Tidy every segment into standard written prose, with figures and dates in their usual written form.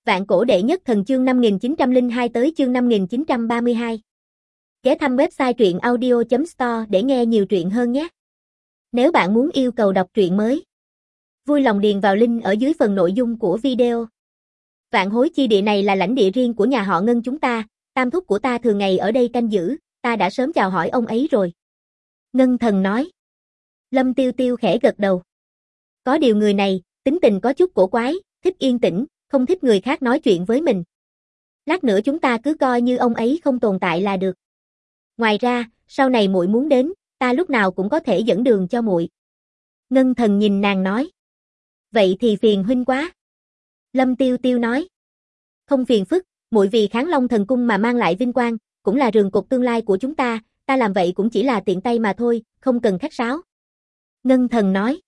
Vạn cổ đệ nhất thần chương 5902 tới chương 5932. Ghé thăm website truyện audio.store để nghe nhiều truyện hơn nhé. Nếu bạn muốn yêu cầu đọc truyện mới, vui lòng điền vào link ở dưới phần nội dung của video. Vạn hối chi địa này là lãnh địa riêng của nhà họ Ngân chúng ta, tam thúc của ta thường ngày ở đây canh giữ, ta đã sớm chào hỏi ông ấy rồi. Ngân thần nói. Lâm Tiêu Tiêu khẽ gật đầu. Có điều người này, tính tình có chút cổ quái, thích yên tĩnh, không thích người khác nói chuyện với mình. Lát nữa chúng ta cứ coi như ông ấy không tồn tại là được. Ngoài ra, sau này muội muốn đến, ta lúc nào cũng có thể dẫn đường cho muội. Ngân thần nhìn nàng nói. Vậy thì phiền huynh quá. Lâm Tiêu Tiêu nói. Không phiền phức, muội vì Kháng Long thần cung mà mang lại vinh quang, cũng là rường cột tương lai của chúng ta làm vậy cũng chỉ là tiện tay mà thôi, không cần khách sáo. Ngân thần nói.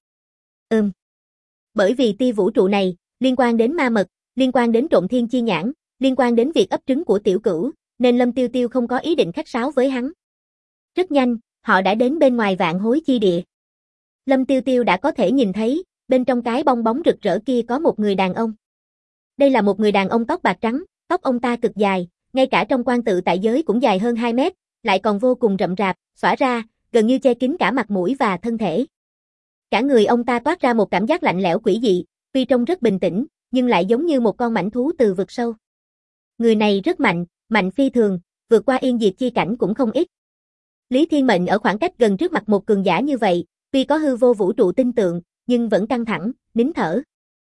Bởi vì tia vũ trụ này, liên quan đến ma mật, liên quan đến trộm thiên chi nhãn, liên quan đến việc ấp trứng của tiểu cửu, nên Lâm Tiêu Tiêu không có ý định khách sáo với hắn. Rất nhanh, họ đã đến bên ngoài vạn hối chi địa. Lâm Tiêu Tiêu đã có thể nhìn thấy, bên trong cái bong bóng rực rỡ kia có một người đàn ông. Đây là một người đàn ông tóc bạc trắng, tóc ông ta cực dài, ngay cả trong quan tự tại giới cũng dài hơn 2 mét, lại còn vô cùng rậm rạp, xõa ra, gần như che kín cả mặt mũi và thân thể. Cả người ông ta toát ra một cảm giác lạnh lẽo quỷ dị, tuy trông rất bình tĩnh, nhưng lại giống như một con mãnh thú từ vực sâu. Người này rất mạnh, mạnh phi thường, vượt qua yên diệt chi cảnh cũng không ít. Lý Thiên Mệnh ở khoảng cách gần trước mặt một cường giả như vậy, tuy có hư vô vũ trụ tinh tượng, nhưng vẫn căng thẳng, nín thở.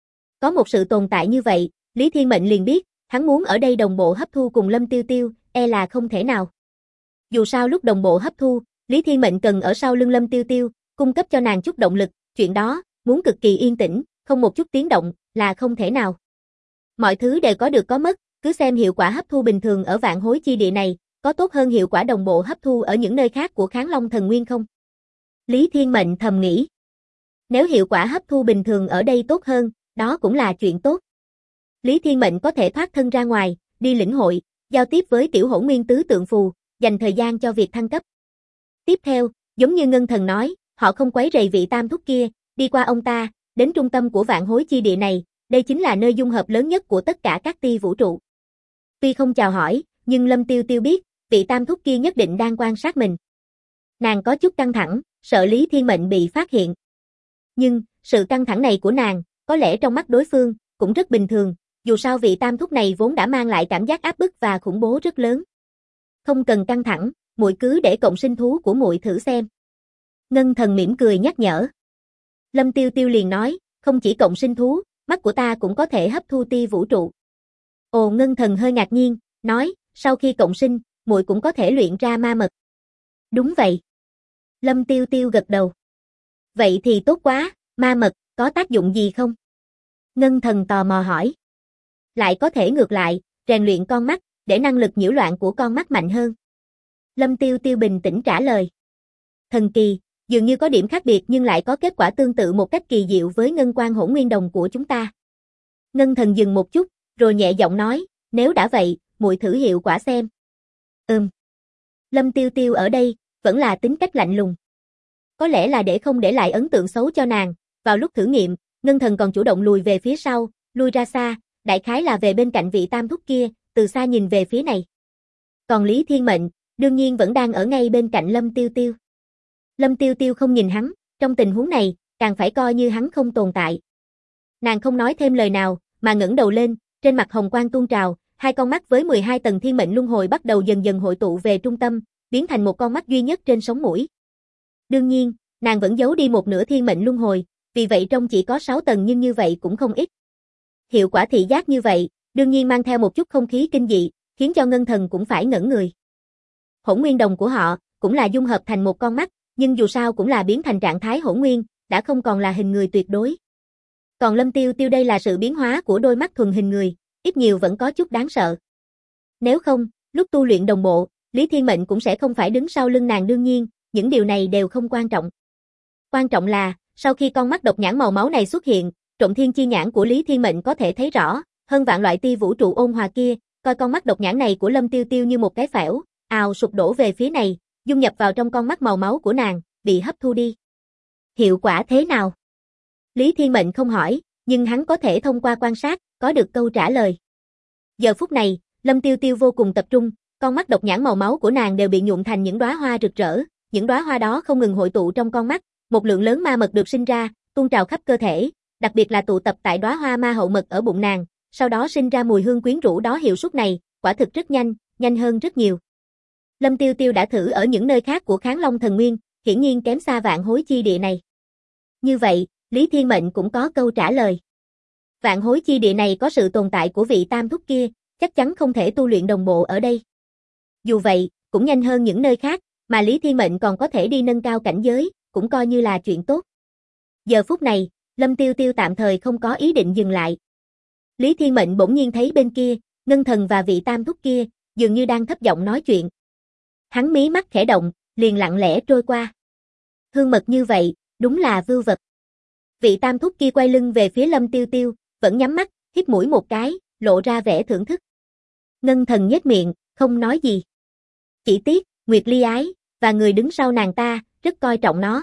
Có một sự tồn tại như vậy, Lý Thiên Mệnh liền biết, hắn muốn ở đây đồng bộ hấp thu cùng Lâm Tiêu Tiêu, e là không thể nào. Dù sao lúc đồng bộ hấp thu, Lý Thiên Mệnh cần ở sau lưng Lâm Tiêu Tiêu, cung cấp cho nàng chút động lực, chuyện đó, muốn cực kỳ yên tĩnh, không một chút tiếng động, là không thể nào. Mọi thứ đều có được có mất, cứ xem hiệu quả hấp thu bình thường ở vạn hối chi địa này, có tốt hơn hiệu quả đồng bộ hấp thu ở những nơi khác của Kháng Long thần nguyên không? Lý Thiên Mệnh thầm nghĩ. Nếu hiệu quả hấp thu bình thường ở đây tốt hơn, đó cũng là chuyện tốt. Lý Thiên Mệnh có thể thoát thân ra ngoài, đi lĩnh hội, giao tiếp với tiểu hỗn nguyên tứ tượng phù, dành thời gian cho việc thăng cấp. Tiếp theo, giống như Ngân thần nói, họ không quấy rầy vị tam thúc kia, đi qua ông ta, đến trung tâm của vạn hối chi địa này, đây chính là nơi dung hợp lớn nhất của tất cả các tia vũ trụ. Tuy không chào hỏi, nhưng Lâm Tiêu Tiêu biết, vị tam thúc kia nhất định đang quan sát mình. Nàng có chút căng thẳng, sợ Lý Thiên Mệnh bị phát hiện. Nhưng, sự căng thẳng này của nàng, có lẽ trong mắt đối phương, cũng rất bình thường, dù sao vị tam thúc này vốn đã mang lại cảm giác áp bức và khủng bố rất lớn. Không cần căng thẳng, muội cứ để cộng sinh thú của muội thử xem. Ngân thần mỉm cười nhắc nhở. Lâm Tiêu Tiêu liền nói, không chỉ cộng sinh thú, mắt của ta cũng có thể hấp thu tia vũ trụ. Ồ, Ngân thần hơi ngạc nhiên, nói, sau khi cộng sinh, muội cũng có thể luyện ra ma mật. Đúng vậy. Lâm Tiêu Tiêu gật đầu. Vậy thì tốt quá, ma mật, có tác dụng gì không? Ngân thần tò mò hỏi. Lại có thể ngược lại, rèn luyện con mắt, để năng lực nhiễu loạn của con mắt mạnh hơn. Lâm Tiêu Tiêu bình tĩnh trả lời. Thần kỳ, dường như có điểm khác biệt nhưng lại có kết quả tương tự một cách kỳ diệu với ngân quang hỗn nguyên đồng của chúng ta. Ngân thần dừng một chút, rồi nhẹ giọng nói, nếu đã vậy, muội thử hiệu quả xem. Lâm Tiêu Tiêu ở đây, vẫn là tính cách lạnh lùng. Có lẽ là để không để lại ấn tượng xấu cho nàng, vào lúc thử nghiệm, Ngân thần còn chủ động lùi về phía sau, lui ra xa, đại khái là về bên cạnh vị tam thúc kia, từ xa nhìn về phía này. Còn Lý Thiên Mệnh, đương nhiên vẫn đang ở ngay bên cạnh Lâm Tiêu Tiêu. Lâm Tiêu Tiêu không nhìn hắn, trong tình huống này, càng phải coi như hắn không tồn tại. Nàng không nói thêm lời nào, mà ngẩng đầu lên, trên mặt hồng quang tuôn trào, hai con mắt với 12 tầng thiên mệnh luân hồi bắt đầu dần dần hội tụ về trung tâm, biến thành một con mắt duy nhất trên sống mũi. Đương nhiên, nàng vẫn giấu đi một nửa thiên mệnh luân hồi, vì vậy trông chỉ có 6 tầng nhưng như vậy cũng không ít. Hiệu quả thị giác như vậy, đương nhiên mang theo một chút không khí kinh dị, khiến cho Ngân thần cũng phải ngẩn người. Hỗn nguyên đồng của họ, cũng là dung hợp thành một con mắt, nhưng dù sao cũng là biến thành trạng thái hỗn nguyên, đã không còn là hình người tuyệt đối. Còn Lâm Tiêu Tiêu đây là sự biến hóa của đôi mắt thuần hình người, ít nhiều vẫn có chút đáng sợ. Nếu không, lúc tu luyện đồng bộ, Lý Thiên Mệnh cũng sẽ không phải đứng sau lưng nàng đương nhiên, những điều này đều không quan trọng. Quan trọng là, sau khi con mắt độc nhãn màu máu này xuất hiện, trộm thiên chi nhãn của Lý Thiên Mệnh có thể thấy rõ, hơn vạn loại tia vũ trụ ôn hòa kia, coi con mắt độc nhãn này của Lâm Tiêu Tiêu như một cái phễu, ào sụp đổ về phía này, dung nhập vào trong con mắt màu máu của nàng, bị hấp thu đi. Hiệu quả thế nào? Lý Thiên Mệnh không hỏi, nhưng hắn có thể thông qua quan sát, có được câu trả lời. Giờ phút này, Lâm Tiêu Tiêu vô cùng tập trung, con mắt độc nhãn màu máu của nàng đều bị nhuộm thành những đóa hoa rực rỡ, những đóa hoa đó không ngừng hội tụ trong con mắt, một lượng lớn ma mật được sinh ra, tuôn trào khắp cơ thể, đặc biệt là tụ tập tại đóa hoa ma hậu mật ở bụng nàng, sau đó sinh ra mùi hương quyến rũ đó hiệu suất này, quả thực rất nhanh, nhanh hơn rất nhiều. Lâm Tiêu Tiêu đã thử ở những nơi khác của Kháng Long Thần Nguyên, hiển nhiên kém xa Vạn Hối Chi Địa này. Như vậy, Lý Thiên Mệnh cũng có câu trả lời. Vạn Hối Chi Địa này có sự tồn tại của vị tam thúc kia, chắc chắn không thể tu luyện đồng bộ ở đây. Dù vậy, cũng nhanh hơn những nơi khác, mà Lý Thiên Mệnh còn có thể đi nâng cao cảnh giới, cũng coi như là chuyện tốt. Giờ phút này, Lâm Tiêu Tiêu tạm thời không có ý định dừng lại. Lý Thiên Mệnh bỗng nhiên thấy bên kia, Ngân Thần và vị tam thúc kia, dường như đang thấp giọng nói chuyện. Hắn mí mắt khẽ động, liền lặng lẽ trôi qua. Hương mật như vậy, đúng là vưu vật. Vị tam thúc kia quay lưng về phía Lâm Tiêu Tiêu, vẫn nhắm mắt, hít mũi một cái, lộ ra vẻ thưởng thức. Ngân Thần nhếch miệng, không nói gì. Chỉ tiếc, Nguyệt Ly Ái, và người đứng sau nàng ta, rất coi trọng nó.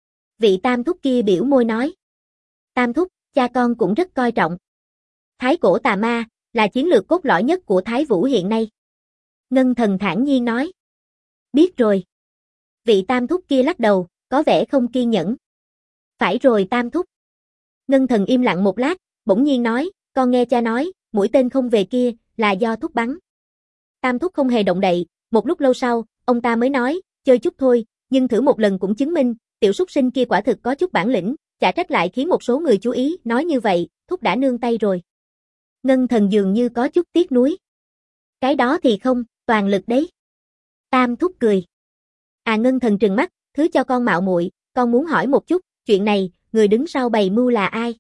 Vị tam thúc kia biểu môi nói. Tam thúc, cha con cũng rất coi trọng. Thái cổ tà ma, là chiến lược cốt lõi nhất của Thái Vũ hiện nay. Ngân Thần thản nhiên nói. Biết rồi. Vị tam thúc kia lắc đầu, có vẻ không kiên nhẫn. Phải rồi tam thúc. Ngân Thần im lặng một lát, bỗng nhiên nói, con nghe cha nói, mũi tên không về kia, là do thúc bắn. Tam thúc không hề động đậy, một lúc lâu sau, ông ta mới nói, chơi chút thôi, nhưng thử một lần cũng chứng minh, tiểu súc sinh kia quả thực có chút bản lĩnh, chả trách lại khiến một số người chú ý, nói như vậy, thúc đã nương tay rồi. Ngân Thần dường như có chút tiếc nuối. Cái đó thì không, toàn lực đấy. Tam thúc cười. À Ngân Thần trừng mắt, thứ cho con mạo muội, con muốn hỏi một chút, chuyện này, người đứng sau bày mưu là ai?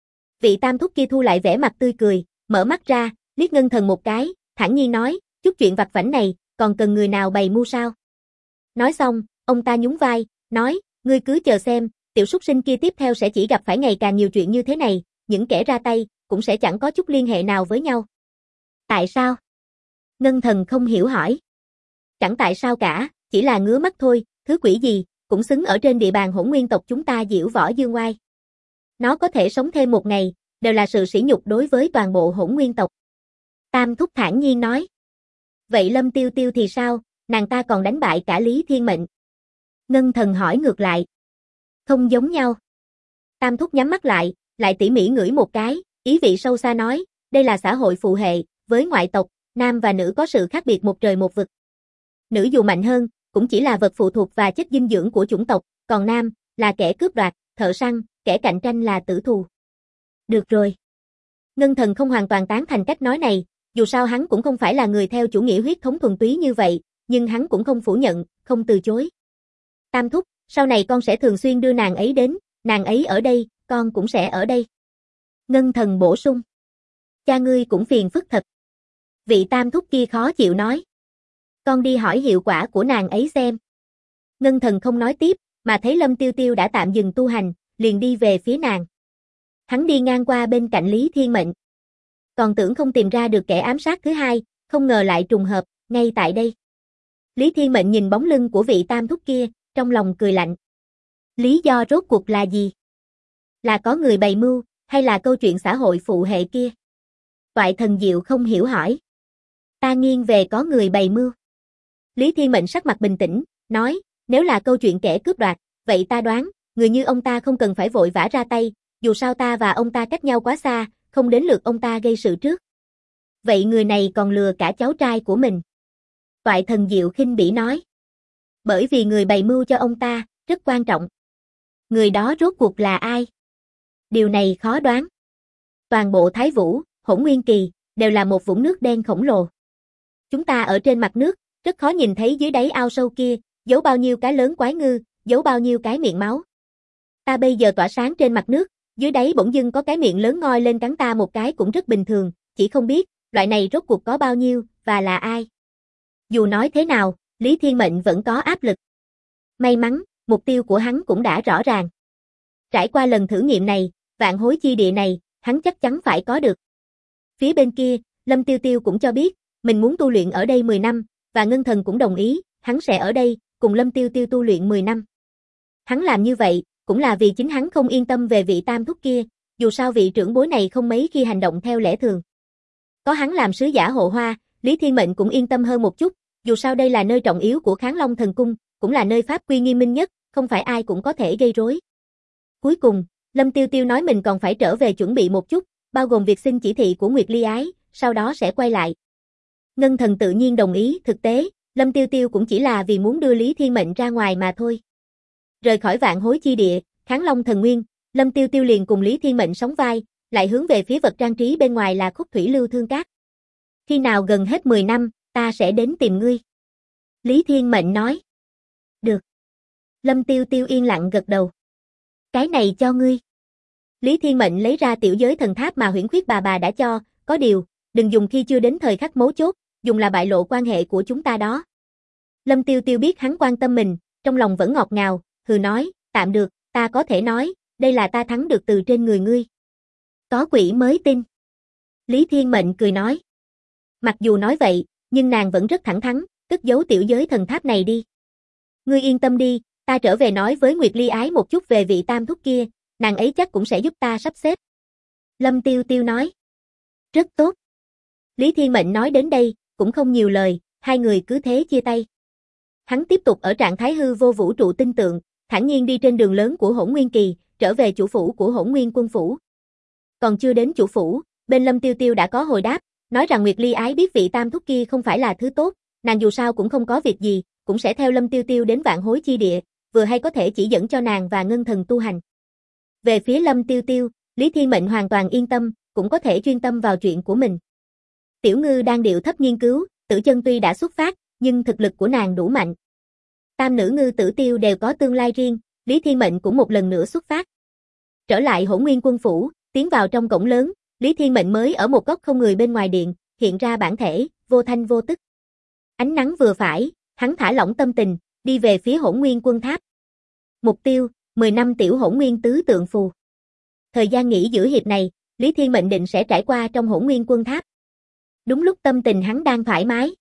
Vị tam thúc kia thu lại vẻ mặt tươi cười, mở mắt ra, liếc Ngân Thần một cái, thản nhiên nói, chút chuyện vặt vãnh này, còn cần người nào bày mưu sao? Nói xong, ông ta nhún vai, nói, ngươi cứ chờ xem, tiểu súc sinh kia tiếp theo sẽ chỉ gặp phải ngày càng nhiều chuyện như thế này, những kẻ ra tay, cũng sẽ chẳng có chút liên hệ nào với nhau. Tại sao? Ngân Thần không hiểu hỏi. Chẳng tại sao cả, chỉ là ngứa mắt thôi, thứ quỷ gì, cũng xứng ở trên địa bàn Hỗn Nguyên tộc chúng ta diễu võ dương oai. Nó có thể sống thêm một ngày, đều là sự sỉ nhục đối với toàn bộ Hỗn Nguyên tộc. Tam thúc thản nhiên nói. Vậy Lâm Tiêu Tiêu thì sao, nàng ta còn đánh bại cả Lý Thiên Mệnh. Ngân Thần hỏi ngược lại. Không giống nhau. Tam thúc nhắm mắt lại tỉ mỉ ngửi một cái, ý vị sâu xa nói, đây là xã hội phụ hệ, với ngoại tộc, nam và nữ có sự khác biệt một trời một vực. Nữ dù mạnh hơn, cũng chỉ là vật phụ thuộc và chất dinh dưỡng của chủng tộc, còn nam, là kẻ cướp đoạt, thợ săn, kẻ cạnh tranh là tử thù. Được rồi. Ngân Thần không hoàn toàn tán thành cách nói này, dù sao hắn cũng không phải là người theo chủ nghĩa huyết thống thuần túy như vậy, nhưng hắn cũng không phủ nhận, không từ chối. Tam thúc, sau này con sẽ thường xuyên đưa nàng ấy đến, nàng ấy ở đây, con cũng sẽ ở đây. Ngân Thần bổ sung. Cha ngươi cũng phiền phức thật. Vị tam thúc kia khó chịu nói. Con đi hỏi hiệu quả của nàng ấy xem. Ngân Thần không nói tiếp, mà thấy Lâm Tiêu Tiêu đã tạm dừng tu hành, liền đi về phía nàng. Hắn đi ngang qua bên cạnh Lý Thiên Mệnh. Còn tưởng không tìm ra được kẻ ám sát thứ hai, không ngờ lại trùng hợp, ngay tại đây. Lý Thiên Mệnh nhìn bóng lưng của vị tam thúc kia, trong lòng cười lạnh. Lý do rốt cuộc là gì? Là có người bày mưu, hay là câu chuyện xã hội phụ hệ kia? Toại Thần Diệu không hiểu hỏi. Ta nghiêng về có người bày mưu. Lý Thiên Mệnh sắc mặt bình tĩnh, nói, nếu là câu chuyện kẻ cướp đoạt, vậy ta đoán, người như ông ta không cần phải vội vã ra tay, dù sao ta và ông ta cách nhau quá xa, không đến lượt ông ta gây sự trước. Vậy người này còn lừa cả cháu trai của mình. Toại Thần Diệu khinh bỉ nói. Bởi vì người bày mưu cho ông ta, rất quan trọng. Người đó rốt cuộc là ai? Điều này khó đoán. Toàn bộ Thái Vũ, Hỗn Nguyên Kỳ, đều là một vũng nước đen khổng lồ. Chúng ta ở trên mặt nước, rất khó nhìn thấy dưới đáy ao sâu kia, giấu bao nhiêu cái lớn quái ngư, giấu bao nhiêu cái miệng máu. Ta bây giờ tỏa sáng trên mặt nước, dưới đáy bỗng dưng có cái miệng lớn ngoi lên cắn ta một cái cũng rất bình thường, chỉ không biết, loại này rốt cuộc có bao nhiêu, và là ai. Dù nói thế nào, Lý Thiên Mệnh vẫn có áp lực. May mắn, mục tiêu của hắn cũng đã rõ ràng. Trải qua lần thử nghiệm này, Vạn Hối Chi Địa này, hắn chắc chắn phải có được. Phía bên kia, Lâm Tiêu Tiêu cũng cho biết, mình muốn tu luyện ở đây 10 năm, và Ngân Thần cũng đồng ý, hắn sẽ ở đây, cùng Lâm Tiêu Tiêu tu luyện 10 năm. Hắn làm như vậy, cũng là vì chính hắn không yên tâm về vị tam thúc kia, dù sao vị trưởng bối này không mấy khi hành động theo lẽ thường. Có hắn làm sứ giả hộ hoa, Lý Thiên Mệnh cũng yên tâm hơn một chút, dù sao đây là nơi trọng yếu của Kháng Long Thần Cung, cũng là nơi pháp quy nghiêm minh nhất, không phải ai cũng có thể gây rối. Cuối cùng, Lâm Tiêu Tiêu nói mình còn phải trở về chuẩn bị một chút, bao gồm việc xin chỉ thị của Nguyệt Ly Ái, sau đó sẽ quay lại. Ngân Thần tự nhiên đồng ý, thực tế, Lâm Tiêu Tiêu cũng chỉ là vì muốn đưa Lý Thiên Mệnh ra ngoài mà thôi. Rời khỏi Vạn Hối chi địa, Kháng Long Thần Nguyên, Lâm Tiêu Tiêu liền cùng Lý Thiên Mệnh sóng vai, lại hướng về phía vật trang trí bên ngoài là Khúc Thủy Lưu Thương Cát. Khi nào gần hết 10 năm, ta sẽ đến tìm ngươi. Lý Thiên Mệnh nói. Được. Lâm Tiêu Tiêu yên lặng gật đầu. Cái này cho ngươi. Lý Thiên Mệnh lấy ra tiểu giới thần tháp mà Huyễn Khuyết bà đã cho, có điều, đừng dùng khi chưa đến thời khắc mấu chốt, dùng là bại lộ quan hệ của chúng ta đó. Lâm Tiêu Tiêu biết hắn quan tâm mình, trong lòng vẫn ngọt ngào, hừ nói, tạm được, ta có thể nói, đây là ta thắng được từ trên người ngươi. Có quỷ mới tin. Lý Thiên Mệnh cười nói. Mặc dù nói vậy, nhưng nàng vẫn rất thẳng thắn, cất giấu tiểu giới thần tháp này đi. Ngươi yên tâm đi, ta trở về nói với Nguyệt Ly Ái một chút về vị tam thúc kia, nàng ấy chắc cũng sẽ giúp ta sắp xếp. Lâm Tiêu Tiêu nói. Rất tốt. Lý Thiên Mệnh nói đến đây, cũng không nhiều lời, hai người cứ thế chia tay. Hắn tiếp tục ở trạng thái hư vô vũ trụ tinh tượng, thản nhiên đi trên đường lớn của Hỗn Nguyên Kỳ, trở về chủ phủ của Hỗn Nguyên Quân phủ. Còn chưa đến chủ phủ, bên Lâm Tiêu Tiêu đã có hồi đáp, nói rằng Nguyệt Ly Ái biết vị tam thúc kia không phải là thứ tốt, nàng dù sao cũng không có việc gì, cũng sẽ theo Lâm Tiêu Tiêu đến Vạn Hối chi địa, vừa hay có thể chỉ dẫn cho nàng và Ngân Thần tu hành. Về phía Lâm Tiêu Tiêu, Lý Thiên Mệnh hoàn toàn yên tâm, cũng có thể chuyên tâm vào chuyện của mình. Tiểu Ngư đang điệu thấp nghiên cứu, Tử Chân tuy đã xuất phát, nhưng thực lực của nàng đủ mạnh. Tam nữ Ngư Tử Tiêu đều có tương lai riêng, Lý Thiên Mệnh cũng một lần nữa xuất phát. Trở lại Hỗn Nguyên Quân phủ, tiến vào trong cổng lớn, Lý Thiên Mệnh mới ở một góc không người bên ngoài điện, hiện ra bản thể, vô thanh vô tức. Ánh nắng vừa phải, hắn thả lỏng tâm tình, đi về phía Hỗn Nguyên Quân tháp. Mục tiêu, 10 năm tiểu Hỗn Nguyên tứ tượng phù. Thời gian nghỉ giữa hiệp này, Lý Thiên Mệnh định sẽ trải qua trong Hỗn Nguyên Quân tháp. Đúng lúc tâm tình hắn đang thoải mái.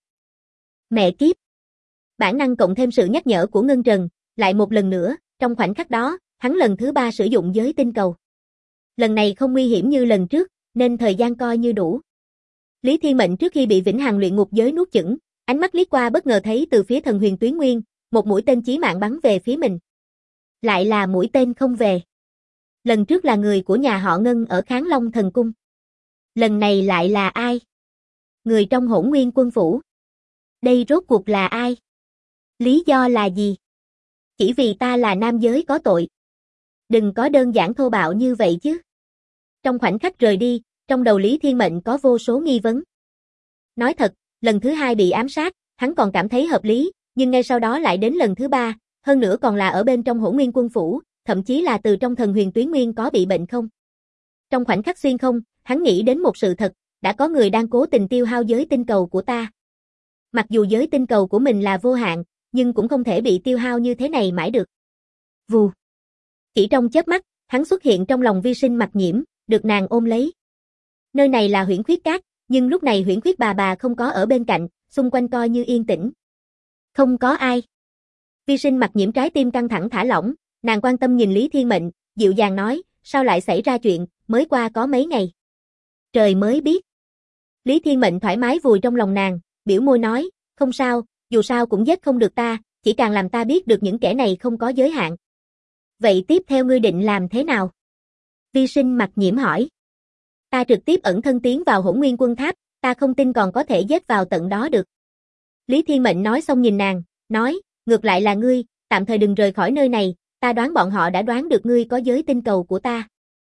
Mẹ kiếp. Bản năng cộng thêm sự nhắc nhở của Ngân Trần, lại một lần nữa, trong khoảnh khắc đó, hắn lần thứ 3 sử dụng giới tinh cầu. Lần này không nguy hiểm như lần trước, nên thời gian coi như đủ. Lý Thiên Mệnh trước khi bị Vĩnh Hằng luyện ngục giới nuốt chửng, ánh mắt liếc qua bất ngờ thấy từ phía Thần Huyền Tuyến Nguyên, một mũi tên chí mạng bắn về phía mình. Lại là mũi tên không về. Lần trước là người của nhà họ Ngân ở Kháng Long Thần Cung. Lần này lại là ai? Người trong Hỗn Nguyên Quân phủ. Đây rốt cuộc là ai? Lý do là gì? Chỉ vì ta là nam giới có tội. Đừng có đơn giản thô bạo như vậy chứ. Trong khoảnh khắc rời đi, trong đầu Lý Thiên Mệnh có vô số nghi vấn. Nói thật, lần thứ 2 bị ám sát, hắn còn cảm thấy hợp lý, nhưng ngay sau đó lại đến lần thứ 3, hơn nữa còn là ở bên trong Hỗn Nguyên Quân phủ, thậm chí là từ trong Thần Huyền Tuyến Nguyên có bị bệnh không. Trong khoảnh khắc xuyên không, hắn nghĩ đến một sự thật, đã có người đang cố tình tiêu hao giới tinh cầu của ta. Mặc dù giới tinh cầu của mình là vô hạn, nhưng cũng không thể bị tiêu hao như thế này mãi được. Vù. Chỉ trong chớp mắt, hắn xuất hiện trong lòng Vi Sinh Mặc Nhiễm, được nàng ôm lấy. Nơi này là Huyễn Khuyết Cát, nhưng lúc này Huyễn Khuyết bà không có ở bên cạnh, xung quanh coi như yên tĩnh. Không có ai. Vi Sinh Mặc Nhiễm trái tim căng thẳng thả lỏng, nàng quan tâm nhìn Lý Thiên Mệnh, dịu dàng nói, sao lại xảy ra chuyện, mới qua có mấy ngày. Trời mới biết. Lý Thiên Mệnh thoải mái vùi trong lòng nàng, biểu môi nói, không sao, dù sao cũng giết không được ta, chỉ càng làm ta biết được những kẻ này không có giới hạn. Vậy tiếp theo ngươi định làm thế nào? Vi Sinh Mặc Nhiễm hỏi. Ta trực tiếp ẩn thân tiến vào Hỗn Nguyên Quân tháp, ta không tin còn có thể giết vào tận đó được. Lý Thiên Mệnh nói xong nhìn nàng, nói, ngược lại là ngươi, tạm thời đừng rời khỏi nơi này, ta đoán bọn họ đã đoán được ngươi có giới tinh cầu của ta.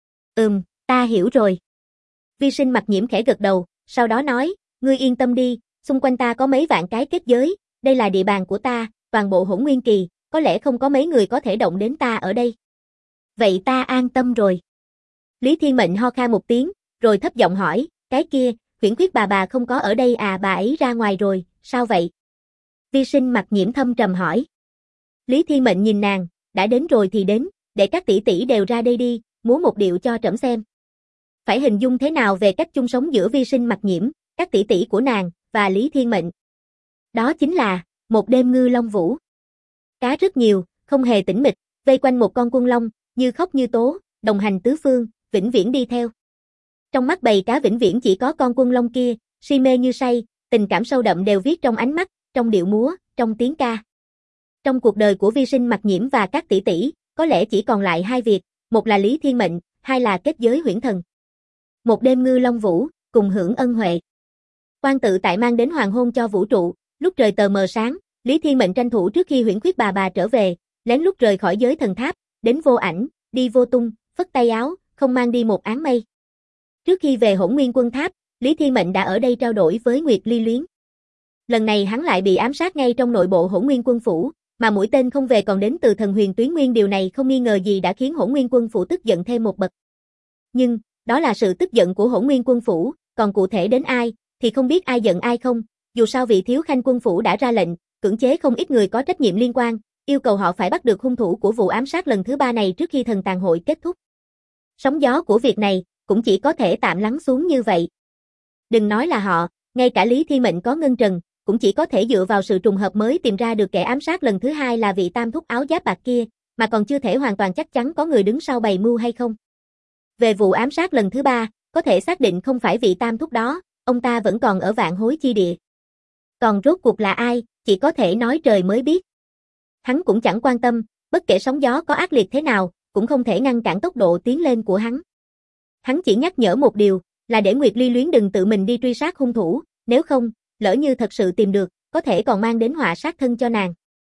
Ta hiểu rồi. Vi Sinh Mặc Nhiễm khẽ gật đầu, sau đó nói, ngươi yên tâm đi, xung quanh ta có mấy vạn cái kết giới, đây là địa bàn của ta, toàn bộ Hỗn Nguyên Kỳ, có lẽ không có mấy người có thể động đến ta ở đây. Vậy ta an tâm rồi. Lý Thiên Mệnh ho khan một tiếng, rồi thấp giọng hỏi, cái kia, Huyễn Khuyết bà không có ở đây à, bà ấy ra ngoài rồi, sao vậy? Vi Sinh Mặc Nhiễm thâm trầm hỏi. Lý Thiên Mệnh nhìn nàng, đã đến rồi thì đến, để các tỷ tỷ đều ra đây đi, múa một điệu cho trẫm xem. Phải hình dung thế nào về cách chung sống giữa Vi Sinh Mặc Nhiễm, các tỷ tỷ của nàng, và Lý Thiên Mệnh? Đó chính là, một đêm ngư long vũ. Cá rất nhiều, không hề tĩnh mịch, vây quanh một con quân long, như khóc như tố, đồng hành tứ phương, vĩnh viễn đi theo. Trong mắt bầy cá vĩnh viễn chỉ có con Quân Long kia, si mê như say, tình cảm sâu đậm đều viết trong ánh mắt, trong điệu múa, trong tiếng ca. Trong cuộc đời của Vi Sinh Mặc Nhiễm và các tỷ tỷ, có lẽ chỉ còn lại hai việc, một là Lý Thiên Mệnh, hai là kết giới huyễn thần. Một đêm ngư long vũ, cùng hưởng ân huệ. Quan tự tại mang đến hoàng hôn cho vũ trụ, lúc trời tờ mờ sáng, Lý Thiên Mệnh tranh thủ trước khi Huyễn Khuyết bà trở về, lén lút rời khỏi giới thần tháp, đến vô ảnh, đi vô tung, phất tay áo, không mang đi một áng mây. Trước khi về Hỗn Nguyên Quân Tháp, Lý Thiên Mệnh đã ở đây trao đổi với Nguyệt Ly Luyến. Lần này hắn lại bị ám sát ngay trong nội bộ Hỗn Nguyên Quân phủ, mà mũi tên không về còn đến từ thần Huyền Tuyến Nguyên, điều này không nghi ngờ gì đã khiến Hỗn Nguyên Quân phủ tức giận thêm một bậc. Nhưng, đó là sự tức giận của Hỗn Nguyên Quân phủ, còn cụ thể đến ai thì không biết ai giận ai không, dù sao vị thiếu khanh quân phủ đã ra lệnh, cưỡng chế không ít người có trách nhiệm liên quan, yêu cầu họ phải bắt được hung thủ của vụ ám sát lần thứ 3 này trước khi thần tàn hội kết thúc. Sóng gió của việc này cũng chỉ có thể tạm lắng xuống như vậy. Đừng nói là họ, ngay cả Lý Thiên Mệnh có ngân trần, cũng chỉ có thể dựa vào sự trùng hợp mới tìm ra được kẻ ám sát lần thứ 2 là vị tam thúc áo giáp bạc kia, mà còn chưa thể hoàn toàn chắc chắn có người đứng sau bày mưu hay không. Về vụ ám sát lần thứ 3, có thể xác định không phải vị tam thúc đó, ông ta vẫn còn ở Vạn Hối Chi Địa. Còn rốt cuộc là ai, chỉ có thể nói trời mới biết. Hắn cũng chẳng quan tâm, bất kể sóng gió có ác liệt thế nào, cũng không thể ngăn cản tốc độ tiến lên của hắn. Hắn chỉ nhắc nhở một điều, là để Nguyệt Ly Luyến đừng tự mình đi truy sát hung thủ, nếu không, lỡ như thật sự tìm được, có thể còn mang đến họa sát thân cho nàng.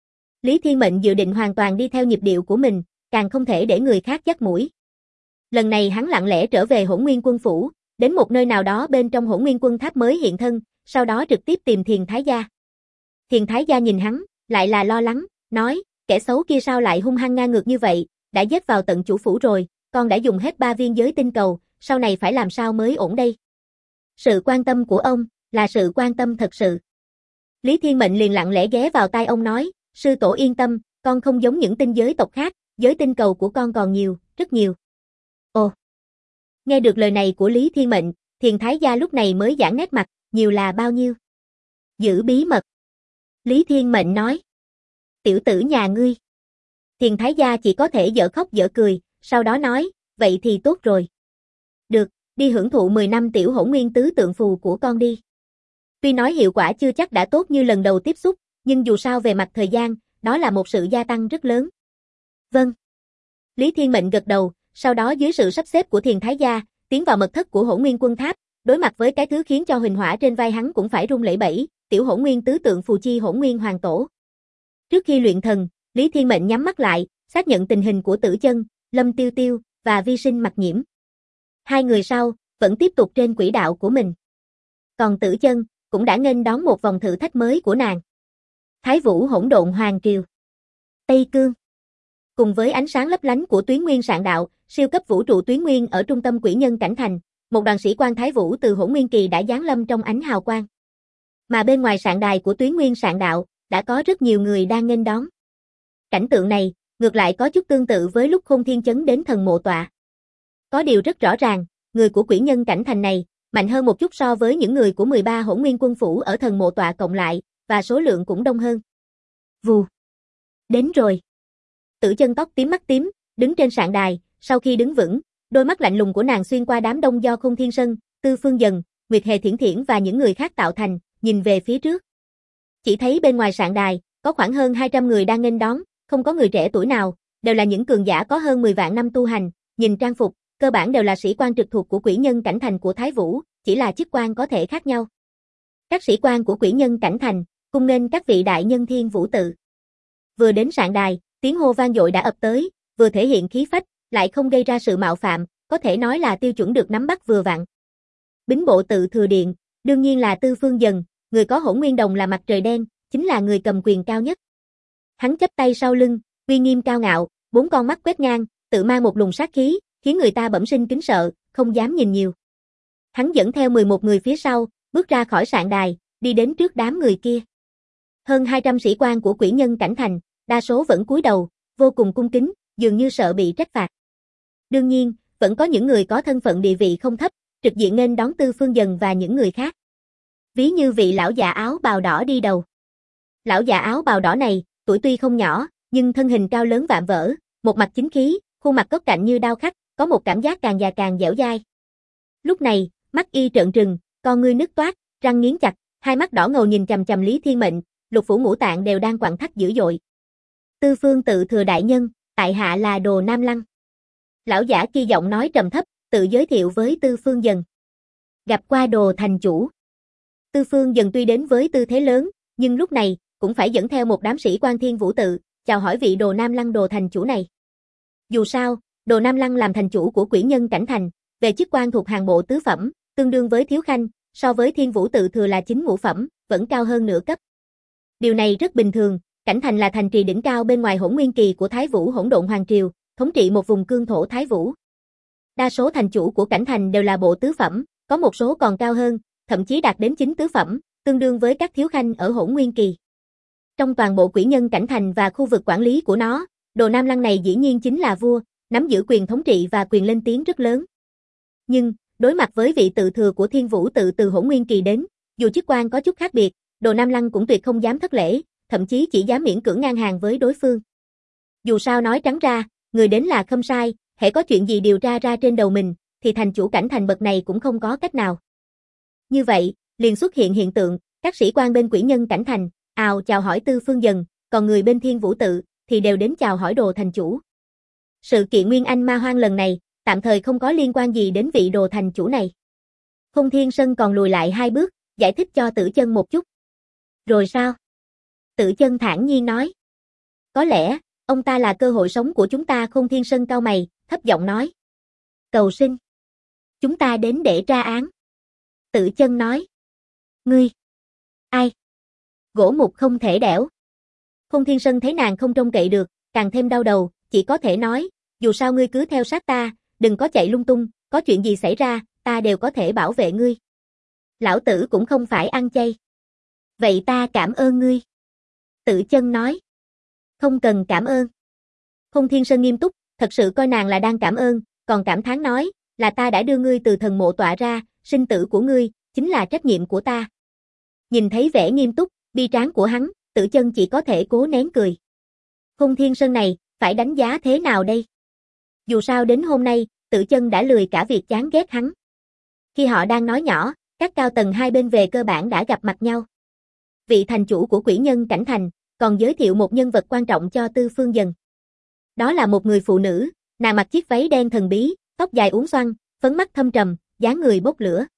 Lý Thiên Mệnh dự định hoàn toàn đi theo nhịp điệu của mình, càng không thể để người khác dắt mũi. Lần này hắn lặng lẽ trở về Hỗn Nguyên Quân phủ, đến một nơi nào đó bên trong Hỗn Nguyên Quân Tháp mới hiện thân, sau đó trực tiếp tìm Thiền Thái Gia. Thiền Thái Gia nhìn hắn, lại là lo lắng, nói, kẻ xấu kia sao lại hung hăng ngang ngược như vậy, đã giết vào tận chủ phủ rồi, con đã dùng hết 3 viên giới tinh cầu, sau này phải làm sao mới ổn đây? Sự quan tâm của ông, là sự quan tâm thật sự. Lý Thiên Mệnh liền lặng lẽ ghé vào tai ông nói, sư tổ yên tâm, con không giống những tinh giới tộc khác, giới tinh cầu của con còn nhiều, rất nhiều. Ồ! Nghe được lời này của Lý Thiên Mệnh, Thiền Thái Gia lúc này mới giãn nét mặt, nhiều là bao nhiêu? Giữ bí mật. Lý Thiên Mệnh nói. Tiểu tử nhà ngươi. Thiền Thái Gia chỉ có thể dở khóc dở cười, sau đó nói, vậy thì tốt rồi. Được, đi hưởng thụ 10 năm tiểu hỗn nguyên tứ tượng phù của con đi. Tuy nói hiệu quả chưa chắc đã tốt như lần đầu tiếp xúc, nhưng dù sao về mặt thời gian, đó là một sự gia tăng rất lớn. Vâng. Lý Thiên Mệnh gật đầu, sau đó dưới sự sắp xếp của Thiền Thái Gia, tiến vào mật thất của Hỗn Nguyên Quân Tháp, đối mặt với cái thứ khiến cho huỳnh hỏa trên vai hắn cũng phải run lẩy bẩy, tiểu hỗn nguyên tứ tượng phù chi hỗn nguyên hoàng tổ. Trước khi luyện thần, Lý Thiên Mệnh nhắm mắt lại, xác nhận tình hình của Tử Chân, Lâm Tiêu Tiêu và Vi Sinh Mặc Nhiễm. Hai người sau vẫn tiếp tục trên quỹ đạo của mình. Còn Tử Chân cũng đã nghênh đón một vòng thử thách mới của nàng. Thái Vũ Hỗn Độn Hoàng Triều, Tây Cương. Cùng với ánh sáng lấp lánh của Tuyến Nguyên Sạn Đạo, siêu cấp vũ trụ Tuyến Nguyên ở trung tâm Quỷ Nhân Cảnh Thành, một đoàn sĩ quan Thái Vũ từ Hỗn Nguyên Kỳ đã giáng lâm trong ánh hào quang. Mà bên ngoài sạn đài của Tuyến Nguyên Sạn Đạo, đã có rất nhiều người đang nghênh đón. Cảnh tượng này, ngược lại có chút tương tự với lúc Khôn Thiên Chấn đến thần mộ tọa. Có điều rất rõ ràng, người của Quỷ Nhân Cảnh Thành này, mạnh hơn một chút so với những người của 13 Hỗn Nguyên Quân phủ ở thần mộ tọa cộng lại, và số lượng cũng đông hơn. Vù. Đến rồi. Tử Chân tóc tím mắt tím, đứng trên sạn đài, sau khi đứng vững, đôi mắt lạnh lùng của nàng xuyên qua đám đông do Khôn Thiên Sân, Tư Phương Dần, Nguyệt Hề Thiển Thiển và những người khác tạo thành, nhìn về phía trước. Chỉ thấy bên ngoài sạn đài, có khoảng hơn 200 người đang nghênh đón, không có người trẻ tuổi nào, đều là những cường giả có hơn 10 vạn năm tu hành, nhìn trang phục, cơ bản đều là sĩ quan trực thuộc của Quỷ Nhân Cảnh Thành của Thái Vũ, chỉ là chức quan có thể khác nhau. Các sĩ quan của Quỷ Nhân Cảnh Thành, cung nghênh các vị đại nhân Thiên Vũ tự. Vừa đến sạn đài, tiếng hô vang dội đã ập tới, vừa thể hiện khí phách, lại không gây ra sự mạo phạm, có thể nói là tiêu chuẩn được nắm bắt vừa vặn. Bính bộ tự thừa điện, đương nhiên là Tư Phương Dần, người có hỗn nguyên đồng là mặt trời đen, chính là người cầm quyền cao nhất. Hắn chắp tay sau lưng, uy nghiêm cao ngạo, 4 con mắt quét ngang, tự mang một luồng sát khí, khiến người ta bẩm sinh kính sợ, không dám nhìn nhiều. Hắn dẫn theo 11 người phía sau, bước ra khỏi sạn đài, đi đến trước đám người kia. Hơn 200 sĩ quan của Quỷ Nhân Cảnh Thành, đa số vẫn cúi đầu, vô cùng cung kính, dường như sợ bị trách phạt. Đương nhiên, vẫn có những người có thân phận địa vị không thấp, trực diện nghênh đón Tư Phương Dần và những người khác. Ví như vị lão già áo bào đỏ đi đầu. Lão già áo bào đỏ này, tuổi tuy không nhỏ, nhưng thân hình cao lớn vạm vỡ, một mặt chính khí, khuôn mặt góc cạnh như đao khắc, có một cảm giác càng già càng dẻo dai. Lúc này, mắt y trợn trừng, con ngươi nứt toát, răng nghiến chặt, hai mắt đỏ ngầu nhìn chằm chằm Lý Thiên Mệnh, lục phủ ngũ tạng đều đang quặn thắt dữ dội. Tư Phương tự thừa đại nhân, tại hạ là Đồ Nam Lăng. Lão giả kia giọng nói trầm thấp, tự giới thiệu với Tư Phương Dần. Gặp qua Đồ thành chủ. Tư Phương Dần tuy đến với tư thế lớn, nhưng lúc này cũng phải dẫn theo một đám sĩ quan Thiên Vũ tự, chào hỏi vị Đồ Nam Lăng Đồ thành chủ này. Dù sao, Đồ Nam Lăng làm thành chủ của Quyển Nhân Cảnh Thành, về chức quan thuộc hàng bộ tứ phẩm, tương đương với thiếu khanh, so với Thiên Vũ tự thừa là chính ngũ phẩm, vẫn cao hơn nửa cấp. Điều này rất bình thường, Cảnh Thành là thành trì đỉnh cao bên ngoài Hỗn Nguyên kỳ của Thái Vũ Hỗn Độn Hoàng triều, thống trị một vùng cương thổ Thái Vũ. Đa số thành chủ của Cảnh Thành đều là bộ tứ phẩm, có một số còn cao hơn, thậm chí đạt đến chính tứ phẩm, tương đương với các thiếu khanh ở Hỗn Nguyên kỳ. Trong toàn bộ Quyển Nhân Cảnh Thành và khu vực quản lý của nó, Đồ Nam Lăng này dĩ nhiên chính là vua, nắm giữ quyền thống trị và quyền lên tiếng rất lớn. Nhưng, đối mặt với vị tự thừa của Thiên Vũ tự từ Hỗn Nguyên kỳ đến, dù chức quan có chút khác biệt, Đồ Nam Lăng cũng tuyệt không dám thất lễ, thậm chí chỉ dám miễn cưỡng ngang hàng với đối phương. Dù sao nói trắng ra, người đến là không sai, hễ có chuyện gì điều tra ra trên đầu mình, thì thành chủ Cảnh Thành bậc này cũng không có cách nào. Như vậy, liền xuất hiện hiện tượng, các sĩ quan bên Quyển Nhân Cảnh Thành, ào chào hỏi Tư Phương Dần, còn người bên Thiên Vũ tự, thì đều đến chào hỏi Đồ thành chủ. Sự kiện Nguyên Anh Ma Hoang lần này, tạm thời không có liên quan gì đến vị Đồ thành chủ này. Khôn Thiên Sơn còn lùi lại 2 bước, giải thích cho Tử Chân một chút. Rồi sao? Tử Chân thản nhiên nói. Có lẽ, ông ta là cơ hội sống của chúng ta. Khôn Thiên Sơn cau mày, thấp giọng nói. Cầu sinh. Chúng ta đến để tra án. Tử Chân nói. Ngươi. Ai? Gỗ mục không thể đẽo. Khôn Thiên Sơn thấy nàng không trông cậy được, càng thêm đau đầu, chỉ có thể nói, dù sao ngươi cứ theo sát ta, đừng có chạy lung tung, có chuyện gì xảy ra, ta đều có thể bảo vệ ngươi. Lão tử cũng không phải ăn chay. Vậy ta cảm ơn ngươi. Tử Chân nói. Không cần cảm ơn. Khôn Thiên Sơn nghiêm túc, thật sự coi nàng là đang cảm ơn, còn cảm thán nói, là ta đã đưa ngươi từ thần mộ tọa ra, sinh tử của ngươi, chính là trách nhiệm của ta. Nhìn thấy vẻ nghiêm túc, bi tráng của hắn, Tử Chân chỉ có thể cố nén cười. Khôn Thiên Sơn này, phải đánh giá thế nào đây? Dù sao đến hôm nay, Tử Chân đã lười cả việc chán ghét hắn. Khi họ đang nói nhỏ, các cao tầng hai bên về cơ bản đã gặp mặt nhau. Vị thành chủ của Quyển Nhân Cảnh Thành, còn giới thiệu một nhân vật quan trọng cho Tư Phương Dần. Đó là một người phụ nữ, nàng mặc chiếc váy đen thần bí, tóc dài uốn xoăn, phấn mắt thâm trầm, dáng người bốc lửa.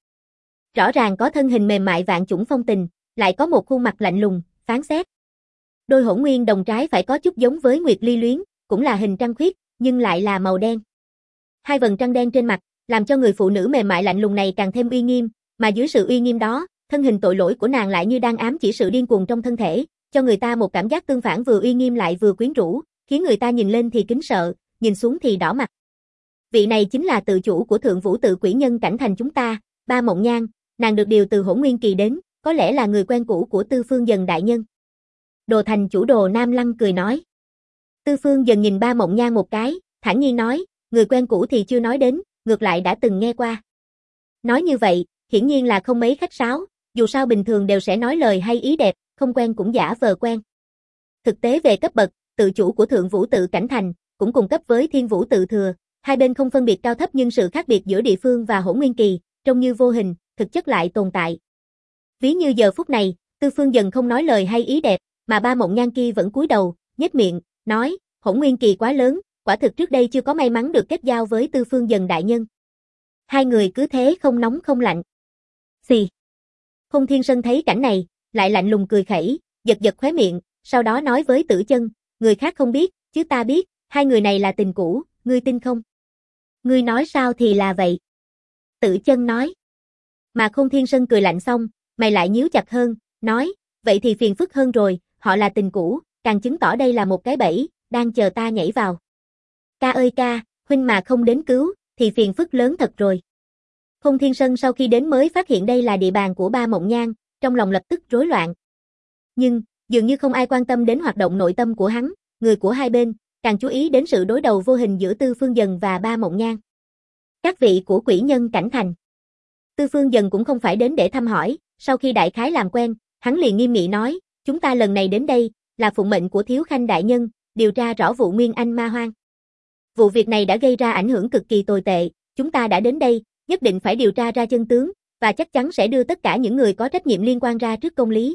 Rõ ràng có thân hình mềm mại vạn chủng phong tình, lại có một khuôn mặt lạnh lùng, phán xét. Đôi hỗn nguyên đồng trái phải có chút giống với Nguyệt Ly Luyến, cũng là hình trăng khuyết, nhưng lại là màu đen. Hai vầng trăng đen trên mặt, làm cho người phụ nữ mềm mại lạnh lùng này càng thêm uy nghiêm, mà dưới sự uy nghiêm đó, thân hình tội lỗi của nàng lại như đang ám chỉ sự điên cuồng trong thân thể, cho người ta một cảm giác tương phản vừa uy nghiêm lại vừa quyến rũ, khiến người ta nhìn lên thì kính sợ, nhìn xuống thì đỏ mặt. Vị này chính là tự chủ của Thượng Vũ tự Quyển Nhân Cảnh Thành chúng ta, Ba Mộng Nhan, nàng được điều từ Hỗn Nguyên kỳ đến, có lẽ là người quen cũ của Tư Phương Dần đại nhân. Đồ thành chủ Đồ Nam Lăng cười nói. Tư Phương Dần nhìn Ba Mộng Nhan một cái, thản nhiên nói, người quen cũ thì chưa nói đến, ngược lại đã từng nghe qua. Nói như vậy, hiển nhiên là không mấy khách sáo, dù sao bình thường đều sẽ nói lời hay ý đẹp, không quen cũng giả vờ quen. Thực tế về cấp bậc, tự chủ của Thượng Vũ tự Cảnh Thành, cũng cùng cấp với Thiên Vũ tự thừa, hai bên không phân biệt cao thấp nhưng sự khác biệt giữa địa phương và Hỗn Nguyên kỳ, trông như vô hình, thực chất lại tồn tại. Ví như giờ phút này, Tư Phương Dần không nói lời hay ý đẹp, mà Ba Mộng Nhan kia vẫn cúi đầu, nhếch miệng, nói, Hỗn Nguyên kỳ quá lớn, quả thực trước đây chưa có may mắn được kết giao với Tư Phương Dần đại nhân. Hai người cứ thế không nóng không lạnh. Xì. Khôn Thiên Sơn thấy cảnh này, lại lạnh lùng cười khẩy, giật giật khóe miệng, sau đó nói với Tử Chân, người khác không biết, chứ ta biết, hai người này là tình cũ, ngươi tin không? Ngươi nói sao thì là vậy. Tử Chân nói. Mà Khôn Thiên Sơn cười lạnh xong, mày lại nhíu chặt hơn, nói, vậy thì phiền phức hơn rồi, họ là tình cũ, càng chứng tỏ đây là một cái bẫy, đang chờ ta nhảy vào. Ca ơi ca, huynh mà không đến cứu, thì phiền phức lớn thật rồi. Khôn Thiên Sơn sau khi đến mới phát hiện đây là địa bàn của Ba Mộng Nhan, trong lòng lập tức rối loạn. Nhưng, dường như không ai quan tâm đến hoạt động nội tâm của hắn, người của hai bên, càng chú ý đến sự đối đầu vô hình giữa Tư Phương Dần và Ba Mộng Nhan. Các vị của Quyển Nhân Cảnh Thành. Tư Phương Dần cũng không phải đến để thăm hỏi, sau khi đại khái làm quen, hắn liền nghiêm nghị nói, chúng ta lần này đến đây, là phụng mệnh của Thiếu Khanh đại nhân, điều tra rõ vụ Nguyên Anh Ma Hoang. Vụ việc này đã gây ra ảnh hưởng cực kỳ tồi tệ, chúng ta đã đến đây, nhất định phải điều tra ra chân tướng, và chắc chắn sẽ đưa tất cả những người có trách nhiệm liên quan ra trước công lý.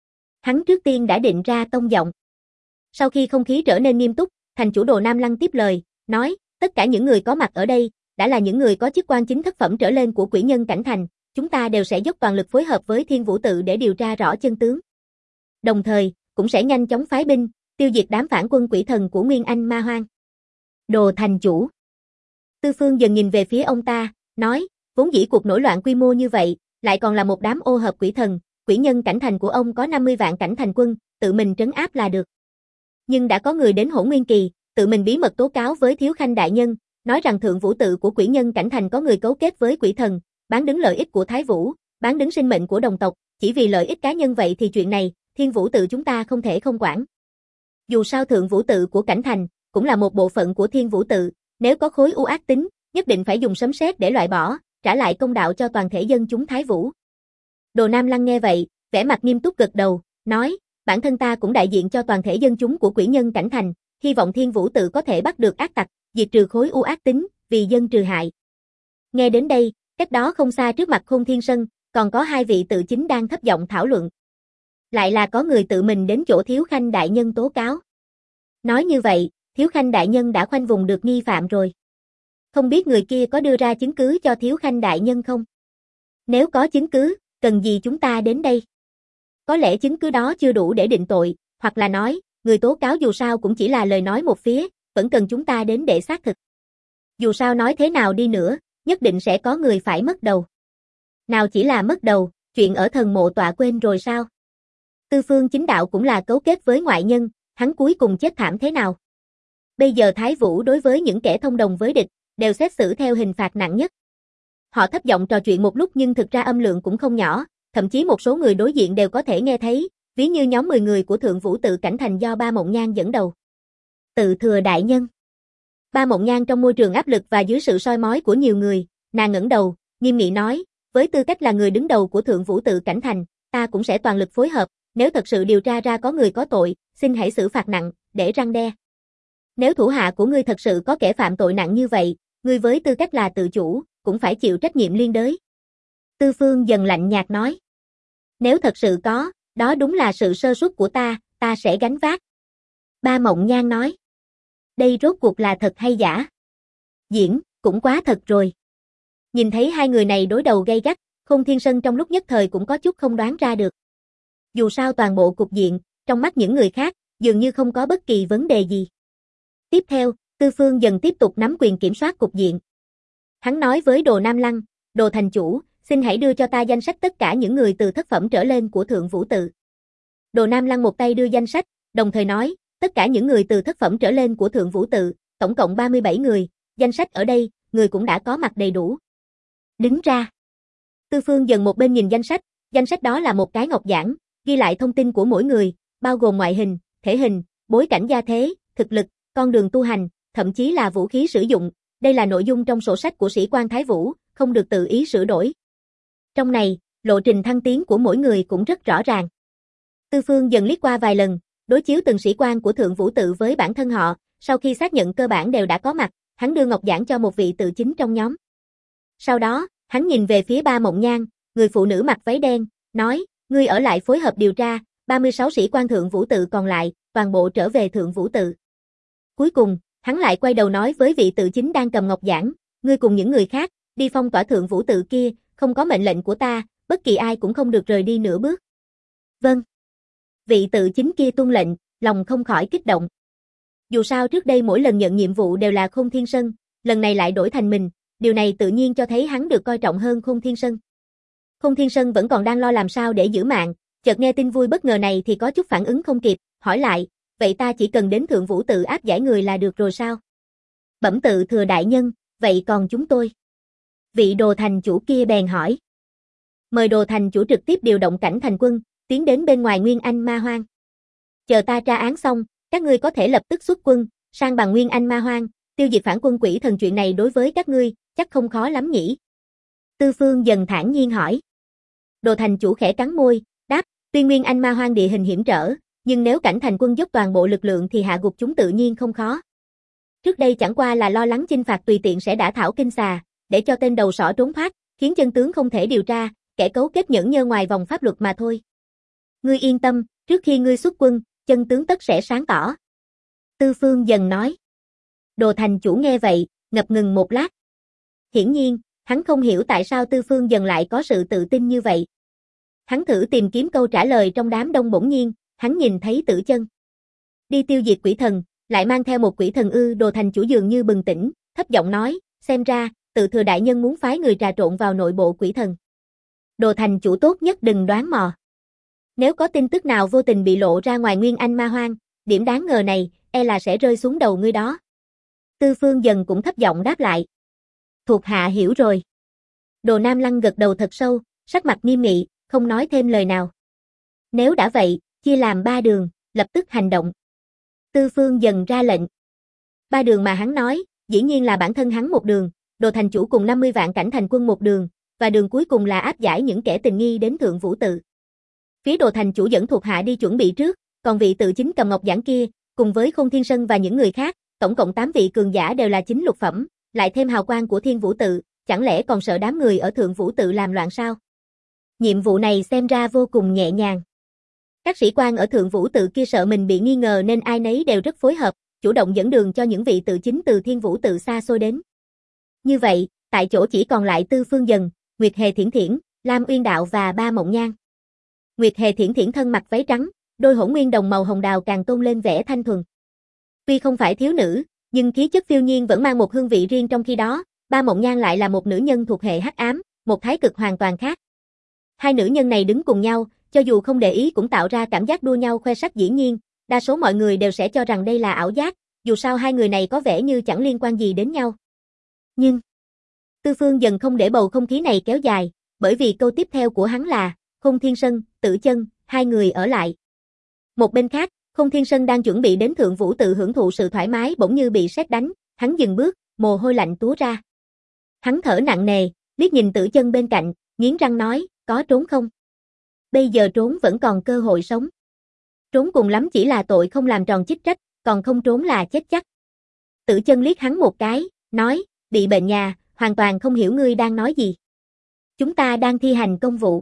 Hắn trước tiên đã định ra tông giọng. Sau khi không khí trở nên nghiêm túc, thành chủ Đồ Nam Lăng tiếp lời, nói, tất cả những người có mặt ở đây, đã là những người có chức quan chính thất phẩm trở lên của Quỷ Nhân Cảnh Thành, chúng ta đều sẽ dốc toàn lực phối hợp với Thiên Vũ Tự để điều tra rõ chân tướng. Đồng thời, cũng sẽ nhanh chóng phái binh, tiêu diệt đám phản quân quỷ thần của Nguyên Anh Ma Hoang. Đồ thành chủ. Tư Phương dần nhìn về phía ông ta, nói, vốn dĩ cuộc nổi loạn quy mô như vậy, lại còn là một đám ô hợp quỷ thần, Quỷ Nhân Cảnh Thành của ông có 50 vạn cảnh thành quân, tự mình trấn áp là được. Nhưng đã có người đến Hỗn Nguyên Kỳ, tự mình bí mật tố cáo với Thiếu Khanh đại nhân, nói rằng Thượng Vũ Tự của Quỷ Nhân Cảnh Thành có người cấu kết với quỷ thần, bán đứng lợi ích của Thái Vũ, bán đứng sinh mệnh của đồng tộc, chỉ vì lợi ích cá nhân vậy thì chuyện này, Thiên Vũ Tự chúng ta không thể không quản. Dù sao Thượng Vũ Tự của Cảnh Thành cũng là một bộ phận của Thiên Vũ Tự, nếu có khối u ác tính, nhất định phải dùng sấm sét để loại bỏ, trả lại công đạo cho toàn thể dân chúng Thái Vũ. Đồ Nam Lăng nghe vậy, vẻ mặt nghiêm túc gật đầu, nói, bản thân ta cũng đại diện cho toàn thể dân chúng của Quỷ Nhân Cảnh Thành, hy vọng Thiên Vũ Tự có thể bắt được ác tặc, diệt trừ khối u ác tính, vì dân trừ hại. Nghe đến đây, cách đó không xa trước mặt Khôn Thiên Sân, còn có hai vị tự chính đang thấp giọng thảo luận. Lại là có người tự mình đến chỗ Thiếu Khanh đại nhân tố cáo. Nói như vậy, Thiếu Khanh đại nhân đã khoanh vùng được nghi phạm rồi. Không biết người kia có đưa ra chứng cứ cho Thiếu Khanh đại nhân không? Nếu có chứng cứ, cần gì chúng ta đến đây? Có lẽ chứng cứ đó chưa đủ để định tội, hoặc là nói, người tố cáo dù sao cũng chỉ là lời nói một phía, vẫn cần chúng ta đến để xác thực. Dù sao nói thế nào đi nữa, nhất định sẽ có người phải mất đầu. Nào chỉ là mất đầu, chuyện ở thần mộ tọa quên rồi sao? Tư Phương Chính Đạo cũng là cấu kết với ngoại nhân, hắn cuối cùng chết thảm thế nào? Bây giờ Thái Vũ đối với những kẻ thông đồng với địch, đều xét xử theo hình phạt nặng nhất. Họ thấp giọng trò chuyện một lúc nhưng thực ra âm lượng cũng không nhỏ, thậm chí một số người đối diện đều có thể nghe thấy, ví như nhóm 10 người của Thượng Vũ Tự Cảnh Thành do Ba Mộng Nhan dẫn đầu. Tự thừa đại nhân. Ba Mộng Nhan trong môi trường áp lực và dưới sự soi mói của nhiều người, nàng ngẩng đầu, nghiêm nghị nói, với tư cách là người đứng đầu của Thượng Vũ Tự Cảnh Thành, ta cũng sẽ toàn lực phối hợp, nếu thật sự điều tra ra có người có tội, xin hãy xử phạt nặng, để răn đe. Nếu thủ hạ của ngươi thật sự có kẻ phạm tội nặng như vậy, ngươi với tư cách là tự chủ, cũng phải chịu trách nhiệm liên đới. Tư Phương dần lạnh nhạt nói. Nếu thật sự có, đó đúng là sự sơ suất của ta sẽ gánh vác. Ba Mộng Nhan nói. Đây rốt cuộc là thật hay giả? Diễn, cũng quá thật rồi. Nhìn thấy hai người này đối đầu gay gắt, Khôn Thiên Sân trong lúc nhất thời cũng có chút không đoán ra được. Dù sao toàn bộ cục diện, trong mắt những người khác, dường như không có bất kỳ vấn đề gì. Tiếp theo, Tư Phương dần tiếp tục nắm quyền kiểm soát cục diện. Hắn nói với Đồ Nam Lăng, Đồ thành chủ, xin hãy đưa cho ta danh sách tất cả những người từ thất phẩm trở lên của Thượng Vũ Tự. Đồ Nam Lăng một tay đưa danh sách, đồng thời nói, tất cả những người từ thất phẩm trở lên của Thượng Vũ Tự, tổng cộng 37 người, danh sách ở đây, người cũng đã có mặt đầy đủ. Đứng ra. Tư Phương dần một bên nhìn danh sách đó là một cái ngọc giản, ghi lại thông tin của mỗi người, bao gồm ngoại hình, thể hình, bối cảnh gia thế, thực lực, con đường tu hành, thậm chí là vũ khí sử dụng, đây là nội dung trong sổ sách của sĩ quan Thái Vũ, không được tự ý sửa đổi. Trong này, lộ trình thăng tiến của mỗi người cũng rất rõ ràng. Tư Phương dần liếc qua vài lần, đối chiếu từng sĩ quan của Thượng Vũ Tự với bản thân họ, sau khi xác nhận cơ bản đều đã có mặt, hắn đưa ngọc giản cho một vị tự chính trong nhóm. Sau đó, hắn nhìn về phía Ba Mộng Nhan, người phụ nữ mặc váy đen, nói, ngươi ở lại phối hợp điều tra, 36 sĩ quan Thượng Vũ Tự còn lại, toàn bộ trở về Thượng Vũ Tự. Cuối cùng, hắn lại quay đầu nói với vị tự chính đang cầm ngọc giản, ngươi cùng những người khác, đi phong tỏa Thượng Vũ Tự kia, không có mệnh lệnh của ta, bất kỳ ai cũng không được rời đi nửa bước. Vâng. Vị tự chính kia tuân lệnh, lòng không khỏi kích động. Dù sao trước đây mỗi lần nhận nhiệm vụ đều là Khôn Thiên Sân, lần này lại đổi thành mình, điều này tự nhiên cho thấy hắn được coi trọng hơn Khôn Thiên Sân. Khôn Thiên Sân vẫn còn đang lo làm sao để giữ mạng, chợt nghe tin vui bất ngờ này thì có chút phản ứng không kịp, hỏi lại, vậy ta chỉ cần đến Thượng Vũ Tự áp giải người là được rồi sao? Bẩm tự thừa đại nhân, vậy còn chúng tôi? Vị Đồ thành chủ kia bèn hỏi. Mời Đồ thành chủ trực tiếp điều động cảnh thành quân, tiến đến bên ngoài Nguyên Anh Ma Hoang. Chờ ta tra án xong, các ngươi có thể lập tức xuất quân, sang bằng Nguyên Anh Ma Hoang, tiêu diệt phản quân quỷ thần, chuyện này đối với các ngươi, chắc không khó lắm nhỉ? Tư Phương dần thản nhiên hỏi. Đồ thành chủ khẽ cắn môi, đáp, tuy Nguyên Anh Ma Hoang địa hình hiểm trở, nhưng nếu cảnh thành quân dốc toàn bộ lực lượng thì hạ gục chúng tự nhiên không khó. Trước đây chẳng qua là lo lắng chinh phạt tùy tiện sẽ đả thảo kinh xà, để cho tên đầu sỏ trốn thoát, khiến chân tướng không thể điều tra, kẻ cấu kết nhẫn nhơ ngoài vòng pháp luật mà thôi. Ngươi yên tâm, trước khi ngươi xuất quân, chân tướng tất sẽ sáng tỏ. Tư Phương dần nói. Đồ thành chủ nghe vậy, ngập ngừng một lát. Hiển nhiên, hắn không hiểu tại sao Tư Phương dần lại có sự tự tin như vậy. Hắn thử tìm kiếm câu trả lời trong đám đông, bỗng nhiên, hắn nhìn thấy Tử Chân. Đi tiêu diệt quỷ thần, lại mang theo một quỷ thần ư? Đồ thành chủ dường như bừng tỉnh, thấp giọng nói, xem ra, Tự Thừa đại nhân muốn phái người trà trộn vào nội bộ quỷ thần. Đồ thành chủ tốt nhất đừng đoán mò. Nếu có tin tức nào vô tình bị lộ ra ngoài Nguyên Anh Ma Hoang, điểm đáng ngờ này, e là sẽ rơi xuống đầu ngươi đó. Tư Phương dần cũng thấp giọng đáp lại. Thuộc hạ hiểu rồi. Đồ Nam Lăng gật đầu thật sâu, sắc mặt nghiêm nghị, không nói thêm lời nào. Nếu đã vậy, chia làm 3 đường, lập tức hành động. Tư Phương dần ra lệnh. 3 đường mà hắn nói, dĩ nhiên là bản thân hắn một đường, Đồ thành chủ cùng 50 vạn cảnh thành quân một đường, và đường cuối cùng là áp giải những kẻ tình nghi đến Thượng Vũ Tự. Phía Đồ thành chủ dẫn thuộc hạ đi chuẩn bị trước, còn vị tự chính cầm ngọc giản kia, cùng với Khôn Thiên Sơn và những người khác, tổng cộng 8 vị cường giả đều là chính lục phẩm, lại thêm hào quang của Thiên Vũ Tự, chẳng lẽ còn sợ đám người ở Thượng Vũ Tự làm loạn sao? Nhiệm vụ này xem ra vô cùng nhẹ nhàng. Các sĩ quan ở Thượng Vũ Tự kia sợ mình bị nghi ngờ nên ai nấy đều rất phối hợp, chủ động dẫn đường cho những vị tự chính từ Thiên Vũ Tự xa xôi đến. Như vậy, tại chỗ chỉ còn lại Tư Phương dần, Nguyệt Hề Thiển Thiển, Lam Uyên Đạo và Ba Mộng Nhan. Nguyệt Hề Thiển Thiển thân mặc váy trắng, đôi hỗn nguyên đồng màu hồng đào càng tôn lên vẻ thanh thuần. Tuy không phải thiếu nữ, nhưng khí chất phiêu nhiên vẫn mang một hương vị riêng, trong khi đó, Ba Mộng Nhan lại là một nữ nhân thuộc hệ hắc ám, một thái cực hoàn toàn khác. Hai nữ nhân này đứng cùng nhau, cho dù không để ý cũng tạo ra cảm giác đua nhau khoe sắc. Dĩ nhiên, đa số mọi người đều sẽ cho rằng đây là ảo giác, dù sao hai người này có vẻ như chẳng liên quan gì đến nhau. Nhưng, Tư Phương dần không để bầu không khí này kéo dài, bởi vì câu tiếp theo của hắn là, Khôn Thiên Sơn, Tử Chân, hai người ở lại. Một bên khác, Khôn Thiên Sơn đang chuẩn bị đến Thượng Vũ Tự hưởng thụ sự thoải mái bỗng như bị sét đánh, hắn dừng bước, mồ hôi lạnh túa ra. Hắn thở nặng nề, liếc nhìn Tử Chân bên cạnh, nghiến răng nói, có trốn không? Bây giờ trốn vẫn còn cơ hội sống. Trốn cùng lắm chỉ là tội không làm tròn chức trách, còn không trốn là chết chắc. Tử Chân liếc hắn một cái, nói, bị bệnh nhà, hoàn toàn không hiểu ngươi đang nói gì. Chúng ta đang thi hành công vụ.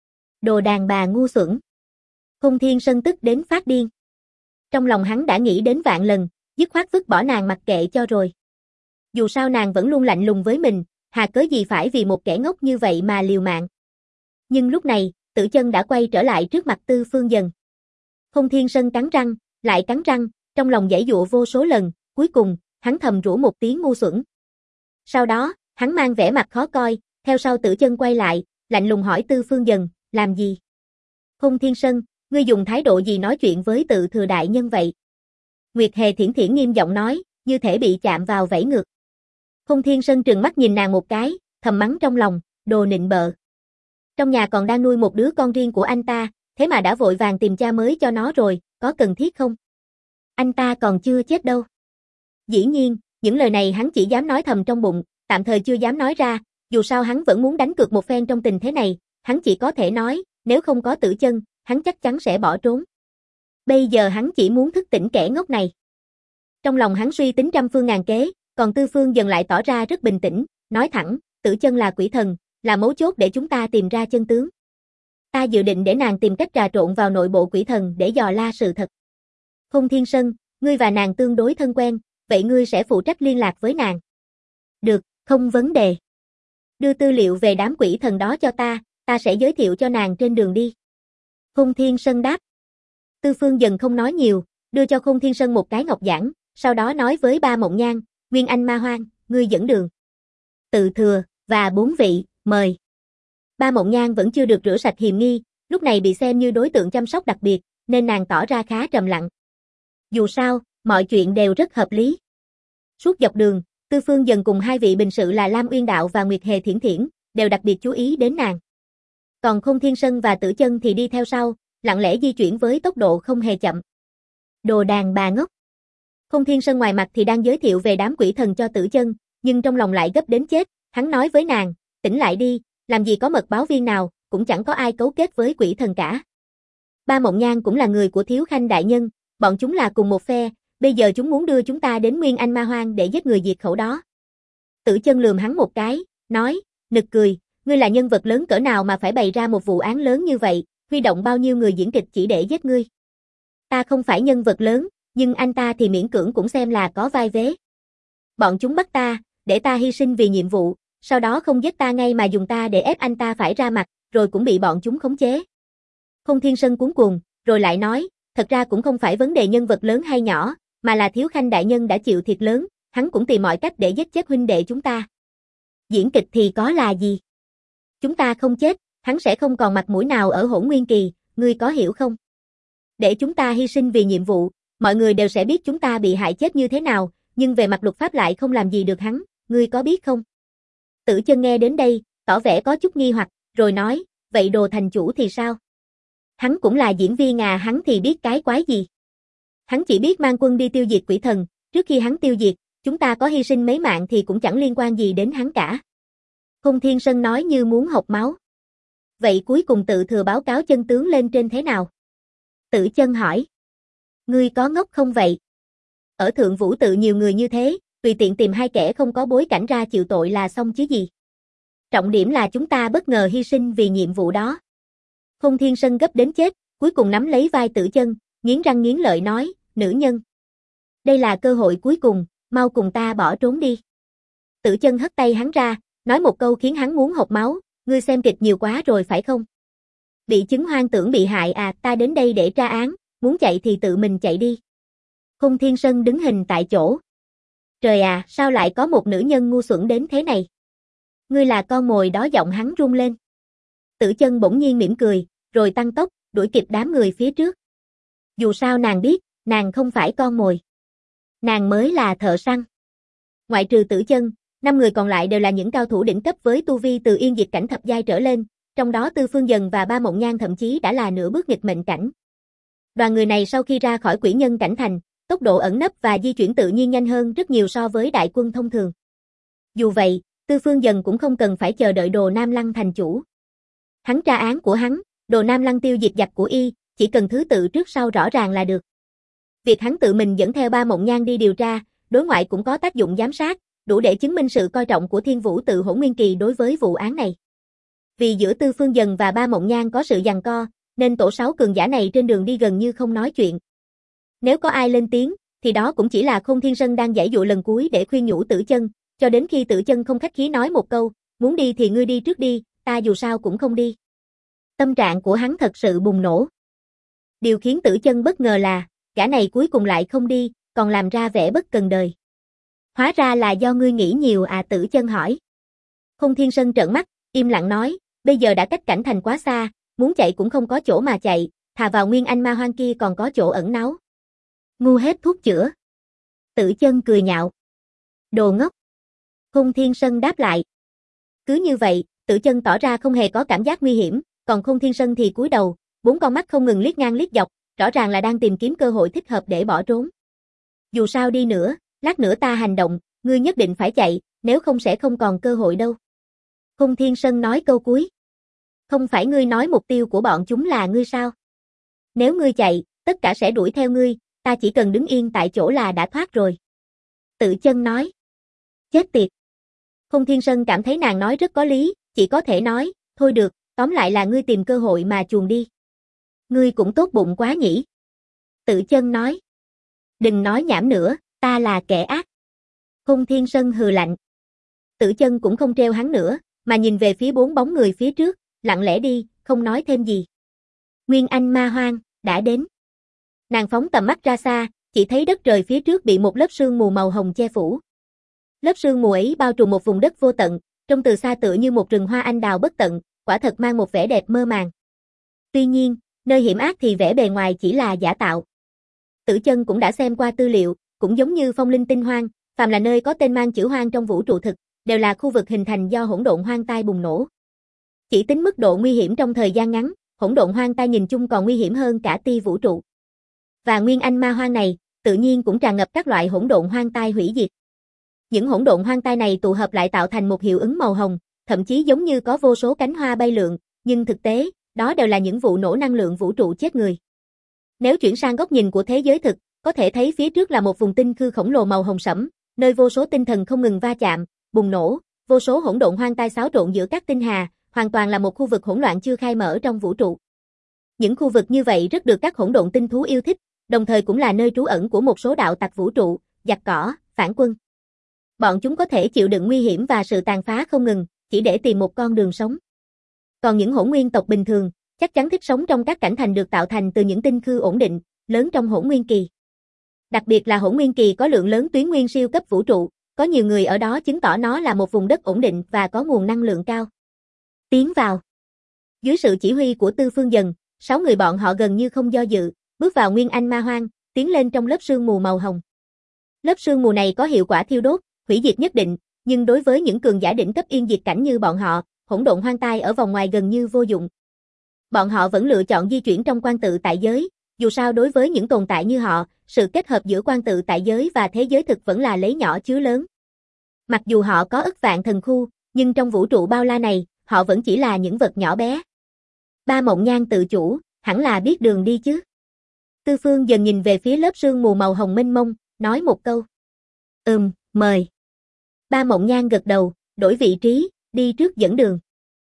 Đồ đàn bà ngu xuẩn. Khôn Thiên Sơn tức đến phát điên. Trong lòng hắn đã nghĩ đến vạn lần, dứt khoát vứt bỏ nàng mặc kệ cho rồi. Dù sao nàng vẫn luôn lạnh lùng với mình, hà cớ gì phải vì một kẻ ngốc như vậy mà liều mạng. Nhưng lúc này, Tử Chân đã quay trở lại trước mặt Tư Phương dần. Khôn Thiên Sơn cắn răng, lại cắn răng, trong lòng giãy giụa vô số lần, cuối cùng, hắn thầm rủa một tiếng ngu xuẩn. Sau đó, hắn mang vẻ mặt khó coi, theo sau Tử Chân quay lại, lạnh lùng hỏi Tư Phương dần, làm gì? Khôn Thiên Sơn, ngươi dùng thái độ gì nói chuyện với Tự Thừa đại nhân vậy? Nguyệt Hề Thiển Thiển nghiêm giọng nói, như thể bị chạm vào vẫy ngược. Khôn Thiên Sơn trừng mắt nhìn nàng một cái, thầm mắng trong lòng, đồ nịnh bợ. Trong nhà còn đang nuôi một đứa con riêng của anh ta, thế mà đã vội vàng tìm cha mới cho nó rồi, có cần thiết không? Anh ta còn chưa chết đâu. Dĩ nhiên, những lời này hắn chỉ dám nói thầm trong bụng, tạm thời chưa dám nói ra, dù sao hắn vẫn muốn đánh cược một phen trong tình thế này, hắn chỉ có thể nói, nếu không có Tử Chân, hắn chắc chắn sẽ bỏ trốn. Bây giờ hắn chỉ muốn thức tỉnh kẻ ngốc này. Trong lòng hắn suy tính trăm phương ngàn kế, còn Tư Phương dần lại tỏ ra rất bình tĩnh, nói thẳng, Tử Chân là quỷ thần, là mấu chốt để chúng ta tìm ra chân tướng. Ta dự định để nàng tìm cách trà trộn vào nội bộ quỷ thần để dò la sự thật. Khôn Thiên Sơn, ngươi và nàng tương đối thân quen, vậy ngươi sẽ phụ trách liên lạc với nàng. Được, không vấn đề. Đưa tư liệu về đám quỷ thần đó cho ta sẽ giới thiệu cho nàng trên đường đi. Khôn Thiên Sơn đáp. Tư Phương dần không nói nhiều, đưa cho Khôn Thiên Sơn một cái ngọc giản, sau đó nói với Ba Mộng Nhan, Nguyên Anh Ma Hoang, ngươi dẫn đường. Tự Thừa, và 4 vị, mời. Ba Mộng Nhan vẫn chưa được rửa sạch hiềm nghi, lúc này bị xem như đối tượng chăm sóc đặc biệt, nên nàng tỏ ra khá trầm lặng. Dù sao, mọi chuyện đều rất hợp lý. Suốt dọc đường, Tư Phương dần cùng hai vị bình sự là Lam Uyên Đạo và Nguyệt Hề Thiển Thiển, đều đặc biệt chú ý đến nàng. Còn Khôn Thiên Sơn và Tử Chân thì đi theo sau, lặng lẽ di chuyển với tốc độ không hề chậm. Đồ đàn bà ngốc. Khôn Thiên Sơn ngoài mặt thì đang giới thiệu về đám quỷ thần cho Tử Chân, nhưng trong lòng lại gấp đến chết, hắn nói với nàng, tỉnh lại đi, làm gì có mật báo viên nào, cũng chẳng có ai cấu kết với quỷ thần cả. Ba Mộng Nhan cũng là người của Thiếu Khanh đại nhân, bọn chúng là cùng một phe, bây giờ chúng muốn đưa chúng ta đến Nguyên Anh Ma Hoang để giết người diệt khẩu đó. Tử Chân lườm hắn một cái, nói, nực cười, ngươi là nhân vật lớn cỡ nào mà phải bày ra một vụ án lớn như vậy, huy động bao nhiêu người diễn kịch chỉ để giết ngươi. Ta không phải nhân vật lớn, nhưng anh ta thì miễn cưỡng cũng xem là có vai vế. Bọn chúng bắt ta, để ta hy sinh vì nhiệm vụ, sau đó không giết ta ngay mà dùng ta để ép anh ta phải ra mặt, rồi cũng bị bọn chúng khống chế. Khôn Thiên Sơn cuống cuồng, rồi lại nói, thật ra cũng không phải vấn đề nhân vật lớn hay nhỏ, mà là Thiếu Khanh đại nhân đã chịu thiệt lớn, hắn cũng tìm mọi cách để giết chết huynh đệ chúng ta. Diễn kịch thì có là gì? Chúng ta không chết, hắn sẽ không còn mặt mũi nào ở Hỗn Nguyên Kỳ, ngươi có hiểu không? Để chúng ta hy sinh vì nhiệm vụ, mọi người đều sẽ biết chúng ta bị hại chết như thế nào, nhưng về mặt luật pháp lại không làm gì được hắn, ngươi có biết không? Tử Chân nghe đến đây, tỏ vẻ có chút nghi hoặc, rồi nói, vậy Đồ thành chủ thì sao? Hắn cũng là diễn viên à, hắn thì biết cái quái gì? Hắn chỉ biết mang quân đi tiêu diệt quỷ thần, trước khi hắn tiêu diệt, chúng ta có hy sinh mấy mạng thì cũng chẳng liên quan gì đến hắn cả. Khôn Thiên Sơn nói như muốn hộc máu. Vậy cuối cùng tự thừa báo cáo chân tướng lên trên thế nào? Tử Chân hỏi. Ngươi có ngốc không vậy? Ở Thượng Vũ tự nhiều người như thế, tùy tiện tìm hai kẻ không có bối cảnh ra chịu tội là xong chứ gì. Trọng điểm là chúng ta bất ngờ hy sinh vì nhiệm vụ đó. Khôn Thiên Sơn gấp đến chết, cuối cùng nắm lấy vai Tử Chân, nghiến răng nghiến lợi nói, nữ nhân. Đây là cơ hội cuối cùng, mau cùng ta bỏ trốn đi. Tử Chân hất tay hắn ra, nói một câu khiến hắn muốn hộc máu, ngươi xem kịch nhiều quá rồi phải không? Bị chứng hoang tưởng bị hại à, ta đến đây để tra án, muốn chạy thì tự mình chạy đi. Khôn Thiên Sơn đứng hình tại chỗ. Trời à, sao lại có một nữ nhân ngu xuẩn đến thế này? Ngươi là con mồi đó, giọng hắn run lên. Tử Chân bỗng nhiên mỉm cười, rồi tăng tốc, đuổi kịp đám người phía trước. Dù sao nàng biết, nàng không phải con mồi. Nàng mới là thợ săn. Ngoại trừ Tử Chân, 5 người còn lại đều là những cao thủ đỉnh cấp với tu vi từ yên diệt cảnh thập giai trở lên, trong đó Tư Phương Dần và Ba Mộng Nhan thậm chí đã là nửa bước nghịch mệnh cảnh. Đoàn người này sau khi ra khỏi quỷ nhân cảnh thành, tốc độ ẩn nấp và di chuyển tự nhiên nhanh hơn rất nhiều so với đại quân thông thường. Dù vậy, Tư Phương Dần cũng không cần phải chờ đợi Đồ Nam Lăng thành chủ. Hắn tra án của hắn, Đồ Nam Lăng tiêu diệt giặc của y, chỉ cần thứ tự trước sau rõ ràng là được. Việc hắn tự mình dẫn theo Ba Mộng Nhan đi điều tra, đối ngoại cũng có tác dụng giám sát, đủ để chứng minh sự coi trọng của Thiên Vũ tự Hỗn Nguyên Kỳ đối với vụ án này. Vì giữa Tư Phương Dần và Ba Mộng Nhan có sự giằng co, nên tổ 6 cường giả này trên đường đi gần như không nói chuyện. Nếu có ai lên tiếng, thì đó cũng chỉ là Khôn Thiên Sơn đang giãy dụa lần cuối để khuyên nhủ Tử Chân, cho đến khi Tử Chân không khách khí nói một câu, muốn đi thì ngươi đi trước đi, ta dù sao cũng không đi. Tâm trạng của hắn thật sự bùng nổ. Điều khiến Tử Chân bất ngờ là, gã này cuối cùng lại không đi, còn làm ra vẻ bất cần đời. Hóa ra là do ngươi nghĩ nhiều à, Tử Chân hỏi. Khôn Thiên Sơn trợn mắt, im lặng nói, bây giờ đã cách cảnh thành quá xa, muốn chạy cũng không có chỗ mà chạy, thà vào Nguyên Anh Ma Hoang kia còn có chỗ ẩn náu. Ngu hết thuốc chữa. Tử Chân cười nhạo. Đồ ngốc. Khôn Thiên Sơn đáp lại. Cứ như vậy, Tử Chân tỏ ra không hề có cảm giác nguy hiểm, còn Khôn Thiên Sơn thì cúi đầu, 4 con mắt không ngừng liếc ngang liếc dọc, rõ ràng là đang tìm kiếm cơ hội thích hợp để bỏ trốn. Dù sao đi nữa, lát nữa ta hành động, ngươi nhất định phải chạy, nếu không sẽ không còn cơ hội đâu. Khôn Thiên Sơn nói câu cuối. Không phải ngươi nói mục tiêu của bọn chúng là ngươi sao? Nếu ngươi chạy, tất cả sẽ đuổi theo ngươi, ta chỉ cần đứng yên tại chỗ là đã thoát rồi. Tử Chân nói. Chết tiệt. Khôn Thiên Sơn cảm thấy nàng nói rất có lý, chỉ có thể nói, thôi được, tóm lại là ngươi tìm cơ hội mà chuồn đi. Ngươi cũng tốt bụng quá nhỉ. Tử Chân nói. Đừng nói nhảm nữa, ta là kẻ ác. Khôn Thiên Sơn hừ lạnh. Tử Chân cũng không treo hắn nữa, mà nhìn về phía 4 bóng người phía trước, lặng lẽ đi, không nói thêm gì. Nguyên Anh Ma Hoang đã đến. Nàng phóng tầm mắt ra xa, chỉ thấy đất trời phía trước bị một lớp sương mù màu hồng che phủ. Lớp sương mù ấy bao trùm một vùng đất vô tận, trông từ xa tựa như một rừng hoa anh đào bất tận, quả thật mang một vẻ đẹp mơ màng. Tuy nhiên, nơi hiểm ác thì vẻ bề ngoài chỉ là giả tạo. Tử Chân cũng đã xem qua tư liệu, cũng giống như Phong Linh Tinh Hoang, phàm là nơi có tên mang chữ hoang trong vũ trụ thực, đều là khu vực hình thành do hỗn độn hoang tai bùng nổ. Chỉ tính mức độ nguy hiểm trong thời gian ngắn, hỗn độn hoang tai nhìn chung còn nguy hiểm hơn cả ti vũ trụ. Và Nguyên Anh Ma Hoang này, tự nhiên cũng tràn ngập các loại hỗn độn hoang tai hủy diệt. Những hỗn độn hoang tai này tụ hợp lại tạo thành một hiệu ứng màu hồng, thậm chí giống như có vô số cánh hoa bay lượn, nhưng thực tế, đó đều là những vụ nổ năng lượng vũ trụ chết người. Nếu chuyển sang góc nhìn của thế giới thực, có thể thấy phía trước là một vùng tinh khư khổng lồ màu hồng sẫm, nơi vô số tinh thần không ngừng va chạm, bùng nổ, vô số hỗn độn hoang tai xáo trộn giữa các tinh hà, hoàn toàn là một khu vực hỗn loạn chưa khai mở trong vũ trụ. Những khu vực như vậy rất được các hỗn độn tinh thú yêu thích, đồng thời cũng là nơi trú ẩn của một số đạo tặc vũ trụ, giặc cỏ, phản quân. Bọn chúng có thể chịu đựng nguy hiểm và sự tàn phá không ngừng, chỉ để tìm một con đường sống. Còn những hỗn nguyên tộc bình thường, chắc chắn thích sống trong các cảnh thành được tạo thành từ những tinh khư ổn định, lớn trong hỗn nguyên kỳ. Đặc biệt là hỗn nguyên kỳ có lượng lớn tuyến nguyên siêu cấp vũ trụ, có nhiều người ở đó chứng tỏ nó là một vùng đất ổn định và có nguồn năng lượng cao. Tiến vào. Dưới sự chỉ huy của Tư Phương Dần, 6 người bọn họ gần như không do dự, bước vào Nguyên Anh Ma Hoang, tiến lên trong lớp sương mù màu hồng. Lớp sương mù này có hiệu quả thiêu đốt, hủy diệt nhất định, nhưng đối với những cường giả đỉnh cấp yên diệt cảnh như bọn họ, hỗn độn hoang tai ở vòng ngoài gần như vô dụng. Bọn họ vẫn lựa chọn di chuyển trong quan tự tại giới, dù sao đối với những tồn tại như họ, sự kết hợp giữa quan tự tại giới và thế giới thực vẫn là lấy nhỏ chứa lớn. Mặc dù họ có ức vạn thần khu, nhưng trong vũ trụ bao la này, họ vẫn chỉ là những vật nhỏ bé. Ba Mộng Nhan tự chủ, hẳn là biết đường đi chứ. Tư Phương dần nhìn về phía lớp sương mù màu hồng mênh mông, nói một câu. Mời. Ba Mộng Nhan gật đầu, đổi vị trí, đi trước dẫn đường.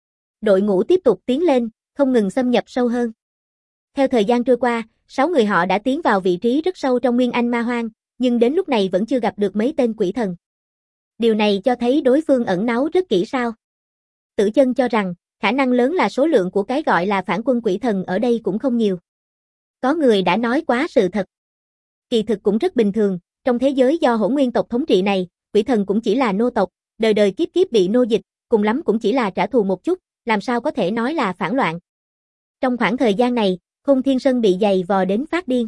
Đội ngũ tiếp tục tiến lên, không ngừng xâm nhập sâu hơn. Theo thời gian trôi qua, 6 người họ đã tiến vào vị trí rất sâu trong Nguyên Anh Ma Hoang, nhưng đến lúc này vẫn chưa gặp được mấy tên quỷ thần. Điều này cho thấy đối phương ẩn náu rất kỹ sao. Tử Chân cho rằng, khả năng lớn là số lượng của cái gọi là phản quân quỷ thần ở đây cũng không nhiều. Có người đã nói quá sự thật. Kỳ thực cũng rất bình thường, trong thế giới do hỗn nguyên tộc thống trị này, quỷ thần cũng chỉ là nô tộc, đời đời kiếp kiếp bị nô dịch, cùng lắm cũng chỉ là trả thù một chút, làm sao có thể nói là phản loạn. Trong khoảng thời gian này, Khôn Thiên Sơn bị giày vò đến phát điên.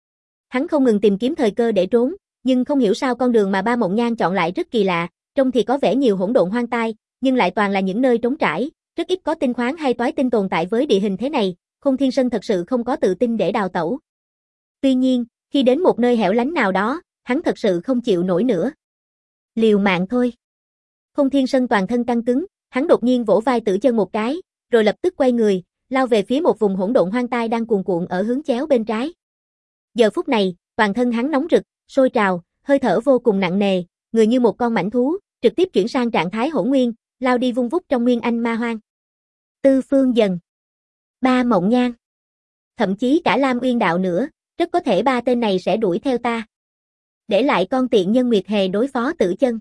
Hắn không ngừng tìm kiếm thời cơ để trốn, nhưng không hiểu sao con đường mà Ba Mộng Nhan chọn lại rất kỳ lạ, trông thì có vẻ nhiều hỗn độn hoang tai, nhưng lại toàn là những nơi trống trải, rất ít có tinh khoáng hay toái tinh tồn tại với địa hình thế này, Khôn Thiên Sơn thật sự không có tự tin để đào tẩu. Tuy nhiên, khi đến một nơi hẻo lánh nào đó, hắn thật sự không chịu nổi nữa. Liều mạng thôi. Khôn Thiên Sơn toàn thân căng cứng, hắn đột nhiên vỗ vai Tử Chân một cái, rồi lập tức quay người, lao về phía một vùng hỗn độn hoang tai đang cuồn cuộn ở hướng chéo bên trái. Giờ phút này, toàn thân hắn nóng rực, sôi trào, hơi thở vô cùng nặng nề, người như một con mãnh thú, trực tiếp chuyển sang trạng thái hỗn nguyên, lao đi vung vút trong Nguyên Anh Ma Hoang. Tư Phương Dần, Ba Mộng Nhan, thậm chí cả Lam Uyên Đạo nữa, rất có thể ba tên này sẽ đuổi theo ta. Để lại con tiện nhân Nguyệt Hề đối phó Tử Chân.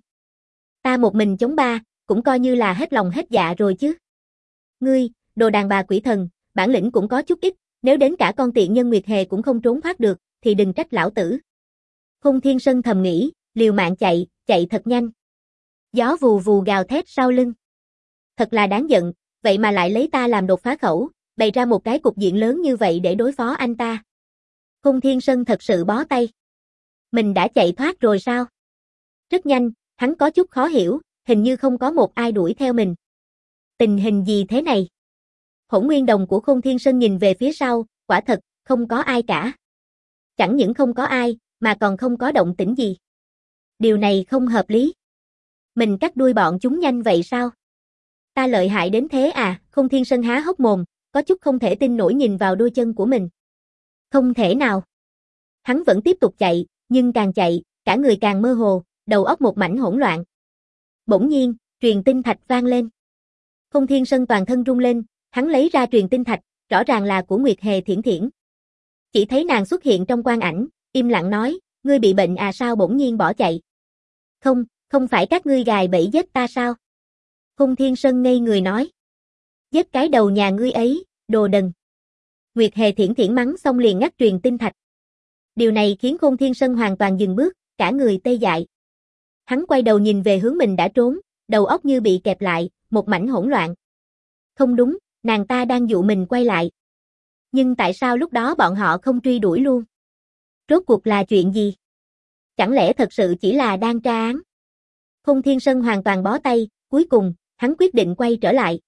Ta một mình chống ba, cũng coi như là hết lòng hết dạ rồi chứ. Ngươi, đồ đàn bà quỷ thần, bản lĩnh cũng có chút ít, nếu đến cả con tiện nhân Nguyệt Hề cũng không trốn thoát được, thì đừng trách lão tử. Khôn Thiên Sơn thầm nghĩ, liều mạng chạy, chạy thật nhanh. Gió vù vù gào thét sau lưng. Thật là đáng giận, vậy mà lại lấy ta làm đột phá khẩu, bày ra một cái cục diện lớn như vậy để đối phó anh ta. Khôn Thiên Sơn thật sự bó tay. Mình đã chạy thoát rồi sao? Rất nhanh, hắn có chút khó hiểu, hình như không có một ai đuổi theo mình. Tình hình gì thế này? Hỗn Nguyên Đồng của Khôn Thiên Sơn nhìn về phía sau, quả thật, không có ai cả. Chẳng những không có ai, mà còn không có động tĩnh gì. Điều này không hợp lý. Mình cắt đuôi bọn chúng nhanh vậy sao? Ta lợi hại đến thế à? Khôn Thiên Sơn há hốc mồm, có chút không thể tin nổi nhìn vào đôi chân của mình. Không thể nào. Hắn vẫn tiếp tục chạy, nhưng càng chạy, cả người càng mơ hồ, đầu óc một mảnh hỗn loạn. Bỗng nhiên, truyền tinh thạch vang lên. Khôn Thiên Sơn toàn thân rung lên, hắn lấy ra truyền tinh thạch, rõ ràng là của Nguyệt Hề Thiển Thiển. Chỉ thấy nàng xuất hiện trong quang ảnh, im lặng nói, ngươi bị bệnh à sao bỗng nhiên bỏ chạy? Không, không phải các ngươi gài bẫy giết ta sao? Khôn Thiên Sơn ngây người nói. Giết cái đầu nhà ngươi ấy, đồ đần. Nguyệt Hề Thiển Thiển mắng xong liền ngắt truyền tinh thạch. Điều này khiến Khôn Thiên Sơn hoàn toàn dừng bước, cả người tê dại. Hắn quay đầu nhìn về hướng mình đã trốn, đầu óc như bị kẹp lại, một mảnh hỗn loạn. Không đúng, nàng ta đang dụ mình quay lại. Nhưng tại sao lúc đó bọn họ không truy đuổi luôn? Rốt cuộc là chuyện gì? Chẳng lẽ thật sự chỉ là đang tra án? Khôn Thiên Sơn hoàn toàn bó tay, cuối cùng, hắn quyết định quay trở lại.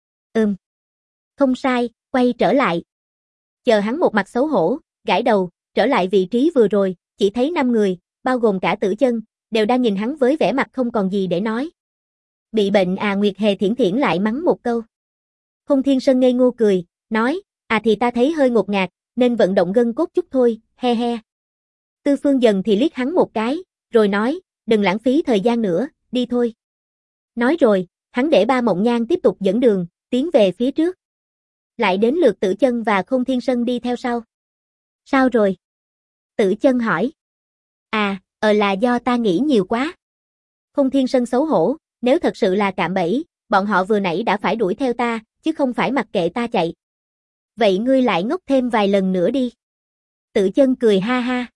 Không sai, quay trở lại. Chờ hắn một mặt xấu hổ, gãi đầu, trở lại vị trí vừa rồi, chỉ thấy 5 người, bao gồm cả Tử Chân, đều đang nhìn hắn với vẻ mặt không còn gì để nói. Bị bệnh à? Nguyệt Hề Thiển Thiển lại mắng một câu. Khôn Thiên Sơn ngây ngô cười, nói, à thì ta thấy hơi ngột ngạt, nên vận động gân cốt chút thôi, he he. Tư Phương Dần thì liếc hắn một cái, rồi nói, đừng lãng phí thời gian nữa, đi thôi. Nói rồi, hắn để Ba Mộng Nhan tiếp tục dẫn đường, tiến về phía trước. Lại đến lượt Tử Chân và Khôn Thiên Sân đi theo sau. Sao rồi? Tử Chân hỏi. Là do ta nghĩ nhiều quá. Khôn Thiên Sân xấu hổ, nếu thật sự là cạm bẫy, bọn họ vừa nãy đã phải đuổi theo ta, chứ không phải mặc kệ ta chạy. Vậy ngươi lại ngốc thêm vài lần nữa đi. Tử Chân cười ha ha.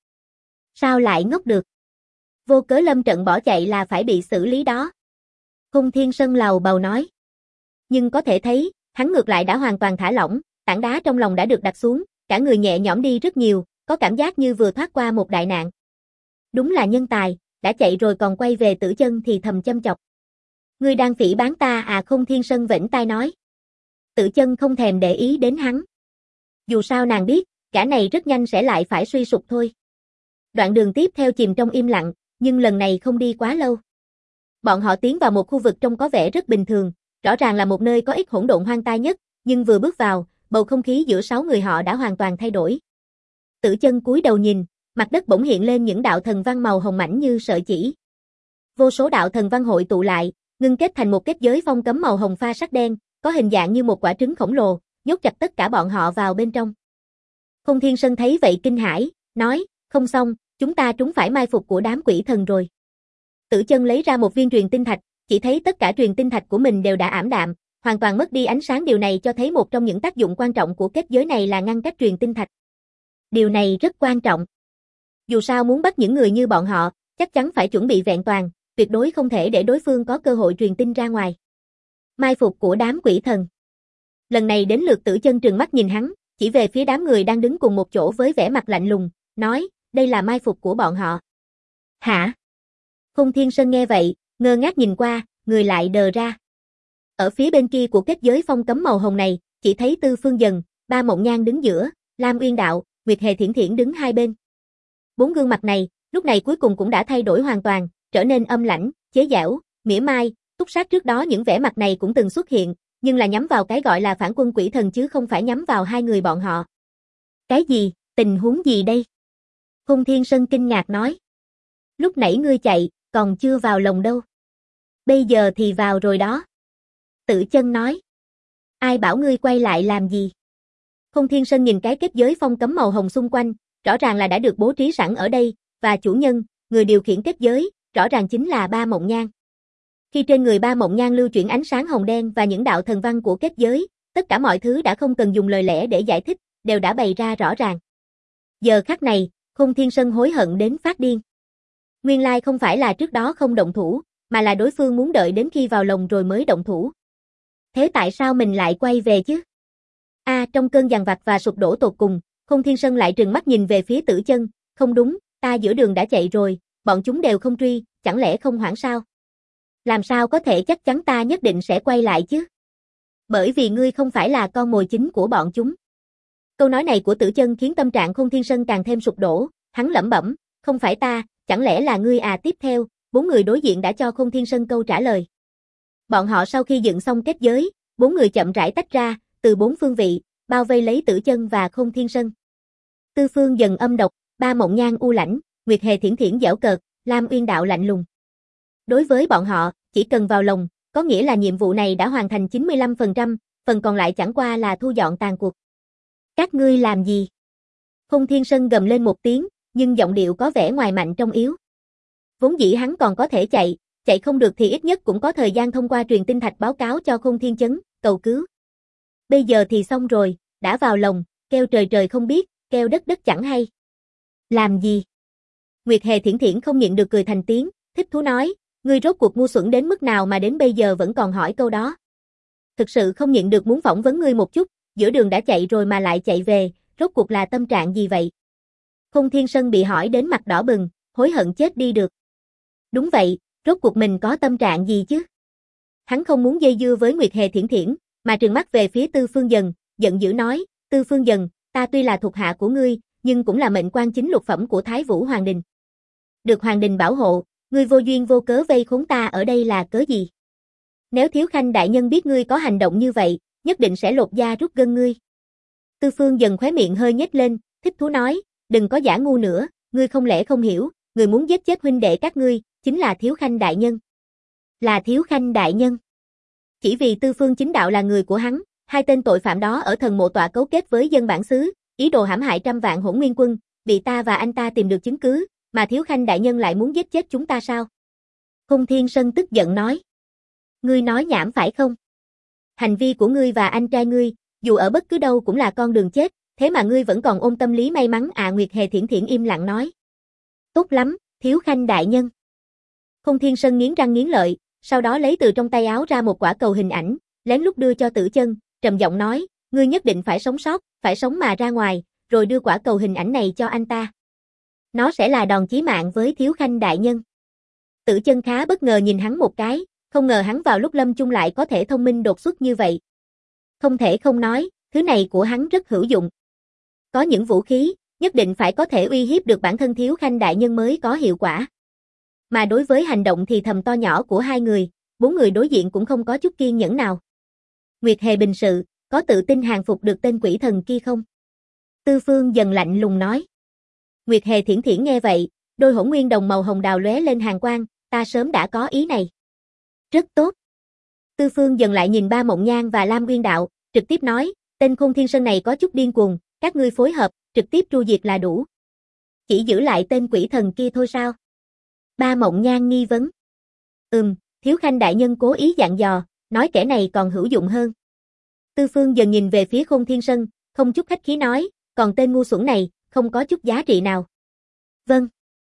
Sao lại ngốc được? Vô cớ lâm trận bỏ chạy là phải bị xử lý đó. Khôn Thiên Sân lầu bầu nói. Nhưng có thể thấy, hắn ngược lại đã hoàn toàn thả lỏng, tảng đá trong lòng đã được đặt xuống, cả người nhẹ nhõm đi rất nhiều, có cảm giác như vừa thoát qua một đại nạn. Đúng là nhân tài, đã chạy rồi còn quay về. Tử Chân thì thầm châm chọc. Ngươi đang phỉ báng ta à? Khôn Thiên Sân vểnh tai nói. Tử Chân không thèm để ý đến hắn. Dù sao nàng biết, gã này rất nhanh sẽ lại phải suy sụp thôi. Đoạn đường tiếp theo chìm trong im lặng, nhưng lần này không đi quá lâu. Bọn họ tiến vào một khu vực trông có vẻ rất bình thường, rõ ràng là một nơi có ít hỗn độn hoang tai nhất, nhưng vừa bước vào, bầu không khí giữa 6 người họ đã hoàn toàn thay đổi. Tử Chân cúi đầu nhìn, mặt đất bỗng hiện lên những đạo thần văn màu hồng mảnh như sợi chỉ. Vô số đạo thần văn hội tụ lại, ngưng kết thành một kết giới phong cấm màu hồng pha sắc đen, có hình dạng như một quả trứng khổng lồ, nhốt chặt tất cả bọn họ vào bên trong. Khôn Thiên Sân thấy vậy kinh hãi, nói, không xong, chúng ta trúng phải mai phục của đám quỷ thần rồi. Tử Chân lấy ra một viên truyền tinh thạch, chỉ thấy tất cả truyền tinh thạch của mình đều đã ảm đạm, hoàn toàn mất đi ánh sáng. Điều này cho thấy một trong những tác dụng quan trọng của kết giới này là ngăn cách truyền tinh thạch. Điều này rất quan trọng. Dù sao muốn bắt những người như bọn họ, chắc chắn phải chuẩn bị vẹn toàn, tuyệt đối không thể để đối phương có cơ hội truyền tin ra ngoài. Mai phục của đám quỷ thần. Lần này đến lượt Tử Chân trừng mắt nhìn hắn, chỉ về phía đám người đang đứng cùng một chỗ với vẻ mặt lạnh lùng, nói, đây là mai phục của bọn họ. Hả? Khôn Thiên Sân nghe vậy, ngơ ngác nhìn qua, người lại đờ ra. Ở phía bên kia của kết giới phong cấm màu hồng này, chỉ thấy Tư Phương Dần, Ba Mộng Nhan đứng giữa, Lam Uyên Đạo, Nguyệt Hề Thiển Thiển đứng hai bên. 4 gương mặt này, lúc này cuối cùng cũng đã thay đổi hoàn toàn, trở nên âm lãnh, chế giễu, mỉa mai, túc sát. Trước đó những vẻ mặt này cũng từng xuất hiện, nhưng là nhắm vào cái gọi là phản quân quỷ thần chứ không phải nhắm vào hai người bọn họ. Cái gì, tình huống gì đây? Khôn Thiên Sân kinh ngạc nói. Lúc nãy ngươi chạy, còn chưa vào lồng đâu. Bây giờ thì vào rồi đó. Tử Chân nói. Ai bảo ngươi quay lại làm gì? Khôn Thiên Sân nhìn cái kết giới phong cấm màu hồng xung quanh, rõ ràng là đã được bố trí sẵn ở đây, và chủ nhân, người điều khiển kết giới, rõ ràng chính là Ba Mộng Nhan. Khi trên người Ba Mộng Nhan lưu chuyển ánh sáng hồng đen và những đạo thần văn của kết giới, tất cả mọi thứ đã không cần dùng lời lẽ để giải thích, đều đã bày ra rõ ràng. Giờ khắc này, Khôn Thiên Sân hối hận đến phát điên. Nguyên lai không phải là trước đó không động thủ, mà là đối phương muốn đợi đến khi vào lồng rồi mới động thủ. Thế tại sao mình lại quay về chứ? Trong cơn giằng vặt và sụp đổ tột cùng, Khôn Thiên Sân lại trừng mắt nhìn về phía Tử Chân, không đúng, ta giữa đường đã chạy rồi, bọn chúng đều không truy, chẳng lẽ không hoảng sao? Làm sao có thể chắc chắn ta nhất định sẽ quay lại chứ? Bởi vì ngươi không phải là con mồi chính của bọn chúng. Câu nói này của Tử Chân khiến tâm trạng Khôn Thiên Sân càng thêm sụp đổ, hắn lẩm bẩm, không phải ta, chẳng lẽ là ngươi à? Tiếp theo, 4 người đối diện đã cho Khôn Thiên Sân câu trả lời. Bọn họ sau khi dựng xong kết giới, 4 người chậm rãi tách ra, từ 4 phương vị, bao vây lấy Tử Chân và Khôn Thiên Sân. Tư Phương Dần âm độc, Ba Mộng Nhan u lãnh, Nguyệt Hề Thiển Thiển giễu cợt, Lam Uyên Đạo lạnh lùng. Đối với bọn họ, chỉ cần vào lồng, có nghĩa là nhiệm vụ này đã hoàn thành 95%, phần còn lại chẳng qua là thu dọn tàn cuộc. Các ngươi làm gì? Khôn Thiên Sân gầm lên một tiếng, nhưng giọng điệu có vẻ ngoài mạnh trong yếu. Vốn dĩ hắn còn có thể chạy không được thì ít nhất cũng có thời gian thông qua truyền tinh thạch báo cáo cho Khôn Thiên Chấn, cầu cứu. Bây giờ thì xong rồi, đã vào lồng, kêu trời trời không biết, kêu đất đất chẳng hay. Làm gì? Nguyệt Hề Thiển Thiển không nhịn được cười thành tiếng, thích thú nói, ngươi rốt cuộc ngu xuẩn đến mức nào mà đến bây giờ vẫn còn hỏi câu đó. Thực sự không nhịn được muốn phỏng vấn ngươi một chút, giữa đường đã chạy rồi mà lại chạy về, rốt cuộc là tâm trạng gì vậy? Khôn Thiên Sân bị hỏi đến mặt đỏ bừng, hối hận chết đi được. Đúng vậy, rốt cuộc mình có tâm trạng gì chứ? Hắn không muốn dây dưa với Nguyệt Hề Thiển Thiển, mà trừng mắt về phía Tư Phương Dần, giận dữ nói, Tư Phương Dần, ta tuy là thuộc hạ của ngươi, nhưng cũng là mệnh quan chính lục phẩm của Thái Vũ Hoàng Đình. Được Hoàng Đình bảo hộ, ngươi vô duyên vô cớ vây khốn ta ở đây là cớ gì? Nếu Thiếu Khanh đại nhân biết ngươi có hành động như vậy, nhất định sẽ lột da rút gân ngươi. Tư Phương Dần khóe miệng hơi nhếch lên, thích thú nói, đừng có giả ngu nữa, ngươi không lẽ không hiểu, người muốn giết chết huynh đệ các ngươi, chính là Thiếu Khanh đại nhân. Là Thiếu Khanh đại nhân. Chỉ vì Tư Phương Chính Đạo là người của hắn, hai tên tội phạm đó ở thần mộ tọa cấu kết với dân bản xứ, ý đồ hãm hại trăm vạn Hỗn Nguyên quân, bị ta và anh ta tìm được chứng cứ, mà Thiếu Khanh đại nhân lại muốn giết chết chúng ta sao? Khôn Thiên Sân tức giận nói. Ngươi nói nhảm phải không? Hành vi của ngươi và anh trai ngươi, dù ở bất cứ đâu cũng là con đường chết, thế mà ngươi vẫn còn ôm tâm lý may mắn à? Nguyệt Hề Thiển Thiển im lặng nói. Tốt lắm, Thiếu Khanh đại nhân. Khôn Thiên Sân nghiến răng nghiến lợi, sau đó lấy từ trong tay áo ra một quả cầu hình ảnh, lén lút đưa cho Tử Chân, trầm giọng nói, ngươi nhất định phải sống sót, phải sống mà ra ngoài, rồi đưa quả cầu hình ảnh này cho anh ta. Nó sẽ là đòn chí mạng với Thiếu Khanh đại nhân. Tử Chân khá bất ngờ nhìn hắn một cái, không ngờ hắn vào lúc lâm chung lại có thể thông minh đột xuất như vậy. Không thể không nói, thứ này của hắn rất hữu dụng. Có những vũ khí, nhất định phải có thể uy hiếp được bản thân Thiếu Khanh đại nhân mới có hiệu quả. Mà đối với hành động thì thầm to nhỏ của hai người, bốn người đối diện cũng không có chút kiên nhẫn nào. Nguyệt Hề bình sự, có tự tin hàng phục được tên quỷ thần kia không? Tư Phương dần lạnh lùng nói. Nguyệt Hề Thiển Thiển nghe vậy, đôi hỗn nguyên đồng màu hồng đào lóe lên hàn quang, ta sớm đã có ý này. Rất tốt. Tư Phương dần lại nhìn Ba Mộng Nhan và Lam Nguyên Đạo, trực tiếp nói, tên Khôn Thiên Sân này có chút điên cuồng, các ngươi phối hợp, trực tiếp tru diệt là đủ. Chỉ giữ lại tên quỷ thần kia thôi sao? Ba Mộng Nhan nghi vấn. Thiếu Khanh đại nhân cố ý dặn dò, nói kẻ này còn hữu dụng hơn. Tư Phương dần nhìn về phía Khôn Thiên Sân, không chút khách khí nói, còn tên ngu xuẩn này, không có chút giá trị nào. Vâng.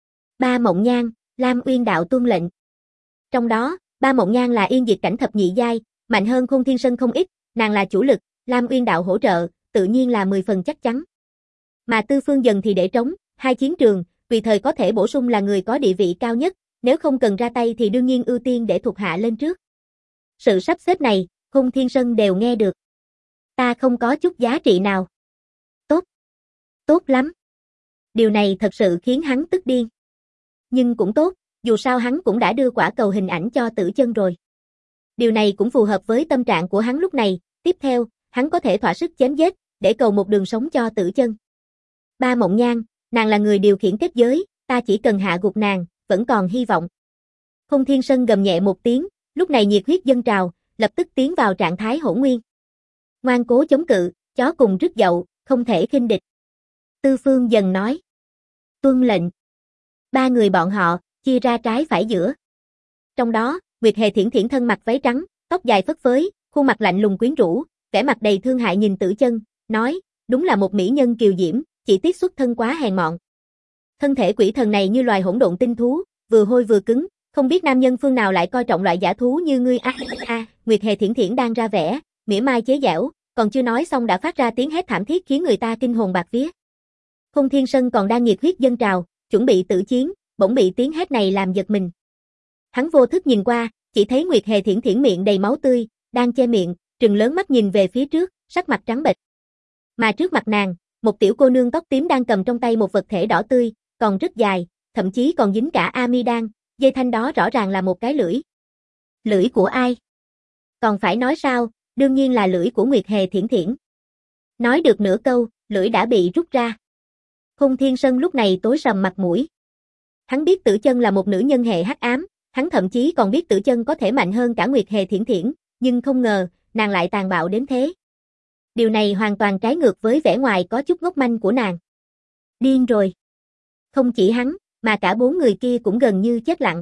Ba Mộng Nhan, Lam Uyên Đạo tuân lệnh. Trong đó, Ba Mộng Nhan là yên diệt cảnh thập nhị giai, mạnh hơn Khôn Thiên Sân không ít, nàng là chủ lực, Lam Uyên Đạo hỗ trợ, tự nhiên là 10 phần chắc chắn. Mà Tư Phương dần thì để trống, hai chiến trường, tùy thời có thể bổ sung là người có địa vị cao nhất, nếu không cần ra tay thì đương nhiên ưu tiên để thuộc hạ lên trước. Sự sắp xếp này, Khôn Thiên Sân đều nghe được. Ta không có chút giá trị nào. Tốt. Tốt lắm. Điều này thật sự khiến hắn tức điên. Nhưng cũng tốt, dù sao hắn cũng đã đưa quả cầu hình ảnh cho Tử Chân rồi. Điều này cũng phù hợp với tâm trạng của hắn lúc này, tiếp theo, hắn có thể thỏa sức chém giết, để cầu một đường sống cho Tử Chân. Ba Mộng Nhan, nàng là người điều khiển kết giới, ta chỉ cần hạ gục nàng, vẫn còn hy vọng. Khôn Thiên Sân gầm nhẹ một tiếng, lúc này nhiệt huyết dâng trào, lập tức tiến vào trạng thái hỗn nguyên. Ngoan cố chống cự, chó cùng rứt dậu, không thể khinh địch. Tư Phương dần nói. Tuân lệnh. Ba người bọn họ, chia ra trái phải giữa. Trong đó, Nguyệt Hề Thiển Thiển thân mặc váy trắng, tóc dài phất phới, khuôn mặt lạnh lùng quyến rũ, vẻ mặt đầy thương hại nhìn Tử Chân, nói, đúng là một mỹ nhân kiều diễm, chỉ tiếc xuất thân quá hèn mọn. Thân thể quỷ thần này như loài hỗn độn tinh thú, vừa hôi vừa cứng, không biết nam nhân phương nào lại coi trọng loại giả thú như ngươi. Nguyệt Hề Thiển Thiển đang ra vẻ, mỉa mai chế giễu, còn chưa nói xong đã phát ra tiếng hét thảm thiết khiến người ta kinh hồn bạt vía. Khôn Thiên Sân còn đang nhiệt huyết dâng trào, chuẩn bị tử chiến, bỗng bị tiếng hét này làm giật mình. Hắn vô thức nhìn qua, chỉ thấy Nguyệt Hề Thiển Thiển miệng đầy máu tươi, đang che miệng, trừng lớn mắt nhìn về phía trước, sắc mặt trắng bệch. Mà trước mặt nàng, một tiểu cô nương tóc tím đang cầm trong tay một vật thể đỏ tươi, còn rất dài, thậm chí còn dính cả amidan, dây thanh đó rõ ràng là một cái lưỡi. Lưỡi của ai? Còn phải nói sao, đương nhiên là lưỡi của Nguyệt Hề Thiển Thiển. Nói được nửa câu, lưỡi đã bị rút ra. Khôn Thiên Sân lúc này tối sầm mặt mũi. Hắn biết Tử Chân là một nữ nhân hệ hắc ám, hắn thậm chí còn biết Tử Chân có thể mạnh hơn cả Nguyệt Hề Thiển Thiển, nhưng không ngờ, nàng lại tàn bạo đến thế. Điều này hoàn toàn trái ngược với vẻ ngoài có chút ngốc manh của nàng. Điên rồi. Không chỉ hắn, mà cả bốn người kia cũng gần như chết lặng.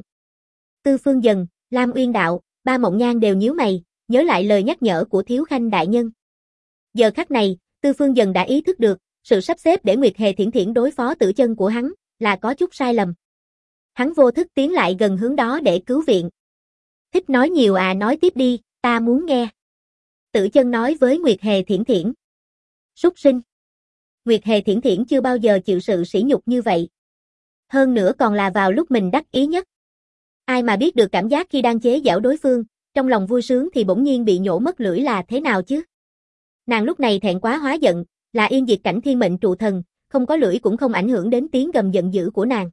Tư Phương Dần, Lam Uyên Đạo, Ba Mộng Nhan đều nhíu mày, nhớ lại lời nhắc nhở của Thiếu Khanh đại nhân. Giờ khắc này, Tư Phương Dần đã ý thức được, sự sắp xếp để Nguyệt Hề Thiển Thiển đối phó Tử Chân của hắn, là có chút sai lầm. Hắn vô thức tiến lại gần hướng đó để cứu viện. Thích nói nhiều à, nói tiếp đi, ta muốn nghe. Tử Chân nói với Nguyệt Hề Thiển Thiển. Súc sinh. Nguyệt Hề Thiển Thiển chưa bao giờ chịu sự sỉ nhục như vậy. Hơn nữa còn là vào lúc mình đắc ý nhất. Ai mà biết được cảm giác khi đang chế giễu đối phương, trong lòng vui sướng thì bỗng nhiên bị nhổ mất lưỡi là thế nào chứ? Nàng lúc này thẹn quá hóa giận, là yên diệt cảnh thiên mệnh trụ thần, không có lưỡi cũng không ảnh hưởng đến tiếng gầm giận dữ của nàng.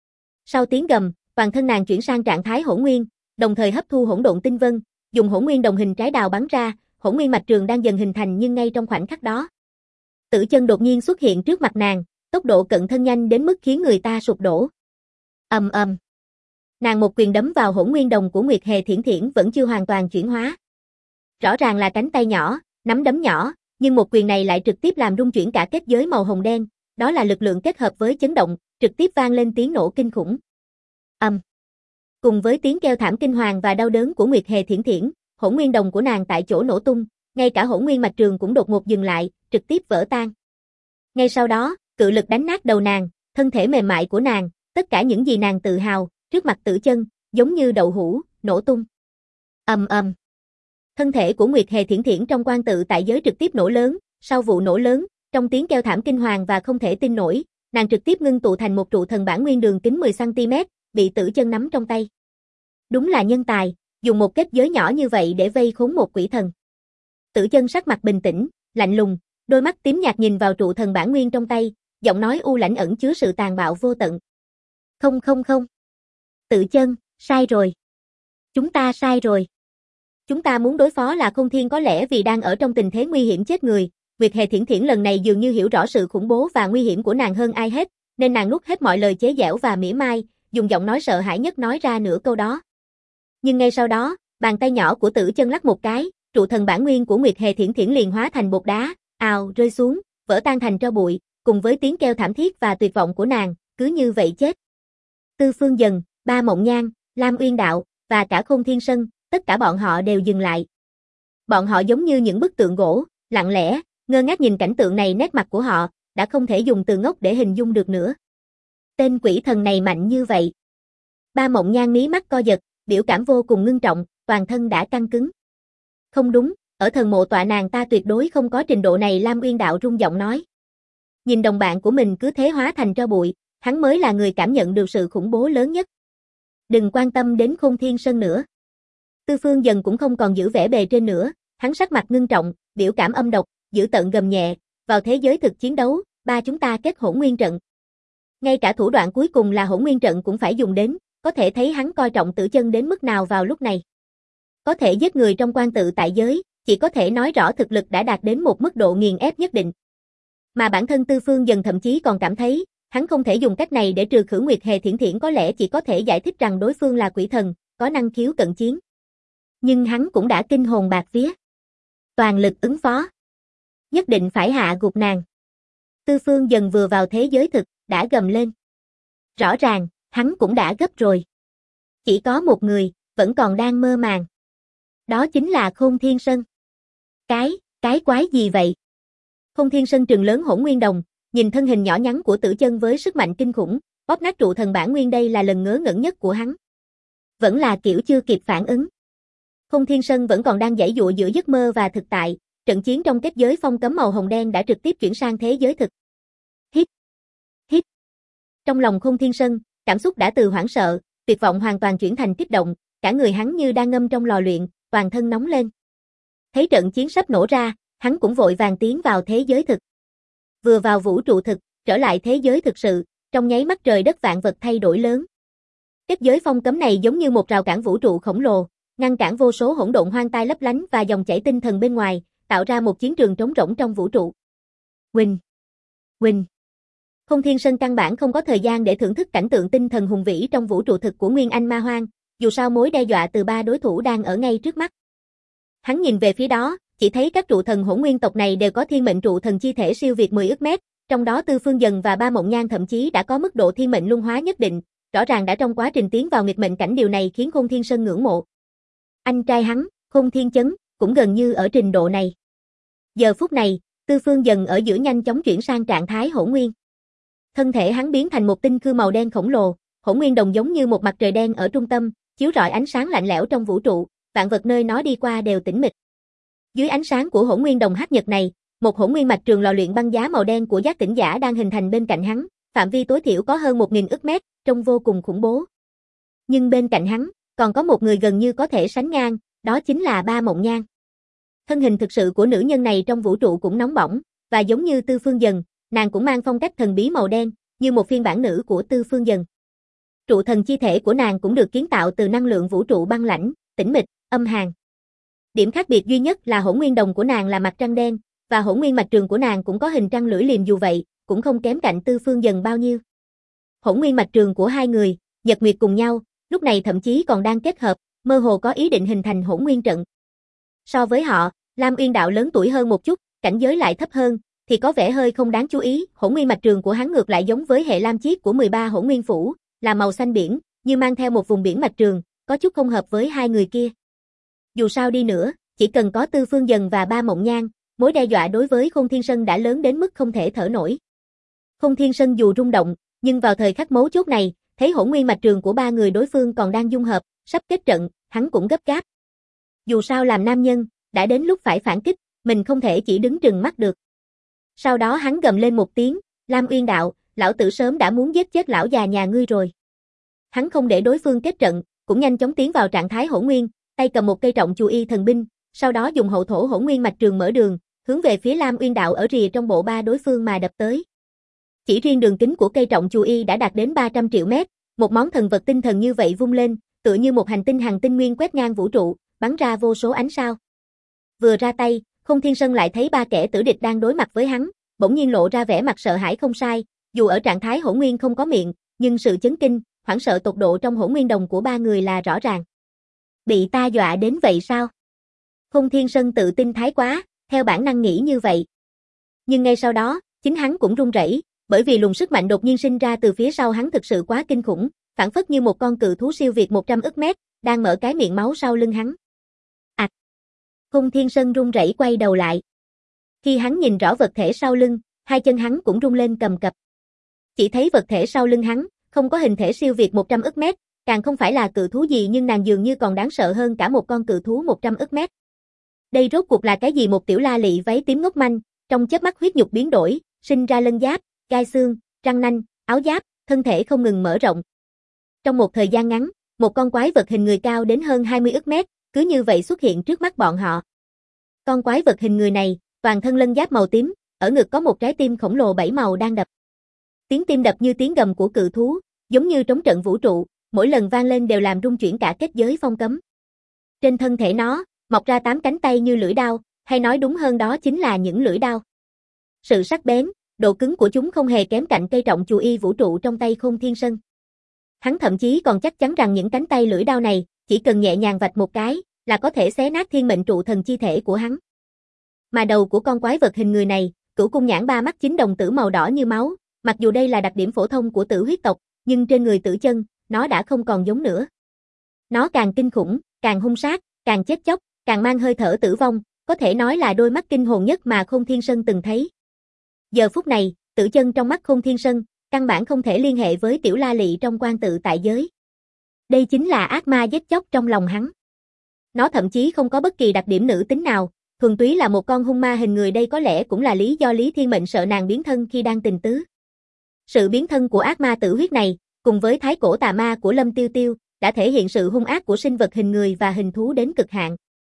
Sau tiếng gầm, toàn thân nàng chuyển sang trạng thái hỗn nguyên, đồng thời hấp thu hỗn độn tinh vân, dùng hỗn nguyên đồng hình trái đào bắn ra, hỗn nguyên mạch trường đang dần hình thành nhưng ngay trong khoảnh khắc đó. Tử Chân đột nhiên xuất hiện trước mặt nàng, tốc độ cận thân nhanh đến mức khiến người ta sụp đổ. Ầm ầm. Nàng một quyền đấm vào hỗn nguyên đồng của Nguyệt Hề Thiển Thiển vẫn chưa hoàn toàn chuyển hóa. Rõ ràng là cánh tay nhỏ, nắm đấm nhỏ, nhưng một quyền này lại trực tiếp làm rung chuyển cả kết giới màu hồng đen, đó là lực lượng kết hợp với chấn động, trực tiếp vang lên tiếng nổ kinh khủng. Cùng với tiếng kêu thảm kinh hoàng và đau đớn của Nguyệt Hề Thiển Thiển, hỗn nguyên đồng của nàng tại chỗ nổ tung, ngay cả hỗn nguyên mạch trường cũng đột ngột dừng lại, trực tiếp vỡ tan. Ngay sau đó, cự lực đánh nát đầu nàng, thân thể mềm mại của nàng, tất cả những gì nàng tự hào, trước mặt Tử Chân, giống như đậu hũ, nổ tung. Thân thể của Nguyệt Hề Thiển Thiển trong quan tự tại giới trực tiếp nổ lớn, sau vụ nổ lớn, trong tiếng kêu thảm kinh hoàng và không thể tin nổi, nàng trực tiếp ngưng tụ thành một trụ thần bản nguyên đường kính 10 cm, bị Tử Chân nắm trong tay. Đúng là nhân tài, dùng một kết giới nhỏ như vậy để vây khốn một quỷ thần. Tử Chân sắc mặt bình tĩnh, lạnh lùng, đôi mắt tím nhạt nhìn vào trụ thần bản nguyên trong tay, giọng nói u lãnh ẩn chứa sự tàn bạo vô tận. Không. Tử Chân, sai rồi. Chúng ta sai rồi. Chúng ta muốn đối phó là Không Thiên có lẽ vì đang ở trong tình thế nguy hiểm chết người. Nguyệt Hề Thiển Thiển lần này dường như hiểu rõ sự khủng bố và nguy hiểm của nàng hơn ai hết, nên nàng nuốt hết mọi lời chế giễu và mỉa mai, dùng giọng nói sợ hãi nhất nói ra nửa câu đó. Nhưng ngay sau đó, bàn tay nhỏ của Tử Chân lắc một cái, trụ thần bản nguyên của Nguyệt Hề Thiển Thiển liền hóa thành bột đá, ào rơi xuống, vỡ tan thành tro bụi, cùng với tiếng kêu thảm thiết và tuyệt vọng của nàng, cứ như vậy chết. Tư Phương Dần, Ba Mộng Nhan, Lam Uyên Đạo và cả Khôn Thiên Sân, tất cả bọn họ đều dừng lại. Bọn họ giống như những bức tượng gỗ, lặng lẽ, ngơ ngác nhìn cảnh tượng này, nét mặt của họ đã không thể dùng từ ngốc để hình dung được nữa. Tên quỷ thần này mạnh như vậy. Ba Mộng Nhan mí mắt co giật, biểu cảm vô cùng ngưng trọng, toàn thân đã căng cứng. Không đúng, ở thần mộ tọa nàng ta tuyệt đối không có trình độ này. Lam Uyên Đạo rung giọng nói. Nhìn đồng bạn của mình cứ thế hóa thành tro bụi, hắn mới là người cảm nhận được sự khủng bố lớn nhất. Đừng quan tâm đến Khôn Thiên Sân nữa. Tư Phương Dần cũng không còn giữ vẻ bề trên nữa, hắn sắc mặt ngưng trọng, biểu cảm âm độc, dữ tợn gầm nhẹ, vào thế giới thực chiến đấu, ba chúng ta kết hỗn nguyên trận. Ngay cả thủ đoạn cuối cùng là hỗn nguyên trận cũng phải dùng đến, có thể thấy hắn coi trọng Tử Chân đến mức nào vào lúc này. Có thể giết người trong quan tự tại giới, chỉ có thể nói rõ thực lực đã đạt đến một mức độ nghiền ép nhất định. Mà bản thân Tư Phương Dần thậm chí còn cảm thấy, hắn không thể dùng cách này để trừ khử Nguyệt Hề Thiển Thiển, có lẽ chỉ có thể giải thích rằng đối phương là quỷ thần, có năng khiếu cận chiến. Nhưng hắn cũng đã kinh hồn bạt vía. Toàn lực ứng phó. Nhất định phải hạ gục nàng. Tư Phương Dần vừa vào thế giới thực, đã gầm lên. Rõ ràng, hắn cũng đã gấp rồi. Chỉ có một người, vẫn còn đang mơ màng. Đó chính là Khôn Thiên Sân. Cái quái gì vậy? Khôn Thiên Sân trừng lớn hỗn nguyên đồng, nhìn thân hình nhỏ nhắn của Tử Chân với sức mạnh kinh khủng, bóp nát trụ thần bản nguyên, đây là lần ngớ ngẩn nhất của hắn. Vẫn là kiểu chưa kịp phản ứng. Khôn Thiên Sân vẫn còn đang giãy giụa giữa giấc mơ và thực tại, trận chiến trong kết giới phong cấm màu hồng đen đã trực tiếp chuyển sang thế giới thực. Hít. Trong lòng Khôn Thiên Sân, cảm xúc đã từ hoảng sợ, tuyệt vọng hoàn toàn chuyển thành kích động, cả người hắn như đang ngâm trong lò luyện, toàn thân nóng lên. Thấy trận chiến sắp nổ ra, hắn cũng vội vàng tiến vào thế giới thực. Vừa vào vũ trụ thực, trở lại thế giới thực sự, trong nháy mắt trời đất vạn vật thay đổi lớn. Kết giới phong cấm này giống như một rào cản vũ trụ khổng lồ, ngăn cản vô số hỗn độn hoang tai lấp lánh và dòng chảy tinh thần bên ngoài, tạo ra một chiến trường trống rỗng trong vũ trụ. Huỳnh. Khôn Thiên Sân căn bản không có thời gian để thưởng thức cảnh tượng tinh thần hùng vĩ trong vũ trụ thực của Nguyên Anh Ma Hoang, dù sao mối đe dọa từ ba đối thủ đang ở ngay trước mắt. Hắn nhìn về phía đó, chỉ thấy các trụ thần hỗn nguyên tộc này đều có thiên mệnh trụ thần chi thể siêu việt 10 ức mét, trong đó Tư Phương Dần và Ba Mộng Nhan thậm chí đã có mức độ thiên mệnh luân hóa nhất định, rõ ràng đã trong quá trình tiến vào nghịch mệnh cảnh, điều này khiến Khôn Thiên Sân ngưỡng mộ. Anh trai hắn, Khôn Thiên Chấn, cũng gần như ở trình độ này. Giờ phút này, Tư Phương Dần ở giữa nhanh chóng chuyển sang trạng thái hỗn nguyên. Thân thể hắn biến thành một tinh khư màu đen khổng lồ, hỗn nguyên đồng giống như một mặt trời đen ở trung tâm, chiếu rọi ánh sáng lạnh lẽo trong vũ trụ, vạn vật nơi nó đi qua đều tĩnh mịch. Dưới ánh sáng của hỗn nguyên đồng hắc nhật này, một hỗn nguyên mạch trường lò luyện băng giá màu đen của giác tỉnh giả đang hình thành bên cạnh hắn, phạm vi tối thiểu có hơn 1000 ức mét, trông vô cùng khủng bố. Nhưng bên cạnh hắn, còn có một người gần như có thể sánh ngang, đó chính là Ba Mộng Nhan. Thân hình thực sự của nữ nhân này trong vũ trụ cũng nóng bỏng, và giống như Tư Phương Dần, nàng cũng mang phong cách thần bí màu đen, như một phiên bản nữ của Tư Phương Dần. Trụ thần chi thể của nàng cũng được kiến tạo từ năng lượng vũ trụ băng lãnh, tĩnh mịch, âm hàn. Điểm khác biệt duy nhất là hỗn nguyên đồng của nàng là mặt trăng đen, và hỗn nguyên mạch trường của nàng cũng có hình trăng lưỡi liềm, dù vậy, cũng không kém cạnh Tư Phương Dần bao nhiêu. Hỗn nguyên mạch trường của hai người, nhật nguyệt cùng nhau, lúc này thậm chí còn đang kết hợp, mơ hồ có ý định hình thành hỗn nguyên trận. So với họ, Lam Uyên Đạo lớn tuổi hơn một chút, cảnh giới lại thấp hơn, thì có vẻ hơi không đáng chú ý, hỗn nguyên mạch trường của hắn ngược lại giống với hệ lam chiết của 13 hỗn nguyên phủ, là màu xanh biển, như mang theo một vùng biển mạch trường, có chút không hợp với hai người kia. Dù sao đi nữa, chỉ cần có Tư Phương Dần và Ba Mộng Nhan, mối đe dọa đối với Khôn Thiên Sơn đã lớn đến mức không thể thở nổi. Khôn Thiên Sơn dù rung động, nhưng vào thời khắc mấu chốt này, thấy hỗn nguyên mạch trường của ba người đối phương còn đang dung hợp, sắp kết trận, hắn cũng gấp gáp. Dù sao làm nam nhân, đã đến lúc phải phản kích, mình không thể chỉ đứng trừng mắt được. Sau đó hắn gầm lên một tiếng, Lam Uyên Đạo, lão tử sớm đã muốn giết chết lão già nhà ngươi rồi. Hắn không để đối phương kết trận, cũng nhanh chóng tiến vào trạng thái hỗn nguyên, tay cầm một cây trọng chù y thần binh, sau đó dùng hậu thổ hỗn nguyên mạch trường mở đường, hướng về phía Lam Uyên Đạo ở rìa trong bộ ba đối phương mà đập tới. Chỉ riêng đường kính của cây trọng chù y đã đạt đến 300 triệu mét, một món thần vật tinh thần như vậy vung lên, tựa như một hành tinh hàng tinh nguyên quét ngang vũ trụ, bắn ra vô số ánh sao. Vừa ra tay, Khôn Thiên Sơn lại thấy ba kẻ tử địch đang đối mặt với hắn, bỗng nhiên lộ ra vẻ mặt sợ hãi không sai, dù ở trạng thái hỗn nguyên không có miệng, nhưng sự chấn kinh, hoảng sợ tột độ trong hỗn nguyên đồng của ba người là rõ ràng. Bị ta dọa đến vậy sao? Khôn Thiên Sơn tự tin thái quá, theo bản năng nghĩ như vậy. Nhưng ngay sau đó, chính hắn cũng run rẩy, bởi vì luồng sức mạnh đột nhiên sinh ra từ phía sau hắn thực sự quá kinh khủng, phảng phất như một con cự thú siêu việt 100 ức mét, đang mở cái miệng máu sau lưng hắn. Khôn Thiên Sơn run rẩy quay đầu lại. Khi hắn nhìn rõ vật thể sau lưng, hai chân hắn cũng rung lên cầm cập. Chỉ thấy vật thể sau lưng hắn, không có hình thể siêu việt 100 ức mét, càng không phải là cự thú gì nhưng nàng dường như còn đáng sợ hơn cả một con cự thú 100 ức mét. Đây rốt cuộc là cái gì? Một tiểu la lị váy tím ngốc manh, trong chớp mắt huyết nhục biến đổi, sinh ra lân giáp, gai xương, răng nanh, áo giáp, thân thể không ngừng mở rộng. Trong một thời gian ngắn, một con quái vật hình người cao đến hơn 20 ức mét, cứ như vậy xuất hiện trước mắt bọn họ. Con quái vật hình người này, toàn thân lân giáp màu tím, ở ngực có một trái tim khổng lồ 7 màu đang đập. Tiếng tim đập như tiếng gầm của cự thú, giống như trống trận vũ trụ, mỗi lần vang lên đều làm rung chuyển cả kết giới phong cấm. Trên thân thể nó, mọc ra 8 cánh tay như lưỡi đao, hay nói đúng hơn đó chính là những lưỡi đao. Sự sắc bén, độ cứng của chúng không hề kém cạnh cây trọng chù y vũ trụ trong tay Khôn Thiên Sơn. Hắn thậm chí còn chắc chắn rằng những cánh tay lưỡi đao này, chỉ cần nhẹ nhàng vạch một cái, là có thể xé nát thiên mệnh trụ thần chi thể của hắn. Mà đầu của con quái vật hình người này, cửu cung nhãn ba mắt 9 đồng tử màu đỏ như máu, mặc dù đây là đặc điểm phổ thông của tử huyết tộc, nhưng trên người Tử Chân, nó đã không còn giống nữa. Nó càng kinh khủng, càng hung sát, càng chết chóc, càng mang hơi thở tử vong, có thể nói là đôi mắt kinh hồn nhất mà Khôn Thiên Sơn từng thấy. Giờ phút này, Tử Chân trong mắt Khôn Thiên Sơn, căn bản không thể liên hệ với tiểu la lị trong quan tự tại giới. Đây chính là ác ma giết chóc trong lòng hắn. Nó thậm chí không có bất kỳ đặc điểm nữ tính nào, thuần túy là một con hung ma hình người. Đây có lẽ cũng là lý do Lý Thiên Mệnh sợ nàng biến thân khi đang tình tứ. Sự biến thân của ác ma tử huyết này, cùng với thái cổ tà ma của Lâm Tiêu Tiêu, đã thể hiện sự hung ác của sinh vật hình người và hình thú đến cực hạn.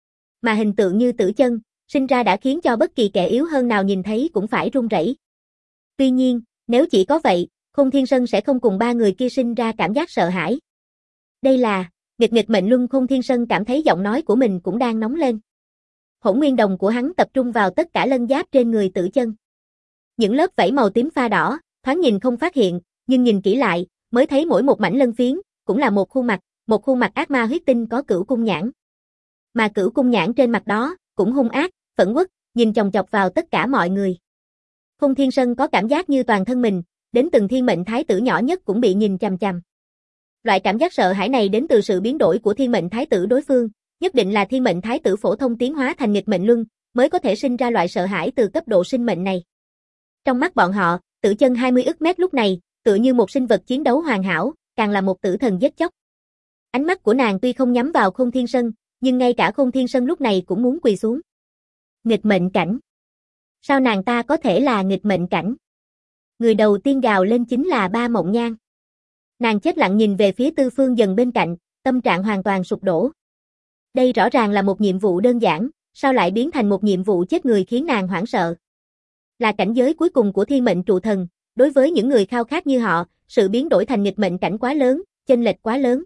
Mà hình tượng như Tử Chân, sinh ra đã khiến cho bất kỳ kẻ yếu hơn nào nhìn thấy cũng phải run rẩy. Tuy nhiên, nếu chỉ có vậy, Khôn Thiên Sơn sẽ không cùng ba người kia sinh ra cảm giác sợ hãi. Đây là nghịch nghịch mệnh luân. Khôn Thiên Sơn cảm thấy giọng nói của mình cũng đang nóng lên. Hỗn nguyên đồng của hắn tập trung vào tất cả lân giáp trên người Tử Chân. Những lớp vảy màu tím pha đỏ, thoáng nhìn không phát hiện, nhưng nhìn kỹ lại, mới thấy mỗi một mảnh lân phiến, cũng là một khuôn mặt ác ma huyết tinh có cửu cung nhãn. Mà cửu cung nhãn trên mặt đó, cũng hung ác, phẫn uất, nhìn chòng chọc vào tất cả mọi người. Khôn Thiên Sơn có cảm giác như toàn thân mình, đến từng thiên mệnh thái tử nhỏ nhất cũng bị nhìn chằm chằm. Loại cảm giác sợ hãi này đến từ sự biến đổi của thiên mệnh thái tử đối phương, nhất định là thiên mệnh thái tử phổ thông tiến hóa thành nghịch mệnh luân, mới có thể sinh ra loại sợ hãi từ cấp độ sinh mệnh này. Trong mắt bọn họ, Tử Chân 20 ức mét lúc này, tựa như một sinh vật chiến đấu hoàn hảo, càng là một tử thần giết chóc. Ánh mắt của nàng tuy không nhắm vào Khôn Thiên Sơn, nhưng ngay cả Khôn Thiên Sơn lúc này cũng muốn quỳ xuống. Nghịch mệnh cảnh. Sao nàng ta có thể là nghịch mệnh cảnh? Người đầu tiên gào lên chính là Ba Mộng Nhan. Nàng chết lặng nhìn về phía Tư Phương Dần bên cạnh, tâm trạng hoàn toàn sụp đổ. Đây rõ ràng là một nhiệm vụ đơn giản, sao lại biến thành một nhiệm vụ chết người khiến nàng hoảng sợ. Là cảnh giới cuối cùng của thiên mệnh trụ thần, đối với những người khao khát như họ, sự biến đổi thành nghịch mệnh cảnh quá lớn, chênh lệch quá lớn.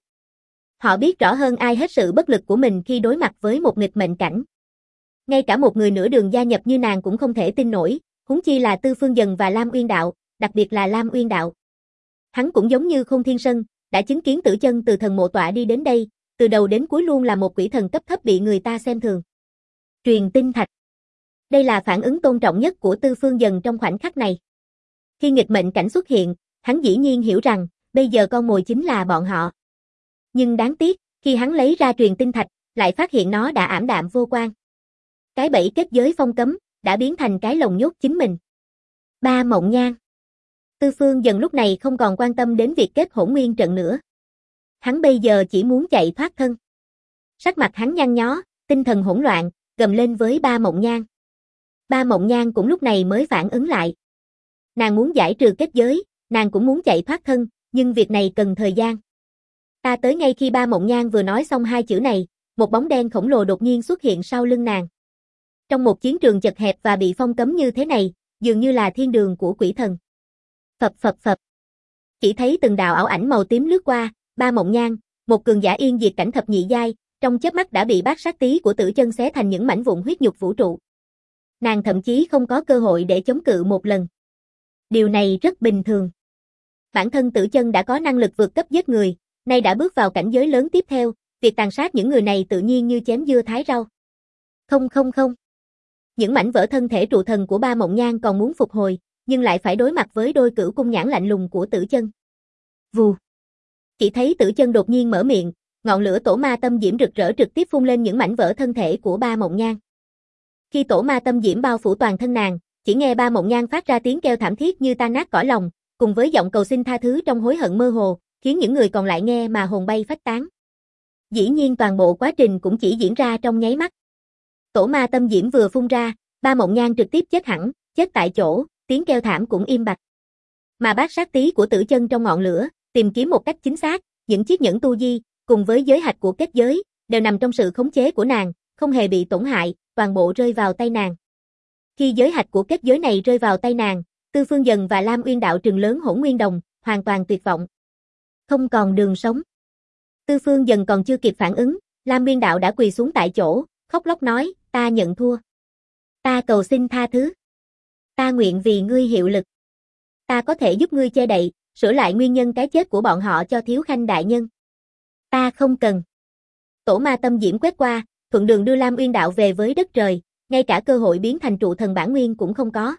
Họ biết rõ hơn ai hết sự bất lực của mình khi đối mặt với một nghịch mệnh cảnh. Ngay cả một người nửa đường gia nhập như nàng cũng không thể tin nổi, huống chi là Tư Phương Dần và Lam Uyên Đạo, đặc biệt là Lam Uyên Đạo. Hắn cũng giống như Khôn Thiên Sơn, đã chứng kiến Tử Chân từ thần mộ tọa đi đến đây, từ đầu đến cuối luôn là một quỷ thần cấp thấp bị người ta xem thường. Truyền tinh thạch. Đây là phản ứng tôn trọng nhất của Tư Phương Dần trong khoảnh khắc này. Khi nghịch mệnh cảnh xuất hiện, hắn dĩ nhiên hiểu rằng, bây giờ con mồi chính là bọn họ. Nhưng đáng tiếc, khi hắn lấy ra truyền tinh thạch, lại phát hiện nó đã ảm đạm vô quang. Cái bẫy kết giới phong cấm, đã biến thành cái lồng nhốt chính mình. Ba Mộng Nhang. Tư Phương Dần lúc này không còn quan tâm đến việc kết hỗn nguyên trận nữa. Hắn bây giờ chỉ muốn chạy thoát thân. Sắc mặt hắn nhăn nhó, tinh thần hỗn loạn, gầm lên với Ba Mộng Nhang. Ba Mộng Nhang cũng lúc này mới phản ứng lại. Nàng muốn giải trừ kết giới, nàng cũng muốn chạy thoát thân, nhưng việc này cần thời gian. Ta tới ngay khi Ba Mộng Nhang vừa nói xong hai chữ này, một bóng đen khổng lồ đột nhiên xuất hiện sau lưng nàng. Trong một chiến trường chật hẹp và bị phong cấm như thế này, dường như là thiên đường của quỷ thần. Phập phập phập. Chỉ thấy từng đạo ảo ảnh màu tím lướt qua, Ba Mộng Nhang, một cường giả yên diệt cảnh thập nhị giai, trong chớp mắt đã bị bát sát tí của Tử Chân xé thành những mảnh vụn huyết nhục vũ trụ. Nàng thậm chí không có cơ hội để chống cự một lần. Điều này rất bình thường. Bản thân Tử Chân đã có năng lực vượt cấp giết người, nay đã bước vào cảnh giới lớn tiếp theo, việc tàn sát những người này tự nhiên như chém dưa thái rau. Không không không. Những mảnh vỡ thân thể trụ thần của Ba Mộng Nhang còn muốn phục hồi, nhưng lại phải đối mặt với đôi cửu cung nhãn lạnh lùng của Tử Chân. Vù. Chỉ thấy Tử Chân đột nhiên mở miệng, ngọn lửa tổ ma tâm diễm rực rỡ trực tiếp phun lên những mảnh vỡ thân thể của Ba Mộng Nhang. Khi tổ ma tâm diễm bao phủ toàn thân nàng, chỉ nghe Ba Mộng Nhang phát ra tiếng kêu thảm thiết như tan nát cõi lòng, cùng với giọng cầu xin tha thứ trong hối hận mơ hồ, khiến những người còn lại nghe mà hồn bay phách tán. Dĩ nhiên toàn bộ quá trình cũng chỉ diễn ra trong nháy mắt. Tổ ma tâm diễm vừa phun ra, Ba Mộng Nhang trực tiếp chết hẳn, chết tại chỗ, tiếng kêu thảm cũng im bặt. Mà bát sát tí của Tử Chân trong ngọn lửa, tìm kiếm một cách chính xác, những chiếc nhẫn tu di, cùng với giới hạch của kết giới, đều nằm trong sự khống chế của nàng, không hề bị tổn hại, toàn bộ rơi vào tay nàng. Khi giới hạch của kết giới này rơi vào tay nàng, Tư Phương Dần và Lam Uyên Đạo trừng lớn hỗn nguyên đồng, hoàn toàn tuyệt vọng. Không còn đường sống. Tư Phương Dần còn chưa kịp phản ứng, Lam Uyên Đạo đã quỳ xuống tại chỗ, khóc lóc nói, ta nhận thua. Ta cầu xin tha thứ. Ta nguyện vì ngươi hiệu lực. Ta có thể giúp ngươi che đậy, sửa lại nguyên nhân cái chết của bọn họ cho Thiếu Khanh đại nhân. Ta không cần. Tổ ma tâm diễm quét qua, thuận đường đưa Lam Uyên Đạo về với đất trời, ngay cả cơ hội biến thành trụ thần bản nguyên cũng không có.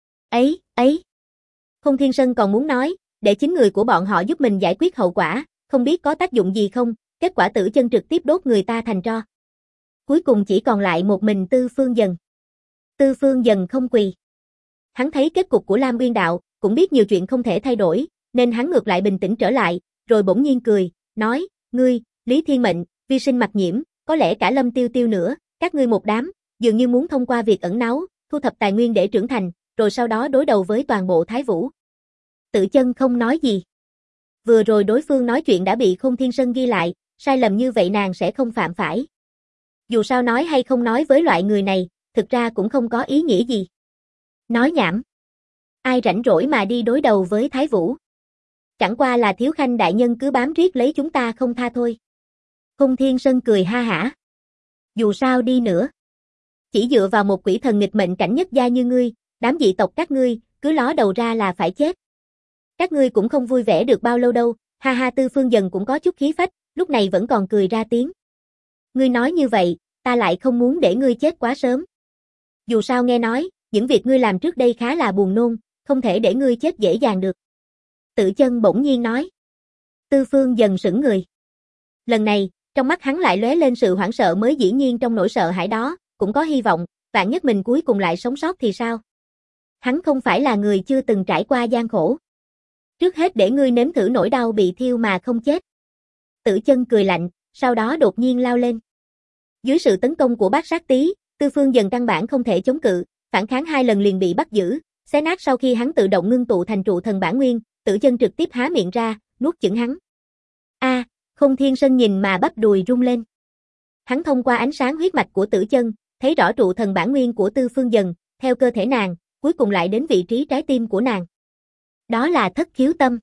Ấy. Không Thiên Sơn còn muốn nói, để chính người của bọn họ giúp mình giải quyết hậu quả, không biết có tác dụng gì không, kết quả Tử Chân trực tiếp đốt người ta thành tro. Cuối cùng chỉ còn lại một mình Tư Phương Dần. Tư Phương Dần không quỳ. Hắn thấy kết cục của Lam Uyên Đạo, cũng biết nhiều chuyện không thể thay đổi, nên hắn ngược lại bình tĩnh trở lại, rồi bỗng nhiên cười, nói, ngươi, Lý Thiên Mệnh, Vi Sinh Mặc Nhiễm, có lẽ cả Lâm Tiêu Tiêu nữa, các ngươi một đám, dường như muốn thông qua việc ẩn náu, thu thập tài nguyên để trưởng thành, rồi sau đó đối đầu với toàn bộ Thái Vũ. Tử Chân không nói gì. Vừa rồi đối phương nói chuyện đã bị Không Thiên Sơn ghi lại, sai lầm như vậy nàng sẽ không phạm phải. Dù sao nói hay không nói với loại người này, thực ra cũng không có ý nghĩa gì. Nói nhảm. Ai rảnh rỗi mà đi đối đầu với Thái Vũ. Chẳng qua là Thiếu Khanh đại nhân cứ bám riết lấy chúng ta không tha thôi. Không Thiên Sơn cười ha hả. Dù sao đi nữa. Chỉ dựa vào một quỷ thần nghịch mệnh cảnh nhất gia như ngươi, đám dị tộc các ngươi, cứ ló đầu ra là phải chết. Các ngươi cũng không vui vẻ được bao lâu đâu, ha ha. Tư Phương Dần cũng có chút khí phách, lúc này vẫn còn cười ra tiếng. Ngươi nói như vậy, ta lại không muốn để ngươi chết quá sớm. Dù sao nghe nói, những việc ngươi làm trước đây khá là buồn nôn, không thể để ngươi chết dễ dàng được. Tử Chân bỗng nhiên nói. Tư Phương Dần sững người. Lần này, trong mắt hắn lại lóe lên sự hoảng sợ mới dĩ nhiên trong nỗi sợ hãi đó, cũng có hy vọng, vạn nhất mình cuối cùng lại sống sót thì sao? Hắn không phải là người chưa từng trải qua gian khổ. Trước hết để ngươi nếm thử nỗi đau bị thiêu mà không chết. Tử Chân cười lạnh, sau đó đột nhiên lao lên. Dưới sự tấn công của bát sát tí, Tư Phương Dần căn bản không thể chống cự, phản kháng 2 lần liền bị bắt giữ, xé nát sau khi hắn tự động ngưng tụ thành trụ thần bản nguyên, Tử Chân trực tiếp há miệng ra, nuốt chửng hắn. Không Thiên Sơn nhìn mà bắp đùi rung lên. Hắn thông qua ánh sáng huyết mạch của Tử Chân, thấy rõ trụ thần bản nguyên của Tư Phương Dần, theo cơ thể nàng, cuối cùng lại đến vị trí trái tim của nàng. Đó là thất khiếu tâm.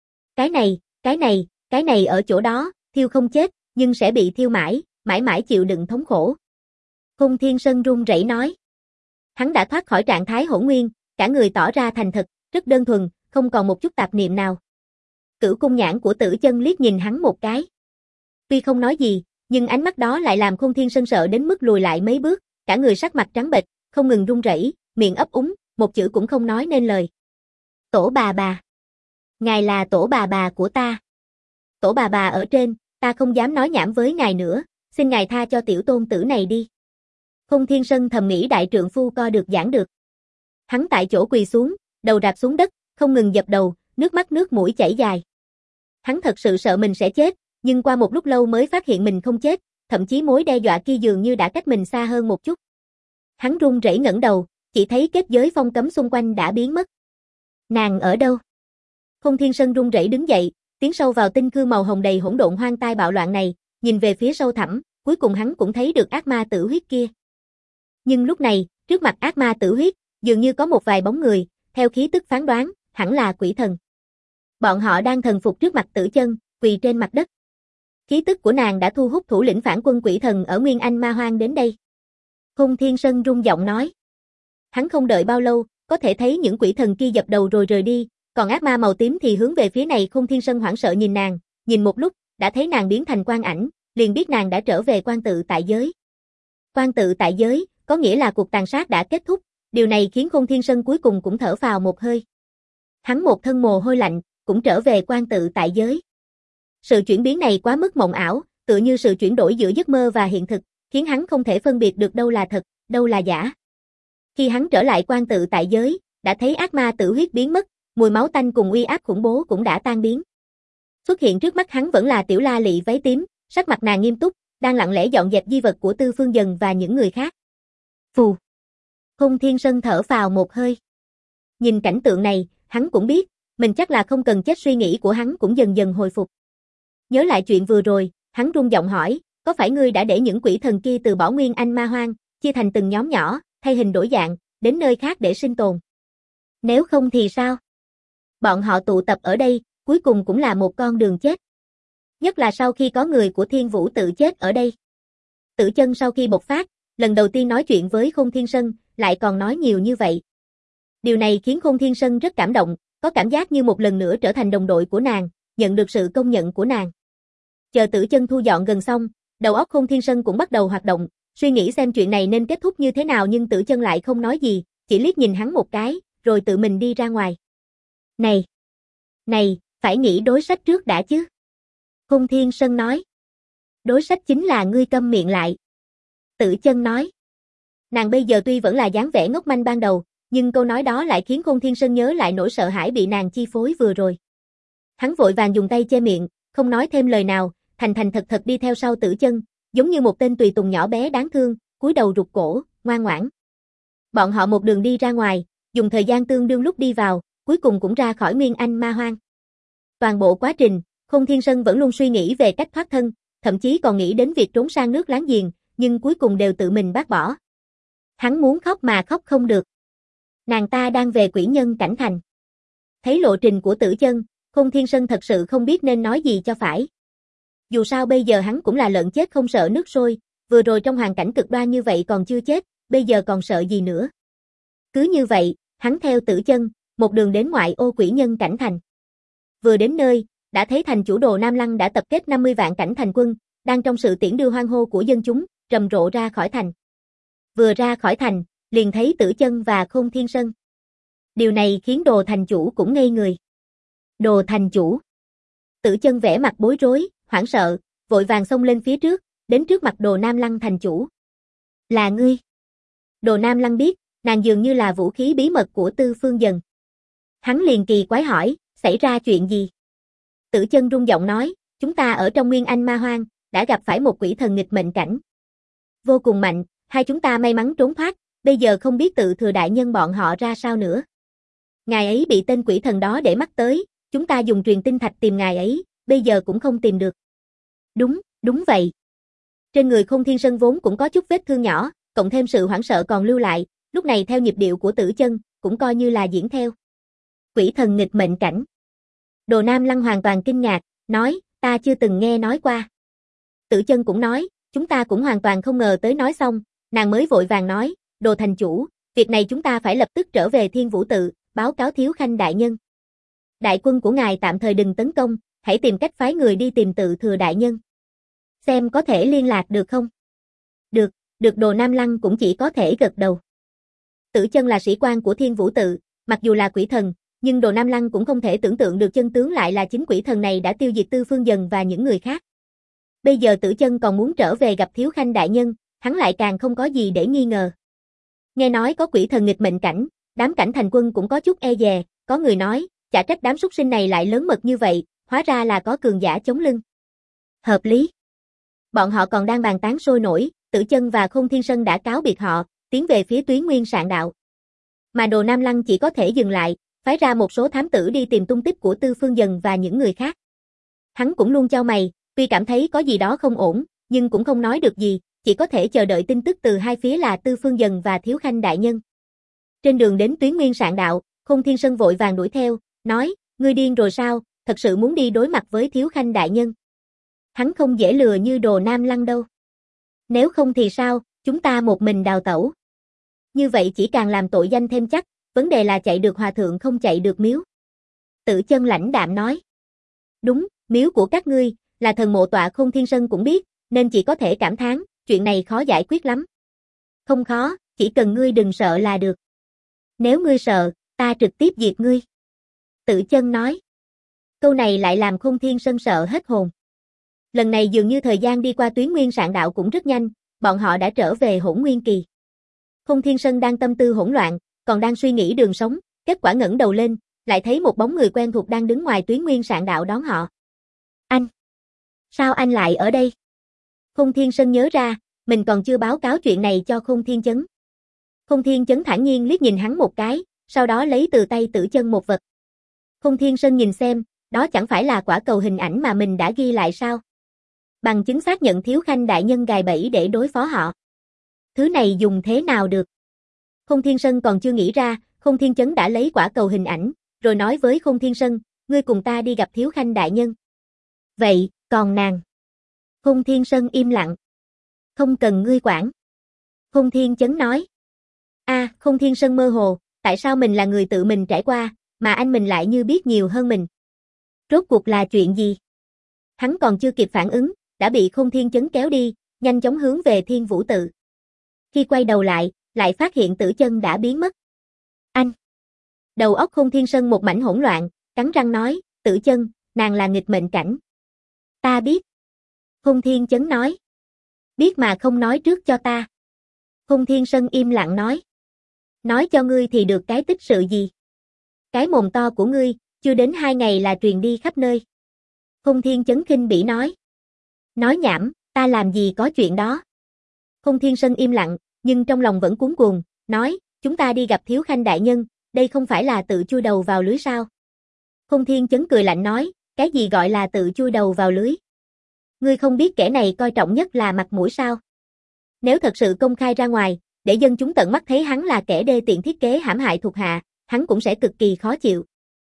Cái này ở chỗ đó, thiêu không chết, nhưng sẽ bị thiêu mãi, mãi mãi chịu đựng thống khổ. Không Thiên Sơn run rẩy nói. Hắn đã thoát khỏi trạng thái hỗn nguyên, cả người tỏ ra thành thật, rất đơn thuần, không còn một chút tạp niệm nào. Cửu cung nhãn của Tử Chân liếc nhìn hắn một cái. Tuy không nói gì, nhưng ánh mắt đó lại làm Khôn Thiên Sơn sợ đến mức lùi lại mấy bước, cả người sắc mặt trắng bệch, không ngừng run rẩy, miệng ấp úng, một chữ cũng không nói nên lời. Tổ bà bà. Ngài là tổ bà bà của ta. Tổ bà bà ở trên, ta không dám nói nhảm với ngài nữa, xin ngài tha cho tiểu tôn tử này đi. Khôn Thiên Sơn thầm nghĩ đại trượng phu co được giảng được. Hắn tại chỗ quỳ xuống, đầu rạp xuống đất, không ngừng dập đầu, nước mắt nước mũi chảy dài. Hắn thật sự sợ mình sẽ chết, nhưng qua một lúc lâu mới phát hiện mình không chết, thậm chí mối đe dọa kia dường như đã cách mình xa hơn một chút. Hắn run rẩy ngẩng đầu, chỉ thấy kết giới phong cấm xung quanh đã biến mất. Nàng ở đâu? Khôn Thiên Sơn run rẩy đứng dậy, tiến sâu vào tinh khư màu hồng đầy hỗn độn hoang tai bạo loạn này, nhìn về phía sâu thẳm, cuối cùng hắn cũng thấy được ác ma tử huyết kia. Nhưng lúc này, trước mặt ác ma tử huyết, dường như có một vài bóng người, theo khí tức phán đoán, hẳn là quỷ thần. Bọn họ đang thần phục trước mặt Tử Chân, quỳ trên mặt đất. Khí tức của nàng đã thu hút thủ lĩnh phản quân quỷ thần ở Nguyên Anh Ma Hoang đến đây. Khôn Thiên Sơn rung giọng nói. Hắn không đợi bao lâu, có thể thấy những quỷ thần kia dập đầu rồi rời đi, còn ác ma màu tím thì hướng về phía này. Khôn Thiên Sơn hoảng sợ nhìn nàng, nhìn một lúc, đã thấy nàng biến thành quang ảnh, liền biết nàng đã trở về Quan Tự Tại Giới. Quan Tự Tại Giới, có nghĩa là cuộc tàn sát đã kết thúc, điều này khiến Khôn Thiên Sơn cuối cùng cũng thở phào một hơi. Hắn một thân mồ hôi lạnh, cũng trở về Quan Tự Tại Giới. Sự chuyển biến này quá mức mộng ảo, tựa như sự chuyển đổi giữa giấc mơ và hiện thực, khiến hắn không thể phân biệt được đâu là thật, đâu là giả. Khi hắn trở lại Quan Tự Tại Giới, đã thấy ác ma tử huyết biến mất, mùi máu tanh cùng uy áp khủng bố cũng đã tan biến. Xuất hiện trước mắt hắn vẫn là Tiểu La Lị váy tím, sắc mặt nàng nghiêm túc, đang lặng lẽ dọn dẹp di vật của Tư Phương Dần và những người khác. Phù. Khôn Thiên Sơn thở phào một hơi. Nhìn cảnh tượng này, hắn cũng biết, mình chắc là không cần chết, suy nghĩ của hắn cũng dần dần hồi phục. Nhớ lại chuyện vừa rồi, hắn run giọng hỏi, có phải ngươi đã để những quỷ thần kia từ bỏ Nguyên Anh Ma Hoang, chia thành từng nhóm nhỏ, thay hình đổi dạng, đến nơi khác để sinh tồn? Nếu không thì sao? Bọn họ tụ tập ở đây, cuối cùng cũng là một con đường chết. Nhất là sau khi có người của Thiên Vũ tự chết ở đây. Tử Chân sau khi bộc phát, lần đầu tiên nói chuyện với Khôn Thiên Sơn, lại còn nói nhiều như vậy. Điều này khiến Khôn Thiên Sơn rất cảm động, có cảm giác như một lần nữa trở thành đồng đội của nàng, nhận được sự công nhận của nàng. Chờ Tử Chân thu dọn gần xong, đầu óc Khôn Thiên Sơn cũng bắt đầu hoạt động, suy nghĩ xem chuyện này nên kết thúc như thế nào, nhưng Tử Chân lại không nói gì, chỉ liếc nhìn hắn một cái, rồi tự mình đi ra ngoài. Này, phải nghĩ đối sách trước đã chứ. Khôn Thiên Sơn nói. Đối sách chính là ngươi câm miệng lại. Tử Chân nói. Nàng bây giờ tuy vẫn là dáng vẻ ngốc manh ban đầu, nhưng câu nói đó lại khiến Khôn Thiên Sơn nhớ lại nỗi sợ hãi bị nàng chi phối vừa rồi. Hắn vội vàng dùng tay che miệng, không nói thêm lời nào, thành thành thật thật đi theo sau Tử Chân, giống như một tên tùy tùng nhỏ bé đáng thương, cúi đầu rụt cổ, ngoan ngoãn. Bọn họ một đường đi ra ngoài, dùng thời gian tương đương lúc đi vào, cuối cùng cũng ra khỏi Nguyên Anh Ma Hoang. Toàn bộ quá trình, Khôn Thiên Sơn vẫn luôn suy nghĩ về cách thoát thân, thậm chí còn nghĩ đến việc trốn sang nước láng giềng, nhưng cuối cùng đều tự mình bác bỏ. Hắn muốn khóc mà khóc không được. Nàng ta đang về Quỷ Nhân Cảnh Thành. Thấy lộ trình của Tử Chân, Khôn Thiên Sơn thật sự không biết nên nói gì cho phải. Dù sao bây giờ hắn cũng là lợn chết không sợ nước sôi, vừa rồi trong hoàn cảnh cực đoan như vậy còn chưa chết, bây giờ còn sợ gì nữa. Cứ như vậy, hắn theo Tử Chân, một đường đến ngoại ô Quỷ Nhân Cảnh Thành. Vừa đến nơi, đã thấy thành chủ Đồ Nam Lăng đã tập kết 50 vạn cảnh thành quân, đang trong sự tiễn đưa hoan hô của dân chúng, rầm rộ ra khỏi thành. Vừa ra khỏi thành, liền thấy Tử Chân và Khôn Thiên Sơn. Điều này khiến Đồ thành chủ cũng ngây người. Đồ thành chủ. Tử Chân vẻ mặt bối rối, hoảng sợ, vội vàng xông lên phía trước, đến trước mặt Đồ Nam Lăng thành chủ. Là ngươi. Đồ Nam Lăng biết, nàng dường như là vũ khí bí mật của Tư Phương Dần. Hắn liền kỳ quái hỏi, xảy ra chuyện gì? Tử Chân rung giọng nói, chúng ta ở trong Nguyên Anh Ma Hoang, đã gặp phải một quỷ thần nghịch mệnh cảnh. Vô cùng mạnh, hai chúng ta may mắn trốn thoát, bây giờ không biết Tự Thừa đại nhân bọn họ ra sao nữa. Ngài ấy bị tên quỷ thần đó để mắt tới, chúng ta dùng truyền tinh thạch tìm ngài ấy, bây giờ cũng không tìm được. Đúng vậy. Trên người Khôn Thiên Sơn vốn cũng có chút vết thương nhỏ, cộng thêm sự hoảng sợ còn lưu lại, lúc này theo nhịp điệu của Tử Chân, cũng coi như là diễn theo. Quỷ thần nghịch mệnh cảnh. Đồ Nam Lăng hoàn toàn kinh ngạc, nói, ta chưa từng nghe nói qua. Tử Chân cũng nói, chúng ta cũng hoàn toàn không ngờ tới. Nói xong, nàng mới vội vàng nói, Đồ thành chủ, việc này chúng ta phải lập tức trở về Thiên Vũ tự, báo cáo Thiếu Khanh đại nhân. Đại quân của ngài tạm thời đừng tấn công, hãy tìm cách phái người đi tìm Tự Thừa đại nhân. Xem có thể liên lạc được không? Được Đồ Nam Lăng cũng chỉ có thể gật đầu. Tử Chân là sĩ quan của Thiên Vũ Tự, mặc dù là quỷ thần, nhưng Đồ Nam Lăng cũng không thể tưởng tượng được chân tướng lại là chính quỷ thần này đã tiêu diệt Tư Phương Dần và những người khác. Bây giờ Tử Chân còn muốn trở về gặp Thiếu Khanh đại nhân, hắn lại càng không có gì để nghi ngờ. Nghe nói có quỷ thần nghịch mệnh cảnh, đám cảnh thành quân cũng có chút e dè, có người nói, chả trách đám súc sinh này lại lớn mật như vậy, hóa ra là có cường giả chống lưng. Hợp lý. Bọn họ còn đang bàn tán sôi nổi, Tử Chân và Khôn Thiên Sơn đã cáo biệt họ, tiến về phía Tuyến Nguyên Sạn Đạo. Mà Đồ Nam Lăng chỉ có thể dừng lại, phái ra một số thám tử đi tìm tung tích của Tư Phương Dần và những người khác. Hắn cũng luôn chau mày, tuy cảm thấy có gì đó không ổn, nhưng cũng không nói được gì, chỉ có thể chờ đợi tin tức từ hai phía là Tư Phương Dần và Thiếu Khanh đại nhân. Trên đường đến Tuyến Nguyên Sạn Đạo, Khôn Thiên Sơn vội vàng đuổi theo, nói, ngươi điên rồi sao, thật sự muốn đi đối mặt với Thiếu Khanh đại nhân. Hắn không dễ lừa như Đồ Nam Lăng đâu. Nếu không thì sao, chúng ta một mình đào tẩu. Như vậy chỉ càng làm tội danh thêm chắc, vấn đề là chạy được hòa thượng không chạy được miếu. Tử Chân lãnh đạm nói. Đúng, miếu của các ngươi, là thần mộ tọa. Khôn Thiên Sơn cũng biết, nên chỉ có thể cảm thán, chuyện này khó giải quyết lắm. Không khó, chỉ cần ngươi đừng sợ là được. Nếu ngươi sợ, ta trực tiếp diệt ngươi. Tử Chân nói. Câu này lại làm Khôn Thiên Sơn sợ hết hồn. Lần này dường như thời gian đi qua Tuyến Nguyên Sạn Đạo cũng rất nhanh, bọn họ đã trở về Hỗn Nguyên Kỳ. Khôn Thiên Sơn đang tâm tư hỗn loạn, còn đang suy nghĩ đường sống, kết quả ngẩng đầu lên, lại thấy một bóng người quen thuộc đang đứng ngoài Tuyến Nguyên Sạn Đạo đón họ. Anh! Sao anh lại ở đây? Khôn Thiên Sơn nhớ ra, mình còn chưa báo cáo chuyện này cho Khôn Thiên Chấn. Khôn Thiên Chấn thản nhiên liếc nhìn hắn một cái, sau đó lấy từ tay Tử Chân một vật. Khôn Thiên Sơn nhìn xem, đó chẳng phải là quả cầu hình ảnh mà mình đã ghi lại sao? Bằng chứng xác nhận Thiếu Khanh đại nhân gài bẫy để đối phó họ. Thứ này dùng thế nào được? Khôn Thiên Sơn còn chưa nghĩ ra, Khôn Thiên Chấn đã lấy quả cầu hình ảnh, rồi nói với Khôn Thiên Sơn, ngươi cùng ta đi gặp Thiếu Khanh đại nhân. Vậy, còn nàng? Khôn Thiên Sơn im lặng. Không cần ngươi quản. Khôn Thiên Chấn nói. Khôn Thiên Sơn mơ hồ, tại sao mình là người tự mình trải qua, mà anh mình lại như biết nhiều hơn mình? Rốt cuộc là chuyện gì? Hắn còn chưa kịp phản ứng, đã bị Khôn Thiên Chấn kéo đi, nhanh chóng hướng về Thiên Vũ Tự. Khi quay đầu lại phát hiện Tử Chân đã biến mất. Anh! Đầu óc Khôn Thiên Sơn một mảnh hỗn loạn, cắn răng nói, Tử Chân, nàng là nghịch mệnh cảnh. Ta biết. Khôn Thiên Chấn nói. Biết mà không nói trước cho ta. Khôn Thiên Sơn im lặng nói. Nói cho ngươi thì được cái tích sự gì? Cái mồm to của ngươi, chưa đến 2 ngày là truyền đi khắp nơi. Khôn Thiên Chấn khinh bỉ nói. Nói nhảm, ta làm gì có chuyện đó. Khôn Thiên Sơn im lặng, nhưng trong lòng vẫn cuống cuồng, nói, chúng ta đi gặp Thiếu Khanh đại nhân, đây không phải là tự chui đầu vào lưới sao? Khôn Thiên Chấn cười lạnh nói, cái gì gọi là tự chui đầu vào lưới? Ngươi không biết kẻ này coi trọng nhất là mặt mũi sao? Nếu thật sự công khai ra ngoài, để dân chúng tận mắt thấy hắn là kẻ đê tiện thiết kế hãm hại thuộc hạ, hắn cũng sẽ cực kỳ khó chịu.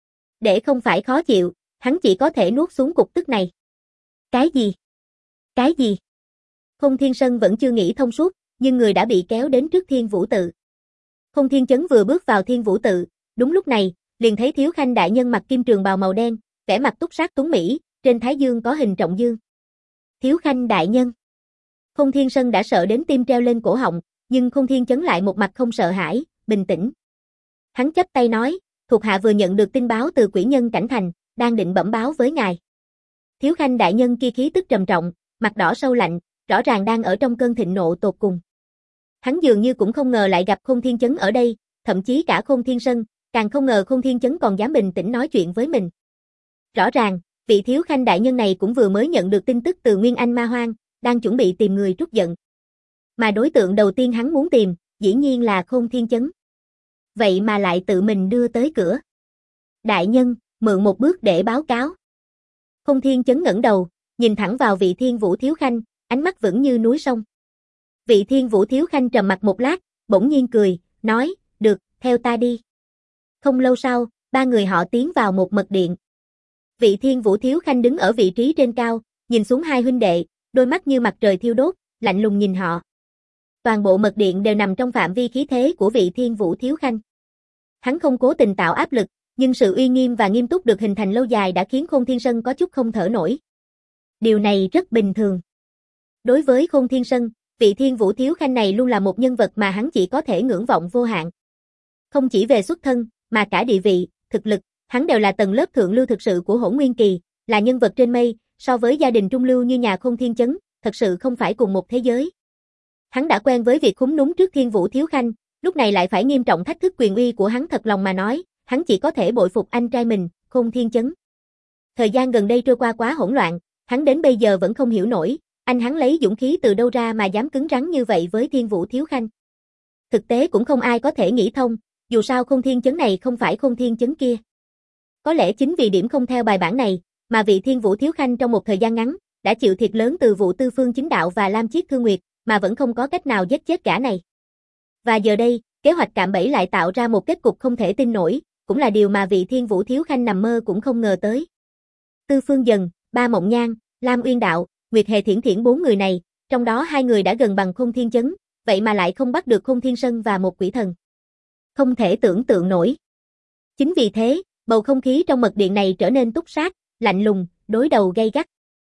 Để không phải khó chịu, hắn chỉ có thể nuốt xuống cục tức này. Cái gì? Cái gì? Khôn Thiên Sơn vẫn chưa nghĩ thông suốt, nhưng người đã bị kéo đến trước Thiên Vũ Tự. Khôn Thiên Chấn vừa bước vào Thiên Vũ Tự, đúng lúc này, liền thấy Thiếu Khanh đại nhân mặc kim trường bào màu đen, vẻ mặt túc sát tuấn mỹ, trên thái dương có hình trọng dương. Thiếu Khanh đại nhân. Khôn Thiên Sơn đã sợ đến tim treo lên cổ họng, nhưng Khôn Thiên Chấn lại một mặt không sợ hãi, bình tĩnh. Hắn chắp tay nói, thuộc hạ vừa nhận được tin báo từ quỷ nhân Cảnh Thành, đang định bẩm báo với ngài. Thiếu Khanh đại nhân kia khí tức trầm trọng, mặt đỏ sâu lạnh, rõ ràng đang ở trong cơn thịnh nộ tột cùng. Hắn dường như cũng không ngờ lại gặp Khôn Thiên Chấn ở đây, thậm chí cả Khôn Thiên Sơn, càng không ngờ Khôn Thiên Chấn còn dám bình tĩnh nói chuyện với mình. Rõ ràng, vị Thiếu Khanh đại nhân này cũng vừa mới nhận được tin tức từ Nguyên Anh Ma Hoang, đang chuẩn bị tìm người trút giận. Mà đối tượng đầu tiên hắn muốn tìm, dĩ nhiên là Khôn Thiên Chấn. Vậy mà lại tự mình đưa tới cửa. Đại nhân, mượn một bước để báo cáo. Khôn Thiên Chấn ngẩng đầu, nhìn thẳng vào vị Thiên Vũ Thiếu Khanh, ánh mắt vững như núi sông. Vị Thiên Vũ Thiếu Khanh trầm mặt một lát, bỗng nhiên cười, nói, được, theo ta đi. Không lâu sau, 3 người họ tiến vào một mật điện. Vị Thiên Vũ Thiếu Khanh đứng ở vị trí trên cao, nhìn xuống hai huynh đệ, đôi mắt như mặt trời thiêu đốt, lạnh lùng nhìn họ. Toàn bộ mật điện đều nằm trong phạm vi khí thế của vị Thiên Vũ Thiếu Khanh. Hắn không cố tình tạo áp lực, Nhưng sự uy nghiêm và nghiêm túc được hình thành lâu dài đã khiến Khôn Thiên Sân có chút không thở nổi. Điều này rất bình thường. Đối với Khôn Thiên Sân, vị Thiên Vũ Thiếu Khanh này luôn là một nhân vật mà hắn chỉ có thể ngưỡng vọng vô hạn. Không chỉ về xuất thân, mà cả địa vị, thực lực, hắn đều là tầng lớp thượng lưu thực sự của Hỗn Nguyên Kỳ, là nhân vật trên mây, so với gia đình trung lưu như nhà Khôn Thiên Chấn, thật sự không phải cùng một thế giới. Hắn đã quen với việc khúm núm trước Thiên Vũ Thiếu Khanh, lúc này lại phải nghiêm trọng thách thức quyền uy của hắn, thật lòng mà nói, hắn chỉ có thể bội phục anh trai mình, Khôn Thiên Chấn. Thời gian gần đây trôi qua quá hỗn loạn, hắn đến bây giờ vẫn không hiểu nổi, anh hắn lấy dũng khí từ đâu ra mà dám cứng rắn như vậy với Thiên Vũ Thiếu Khanh. Thực tế cũng không ai có thể nghĩ thông, dù sao Khôn Thiên Chấn này không phải Khôn Thiên Chấn kia. Có lẽ chính vì điểm không theo bài bản này, mà vị Thiên Vũ Thiếu Khanh trong một thời gian ngắn, đã chịu thiệt lớn từ vụ Tư Phương Chính Đạo và Lam Chiết Thương Nguyệt, mà vẫn không có cách nào giết chết gã này. Và giờ đây, kế hoạch cạm bẫy lại tạo ra một kết cục không thể tin nổi, cũng là điều mà vị Thiên Vũ Thiếu Khanh nằm mơ cũng không ngờ tới. Tư Phương Dần, Ba Mộng Nhan, Lam Uyên Đạo, Nguyệt Hề Thiển Thiển, 4 người này, trong đó 2 người đã gần bằng Khôn Thiên Chấn, vậy mà lại không bắt được Khôn Thiên Sân và một quỷ thần. Không thể tưởng tượng nổi. Chính vì thế, bầu không khí trong mật điện này trở nên túc sát, lạnh lùng, đối đầu gay gắt.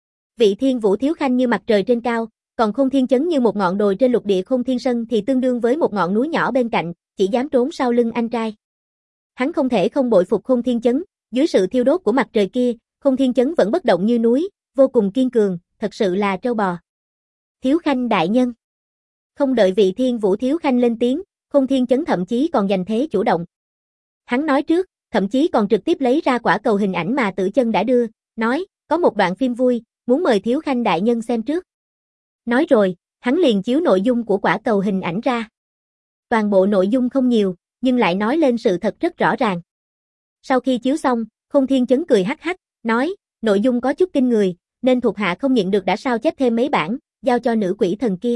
Vị Thiên Vũ Thiếu Khanh như mặt trời trên cao, còn Khôn Thiên Chấn như một ngọn đồi trên lục địa Khôn Thiên Sân thì tương đương với một ngọn núi nhỏ bên cạnh, chỉ dám trốn sau lưng anh trai. Hắn không thể không bội phục Khôn Thiên Chấn, dưới sự thiêu đốt của mặt trời kia, Khôn Thiên Chấn vẫn bất động như núi, vô cùng kiên cường, thật sự là trâu bò. Thiếu Khanh đại nhân. Không đợi vị Thiên Vũ Thiếu Khanh lên tiếng, Khôn Thiên Chấn thậm chí còn giành thế chủ động. Hắn nói trước, thậm chí còn trực tiếp lấy ra quả cầu hình ảnh mà Tử Chân đã đưa, nói, có một đoạn phim vui, muốn mời Thiếu Khanh đại nhân xem trước. Nói rồi, hắn liền chiếu nội dung của quả cầu hình ảnh ra. Toàn bộ nội dung không nhiều, nhưng lại nói lên sự thật rất rõ ràng. Sau khi chiếu xong, Khôn Thiên Chấn cười hắc hắc, nói, nội dung có chút kinh người, nên thuộc hạ không nhịn được đã sao chép thêm mấy bản, giao cho nữ quỷ thần kia.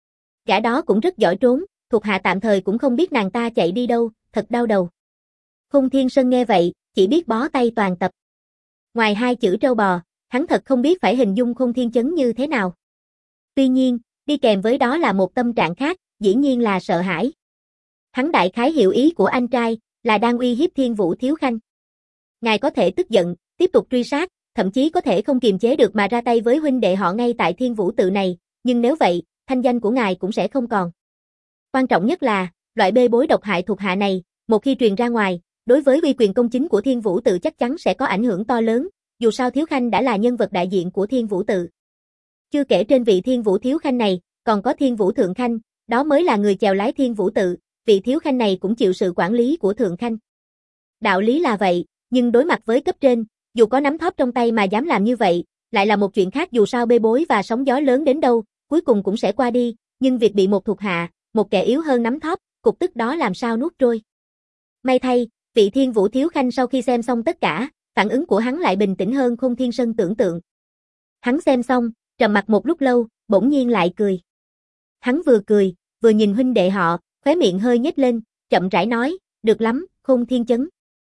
Gã đó cũng rất giỏi trốn, thuộc hạ tạm thời cũng không biết nàng ta chạy đi đâu, thật đau đầu. Khôn Thiên Sân nghe vậy, chỉ biết bó tay toàn tập. Ngoài 2 chữ trâu bò, hắn thật không biết phải hình dung Khôn Thiên Chấn như thế nào. Tuy nhiên, đi kèm với đó là một tâm trạng khác, dĩ nhiên là sợ hãi. Hắn đại khái hiểu ý của anh trai, là đang uy hiếp Thiên Vũ Thiếu Khanh. Ngài có thể tức giận, tiếp tục truy sát, thậm chí có thể không kiềm chế được mà ra tay với huynh đệ họ ngay tại Thiên Vũ tự này, nhưng nếu vậy, thanh danh của ngài cũng sẽ không còn. Quan trọng nhất là, loại bê bối độc hại thuộc hạ này, một khi truyền ra ngoài, đối với uy quyền công chính của Thiên Vũ tự chắc chắn sẽ có ảnh hưởng to lớn, dù sao Thiếu Khanh đã là nhân vật đại diện của Thiên Vũ tự. Chưa kể trên vị Thiên Vũ Thiếu Khanh này, còn có Thiên Vũ Thượng Khanh, đó mới là người chèo lái Thiên Vũ tự, vị Thiếu Khanh này cũng chịu sự quản lý của Thượng Khanh. Đạo lý là vậy, nhưng đối mặt với cấp trên, dù có nắm thóp trong tay mà dám làm như vậy, lại là một chuyện khác, dù sao bê bối và sóng gió lớn đến đâu, cuối cùng cũng sẽ qua đi, nhưng việc bị một thuộc hạ, một kẻ yếu hơn nắm thóp, cục tức đó làm sao nuốt trôi. May thay, vị Thiên Vũ Thiếu Khanh sau khi xem xong tất cả, phản ứng của hắn lại bình tĩnh hơn Khôn Thiên Sân tưởng tượng. Hắn xem xong, trầm mặc một lúc lâu, bỗng nhiên lại cười. Hắn vừa cười, vừa nhìn huynh đệ họ, khóe miệng hơi nhếch lên, chậm rãi nói, được lắm, Khôn Thiên Chấn.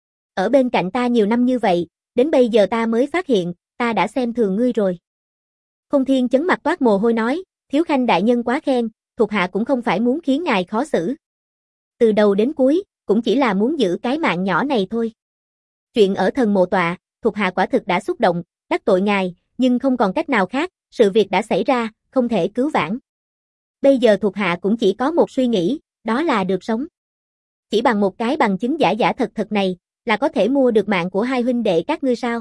Ở bên cạnh ta nhiều năm như vậy, đến bây giờ ta mới phát hiện, ta đã xem thường ngươi rồi. Khôn Thiên Chấn mặt toát mồ hôi nói, Thiếu Khanh đại nhân quá khen, thuộc hạ cũng không phải muốn khiến ngài khó xử. Từ đầu đến cuối, cũng chỉ là muốn giữ cái mạng nhỏ này thôi. Chuyện ở Thần Mộ Tọa, thuộc hạ quả thực đã xúc động, đắc tội ngài, nhưng không còn cách nào khác, sự việc đã xảy ra, không thể cứu vãn. Bây giờ thuộc hạ cũng chỉ có một suy nghĩ, đó là được sống. Chỉ bằng một cái bằng chứng giả giả thật thật này, là có thể mua được mạng của 2 huynh đệ các ngươi sao?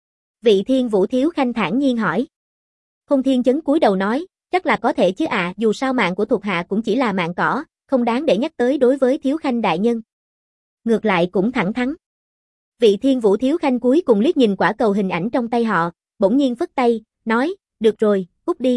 Vị Thiên Vũ Thiếu Khanh thản nhiên hỏi. Khôn Thiên Chấn cúi đầu nói, chắc là có thể chứ ạ, dù sao mạng của thuộc hạ cũng chỉ là mạng cỏ, không đáng để nhắc tới đối với Thiếu Khanh đại nhân. Ngược lại cũng thẳng thắn. Vị Thiên Vũ Thiếu Khanh cuối cùng liếc nhìn quả cầu hình ảnh trong tay họ, bỗng nhiên phất tay, nói, được rồi, cút đi.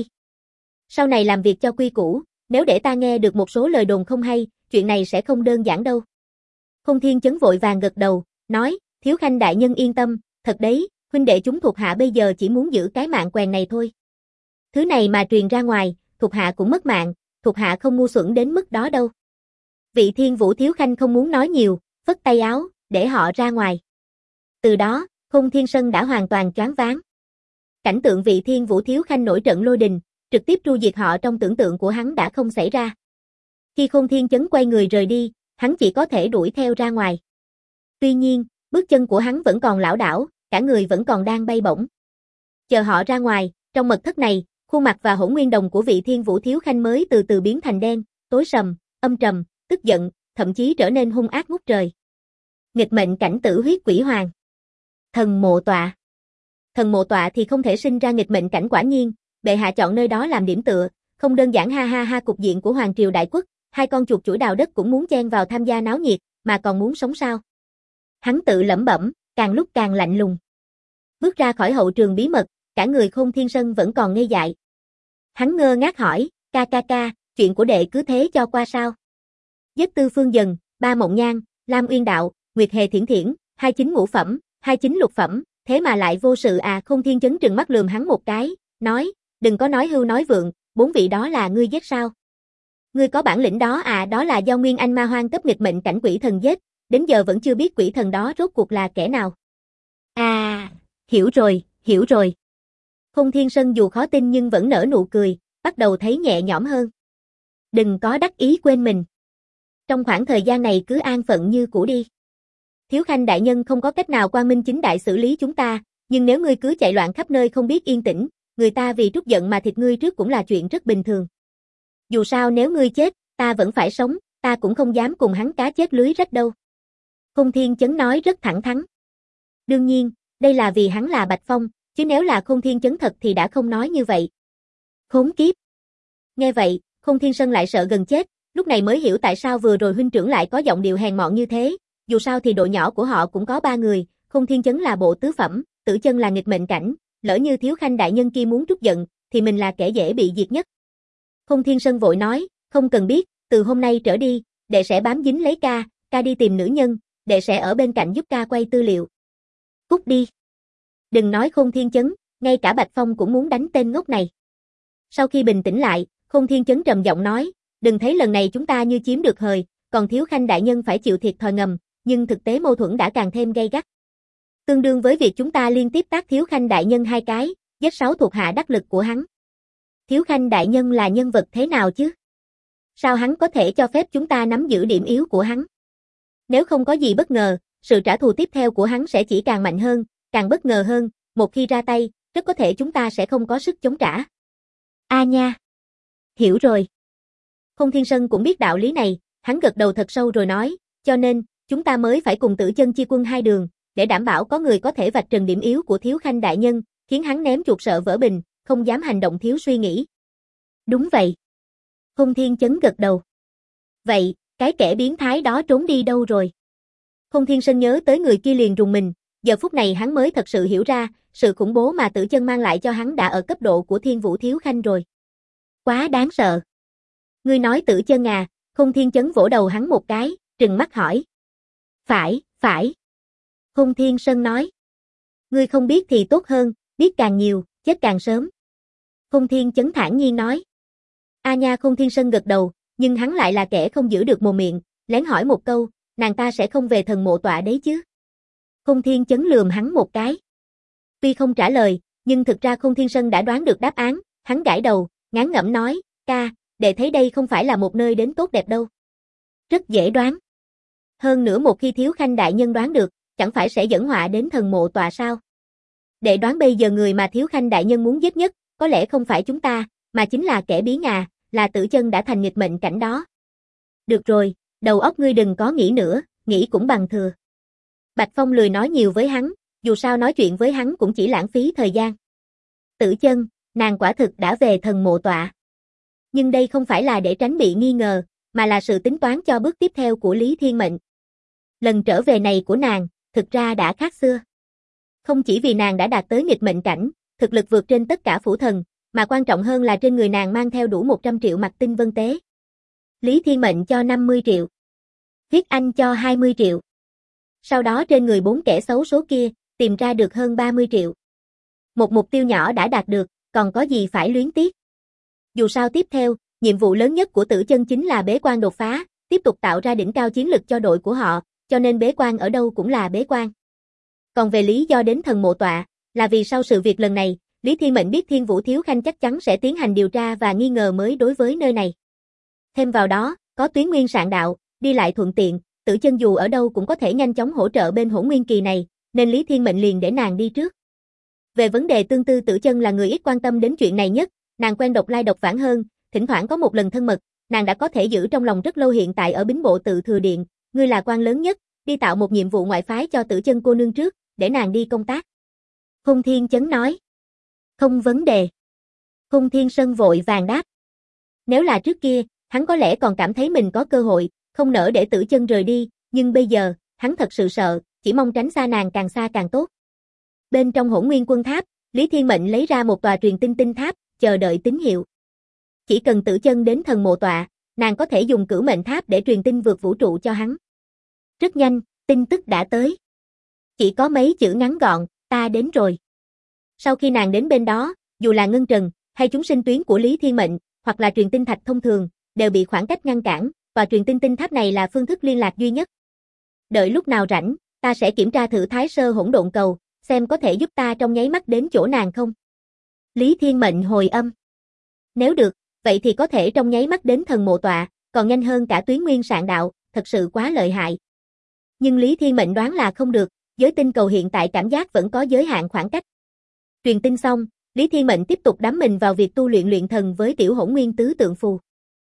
Sau này làm việc cho quy củ, nếu để ta nghe được một số lời đồn không hay, chuyện này sẽ không đơn giản đâu. Khôn Thiên Chấn vội vàng gật đầu, nói, Thiếu Khanh đại nhân yên tâm, thật đấy, huynh đệ chúng thuộc hạ bây giờ chỉ muốn giữ cái mạng quèn này thôi. Thứ này mà truyền ra ngoài, thuộc hạ cũng mất mạng, thuộc hạ không ngu xuẩn đến mức đó đâu. Vị Thiên Vũ Thiếu Khanh không muốn nói nhiều, phất tay áo, để họ ra ngoài. Từ đó, Khôn Thiên Sân đã hoàn toàn choáng váng. Cảnh tượng vị Thiên Vũ Thiếu Khanh nổi trận lôi đình, trực tiếp tru diệt họ trong tưởng tượng của hắn đã không xảy ra. Khi Khôn Thiên Chấn quay người rời đi, hắn chỉ có thể đuổi theo ra ngoài. Tuy nhiên, bước chân của hắn vẫn còn lảo đảo, cả người vẫn còn đang bay bổng. Chờ họ ra ngoài, trong mật thất này, khuôn mặt và hỗn nguyên đồng của vị Thiên Vũ thiếu khanh mới từ từ biến thành đen, tối sầm, âm trầm, tức giận, thậm chí trở nên hung ác ngút trời. Nghịch mệnh cảnh tử huyết quỷ hoàng. Thần mộ tọa. Thần mộ tọa thì không thể sinh ra nghịch mệnh cảnh, quả nhiên, bệ hạ chọn nơi đó làm điểm tựa, không đơn giản ha ha ha. Cục diện của hoàng triều đại quốc, hai con chuột chủi đào đất cũng muốn chen vào tham gia náo nhiệt, mà còn muốn sống sao? Hắn tự lẩm bẩm, càng lúc càng lạnh lùng. Bước ra khỏi hậu trường bí mật, cả người Khôn Thiên Sơn vẫn còn ngây dại. Hắn ngơ ngác hỏi, ca, chuyện của đệ cứ thế cho qua sao? Giết Tư Phương Dần, Ba Mộng Nhan, Lam Uyên Đạo, Nguyệt Hề Thiển Thiển, 29 ngũ phẩm, 29 lục phẩm, thế mà lại vô sự à? Khôn Thiên Chấn trừng mắt lườm hắn một cái, nói, đừng có nói hưu nói vượng, 4 vị đó là ngươi giết sao? Ngươi có bản lĩnh đó à? Đó là do Nguyên Anh ma hoang cấp nghịch mệnh cảnh quỷ thần giết, đến giờ vẫn chưa biết quỷ thần đó rốt cuộc là kẻ nào. À, hiểu rồi. Khôn Thiên Sơn dù khó tin nhưng vẫn nở nụ cười, bắt đầu thấy nhẹ nhõm hơn. Đừng có đắc ý quên mình. Trong khoảng thời gian này cứ an phận như cũ đi. Thiếu khanh đại nhân không có cách nào quang minh chính đại xử lý chúng ta, nhưng nếu ngươi cứ chạy loạn khắp nơi không biết yên tĩnh, người ta vì trút giận mà thịt ngươi trước cũng là chuyện rất bình thường. Dù sao nếu ngươi chết, ta vẫn phải sống, ta cũng không dám cùng hắn cá chết lưới rách đâu. Khôn Thiên Chấn nói rất thẳng thắn. Đương nhiên, đây là vì hắn là Bạch Phong, chứ nếu là Khôn Thiên Chấn thật thì đã không nói như vậy. Khốn kiếp. Nghe vậy, Khôn Thiên Sơn lại sợ gần chết, lúc này mới hiểu tại sao vừa rồi huynh trưởng lại có giọng điệu hèn mọn như thế, dù sao thì đội nhỏ của họ cũng có 3 người, Khôn Thiên Chấn là bộ tứ phẩm, Tử Chân là nghịch mệnh cảnh, lỡ như thiếu khanh đại nhân kia muốn trút giận, thì mình là kẻ dễ bị diệt nhất. Khôn Thiên Sơn vội nói, không cần biết, từ hôm nay trở đi, đệ sẽ bám dính lấy ca đi tìm nữ nhân, đệ sẽ ở bên cạnh giúp ca quay tư liệu. Cút đi. Đừng nói Khôn Thiên Chấn, ngay cả Bạch Phong cũng muốn đánh tên ngốc này. Sau khi bình tĩnh lại, Khôn Thiên Chấn trầm giọng nói, đừng thấy lần này chúng ta như chiếm được hời, còn thiếu khanh đại nhân phải chịu thiệt thòi ngầm, nhưng thực tế mâu thuẫn đã càng thêm gay gắt. Tương đương với việc chúng ta liên tiếp tác thiếu khanh đại nhân 2 cái, giết 6 thuộc hạ đắc lực của hắn. Thiếu khanh đại nhân là nhân vật thế nào chứ? Sao hắn có thể cho phép chúng ta nắm giữ điểm yếu của hắn? Nếu không có gì bất ngờ, sự trả thù tiếp theo của hắn sẽ chỉ càng mạnh hơn, càng bất ngờ hơn, một khi ra tay, rất có thể chúng ta sẽ không có sức chống trả. A nha. Hiểu rồi. Khôn Thiên Sơn cũng biết đạo lý này, hắn gật đầu thật sâu rồi nói, cho nên, chúng ta mới phải cùng Tử Chân chia quân 2 đường, để đảm bảo có người có thể vạch trần điểm yếu của thiếu khanh đại nhân, khiến hắn ném chuột sợ vỡ bình, không dám hành động thiếu suy nghĩ. Đúng vậy. Khôn Thiên Chấn gật đầu. Vậy, cái kẻ biến thái đó trốn đi đâu rồi? Khôn Thiên Sơn nhớ tới người kia liền rùng mình, giờ phút này hắn mới thật sự hiểu ra, sự khủng bố mà Tử Chân mang lại cho hắn đã ở cấp độ của Thiên Vũ thiếu khanh rồi. Quá đáng sợ. Ngươi nói Tử Chân à? Khôn Thiên Chấn vỗ đầu hắn một cái, trừng mắt hỏi. Phải. Khôn Thiên Sơn nói. Ngươi không biết thì tốt hơn, biết càng nhiều, chết càng sớm. Khôn Thiên Chấn thản nhiên nói. A nha. Khôn Thiên Sơn gật đầu, nhưng hắn lại là kẻ không giữ được mồm miệng, lén hỏi một câu, nàng ta sẽ không về thần mộ tọa đấy chứ? Khôn Thiên Chấn lườm hắn một cái. Tuy không trả lời, nhưng thực ra Khôn Thiên Sơn đã đoán được đáp án, hắn gãi đầu, ngán ngẩm nói, ca, đệ thấy đây không phải là một nơi đến tốt đẹp đâu. Rất dễ đoán. Hơn nữa một khi thiếu khanh đại nhân đoán được, chẳng phải sẽ dẫn họa đến thần mộ tọa sao? Đệ đoán bây giờ người mà thiếu khanh đại nhân muốn giết nhất, có lẽ không phải chúng ta, mà chính là kẻ biến à, là Tử Chân đã thành nghịch mệnh cảnh đó. Được rồi, đầu óc ngươi đừng có nghĩ nữa, nghĩ cũng bằng thừa. Bạch Phong lười nói nhiều với hắn, dù sao nói chuyện với hắn cũng chỉ lãng phí thời gian. Tử Chân, nàng quả thực đã về thần mộ tọa. Nhưng đây không phải là để tránh bị nghi ngờ, mà là sự tính toán cho bước tiếp theo của Lý Thiên Mệnh. Lần trở về này của nàng, thực ra đã khác xưa. Không chỉ vì nàng đã đạt tới nghịch mệnh cảnh, thực lực vượt trên tất cả phủ thần, mà quan trọng hơn là trên người nàng mang theo đủ 100 triệu mặt tinh vân tế. Lý Thiên Mệnh cho 50 triệu. Viết Anh cho 20 triệu. Sau đó trên người 4 kẻ xấu số kia, tìm ra được hơn 30 triệu. Một mục tiêu nhỏ đã đạt được, còn có gì phải luyến tiếc. Dù sao tiếp theo, nhiệm vụ lớn nhất của Tử Chân chính là bế quan đột phá, tiếp tục tạo ra đỉnh cao chiến lực cho đội của họ, cho nên bế quan ở đâu cũng là bế quan. Còn về lý do đến thần mộ tọa, là vì sau sự việc lần này, Lý Thiên Mệnh biết Thiên Vũ thiếu khanh chắc chắn sẽ tiến hành điều tra và nghi ngờ mới đối với nơi này. Thêm vào đó, có tuyến nguyên sạn đạo, đi lại thuận tiện, Tử Chân dù ở đâu cũng có thể nhanh chóng hỗ trợ bên Hỗn Nguyên kỳ này, nên Lý Thiên Mệnh liền để nàng đi trước. Về vấn đề tương tư, Tử Chân là người ít quan tâm đến chuyện này nhất, nàng quen độc lai độc vãng hơn, thỉnh thoảng có một lần thân mật, nàng đã có thể giữ trong lòng rất lâu. Hiện tại ở Bính Bộ Tự Thừa Điện, ngươi là quan lớn nhất, đi tạo một nhiệm vụ ngoại phái cho Tử Chân cô nương trước, để nàng đi công tác. Khôn Thiên Chấn nói. Không vấn đề. Khôn Thiên Sơn vội vàng đáp. Nếu là trước kia, hắn có lẽ còn cảm thấy mình có cơ hội, không nỡ để Tử Chân rời đi, nhưng bây giờ, hắn thật sự sợ, chỉ mong tránh xa càng tốt. Bên trong Hỗn Nguyên Quân Tháp, Lý Thiên Mệnh lấy ra một tòa truyền tin tinh tháp, chờ đợi tín hiệu. Chỉ cần Tử Chân đến thần mộ tọa, nàng có thể dùng Cửu Mệnh Tháp để truyền tin vượt vũ trụ cho hắn. Rất nhanh, tin tức đã tới. Chỉ có mấy chữ ngắn gọn, ta đến rồi. Sau khi nàng đến bên đó, dù là ngân trần, hay chúng sinh tuyến của Lý Thiên Mệnh, hoặc là truyền tin thạch thông thường, đều bị khoảng cách ngăn cản, và truyền tin tinh tháp này là phương thức liên lạc duy nhất. Đợi lúc nào rảnh, ta sẽ kiểm tra thử Thái Sơ Hỗn Độn Cầu, xem có thể giúp ta trong nháy mắt đến chỗ nàng không. Lý Thiên Mệnh hồi âm. Nếu được, vậy thì có thể trong nháy mắt đến thần mộ tọa, còn nhanh hơn cả Tuyến Nguyên Sạn Đạo, thật sự quá lợi hại. Nhưng Lý Thiên Mệnh đoán là không được, giới tinh cầu hiện tại cảm giác vẫn có giới hạn khoảng cách. Truyền tin xong, Lý Thiên Mệnh tiếp tục đắm mình vào việc tu luyện thần với tiểu Hỗn Nguyên tứ tượng phù.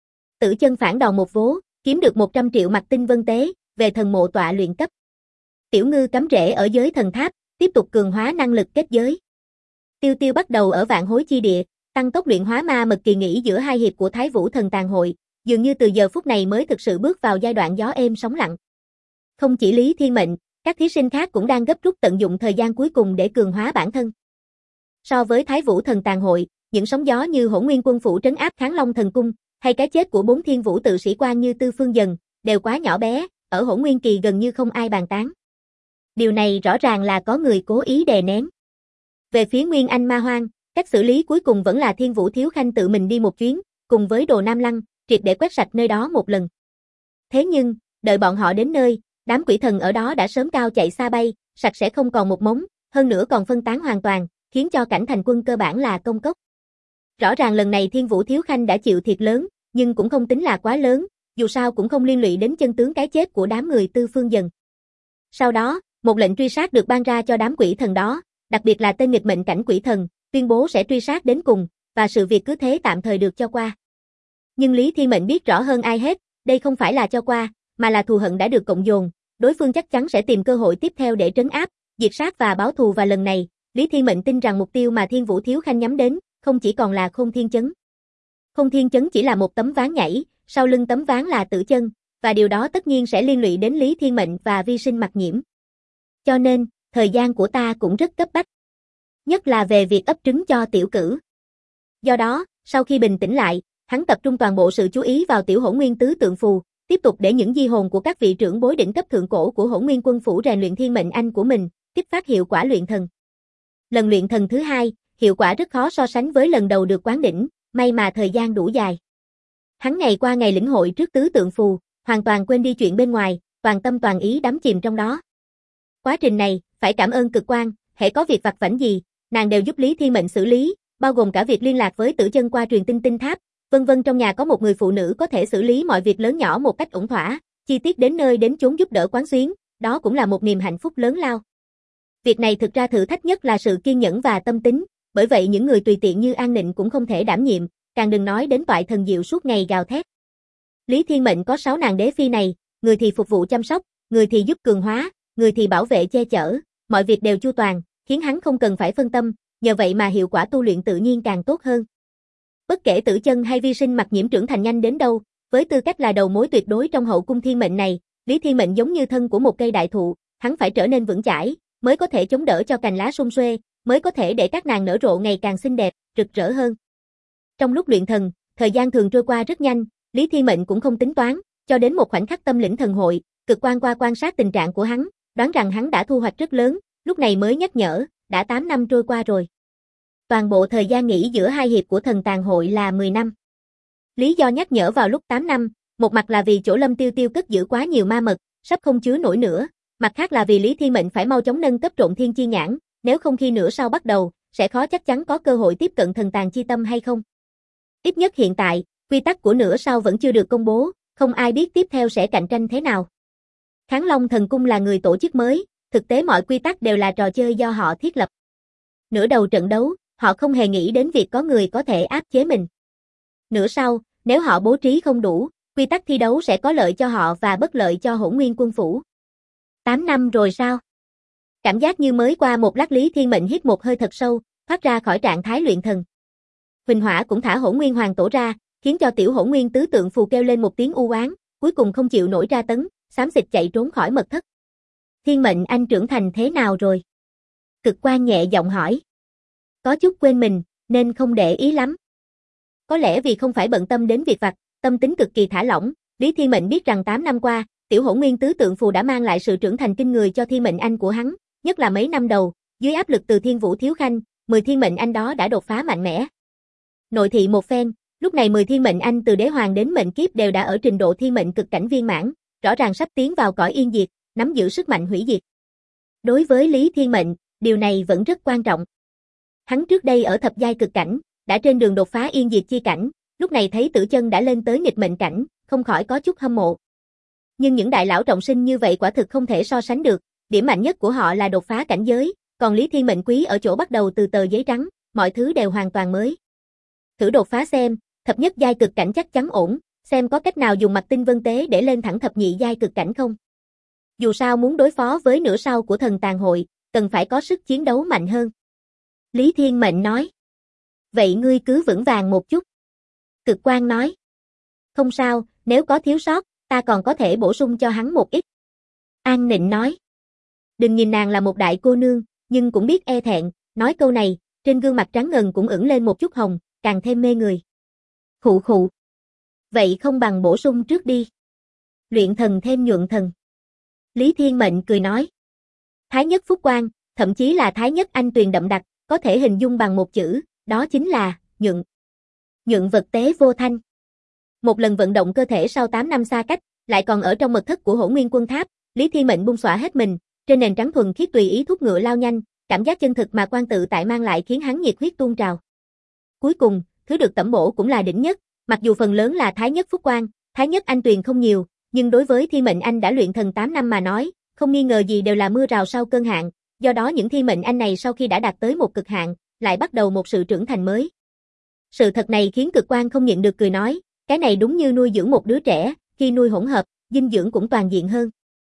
Tử Chân phản đòn một vố, kiếm được 100 triệu mặt tinh vân tế, về thần mộ tọa luyện cấp. Tiểu Ngư cắm rễ ở giới thần tháp, tiếp tục cường hóa năng lực kết giới. Tiêu Tiêu bắt đầu ở Vạn Hối Chi Địa, tăng tốc luyện hóa ma mật. Kỳ nghỉ giữa hai hiệp của Thái Vũ Thần Tàn Hội, dường như từ giờ phút này mới thực sự bước vào giai đoạn gió êm sóng lặng. Không chỉ Lý Thiên Mệnh, các thí sinh khác cũng đang gấp rút tận dụng thời gian cuối cùng để cường hóa bản thân. So với Thái Vũ Thần Tàn Hội, những sóng gió như Hỗn Nguyên Quân phủ trấn áp Kháng Long Thần Cung, hay cái chết của 4 thiên vũ tự sĩ quan như Tư Phương Dần, đều quá nhỏ bé, ở Hỗn Nguyên kỳ gần như không ai bàn tán. Điều này rõ ràng là có người cố ý đè nén. Về phía Nguyên Anh Ma Hoang, cách xử lý cuối cùng vẫn là Thiên Vũ Thiếu Khanh tự mình đi một chuyến, cùng với Đồ Nam Lăng, triệt để quét sạch nơi đó một lần. Thế nhưng, đợi bọn họ đến nơi, đám quỷ thần ở đó đã sớm cao chạy xa bay, sạch sẽ không còn một mống, hơn nữa còn phân tán hoàn toàn, khiến cho cảnh thành quân cơ bản là công cốc. Rõ ràng lần này Thiên Vũ Thiếu Khanh đã chịu thiệt lớn, nhưng cũng không tính là quá lớn, dù sao cũng không liên lụy đến chân tướng cái chết của đám người Tư Phương Dần. Sau đó, một lệnh truy sát được ban ra cho đám quỷ thần đó, đặc biệt là tên nghịch mệnh cảnh quỷ thần, tuyên bố sẽ truy sát đến cùng, và sự việc cứ thế tạm thời được cho qua. Nhưng Lý Thiên Mệnh biết rõ hơn ai hết, đây không phải là cho qua, mà là thù hận đã được cộng dồn, đối phương chắc chắn sẽ tìm cơ hội tiếp theo để trấn áp, diệt sát và báo thù, và lần này, Lý Thiên Mệnh tin rằng mục tiêu mà Thiên Vũ Thiếu Khanh nhắm đến, không chỉ còn là Khôn Thiên Chấn. Khôn Thiên Chấn chỉ là một tấm ván nhảy, sau lưng tấm ván là Tử Chân, và điều đó tất nhiên sẽ liên lụy đến Lý Thiên Mệnh và vi sinh Mặc Nhiễm. Cho nên, thời gian của ta cũng rất cấp bách. Nhất là về việc ấp trứng cho Tiểu Cử. Do đó, sau khi bình tĩnh lại, hắn tập trung toàn bộ sự chú ý vào tiểu Hỗn Nguyên tứ tượng phù, tiếp tục để những di hồn của các vị trưởng bối đỉnh cấp thượng cổ của Hỗn Nguyên Quân phủ rèn luyện thiên mệnh anh của mình, kích phát hiệu quả luyện thần. Lần luyện thần thứ hai, hiệu quả rất khó so sánh với lần đầu được quán đỉnh, may mà thời gian đủ dài. Hắn ngày qua ngày lĩnh hội trước tứ tượng phù, hoàn toàn quên đi chuyện bên ngoài, toàn tâm toàn ý đắm chìm trong đó. Quá trình này, phải cảm ơn Cực Quang, hễ có việc vặt vãnh gì, nàng đều giúp Lý Thiên Mệnh xử lý, bao gồm cả việc liên lạc với Tử Chân qua truyền tin tinh tháp, vân vân. Trong nhà có một người phụ nữ có thể xử lý mọi việc lớn nhỏ một cách ổn thỏa, chi tiết đến nơi đến chốn giúp đỡ quán xuyến, đó cũng là một niềm hạnh phúc lớn lao. Việc này thực ra thử thách nhất là sự kiên nhẫn và tâm tính, bởi vậy những người tùy tiện như An Nịnh cũng không thể đảm nhiệm, càng đừng nói đến toại thần diệu suốt ngày gào thét. Lý Thiên Mệnh có 6 nàng đế phi này, người thì phục vụ chăm sóc, người thì giúp cường hóa, người thì bảo vệ che chở, mọi việc đều chu toàn, khiến hắn không cần phải phân tâm, nhờ vậy mà hiệu quả tu luyện tự nhiên càng tốt hơn. Bất kể Tử Chân hay vi sinh Mặc Nhiễm trưởng thành nhanh đến đâu, với tư cách là đầu mối tuyệt đối trong hậu cung thiên mệnh này, Lý Thiên Mệnh giống như thân của một cây đại thụ, hắn phải trở nên vững chãi, mới có thể chống đỡ cho cành lá sum xuê, mới có thể để các nàng nở rộ ngày càng xinh đẹp, rực rỡ hơn. Trong lúc luyện thần, thời gian thường trôi qua rất nhanh, Lý Thiên Mệnh cũng không tính toán, cho đến một khoảnh khắc tâm lĩnh thần hội, Cực Quang qua quan sát tình trạng của hắn, đoán rằng hắn đã thu hoạch rất lớn, lúc này mới nhắc nhở, đã 8 năm trôi qua rồi. Toàn bộ thời gian nghỉ giữa hai hiệp của thần tàn hội là 10 năm. Lý do nhắc nhở vào lúc 8 năm, một mặt là vì chỗ Lâm Tiêu Tiêu cất giữ quá nhiều ma mật, sắp không chứa nổi nữa, mặt khác là vì Lý Thiên Mệnh phải mau chóng nâng cấp Trộn Thiên Chi Nhãn, nếu không khi nửa sau bắt đầu, sẽ khó chắc chắn có cơ hội tiếp cận thần tàn chi tâm hay không. Ít nhất hiện tại, quy tắc của nửa sau vẫn chưa được công bố, không ai biết tiếp theo sẽ cạnh tranh thế nào. Kháng Long Thần Cung là người tổ chức mới, thực tế mọi quy tắc đều là trò chơi do họ thiết lập. Nửa đầu trận đấu, họ không hề nghĩ đến việc có người có thể áp chế mình. Nửa sau, nếu họ bố trí không đủ, quy tắc thi đấu sẽ có lợi cho họ và bất lợi cho Hỗn Nguyên Quân phủ. 8 năm rồi sao? Cảm giác như mới qua một lát, Lý Thiên Mệnh hít một hơi thật sâu, thoát ra khỏi trạng thái luyện thần. Huỳnh Hỏa cũng thả Hỗn Nguyên Hoàng Tổ ra, khiến cho tiểu Hỗn Nguyên tứ tượng phù kêu lên một tiếng u oán, cuối cùng không chịu nổi tra tấn, xám xịt chạy trốn khỏi mật thất. Thiên Mệnh anh trưởng thành thế nào rồi? Cực Quan nhẹ giọng hỏi. Có chút quên mình, nên không để ý lắm. Có lẽ vì không phải bận tâm đến việc vặt, tâm tính cực kỳ thả lỏng, Lý Thiên Mệnh biết rằng 8 năm qua, tiểu Hỗn Nguyên tứ tượng phù đã mang lại sự trưởng thành kinh người cho Thiên Mệnh anh của hắn, nhất là mấy năm đầu, dưới áp lực từ Thiên Vũ Thiếu Khanh, 10 Thiên Mệnh anh đó đã đột phá mạnh mẽ. Nội thị một phen, lúc này 10 Thiên Mệnh anh từ đế hoàng đến mệnh kiếp đều đã ở trình độ Thiên Mệnh cực cảnh viên mãn, rõ ràng sắp tiến vào cõi yên diệt, nắm giữ sức mạnh hủy diệt. Đối với Lý Thiên Mệnh, điều này vẫn rất quan trọng. Hắn trước đây ở thập giai cực cảnh, đã trên đường đột phá yên diệt chi cảnh, lúc này thấy Tử Chân đã lên tới nghịch mệnh cảnh, không khỏi có chút hâm mộ. Nhưng những đại lão trọng sinh như vậy quả thực không thể so sánh được, điểm mạnh nhất của họ là đột phá cảnh giới, còn Lý Thiên Mệnh quý ở chỗ bắt đầu từ tờ giấy trắng, mọi thứ đều hoàn toàn mới. Thử đột phá xem, thập nhất giai cực cảnh chắc chắn ổn, xem có cách nào dùng Mặc Tinh Vân Tế để lên thẳng thập nhị giai cực cảnh không. Dù sao muốn đối phó với nửa sau của Thần Tàn Hội, cần phải có sức chiến đấu mạnh hơn. Lý Thiên Mệnh nói. Vậy ngươi cứ vững vàng một chút. Cực Quan nói. Không sao, nếu có thiếu sót, ta còn có thể bổ sung cho hắn một ít. An Nịnh nói. Đừng nhìn nàng là một đại cô nương, nhưng cũng biết e thẹn, nói câu này, trên gương mặt trắng ngần cũng ửng lên một chút hồng, càng thêm mê người. Khụ khụ. Vậy không bằng bổ sung trước đi. Luyện thần thêm nhuận thần. Lý Thiên Mệnh cười nói. Thái nhất phúc quang, thậm chí là thái nhất anh tuyền đậm đặc, có thể hình dung bằng một chữ, đó chính là nhuận. Nhuận vật tế vô thanh. Một lần vận động cơ thể sau 8 năm xa cách, lại còn ở trong mật thất của Hỗn Nguyên Quân Tháp, Lý Thiên Mệnh bung xõa hết mình, trên nền trắng thuần khiết tùy ý thúc ngựa lao nhanh, cảm giác chân thực mà quan tự tại mang lại khiến hắn nhiệt huyết tuôn trào. Cuối cùng, thứ được tẩm bổ cũng là đỉnh nhất, mặc dù phần lớn là thái nhất phúc quang, thái nhất anh tuyền không nhiều, nhưng đối với Thiên Mệnh anh đã luyện thần 8 năm mà nói, không nghi ngờ gì đều là mưa rào sau cơn hạn, do đó những Thiên Mệnh anh này sau khi đã đạt tới một cực hạn, lại bắt đầu một sự trưởng thành mới. Sự thật này khiến Cực Quan không nhịn được cười nói, cái này đúng như nuôi dưỡng một đứa trẻ, khi nuôi hỗn hợp, dinh dưỡng cũng toàn diện hơn.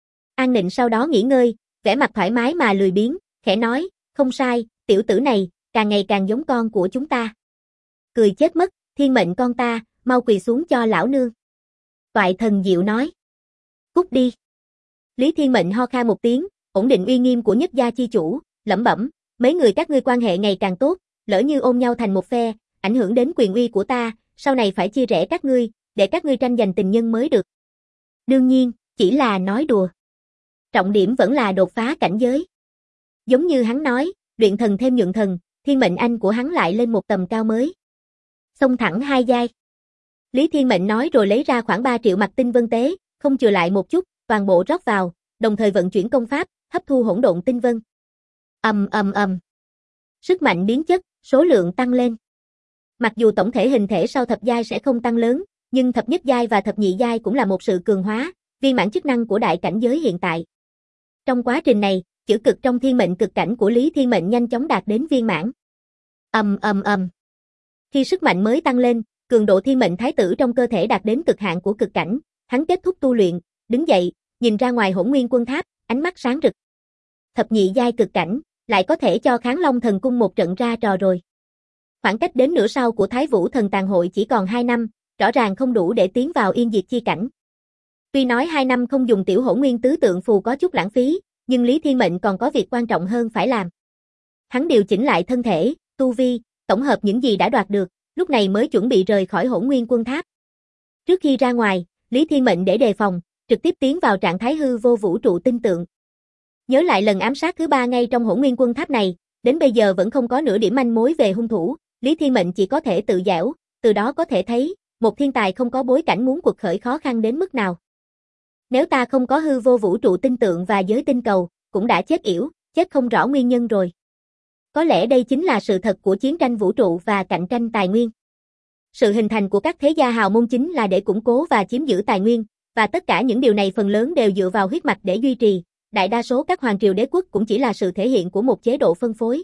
An Nịnh sau đó nghỉ ngơi, vẻ mặt thoải mái mà lười biếng, khẽ nói, không sai, tiểu tử này, càng ngày càng giống con của chúng ta. Cười chết mất, Thiên Mệnh con ta, mau quỳ xuống cho lão nương. Toại Thần Diệu nói. Cút đi. Lý Thiên Mệnh ho khan một tiếng, ổn định uy nghiêm của nhất gia chi chủ, lẩm bẩm, mấy người các ngươi quan hệ ngày càng tốt, lỡ như ôm nhau thành một phe, ảnh hưởng đến quyền uy của ta, sau này phải chia rẽ các ngươi, để các ngươi tranh giành tình nhân mới được. Đương nhiên, chỉ là nói đùa. Trọng điểm vẫn là đột phá cảnh giới. Giống như hắn nói, luyện thần thêm nhuận thần, Thiên Mệnh anh của hắn lại lên một tầm cao mới. Xông thẳng 2 giai. Lý Thiên Mệnh nói rồi lấy ra khoảng 3 triệu Mặc Tinh Vân Tế, không chừa lại một chút, toàn bộ rót vào, đồng thời vận chuyển công pháp, hấp thu hỗn độn tinh vân. Sức mạnh biến chất, số lượng tăng lên. Mặc dù tổng thể hình thể sau thập giai sẽ không tăng lớn, nhưng thập nhất giai và thập nhị giai cũng là một sự cường hóa, viên mãn chức năng của đại cảnh giới hiện tại. Trong quá trình này, chữ cực trong Thiên Mệnh cực cảnh của Lý Thiên Mệnh nhanh chóng đạt đến viên mãn. Khi sức mạnh mới tăng lên, cường độ Thiên Mệnh thái tử trong cơ thể đạt đến cực hạn của cực cảnh, hắn kết thúc tu luyện, đứng dậy, nhìn ra ngoài Hỗn Nguyên Quân Tháp, ánh mắt sáng rực. Thập nhị giai cực cảnh, lại có thể cho Kháng Long Thần Cung một trận ra trò rồi. Khoảng cách đến nửa sau của Thái Vũ Thần Tàn Hội chỉ còn 2 năm, rõ ràng không đủ để tiến vào yên diệt chi cảnh. Tuy nói 2 năm không dùng tiểu Hỗn Nguyên tứ tượng phù có chút lãng phí, nhưng Lý Thiên Mệnh còn có việc quan trọng hơn phải làm. Hắn điều chỉnh lại thân thể, tu vi, tổng hợp những gì đã đoạt được, lúc này mới chuẩn bị rời khỏi Hỗn Nguyên Quân Tháp. Trước khi ra ngoài, Lý Thiên Mệnh để đề phòng, trực tiếp tiến vào trạng thái hư vô vũ trụ tinh tượng. Nhớ lại lần ám sát thứ 3 ngay trong Hỗn Nguyên Quân Tháp này, đến bây giờ vẫn không có nửa điểm manh mối về hung thủ, Lý Thiên Mệnh chỉ có thể tự giễu, từ đó có thể thấy, một thiên tài không có bối cảnh muốn cuộc khởi khó khăn đến mức nào. Nếu ta không có hư vô vũ trụ tinh tượng và giới tinh cầu, cũng đã chết yểu, chết không rõ nguyên nhân rồi. Có lẽ đây chính là sự thật của chiến tranh vũ trụ và cạnh tranh tài nguyên. Sự hình thành của các thế gia hào môn chính là để củng cố và chiếm giữ tài nguyên, và tất cả những điều này phần lớn đều dựa vào huyết mạch để duy trì. Đại đa số các hoàng triều đế quốc cũng chỉ là sự thể hiện của một chế độ phân phối.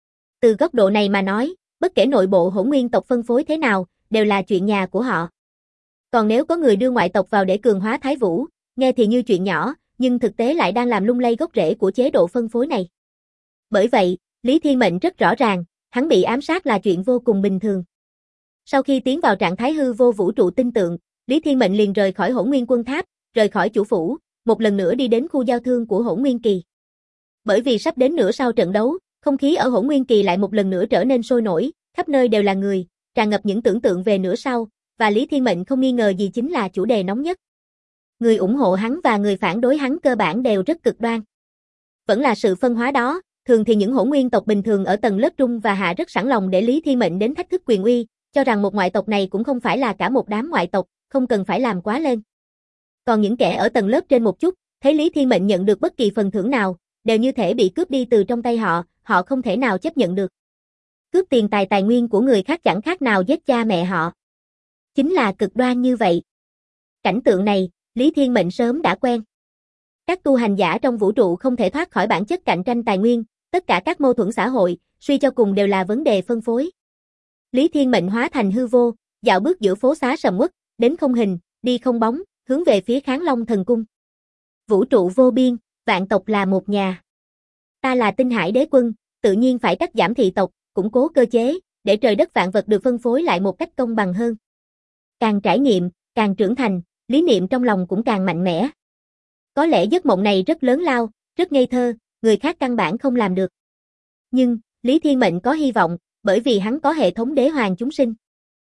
Từ góc độ này mà nói, bất kể nội bộ hỗn nguyên tộc phân phối thế nào, đều là chuyện nhà của họ. Còn nếu có người đưa ngoại tộc vào để cường hóa Thái Vũ, nghe thì như chuyện nhỏ, nhưng thực tế lại đang làm lung lay gốc rễ của chế độ phân phối này. Bởi vậy, Lý Thiên Mệnh rất rõ ràng, hắn bị ám sát là chuyện vô cùng bình thường. Sau khi tiến vào trạng thái hư vô vũ trụ tinh tượng, Lý Thiên Mệnh liền rời khỏi Hỗn Nguyên Quân Tháp, rời khỏi chủ phủ, một lần nữa đi đến khu giao thương của Hỗn Nguyên Kỳ. Bởi vì sắp đến nửa sau trận đấu, không khí ở Hỗn Nguyên Kỳ lại một lần nữa trở nên sôi nổi, khắp nơi đều là người, tràn ngập những tưởng tượng về nửa sau, và Lý Thiên Mệnh không nghi ngờ gì chính là chủ đề nóng nhất. Người ủng hộ hắn và người phản đối hắn cơ bản đều rất cực đoan. Vẫn là sự phân hóa đó, thường thì những hỗn nguyên tộc bình thường ở tầng lớp trung và hạ rất sẵn lòng để Lý Thiên Mệnh đến thách thức quyền uy, cho rằng một ngoại tộc này cũng không phải là cả một đám ngoại tộc, không cần phải làm quá lên. Còn những kẻ ở tầng lớp trên một chút, thấy Lý Thiên Mệnh nhận được bất kỳ phần thưởng nào, đều như thể bị cướp đi từ trong tay họ, họ không thể nào chấp nhận được. Cướp tiền tài nguyên của người khác chẳng khác nào giết cha mẹ họ. Chính là cực đoan như vậy. Cảnh tượng này, Lý Thiên Mệnh sớm đã quen. Các tu hành giả trong vũ trụ không thể thoát khỏi bản chất cạnh tranh tài nguyên, tất cả các mâu thuẫn xã hội, suy cho cùng đều là vấn đề phân phối. Lý Thiên Mệnh hóa thành hư vô, dạo bước giữa phố xá sầm uất, đến không hình, đi không bóng, hướng về phía Kháng Long Thần Cung. Vũ trụ vô biên, vạn tộc là một nhà. Ta là Tinh Hải Đế Quân, tự nhiên phải cắt giảm thị tộc, củng cố cơ chế, để trời đất vạn vật được phân phối lại một cách công bằng hơn. Càng trải nghiệm, càng trưởng thành, lý niệm trong lòng cũng càng mạnh mẽ. Có lẽ giấc mộng này rất lớn lao, rất ngây thơ, người khác căn bản không làm được. Nhưng, Lý Thiên Mệnh có hy vọng, bởi vì hắn có hệ thống đế hoàng chúng sinh.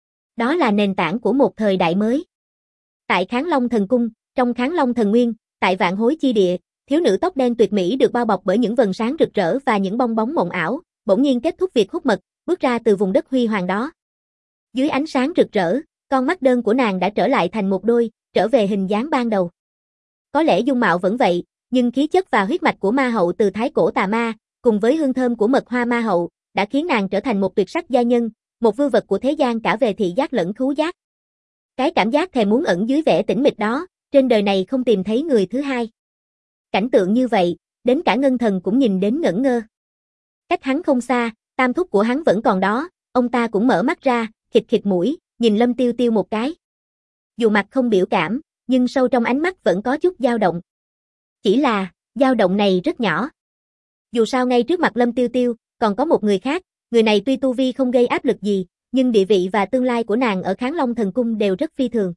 Đó là nền tảng của một thời đại mới. Tại Kháng Long Thần Cung, trong Kháng Long Thần Nguyên, tại Vạn Hối Chi Địa, thiếu nữ tóc đen tuyệt mỹ được bao bọc bởi những vầng sáng rực rỡ và những bong bóng mộng ảo, bỗng nhiên kết thúc việc hút mật, bước ra từ vùng đất huy hoàng đó. Dưới ánh sáng rực rỡ, con mắt đơn của nàng đã trở lại thành một đôi, trở về hình dáng ban đầu. Có lẽ dung mạo vẫn vậy, nhưng khí chất và huyết mạch của ma hậu từ thái cổ tà ma, cùng với hương thơm của mật hoa ma hậu, đã khiến nàng trở thành một tuyệt sắc giai nhân, một vưu vật của thế gian cả về thị giác lẫn khứu giác. Cái cảm giác thèm muốn ẩn dưới vẻ tĩnh mịch đó, trên đời này không tìm thấy người thứ hai. Cảnh tượng như vậy, đến cả Ngân Thần cũng nhìn đến ngẩn ngơ. Cách hắn không xa, tam thúc của hắn vẫn còn đó, ông ta cũng mở mắt ra, khịt khịt mũi, nhìn Lâm Tiêu Tiêu một cái. Dù mặt không biểu cảm, nhưng sâu trong ánh mắt vẫn có chút dao động. Chỉ là, dao động này rất nhỏ. Dù sao ngay trước mặt Lâm Tiêu Tiêu, còn có một người khác, người này tuy tu vi không gây áp lực gì, nhưng địa vị và tương lai của nàng ở Kháng Long Thần Cung đều rất phi thường.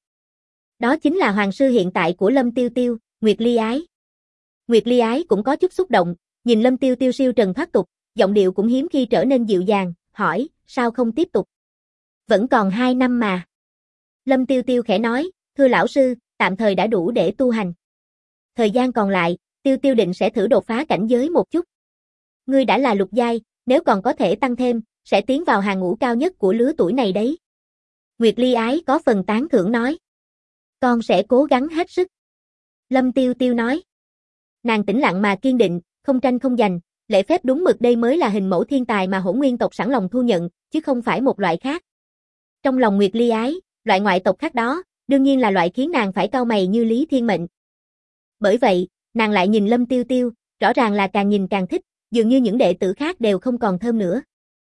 Đó chính là hoàng sư hiện tại của Lâm Tiêu Tiêu, Nguyệt Ly Ái. Nguyệt Ly Ái cũng có chút xúc động, nhìn Lâm Tiêu Tiêu siêu trần thoát tục, giọng điệu cũng hiếm khi trở nên dịu dàng, hỏi, sao không tiếp tục? Vẫn còn 2 năm mà. Lâm Tiêu Tiêu khẽ nói, thưa lão sư, tạm thời đã đủ để tu hành. Thời gian còn lại, Tiêu Tiêu định sẽ thử đột phá cảnh giới một chút. Ngươi đã là lục giai, nếu còn có thể tăng thêm, sẽ tiến vào hàng ngũ cao nhất của lứa tuổi này đấy. Nguyệt Ly Ái có phần tán thưởng nói. Con sẽ cố gắng hết sức. Lâm Tiêu Tiêu nói. Nàng tĩnh lặng mà kiên định, không tranh không giành, lễ phép đúng mực đây mới là hình mẫu thiên tài mà hỗn nguyên tộc sẵn lòng thu nhận, chứ không phải một loại khác. Trong lòng Nguyệt Ly Ái, loại ngoại tộc khác đó, đương nhiên là loại khiến nàng phải cau mày như Lý Thiên Mệnh. Bởi vậy, nàng lại nhìn Lâm Tiêu Tiêu, rõ ràng là càng nhìn càng thích, dường như những đệ tử khác đều không còn thơm nữa.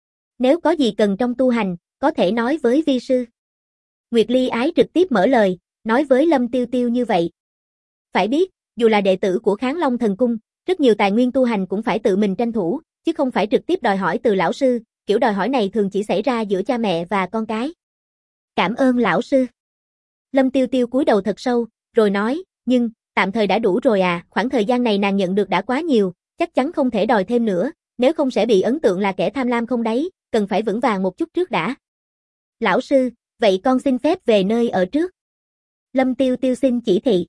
Nếu có gì cần trong tu hành, có thể nói với vi sư. Nguyệt Ly Ái trực tiếp mở lời, nói với Lâm Tiêu Tiêu như vậy. Phải biết, dù là đệ tử của Kháng Long Thần Cung, rất nhiều tài nguyên tu hành cũng phải tự mình tranh thủ, chứ không phải trực tiếp đòi hỏi từ lão sư, kiểu đòi hỏi này thường chỉ xảy ra giữa cha mẹ và con cái. Cảm ơn lão sư. Lâm Tiêu Tiêu cúi đầu thật sâu, rồi nói, nhưng, tạm thời đã đủ rồi à, khoảng thời gian này nàng nhận được đã quá nhiều, chắc chắn không thể đòi thêm nữa, nếu không sẽ bị ấn tượng là kẻ tham lam không đáy, cần phải vững vàng một chút trước đã. Lão sư, vậy con xin phép về nơi ở trước. Lâm Tiêu Tiêu xin chỉ thị.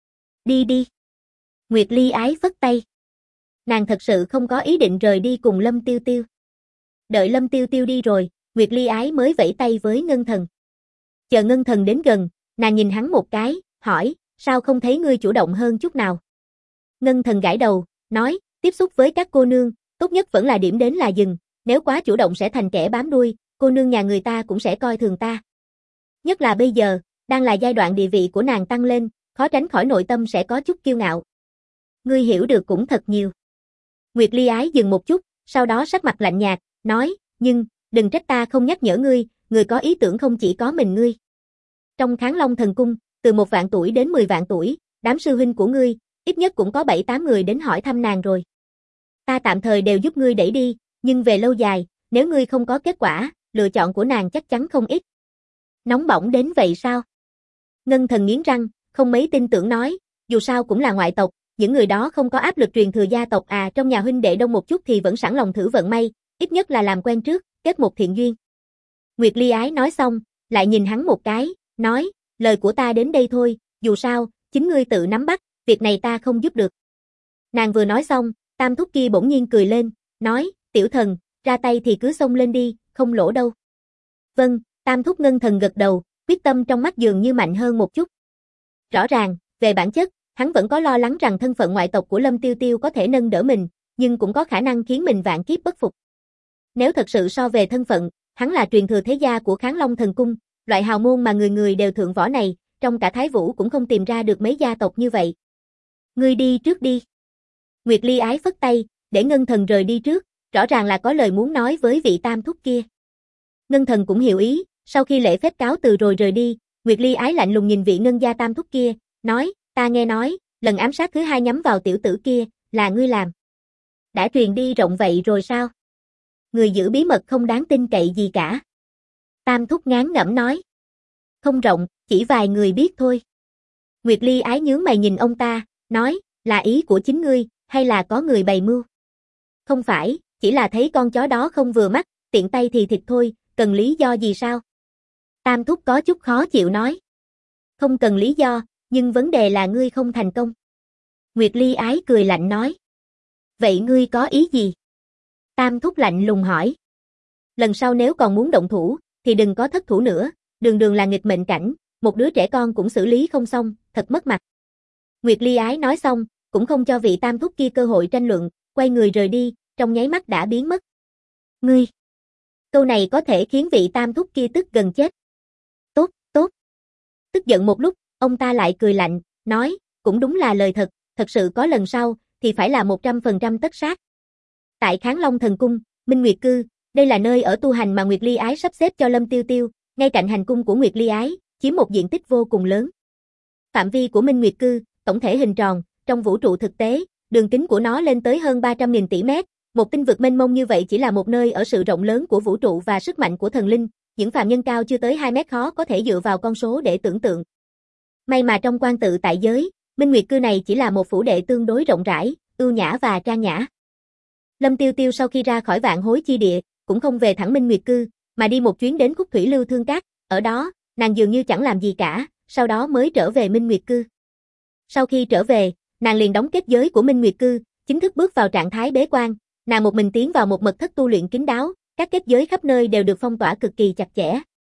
Đi đi. Nguyệt Ly Ái phất tay. Nàng thật sự không có ý định rời đi cùng Lâm Tiêu Tiêu. Đợi Lâm Tiêu Tiêu đi rồi, Nguyệt Ly Ái mới vẫy tay với Ngân Thần. Chờ Ngân Thần đến gần, nàng nhìn hắn một cái, hỏi, sao không thấy ngươi chủ động hơn chút nào? Ngân Thần gãi đầu, nói, tiếp xúc với các cô nương, tốt nhất vẫn là điểm đến là dừng, nếu quá chủ động sẽ thành kẻ bám đuôi, cô nương nhà người ta cũng sẽ coi thường ta. Nhất là bây giờ, đang là giai đoạn địa vị của nàng tăng lên, khó tránh khỏi nội tâm sẽ có chút kiêu ngạo. Ngươi hiểu được cũng thật nhiều. Nguyệt Ly Ái dừng một chút, sau đó sắc mặt lạnh nhạt, nói, nhưng, đừng trách ta không nhắc nhở ngươi, người có ý tưởng không chỉ có mình ngươi. Trong Kháng Long Thần Cung, từ 1 vạn tuổi đến 10 vạn tuổi, đám sư huynh của ngươi, ít nhất cũng có 7-8 người đến hỏi thăm nàng rồi. Ta tạm thời đều giúp ngươi đẩy đi, nhưng về lâu dài, nếu ngươi không có kết quả, lựa chọn của nàng chắc chắn không ít. Nóng bỏng đến vậy sao? Ngân Thần nghiến răng, không mấy tin tưởng nói, dù sao cũng là ngoại tộc, những người đó không có áp lực truyền thừa gia tộc à, trong nhà huynh đệ đông một chút thì vẫn sẵn lòng thử vận may, ít nhất là làm quen trước, kết một thiện duyên. Nguyệt Ly Ái nói xong, lại nhìn hắn một cái, nói, lời của ta đến đây thôi, dù sao, chính ngươi tự nắm bắt, việc này ta không giúp được. Nàng vừa nói xong, Tam thúc kia bỗng nhiên cười lên, nói, tiểu thần, ra tay thì cứ xông lên đi, không lỗ đâu. Vâng, Tam thúc Ngân Thần gật đầu, quyết tâm trong mắt dường như mạnh hơn một chút. Rõ ràng, về bản chất, hắn vẫn có lo lắng rằng thân phận ngoại tộc của Lâm Tiêu Tiêu có thể nâng đỡ mình, nhưng cũng có khả năng khiến mình vạn kiếp bất phục. Nếu thật sự so về thân phận, hắn là truyền thừa thế gia của Kháng Long Thần Cung, loại hào môn mà người người đều thượng võ này, trong cả Thái Vũ cũng không tìm ra được mấy gia tộc như vậy. Ngươi đi trước đi. Nguyệt Ly Ái phất tay, để Ngân Thần rời đi trước, rõ ràng là có lời muốn nói với vị Tam thúc kia. Ngân Thần cũng hiểu ý, sau khi lễ phép cáo từ rồi rời đi, Nguyệt Ly Ái lạnh lùng nhìn vị Ngân gia Tam thúc kia, nói, ta nghe nói, lần ám sát thứ 2 nhắm vào tiểu tử kia, là ngươi làm. Đã truyền đi rộng vậy rồi sao? Người giữ bí mật không đáng tin cậy gì cả. Tam thúc ngán ngẩm nói. Không rộng, chỉ vài người biết thôi. Nguyệt Ly Ái nhướng mày nhìn ông ta, nói, là ý của chính ngươi, hay là có người bày mưu? Không phải, chỉ là thấy con chó đó không vừa mắt, tiện tay thì thịt thôi, cần lý do gì sao? Tam thúc có chút khó chịu nói. Không cần lý do, nhưng vấn đề là ngươi không thành công. Nguyệt Ly Ái cười lạnh nói. Vậy ngươi có ý gì? Tam thúc lạnh lùng hỏi. Lần sau nếu còn muốn động thủ, thì đừng có thất thủ nữa, đường đường là nghịch mệnh cảnh, một đứa trẻ con cũng xử lý không xong, thật mất mặt. Nguyệt Ly Ái nói xong, cũng không cho vị Tam thúc kia cơ hội tranh luận, quay người rời đi, trong nháy mắt đã biến mất. Ngươi! Câu này có thể khiến vị Tam thúc kia tức gần chết. Tốt, tốt. Tức giận một lúc, ông ta lại cười lạnh, nói, cũng đúng là lời thật, thật sự có lần sau, thì phải là 100% tất sát. Tại Kháng Long Thần Cung, Minh Nguyệt Cư, đây là nơi ở tu hành mà Nguyệt Ly Ái sắp xếp cho Lâm Tiêu Tiêu, ngay cạnh hành cung của Nguyệt Ly Ái, chiếm một diện tích vô cùng lớn. Phạm vi của Minh Nguyệt Cư, tổng thể hình tròn, trong vũ trụ thực tế, đường kính của nó lên tới hơn 300.000 tỷ mét, một tinh vực mênh mông như vậy chỉ là một nơi ở sự rộng lớn của vũ trụ và sức mạnh của thần linh, những phàm nhân cao chưa tới 2 mét khó có thể dựa vào con số để tưởng tượng. May mà trong quan tự tại giới, Minh Nguyệt Cư này chỉ là một phủ đệ tương đối rộng rãi, ưu nhã và trang nhã. Lâm Tiêu Tiêu sau khi ra khỏi Vạn Hối Chi Địa, cũng không về thẳng Minh Nguyệt Cư, mà đi một chuyến đến Khúc Thủy Lưu Thương Cát, ở đó, nàng dường như chẳng làm gì cả, sau đó mới trở về Minh Nguyệt Cư. Sau khi trở về, nàng liền đóng kết giới của Minh Nguyệt Cư, chính thức bước vào trạng thái bế quan, nàng một mình tiến vào một mật thất tu luyện kín đáo, các kết giới khắp nơi đều được phong tỏa cực kỳ chặt chẽ.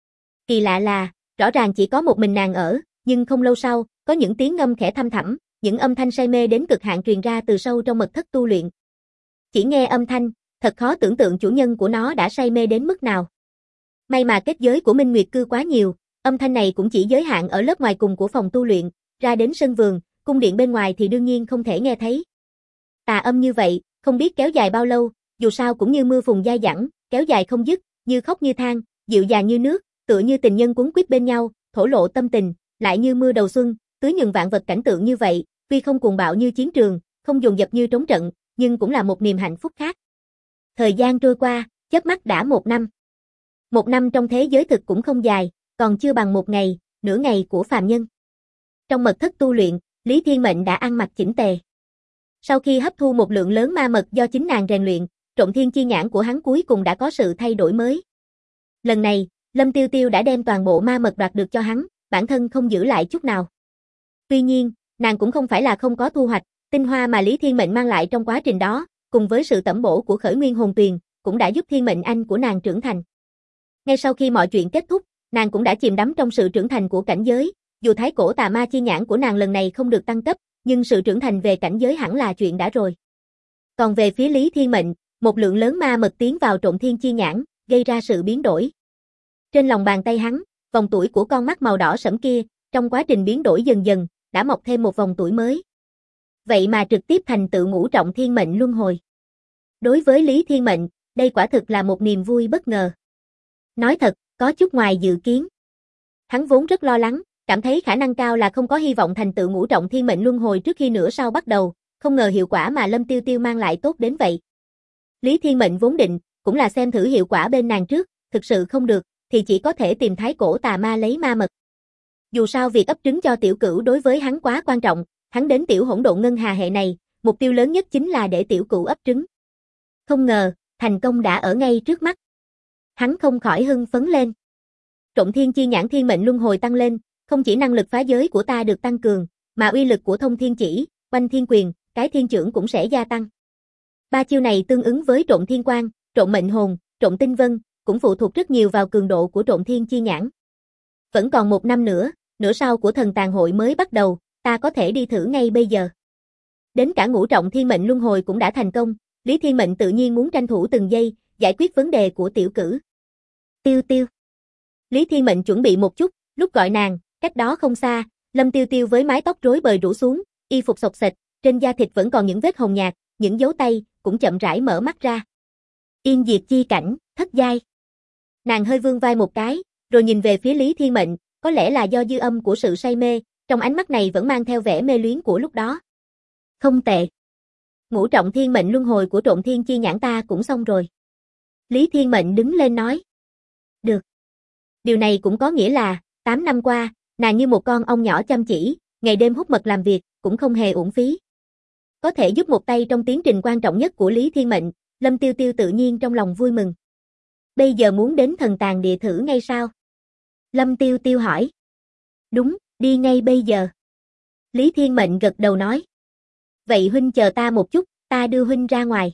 Kỳ lạ là, rõ ràng chỉ có một mình nàng ở, nhưng không lâu sau, có những tiếng ngâm khẽ thăm thẳm, những âm thanh say mê đến cực hạn truyền ra từ sâu trong mật thất tu luyện. Chỉ nghe âm thanh, thật khó tưởng tượng chủ nhân của nó đã say mê đến mức nào. May mà kết giới của Minh Nguyệt Cư quá nhiều, âm thanh này cũng chỉ giới hạn ở lớp ngoài cùng của phòng tu luyện, ra đến sân vườn, cung điện bên ngoài thì đương nhiên không thể nghe thấy. Tà âm như vậy, không biết kéo dài bao lâu, dù sao cũng như mưa phùn dai dẳng, kéo dài không dứt, như khóc như than, dịu dàng như nước, tựa như tình nhân quấn quýt bên nhau, thổ lộ tâm tình, lại như mưa đầu xuân, tưới nhuần vạn vật cảnh tượng như vậy, tuy không cuồng bạo như chiến trường, không dồn dập như trống trận, nhưng cũng là một niềm hạnh phúc khác. Thời gian trôi qua, chớp mắt đã 1 năm. 1 năm trong thế giới thực cũng không dài, còn chưa bằng 1 ngày, nửa ngày của phàm nhân. Trong mật thất tu luyện, Lý Thiên Mệnh đã ăn mặc chỉnh tề. Sau khi hấp thu một lượng lớn ma mật do chính nàng rèn luyện, Trộm Thiên Chi Nhãn của hắn cuối cùng đã có sự thay đổi mới. Lần này, Lâm Tiêu Tiêu đã đem toàn bộ ma mật đoạt được cho hắn, bản thân không giữ lại chút nào. Tuy nhiên, nàng cũng không phải là không có thu hoạch, tinh hoa mà Lý Thiên Mệnh mang lại trong quá trình đó, cùng với sự tẩm bổ của Khởi Nguyên Hồn Tuyền, cũng đã giúp Thiên Mệnh Anh của nàng trưởng thành. Ngay sau khi mọi chuyện kết thúc, nàng cũng đã chìm đắm trong sự trưởng thành của cảnh giới, dù Thái Cổ Tà Ma Chi Nhãn của nàng lần này không được tăng cấp, nhưng sự trưởng thành về cảnh giới hẳn là chuyện đã rồi. Còn về phía Lý Thiên Mệnh, một lượng lớn ma mật tiến vào Trộm Thiên Chi Nhãn, gây ra sự biến đổi. Trên lòng bàn tay hắn, vòng tuổi của con mắt màu đỏ sẫm kia, trong quá trình biến đổi dần dần, đã mọc thêm một vòng tuổi mới. Vậy mà trực tiếp thành tựu ngũ trọng thiên mệnh luân hồi. Đối với Lý Thiên Mệnh, đây quả thực là một niềm vui bất ngờ. Nói thật, có chút ngoài dự kiến. Hắn vốn rất lo lắng, cảm thấy khả năng cao là không có hy vọng thành tựu ngũ trọng thiên mệnh luân hồi trước khi nửa sau bắt đầu, không ngờ hiệu quả mà Lâm Tiêu Tiêu mang lại tốt đến vậy. Lý Thiên Mệnh vốn định, cũng là xem thử hiệu quả bên nàng trước, thực sự không được, thì chỉ có thể tìm Thái Cổ Tà Ma lấy ma mật. Dù sao việc ấp trứng cho tiểu cửu đối với hắn quá quan trọng, hắn đến tiểu hỗn độn ngân hà hệ này, mục tiêu lớn nhất chính là để tiểu cửu ấp trứng. Không ngờ, thành công đã ở ngay trước mắt. Hắn không khỏi hưng phấn lên. Trộm thiên chi nhãn thiên mệnh luân hồi tăng lên, không chỉ năng lực phá giới của ta được tăng cường, mà uy lực của thông thiên chỉ, oanh thiên quyền, cái thiên chưởng cũng sẽ gia tăng. Ba chiêu này tương ứng với trộm thiên quang, trộm mệnh hồn, trộm tinh vân, cũng phụ thuộc rất nhiều vào cường độ của trộm thiên chi nhãn. Vẫn còn 1 năm nữa, nửa sau của thần tàn hội mới bắt đầu, ta có thể đi thử ngay bây giờ. Đến cả ngũ trọng thiên mệnh luân hồi cũng đã thành công, Lý Thiên Mệnh tự nhiên muốn tranh thủ từng giây, giải quyết vấn đề của tiểu cửu. Tiêu Tiêu. Lý Thiên Mệnh chuẩn bị một chút, lúc gọi nàng, cách đó không xa, Lâm Tiêu Tiêu với mái tóc rối bời rủ xuống, y phục xộc xệch, trên da thịt vẫn còn những vết hồng nhạt, những dấu tay cũng chậm rãi mở mắt ra. Yên diệt chi cảnh, thất giai. Nàng hơi vươn vai một cái, rồi nhìn về phía Lý Thiên Mệnh, có lẽ là do dư âm của sự say mê, trong ánh mắt này vẫn mang theo vẻ mê luyến của lúc đó. Không tệ. Ngũ trọng thiên mệnh luân hồi của trộm thiên chi nhãn ta cũng xong rồi. Lý Thiên Mệnh đứng lên nói. Được. Điều này cũng có nghĩa là, 8 năm qua, nàng như một con ong nhỏ chăm chỉ, ngày đêm hút mật làm việc, cũng không hề uổng phí. Có thể giúp một tay trong tiến trình quan trọng nhất của Lý Thiên Mệnh, Lâm Tiêu Tiêu tự nhiên trong lòng vui mừng. Bây giờ muốn đến thần tàng địa thử ngay sao? Lâm Tiêu Tiêu hỏi. Đúng, đi ngay bây giờ. Lý Thiên Mệnh gật đầu nói. Vậy huynh chờ ta một chút, ta đưa huynh ra ngoài.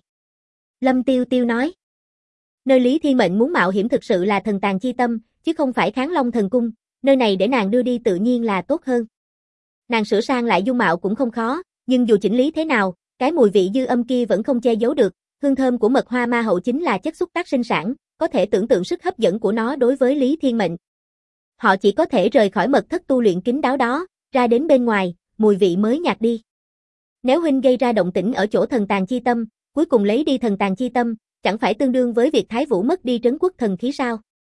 Lâm Tiêu Tiêu nói. Nơi Lý Thiên Mệnh muốn mạo hiểm thực sự là thần tàng chi tâm, chứ không phải Kháng Long thần cung, nơi này để nàng đưa đi tự nhiên là tốt hơn. Nàng sửa sang lại dung mạo cũng không khó, nhưng dù chỉnh lý thế nào, cái mùi vị dư âm kia vẫn không che giấu được, hương thơm của mật hoa ma hậu chính là chất xúc tác sinh sản, có thể tưởng tượng sức hấp dẫn của nó đối với Lý Thiên Mệnh. Họ chỉ có thể rời khỏi mật thất tu luyện kín đáo đó, ra đến bên ngoài, mùi vị mới nhạt đi. Nếu huynh gây ra động tĩnh ở chỗ thần tàng chi tâm, cuối cùng lấy đi thần tàng chi tâm, chẳng phải tương đương với việc Thái Vũ mất đi trấn quốc thần khí sao?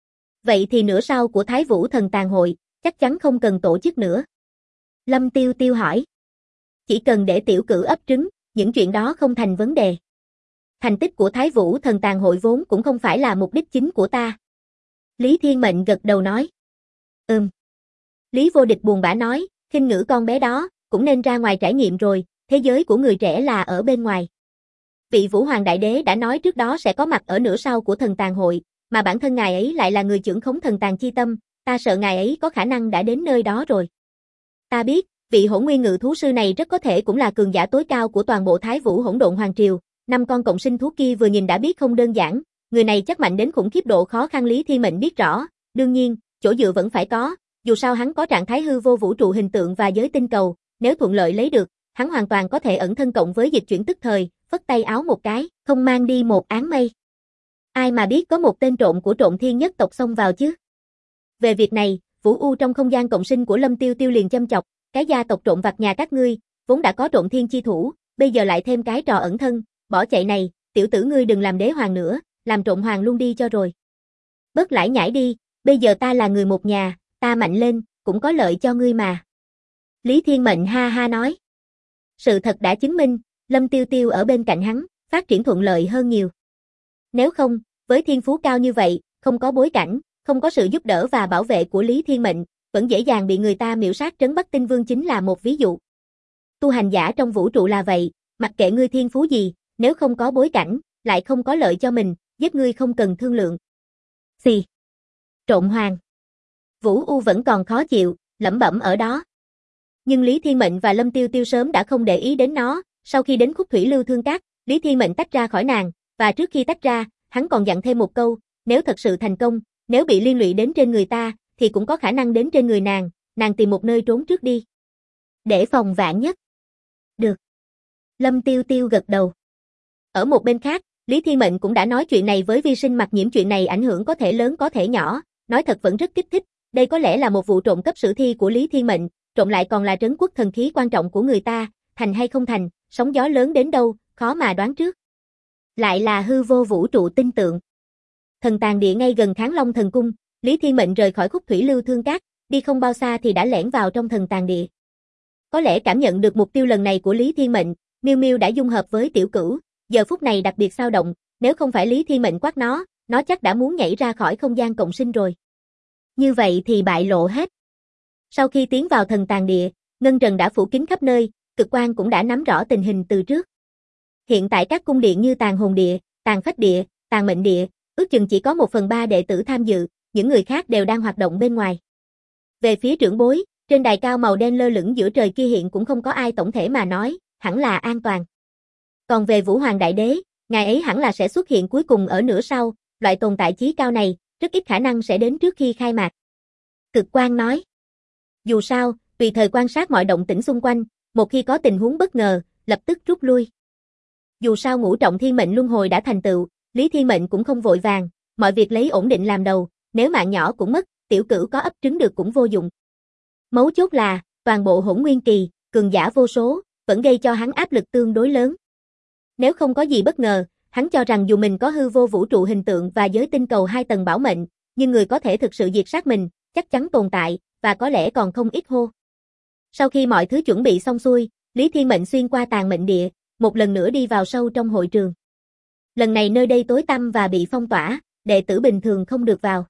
Vậy thì nửa sau của Thái Vũ thần tàng hội, chắc chắn không cần tổ chức nữa. Lâm Tiêu Tiêu hỏi. Chỉ cần để tiểu cửu ấp trứng, những chuyện đó không thành vấn đề. Thành tích của Thái Vũ thần tàng hội vốn cũng không phải là mục đích chính của ta. Lý Thiên Mệnh gật đầu nói. Lý Vô Địch buồn bã nói, khinh ngữ con bé đó, cũng nên ra ngoài trải nghiệm rồi, thế giới của người trẻ là ở bên ngoài. Vị Vũ Hoàng Đại Đế đã nói trước đó sẽ có mặt ở nửa sau của thần tàng hội, mà bản thân ngài ấy lại là người trưởng khống thần tàng chi tâm, ta sợ ngài ấy có khả năng đã đến nơi đó rồi. Ta biết, vị Hỗn Nguyên Ngự Thú Sư này rất có thể cũng là cường giả tối cao của toàn bộ Thái Vũ Hỗn Độn Hoàng Triều, 5 con cộng sinh thú kia vừa nhìn đã biết không đơn giản, người này chắc mạnh đến khủng khiếp độ khó khăn. Lý Thiên Mệnh biết rõ, đương nhiên, chỗ dựa vẫn phải có, dù sao hắn có trạng thái hư vô vũ trụ hình tượng và giới tinh cầu, nếu thuận lợi lấy được, hắn hoàn toàn có thể ẩn thân cộng với dịch chuyển tức thời, phất tay áo một cái, không mang đi một áng mây. Ai mà biết có một tên trộm của Trộm Thiên nhất tộc xông vào chứ. Về việc này, Vũ U trong không gian cộng sinh của Lâm Tiêu Tiêu liền châm chọc, cái gia tộc trộm vặt nhà các ngươi, vốn đã có Trộm Thiên chi thủ, bây giờ lại thêm cái trò ẩn thân, bỏ chạy này, tiểu tử ngươi đừng làm đế hoàng nữa, làm trộm hoàng luôn đi cho rồi. Bớt lải nhải đi, bây giờ ta là người một nhà, ta mạnh lên, cũng có lợi cho ngươi mà. Lý Thiên Mệnh ha ha nói. Sự thật đã chứng minh, Lâm Tiêu Tiêu ở bên cạnh hắn, phát triển thuận lợi hơn nhiều. Nếu không, với thiên phú cao như vậy, không có bối cảnh, không có sự giúp đỡ và bảo vệ của Lý Thiên Mệnh, vẫn dễ dàng bị người ta miểu sát. Trấn Bắc Tinh Vương chính là một ví dụ. Tu hành giả trong vũ trụ là vậy, mặc kệ ngươi thiên phú gì, nếu không có bối cảnh, lại không có lợi cho mình, giết ngươi không cần thương lượng. Xì. Trộm hoàng. Vũ U vẫn còn khó chịu, lẩm bẩm ở đó. Nhưng Lý Thiên Mệnh và Lâm Tiêu Tiêu sớm đã không để ý đến nó, sau khi đến khúc thủy lưu thương cát, Lý Thiên Mệnh tách ra khỏi nàng, và trước khi tách ra, hắn còn dặn thêm một câu, nếu thật sự thành công, nếu bị liên lụy đến trên người ta, thì cũng có khả năng đến trên người nàng tìm một nơi trốn trước đi. Để phòng vạn nhất. Được. Lâm Tiêu Tiêu gật đầu. Ở một bên khác, Lý Thiên Mệnh cũng đã nói chuyện này với Vi Sinh Mặc Nhiễm, chuyện này ảnh hưởng có thể lớn có thể nhỏ, nói thật vẫn rất kích thích, đây có lẽ là một vụ trộm cấp sử thi của Lý Thiên Mệnh, trộm lại còn là trấn quốc thần khí quan trọng của người ta, thành hay không thành, sóng gió lớn đến đâu, khó mà đoán trước. Lại là hư vô vũ trụ tinh tượng. Thần tàng địa ngay gần Kháng Long thần cung, Lý Thiên Mệnh rời khỏi khúc thủy lưu thương cát, đi không bao xa thì đã lẻn vào trong thần tàng địa. Có lẽ cảm nhận được mục tiêu lần này của Lý Thiên Mệnh, Miêu Miêu đã dung hợp với Tiểu Cửu, giờ phút này đặc biệt xao động, nếu không phải Lý Thiên Mệnh quát nó chắc đã muốn nhảy ra khỏi không gian cộng sinh rồi. Như vậy thì bại lộ hết. Sau khi tiến vào thần tàng địa, ngân trần đã phủ kín khắp nơi, Cực Quang cũng đã nắm rõ tình hình từ trước. Hiện tại các cung điện như Tàn Hồn Địa, Tàn Phách Địa, Tàn Mệnh Địa, ước chừng chỉ có 1/3 đệ tử tham dự, những người khác đều đang hoạt động bên ngoài. Về phía trưởng bối, trên đài cao màu đen lơ lửng giữa trời kia hiện cũng không có ai, tổng thể mà nói, hẳn là an toàn. Còn về Vũ Hoàng Đại Đế, ngài ấy hẳn là sẽ xuất hiện cuối cùng ở nửa sau, loại tồn tại chí cao này, rất ít khả năng sẽ đến trước khi khai mạc. Cực Quang nói. Dù sao, tùy thời quan sát mọi động tĩnh xung quanh, một khi có tình huống bất ngờ, lập tức rút lui. Dù sao ngũ trọng thiên mệnh luân hồi đã thành tựu, Lý Thiên Mệnh cũng không vội vàng, mọi việc lấy ổn định làm đầu, nếu mạng nhỏ cũng mất, Tiểu Cửu có ấp trứng được cũng vô dụng. Mấu chốt là, toàn bộ Hỗn Nguyên Kỳ, cường giả vô số, vẫn gây cho hắn áp lực tương đối lớn. Nếu không có gì bất ngờ, hắn cho rằng dù mình có hư vô vũ trụ hình tượng và giới tinh cầu 2 tầng bảo mệnh, nhưng người có thể thực sự diệt sát mình, chắc chắn tồn tại, và có lẽ còn không ít hô. Sau khi mọi thứ chuẩn bị xong xuôi, Lý Thiên Mệnh xuyên qua Tàn Mệnh Địa, một lần nữa đi vào sâu trong hội trường. Lần này nơi đây tối tăm và bị phong tỏa, đệ tử bình thường không được vào.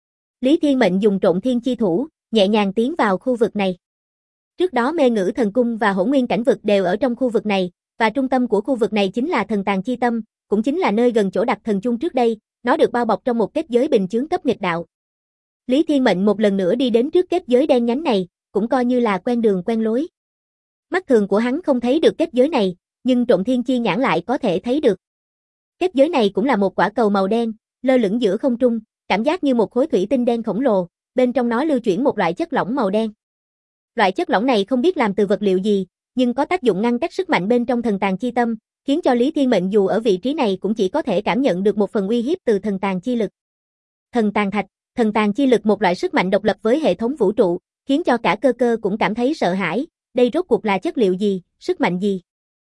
Lý Thiên Mệnh dùng Trộn Thiên chi thủ, nhẹ nhàng tiến vào khu vực này. Trước đó Mê Ngữ Thần Cung và Hỗn Nguyên Cảnh Vực đều ở trong khu vực này, và trung tâm của khu vực này chính là Thần Tàng Chi Tâm, cũng chính là nơi gần chỗ đặt thần chung trước đây, nó được bao bọc trong một kết giới bình chướng cấp nghịch đạo. Lý Thiên Mệnh một lần nữa đi đến trước kết giới đen nhánh này, cũng coi như là quen đường quen lối. Mắt thường của hắn không thấy được kết giới này, nhưng Trộn Thiên chi nhãn lại có thể thấy được. Kết giới này cũng là một quả cầu màu đen, lơ lửng giữa không trung, cảm giác như một khối thủy tinh đen khổng lồ, bên trong nó lưu chuyển một loại chất lỏng màu đen. Loại chất lỏng này không biết làm từ vật liệu gì, nhưng có tác dụng ngăn cách sức mạnh bên trong Thần Tàng Chi Tâm, khiến cho Lý Thiên Mệnh dù ở vị trí này cũng chỉ có thể cảm nhận được một phần uy hiếp từ thần tàng chi lực. Thần tàng thạch, thần tàng chi lực một loại sức mạnh độc lập với hệ thống vũ trụ, khiến cho cả cơ cơ cũng cảm thấy sợ hãi, đây rốt cuộc là chất liệu gì, sức mạnh gì?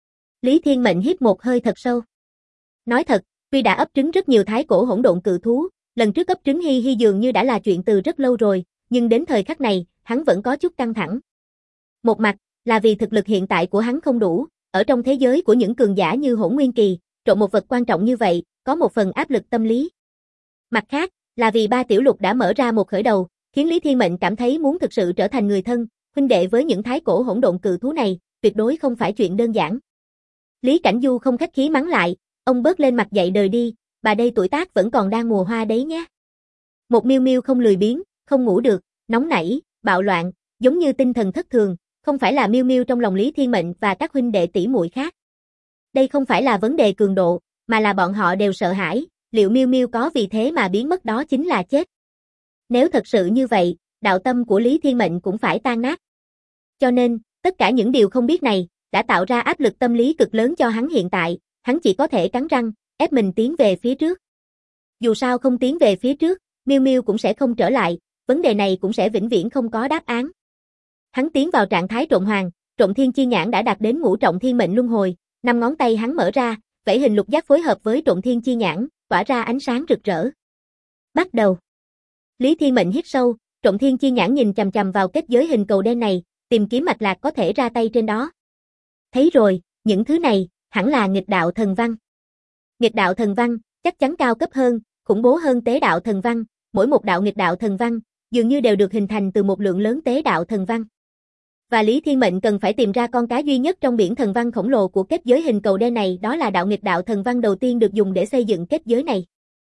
Lý Thiên Mệnh hít một hơi thật sâu. Nói thật, tuy đã ấp trứng rất nhiều thái cổ hỗn độn cự thú, lần trước ấp trứng Hi Hi dường như đã là chuyện từ rất lâu rồi, nhưng đến thời khắc này, hắn vẫn có chút căng thẳng. Một mặt, là vì thực lực hiện tại của hắn không đủ, ở trong thế giới của những cường giả như Hỗn Nguyên Kỳ, trộn một vật quan trọng như vậy, có một phần áp lực tâm lý. Mặt khác, là vì ba tiểu lục đã mở ra một khởi đầu, khiến Lý Thiên Mệnh cảm thấy muốn thực sự trở thành người thân, huynh đệ với những thái cổ hỗn độn cự thú này, tuyệt đối không phải chuyện đơn giản. Lý Cảnh Du không khách khí mắng lại, ông bớt lên mặt dậy đời đi, bà đây tuổi tác vẫn còn đang mùa hoa đấy nhé. Một Miêu Miêu không lười biếng, không ngủ được, nóng nảy, bạo loạn, giống như tinh thần thất thường, không phải là Miêu Miêu trong lòng Lý Thiên Mệnh và các huynh đệ tỷ muội khác. Đây không phải là vấn đề cường độ, mà là bọn họ đều sợ hãi, liệu Miêu Miêu có vì thế mà biến mất đó chính là chết. Nếu thật sự như vậy, đạo tâm của Lý Thiên Mệnh cũng phải tan nát. Cho nên, tất cả những điều không biết này, đã tạo ra áp lực tâm lý cực lớn cho hắn hiện tại, hắn chỉ có thể cắn răng, ép mình tiến về phía trước. Dù sao không tiến về phía trước, Miêu Miêu cũng sẽ không trở lại, vấn đề này cũng sẽ vĩnh viễn không có đáp án. Hắn tiến vào trạng thái trộn hoàng, Trộn Thiên chi nhãn đã đạt đến ngũ trọng thiên mệnh luân hồi, 5 ngón tay hắn mở ra, vảy hình lục giác phối hợp với Trộn Thiên chi nhãn, tỏa ra ánh sáng rực rỡ. Bắt đầu. Lý Thiên Mệnh hít sâu, Trộn Thiên chi nhãn nhìn chằm chằm vào kết giới hình cầu đen này, tìm kiếm mạch lạc có thể ra tay trên đó. Thấy rồi, những thứ này, hẳn là nghịch đạo thần văn. Nghịch đạo thần văn, chắc chắn cao cấp hơn, khủng bố hơn tế đạo thần văn, mỗi một đạo nghịch đạo thần văn, dường như đều được hình thành từ một lượng lớn tế đạo thần văn. Và Lý Thiên Mệnh cần phải tìm ra con cá duy nhất trong biển thần văn khổng lồ của kết giới hình cầu đen này, đó là đạo nghịch đạo thần văn đầu tiên được dùng để xây dựng kết giới này.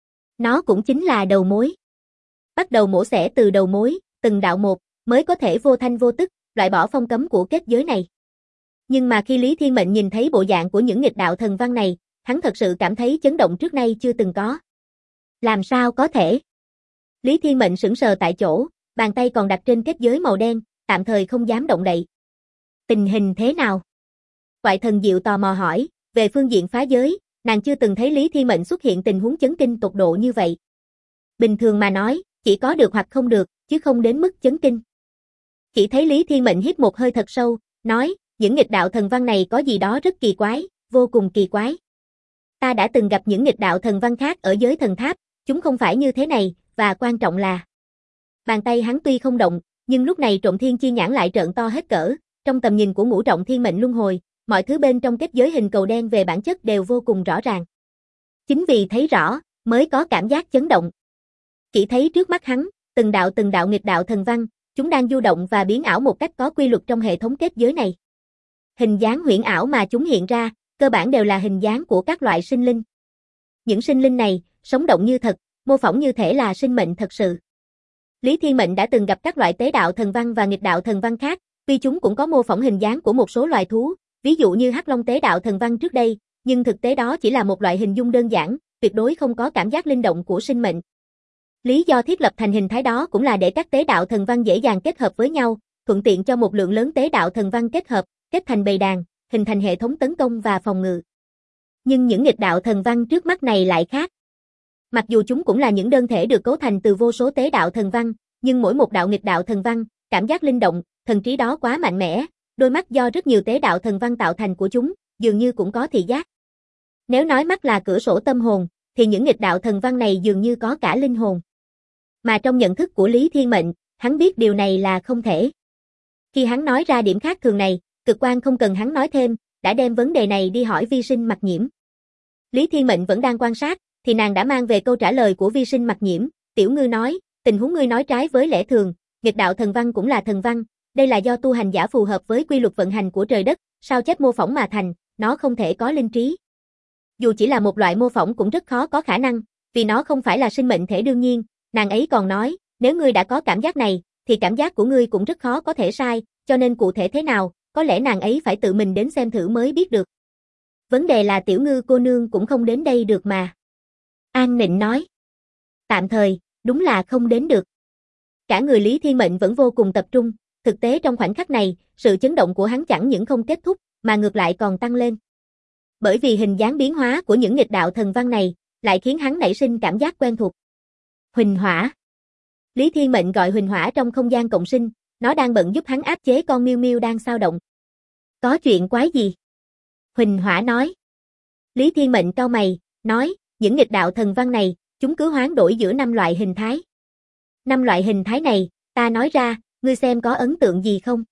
Nó cũng chính là đầu mối. Bắt đầu mổ xẻ từ đầu mối, từng đạo một, mới có thể vô thanh vô tức, loại bỏ phong cấm của kết giới này. Nhưng mà khi Lý Thiên Mệnh nhìn thấy bộ dạng của những nghịch đạo thần văn này, hắn thật sự cảm thấy chấn động trước nay chưa từng có. Làm sao có thể? Lý Thiên Mệnh sững sờ tại chỗ, bàn tay còn đặt trên kết giới màu đen, tạm thời không dám động đậy. Tình hình thế nào? Toại Thần Diệu tò mò hỏi, về phương diện phá giới, nàng chưa từng thấy Lý Thiên Mệnh xuất hiện tình huống chấn kinh tột độ như vậy. Bình thường mà nói, chỉ có được hoặc không được, chứ không đến mức chấn kinh. Chỉ thấy Lý Thiên Mệnh hít một hơi thật sâu, nói, những nghịch đạo thần văn này có gì đó rất kỳ quái, vô cùng kỳ quái. Ta đã từng gặp những nghịch đạo thần văn khác ở giới thần tháp, chúng không phải như thế này, và quan trọng là. Bàn tay hắn tuy không động, nhưng lúc này Trộm Thiên Chi nhãn lại trợn to hết cỡ, trong tầm nhìn của Ngũ Trọng Thiên Mệnh Luân Hồi, mọi thứ bên trong kết giới hình cầu đen về bản chất đều vô cùng rõ ràng. Chính vì thấy rõ, mới có cảm giác chấn động. Chỉ thấy trước mắt hắn, từng đạo nghịch đạo thần văn, chúng đang du động và biến ảo một cách có quy luật trong hệ thống kết giới này. Hình dáng huyễn ảo mà chúng hiện ra, cơ bản đều là hình dáng của các loại sinh linh. Những sinh linh này, sống động như thật, mô phỏng như thể là sinh mệnh thật sự. Lý Thiên Mệnh đã từng gặp các loại tế đạo thần văn và nghịch đạo thần văn khác, tuy chúng cũng có mô phỏng hình dáng của một số loài thú, ví dụ như Hắc Long tế đạo thần văn trước đây, nhưng thực tế đó chỉ là một loại hình dung đơn giản, tuyệt đối không có cảm giác linh động của sinh mệnh. Lý do thiết lập thành hình thái đó cũng là để các tế đạo thần văn dễ dàng kết hợp với nhau, thuận tiện cho một lượng lớn tế đạo thần văn kết hợp, kết thành bầy đàn, hình thành hệ thống tấn công và phòng ngự. Nhưng những nghịch đạo thần văn trước mắt này lại khác. Mặc dù chúng cũng là những đơn thể được cấu thành từ vô số tế đạo thần văn, nhưng mỗi một đạo nghịch đạo thần văn, cảm giác linh động, thần trí đó quá mạnh mẽ, đôi mắt do rất nhiều tế đạo thần văn tạo thành của chúng, dường như cũng có thị giác. Nếu nói mắt là cửa sổ tâm hồn, thì những nghịch đạo thần văn này dường như có cả linh hồn. Mà trong nhận thức của Lý Thiên Mệnh, hắn biết điều này là không thể. Khi hắn nói ra điểm khác thường này, Cực Quang không cần hắn nói thêm, đã đem vấn đề này đi hỏi Vi Sinh Mặc Nhiễm. Lý Thiên Mệnh vẫn đang quan sát, thì nàng đã mang về câu trả lời của Vi Sinh Mặc Nhiễm. Tiểu Ngư nói, tình huống ngươi nói trái với lẽ thường, nghịch đạo thần văn cũng là thần văn, đây là do tu hành giả phù hợp với quy luật vận hành của trời đất, sao chép mô phỏng mà thành, nó không thể có linh trí. Dù chỉ là một loại mô phỏng cũng rất khó có khả năng, vì nó không phải là sinh mệnh thể đương nhiên. Nàng ấy còn nói, nếu ngươi đã có cảm giác này, thì cảm giác của ngươi cũng rất khó có thể sai, cho nên cụ thể thế nào, có lẽ nàng ấy phải tự mình đến xem thử mới biết được. Vấn đề là Tiểu Ngư cô nương cũng không đến đây được mà. An Nịnh nói. Tạm thời, đúng là không đến được. Cả người Lý Thiên Mệnh vẫn vô cùng tập trung, thực tế trong khoảnh khắc này, sự chấn động của hắn chẳng những không kết thúc, mà ngược lại còn tăng lên. Bởi vì hình dáng biến hóa của những nghịch đạo thần văn này, lại khiến hắn nảy sinh cảm giác quen thuộc. Huỳnh Hỏa. Lý Thiên Mệnh gọi Huỳnh Hỏa trong không gian cộng sinh, nó đang bận giúp hắn áp chế con miêu miêu đang xao động. Có chuyện quái gì? Huỳnh Hỏa nói. Lý Thiên Mệnh cau mày, nói, những nghịch đạo thần văn này, chúng cứ hoán đổi giữa 5 loại hình thái. 5 loại hình thái này, ta nói ra, ngươi xem có ấn tượng gì không?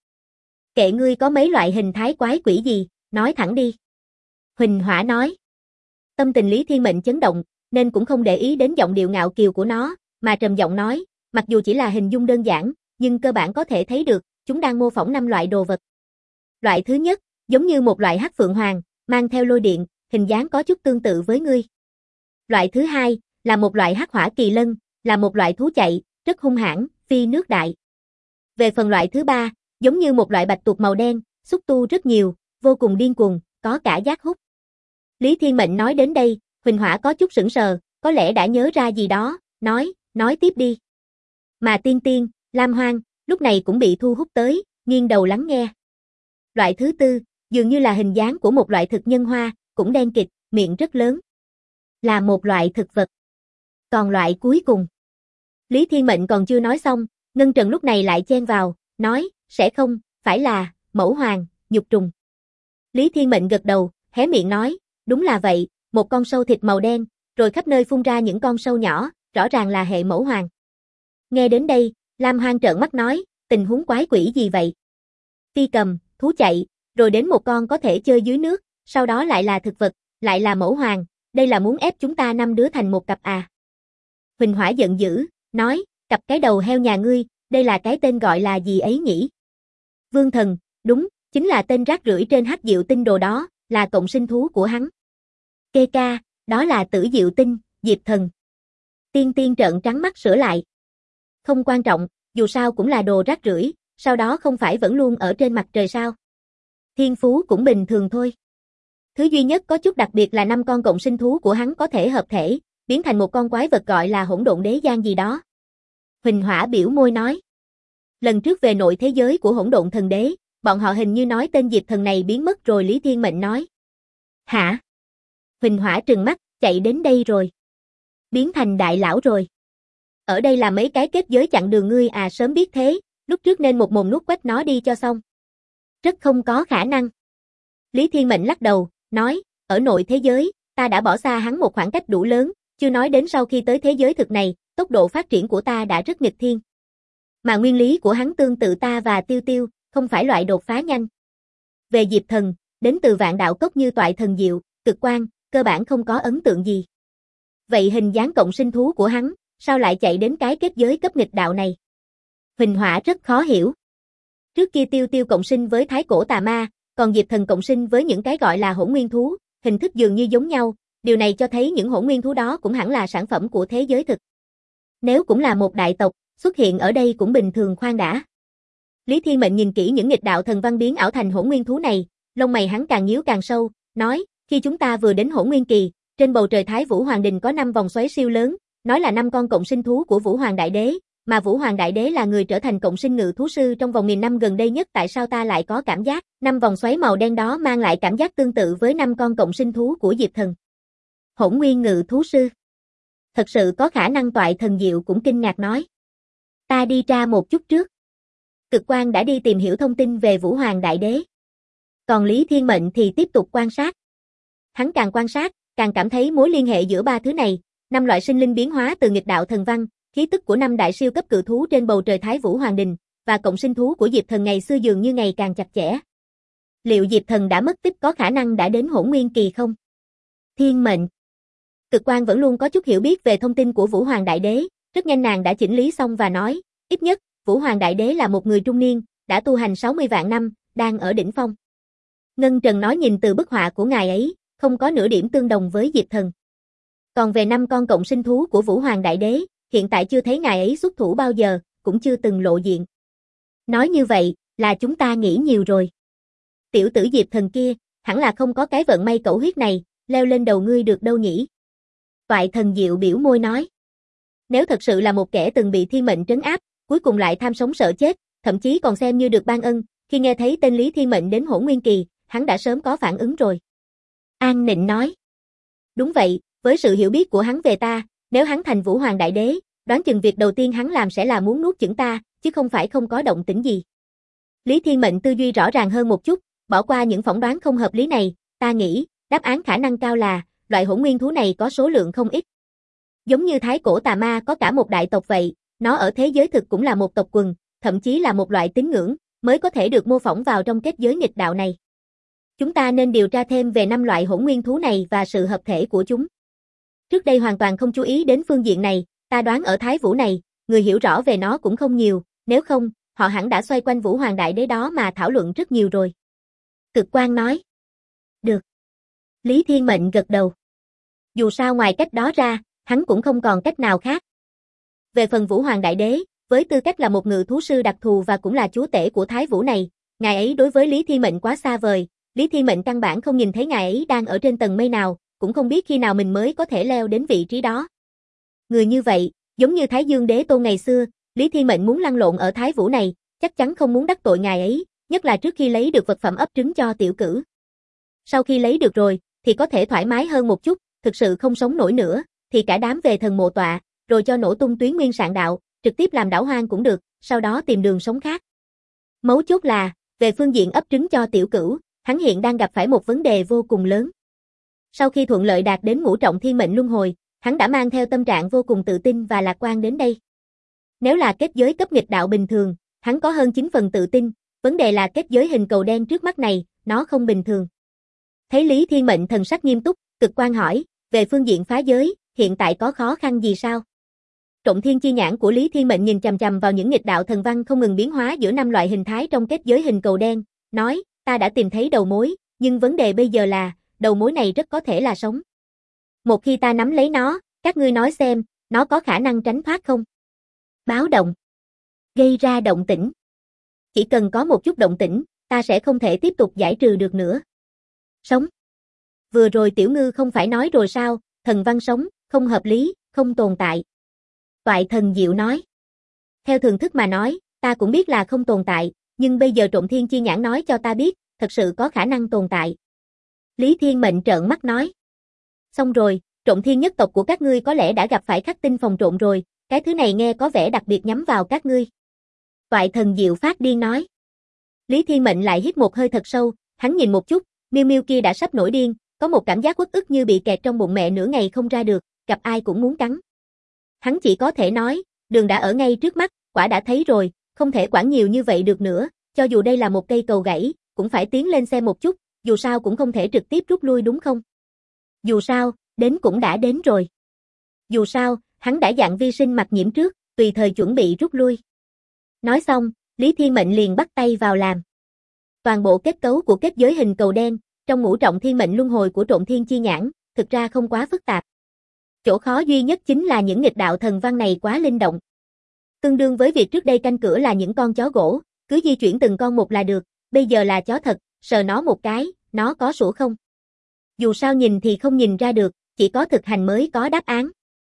Kệ ngươi có mấy loại hình thái quái quỷ gì, nói thẳng đi. Huỳnh Hỏa nói. Tâm tình Lý Thiên Mệnh chấn động, nên cũng không để ý đến giọng điệu ngạo kiều của nó, mà trầm giọng nói, mặc dù chỉ là hình dung đơn giản, nhưng cơ bản có thể thấy được, chúng đang mô phỏng 5 loại đồ vật. Loại thứ nhất, giống như một loại hắc phượng hoàng, mang theo lôi điện, hình dáng có chút tương tự với ngươi. Loại thứ hai, là một loại hắc hỏa kỳ lân, là một loại thú chạy, rất hung hãn, phi nước đại. Về phần loại thứ ba, giống như một loại bạch tuộc màu đen, xúc tu rất nhiều, vô cùng điên cuồng, có cả giác hút. Lý Thiên Mệnh nói đến đây, Huỳnh Hỏa có chút sững sờ, có lẽ đã nhớ ra gì đó, nói tiếp đi. Mà Tiên Tiên, Lam Hoang, lúc này cũng bị thu hút tới, nghiêng đầu lắng nghe. Loại thứ tư, dường như là hình dáng của một loại thực nhân hoa, cũng đen kịt, miệng rất lớn. Là một loại thực vật. Còn loại cuối cùng. Lý Thiên Mệnh còn chưa nói xong, Ngân Trần lúc này lại chen vào, nói, sẽ không, phải là, mẫu hoàng, nhục trùng. Lý Thiên Mệnh gật đầu, hé miệng nói, đúng là vậy, một con sâu thịt màu đen, rồi khắp nơi phun ra những con sâu nhỏ, rõ ràng là hệ mẫu hoàng. Nghe đến đây, Lam Hoang trợn mắt nói, tình huống quái quỷ gì vậy? Phi cầm, thú chạy, rồi đến một con có thể chơi dưới nước, sau đó lại là thực vật, lại là mẫu hoàng, đây là muốn ép chúng ta 5 đứa thành một cặp à? Huỳnh Hỏa giận dữ, nói, cặp cái đầu heo nhà ngươi, đây là cái tên gọi là gì ấy nhỉ? Vương Thần, đúng, chính là tên rác rưởi trên Hắc Diệu Tinh đồ đó, là cộng sinh thú của hắn. Kê ca, đó là Tử Diệu Tinh, Diệp Thần. Tiên Tiên trợn trắng mắt sửa lại. Không quan trọng, dù sao cũng là đồ rác rưởi, sau đó không phải vẫn luôn ở trên mặt trời sao? Thiên phú cũng bình thường thôi. Thứ duy nhất có chút đặc biệt là 5 con cộng sinh thú của hắn có thể hợp thể, biến thành một con quái vật gọi là Hỗn Độn Đế Giang gì đó. Huỳnh Hỏa biểu môi nói. Lần trước về nội thế giới của Hỗn Độn Thần Đế, bọn họ hình như nói tên Diệp Thần này biến mất rồi. Lý Thiên Mệnh nói. Hả? Huỳnh Hỏa trừng mắt, chạy đến đây rồi. Biến thành đại lão rồi. Ở đây là mấy cái kết giới chặn đường ngươi à, sớm biết thế, lúc lúc trước nên một mồm nuốt quách nó đi cho xong. Rất không có khả năng. Lý Thiên Mệnh lắc đầu, nói, ở nội thế giới, ta đã bỏ xa hắn một khoảng cách đủ lớn, chưa nói đến sau khi tới thế giới thực này, tốc độ phát triển của ta đã rất nghịch thiên. Mà nguyên lý của hắn tương tự ta và Tiêu Tiêu, không phải loại đột phá nhanh. Về Diệp Thần, đến từ Vạn Đạo Cốc như toại thần diệu, cực quan, cơ bản không có ấn tượng gì. Vậy hình dáng cộng sinh thú của hắn, sao lại chạy đến cái kết giới cấp nghịch đạo này? Huỳnh Hỏa rất khó hiểu. Trước kia Tiêu Tiêu cộng sinh với thái cổ tà ma, còn Diệp Thần cộng sinh với những cái gọi là hỗn nguyên thú, hình thức dường như giống nhau, điều này cho thấy những hỗn nguyên thú đó cũng hẳn là sản phẩm của thế giới thực. Nếu cũng là một đại tộc, xuất hiện ở đây cũng bình thường khoan đã. Lý Thiên Mệnh nhìn kỹ những nghịch đạo thần văn biến ảo thành hỗn nguyên thú này, lông mày hắn càng nhíu càng sâu, nói, khi chúng ta vừa đến hỗn nguyên kỳ, trên bầu trời Thái Vũ Hoàng Đình có 5 vòng xoáy siêu lớn, nói là 5 con cộng sinh thú của Vũ Hoàng Đại Đế, mà Vũ Hoàng Đại Đế là người trở thành cộng sinh ngự thú sư trong vòng 1000 năm gần đây nhất, tại sao ta lại có cảm giác 5 vòng xoáy màu đen đó mang lại cảm giác tương tự với 5 con cộng sinh thú của Diệp Thần. Hỗn nguyên ngự thú sư. Thật sự có khả năng toại thần diệu cũng kinh ngạc nói. Ta đi tra một chút trước. Cực Quan đã đi tìm hiểu thông tin về Vũ Hoàng Đại Đế. Còn Lý Thiên Mệnh thì tiếp tục quan sát. Hắn càng quan sát, càng cảm thấy mối liên hệ giữa ba thứ này, 5 loại sinh linh biến hóa từ nghịch đạo thần văn, khí tức của 5 đại siêu cấp cự thú trên bầu trời Thái Vũ Hoàng Đình, và cộng sinh thú của Diệp Thần ngày xưa dường như ngày càng chặt chẽ. Liệu Diệp Thần đã mất tích có khả năng đã đến hỗn nguyên kỳ không? Thiên Mệnh. Cực Quan vẫn luôn có chút hiểu biết về thông tin của Vũ Hoàng Đại Đế, rất nhanh nàng đã chỉnh lý xong và nói, ít nhất, Vũ Hoàng Đại Đế là một người trung niên, đã tu hành 60 vạn năm, đang ở đỉnh phong. Ngân Trần nói nhìn từ bức họa của ngài ấy, không có nửa điểm tương đồng với Diệp Thần. Còn về 5 con cộng sinh thú của Vũ Hoàng Đại Đế, hiện tại chưa thấy ngài ấy xuất thủ bao giờ, cũng chưa từng lộ diện. Nói như vậy, là chúng ta nghĩ nhiều rồi. Tiểu tử Diệp Thần kia, hẳn là không có cái vận may cẩu huyết này, leo lên đầu ngươi được đâu nhỉ? Toại thần diệu biểu môi nói. Nếu thật sự là một kẻ từng bị thiên mệnh trấn áp, cuối cùng lại tham sống sợ chết, thậm chí còn xem như được ban ân, khi nghe thấy tên Lý Thiên Mệnh đến hỗn nguyên kỳ, hắn đã sớm có phản ứng rồi. An Nịnh nói. Đúng vậy, với sự hiểu biết của hắn về ta, nếu hắn thành Vũ Hoàng Đại Đế, đoán chừng việc đầu tiên hắn làm sẽ là muốn nuốt chửng ta, chứ không phải không có động tĩnh gì. Lý Thiên Mệnh tư duy rõ ràng hơn một chút, bỏ qua những phỏng đoán không hợp lý này, ta nghĩ, đáp án khả năng cao là, loại hỗn nguyên thú này có số lượng không ít. Giống như thái cổ tà ma có cả một đại tộc vậy, nó ở thế giới thực cũng là một tộc quần, thậm chí là một loại tín ngưỡng, mới có thể được mô phỏng vào trong kết giới nghịch đạo này. Chúng ta nên điều tra thêm về 5 loại hỗn nguyên thú này và sự hợp thể của chúng. Trước đây hoàn toàn không chú ý đến phương diện này, ta đoán ở Thái Vũ này, người hiểu rõ về nó cũng không nhiều, nếu không, họ hẳn đã xoay quanh Vũ Hoàng Đại Đế đó mà thảo luận rất nhiều rồi. Cực Quan nói. Được. Lý Thiên Mệnh gật đầu. Dù sao ngoài cách đó ra, hắn cũng không còn cách nào khác. Về phần Vũ Hoàng Đại Đế, với tư cách là một ngự thú sư đặc thù và cũng là chúa tể của Thái Vũ này, ngài ấy đối với Lý Thiên Mệnh quá xa vời, Lý Thiên Mệnh căn bản không nhìn thấy ngài ấy đang ở trên tầng mây nào, cũng không biết khi nào mình mới có thể leo đến vị trí đó. Người như vậy, giống như Thái Dương Đế Tôn ngày xưa, Lý Thiên Mệnh muốn lăn lộn ở Thái Vũ này, chắc chắn không muốn đắc tội ngài ấy, nhất là trước khi lấy được vật phẩm ấp trứng cho tiểu cử. Sau khi lấy được rồi, thì có thể thoải mái hơn một chút, thực sự không sống nổi nữa, thì cả đám về thần mộ tọa, rồi cho nổ tung tuyến nguyên sạn đạo, trực tiếp làm đảo hoang cũng được, sau đó tìm đường sống khác. Mấu chốt là, về phương diện ấp trứng cho tiểu cửu, hắn hiện đang gặp phải một vấn đề vô cùng lớn. Sau khi thuận lợi đạt đến ngũ trọng thiên mệnh luân hồi, hắn đã mang theo tâm trạng vô cùng tự tin và lạc quan đến đây. Nếu là kết giới cấp nghịch đạo bình thường, hắn có hơn 9 phần tự tin, vấn đề là kết giới hình cầu đen trước mắt này, nó không bình thường. Thấy Lý Thiên Mệnh thần sắc nghiêm túc, Cực Quan hỏi, về phương diện phá giới, hiện tại có khó khăn gì sao? Trộm thiên chi nhãn của Lý Thiên Mệnh nhìn chằm chằm vào những nghịch đạo thần văn không ngừng biến hóa giữa 5 loại hình thái trong kết giới hình cầu đen, nói, ta đã tìm thấy đầu mối, nhưng vấn đề bây giờ là, đầu mối này rất có thể là sống. Một khi ta nắm lấy nó, các ngươi nói xem, nó có khả năng tránh thoát không? Báo động. Gây ra động tĩnh. Chỉ cần có một chút động tĩnh, ta sẽ không thể tiếp tục giải trừ được nữa. Sống. Vừa rồi Tiểu Ngư không phải nói rồi sao, thần văn sống, không hợp lý, không tồn tại. Toại thần diệu nói. Theo thường thức mà nói, ta cũng biết là không tồn tại, nhưng bây giờ Trộm Thiên Chi Nhãn nói cho ta biết, thật sự có khả năng tồn tại. Lý Thiên Mệnh trợn mắt nói. Xong rồi, Trộm Thiên nhất tộc của các ngươi có lẽ đã gặp phải khắc tinh phòng trộm rồi, cái thứ này nghe có vẻ đặc biệt nhắm vào các ngươi. Toại thần Diệu phát điên nói. Lý Thiên Mệnh lại hít một hơi thật sâu, hắn nhìn một chút, Miu Miu kia đã sắp nổi điên, có một cảm giác uất ức như bị kẹt trong bụng mẹ nửa ngày không ra được, gặp ai cũng muốn cắn. Hắn chỉ có thể nói, đường đã ở ngay trước mắt, quả đã thấy rồi, không thể quản nhiều như vậy được nữa, cho dù đây là một cây cầu gãy, cũng phải tiến lên xem một chút, dù sao cũng không thể trực tiếp rút lui đúng không? Dù sao, đến cũng đã đến rồi. Dù sao, hắn đã dặn Vi Sinh Mặc Nhiễm trước, tùy thời chuẩn bị rút lui. Nói xong, Lý Thiên Mệnh liền bắt tay vào làm. Toàn bộ kết cấu của kết giới hình cầu đen, trong ngũ trọng thiên mệnh luân hồi của Trộn Thiên Chi Nhãn, thực ra không quá phức tạp. Chỗ khó duy nhất chính là những nghịch đạo thần văn này quá linh động. Tương đương với việc trước đây canh cửa là những con chó gỗ, cứ di chuyển từng con một là được, bây giờ là chó thật, sờ nó một cái, nó có sủa không? Dù sao nhìn thì không nhìn ra được, chỉ có thực hành mới có đáp án.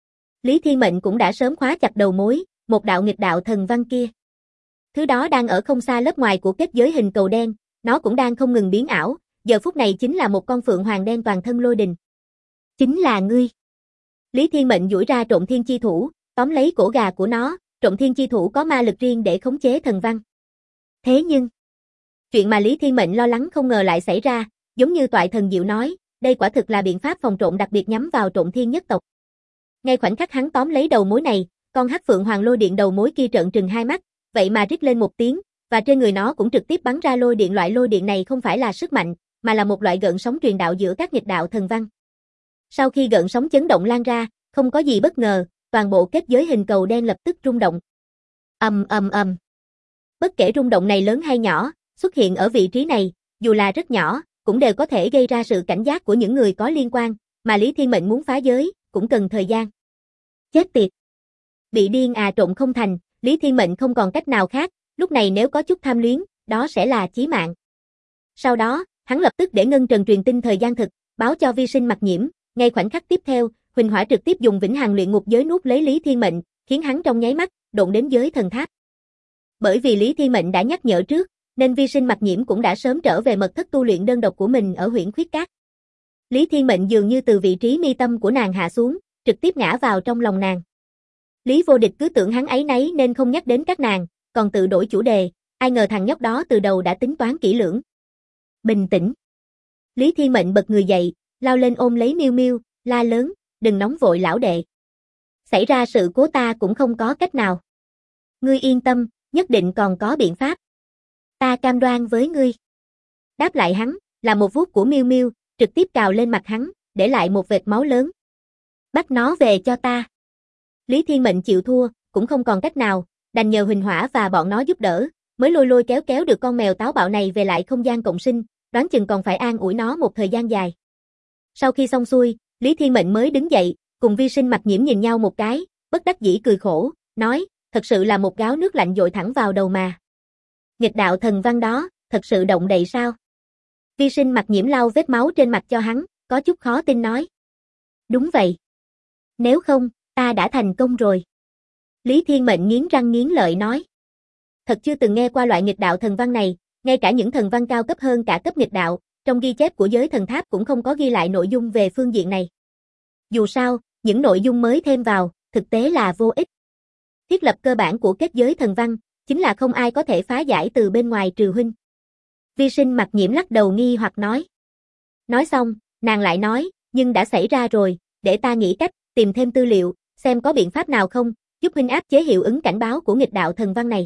Lý Thiên Mệnh cũng đã sớm khóa chặt đầu mối, một đạo nghịch đạo thần văn kia. Thứ đó đang ở không xa lớp ngoài của kết giới hình cầu đen, nó cũng đang không ngừng biến ảo, giờ phút này chính là một con phượng hoàng đen toàn thân lôi đình. Chính là ngươi. Lý Thiên Mệnh duỗi ra Trộn Thiên Chi Thủ, tóm lấy cổ gà của nó, Trộn Thiên Chi Thủ có ma lực riêng để khống chế thần văn. Thế nhưng, chuyện mà Lý Thiên Mệnh lo lắng không ngờ lại xảy ra, giống như Toại Thần Diệu nói, đây quả thực là biện pháp phòng trộn đặc biệt nhắm vào Trộn Thiên nhất tộc. Ngay khoảnh khắc hắn tóm lấy đầu mối này, con hắc phượng hoàng lôi điện đầu mối kia trợn trừng hai mắt, vậy mà rít lên một tiếng, và trên người nó cũng trực tiếp bắn ra lôi điện. Loại lôi điện này không phải là sức mạnh, mà là một loại gợn sóng truyền đạo giữa các nghịch đạo thần văn. Sau khi gợn sóng chấn động lan ra, không có gì bất ngờ, toàn bộ kết giới hình cầu đen lập tức rung động. Ầm ầm ầm. Bất kể rung động này lớn hay nhỏ, xuất hiện ở vị trí này, dù là rất nhỏ, cũng đều có thể gây ra sự cảnh giác của những người có liên quan, mà Lý Thiên Mệnh muốn phá giới, cũng cần thời gian. Chết tiệt. Bị điên à, trộn không thành, Lý Thiên Mệnh không còn cách nào khác, lúc này nếu có chút tham luyến, đó sẽ là chí mạng. Sau đó, hắn lập tức để Ngân Trần truyền tin thời gian thực, báo cho Vi Sinh Mặc Nhiễm, ngay khoảnh khắc tiếp theo, Huỳnh Hỏa trực tiếp dùng Vĩnh Hằng luyện ngục giới nuốt lấy Lý Thiên Mệnh, khiến hắn trong nháy mắt độn đến giới thần tháp. Bởi vì Lý Thiên Mệnh đã nhắc nhở trước, nên Vi Sinh Mặc Nhiễm cũng đã sớm trở về mật thất tu luyện đơn độc của mình ở Huyễn Khuyết Các. Lý Thiên Mệnh dường như từ vị trí mi tâm của nàng hạ xuống, trực tiếp ngã vào trong lòng nàng. Lý Vô Địch cứ tưởng hắn áy náy nên không nhắc đến các nàng, còn tự đổi chủ đề, ai ngờ thằng nhóc đó từ đầu đã tính toán kỹ lưỡng. Bình tĩnh. Lý Thiên Mệnh bật người dậy, lao lên ôm lấy Miu Miu, la lớn, đừng nóng vội lão đệ. Xảy ra sự cố ta cũng không có cách nào. Ngươi yên tâm, nhất định còn có biện pháp. Ta cam đoan với ngươi. Đáp lại hắn, là một vuốt của Miu Miu, trực tiếp cào lên mặt hắn, để lại một vệt máu lớn. Bắt nó về cho ta. Lý Thiên Mệnh chịu thua, cũng không còn cách nào, đành nhờ Huỳnh Hỏa và bọn nó giúp đỡ, mới lôi lôi kéo kéo được con mèo táo bạo này về lại không gian cộng sinh, đoán chừng còn phải an ủi nó một thời gian dài. Sau khi xong xuôi, Lý Thiên Mệnh mới đứng dậy, cùng Vi Sinh Mặc Nhiễm nhìn nhau một cái, bất đắc dĩ cười khổ, nói, thật sự là một gáo nước lạnh dội thẳng vào đầu mà. Nghịch đạo thần văn đó, thật sự động đậy sao? Vi Sinh Mặc Nhiễm lau vết máu trên mặt cho hắn, có chút khó tin nói. Đúng vậy. Nếu không, ta đã thành công rồi. Lý Thiên Mệnh nghiến răng nghiến lợi nói. Thật chưa từng nghe qua loại nghịch đạo thần văn này, ngay cả những thần văn cao cấp hơn cả cấp nghịch đạo, trong ghi chép của giới thần tháp cũng không có ghi lại nội dung về phương diện này. Dù sao, những nội dung mới thêm vào, thực tế là vô ích. Thiết lập cơ bản của kết giới thần văn, chính là không ai có thể phá giải từ bên ngoài trừ huynh. Vi Sinh Mặc Nhiễm lắc đầu nghi hoặc nói. Nói xong, nàng lại nói, nhưng đã xảy ra rồi, để ta nghĩ cách, tìm thêm tư liệu, xem có biện pháp nào không, giúp huynh áp chế hiệu ứng cảnh báo của nghịch đạo thần văn này.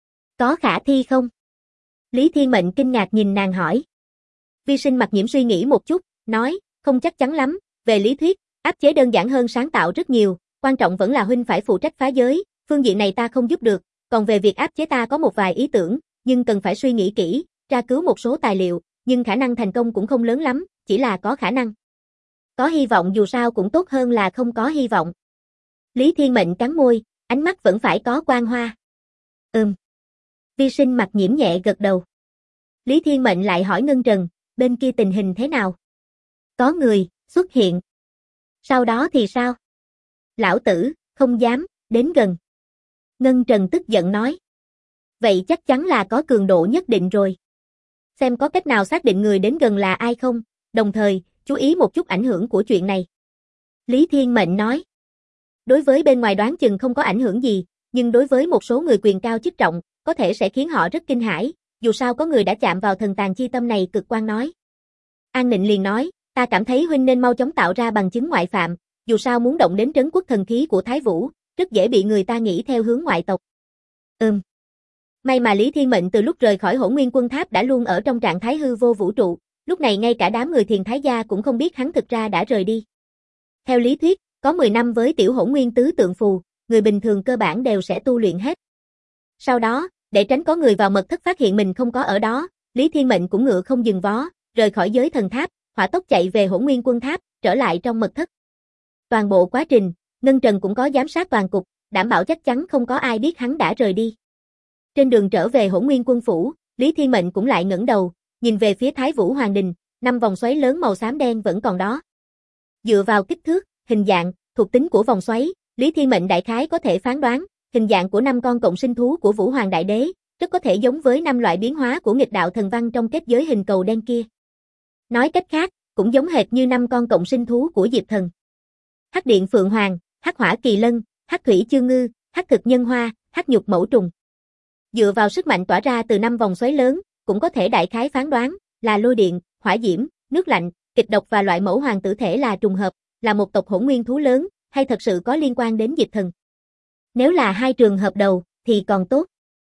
Có khả thi không? Lý Thiên Mệnh kinh ngạc nhìn nàng hỏi. Vi Sinh Mặc Nhiễm suy nghĩ một chút, nói, không chắc chắn lắm, về lý thuyết, áp chế đơn giản hơn sáng tạo rất nhiều, quan trọng vẫn là huynh phải phụ trách phá giới, phương diện này ta không giúp được, còn về việc áp chế ta có một vài ý tưởng, nhưng cần phải suy nghĩ kỹ, tra cứu một số tài liệu, nhưng khả năng thành công cũng không lớn lắm, chỉ là có khả năng. Có hy vọng dù sao cũng tốt hơn là không có hy vọng. Lý Thiên Mệnh cắn môi, ánh mắt vẫn phải có quang hoa. Vi Sinh Mặc Nhiễm nhẹ gật đầu. Lý Thiên Mệnh lại hỏi Ngân Trần, bên kia tình hình thế nào? Có người xuất hiện. Sau đó thì sao? Lão tử, không dám, đến gần. Ngân Trần tức giận nói. Vậy chắc chắn là có cường độ nhất định rồi. Xem có cách nào xác định người đến gần là ai không, đồng thời, chú ý một chút ảnh hưởng của chuyện này. Lý Thiên Mệnh nói. Đối với bên ngoài đoán chừng không có ảnh hưởng gì, nhưng đối với một số người quyền cao chức trọng, có thể sẽ khiến họ rất kinh hãi, dù sao có người đã chạm vào thần tàng chi tâm này, cực quan nói. An Nịnh liền nói, ta cảm thấy huynh nên mau chóng tạo ra bằng chứng ngoại phạm, dù sao muốn động đến trấn quốc thần khí của Thái Vũ, rất dễ bị người ta nghĩ theo hướng ngoại tộc. May mà Lý Thiên Mệnh từ lúc rời khỏi Hỗn Nguyên Quân Tháp đã luôn ở trong trạng thái hư vô vũ trụ, lúc này ngay cả đám người Thiền Thái gia cũng không biết hắn thực ra đã rời đi. Theo lý thuyết, có 10 năm với tiểu Hỗn Nguyên tứ tượng phù, người bình thường cơ bản đều sẽ tu luyện hết. Sau đó, để tránh có người vào mật thất phát hiện mình không có ở đó, Lý Thiên Mệnh cũng ngựa không dừng vó, rời khỏi giới thần tháp, hỏa tốc chạy về Hỗn Nguyên Quân Tháp, trở lại trong mật thất. Toàn bộ quá trình, Ngân Trần cũng có giám sát toàn cục, đảm bảo chắc chắn không có ai biết hắn đã rời đi. Trên đường trở về Hỗn Nguyên Quân phủ, Lý Thiên Mệnh cũng lại ngẩng đầu, nhìn về phía Thái Vũ Hoàng Đình, 5 vòng xoáy lớn màu xám đen vẫn còn đó. Dựa vào kích thước, hình dạng, thuộc tính của vòng xoáy, Lý Thiên Mệnh đại khái có thể phán đoán, hình dạng của 5 con cộng sinh thú của Vũ Hoàng Đại Đế, rất có thể giống với 5 loại biến hóa của nghịch đạo thần văn trong kết giới hình cầu đen kia. Nói cách khác, cũng giống hệt như 5 con cộng sinh thú của Diệp Thần. Hắc Điện Phượng Hoàng, Hắc Hỏa Kỳ Lân, Hắc Thủy Chương Ngư, Hắc Thực Nhân Hoa, Hắc Nhục Mẫu Trùng. Dựa vào sức mạnh tỏa ra từ 5 vòng xoáy lớn, cũng có thể đại khái phán đoán là lôi điện, hỏa diễm, nước lạnh, kịch độc và loại mẫu hoàng tử thể là trùng hợp, là một tộc hỗn nguyên thú lớn, hay thật sự có liên quan đến Diệp Thần. Nếu là hai trường hợp đầu, thì còn tốt.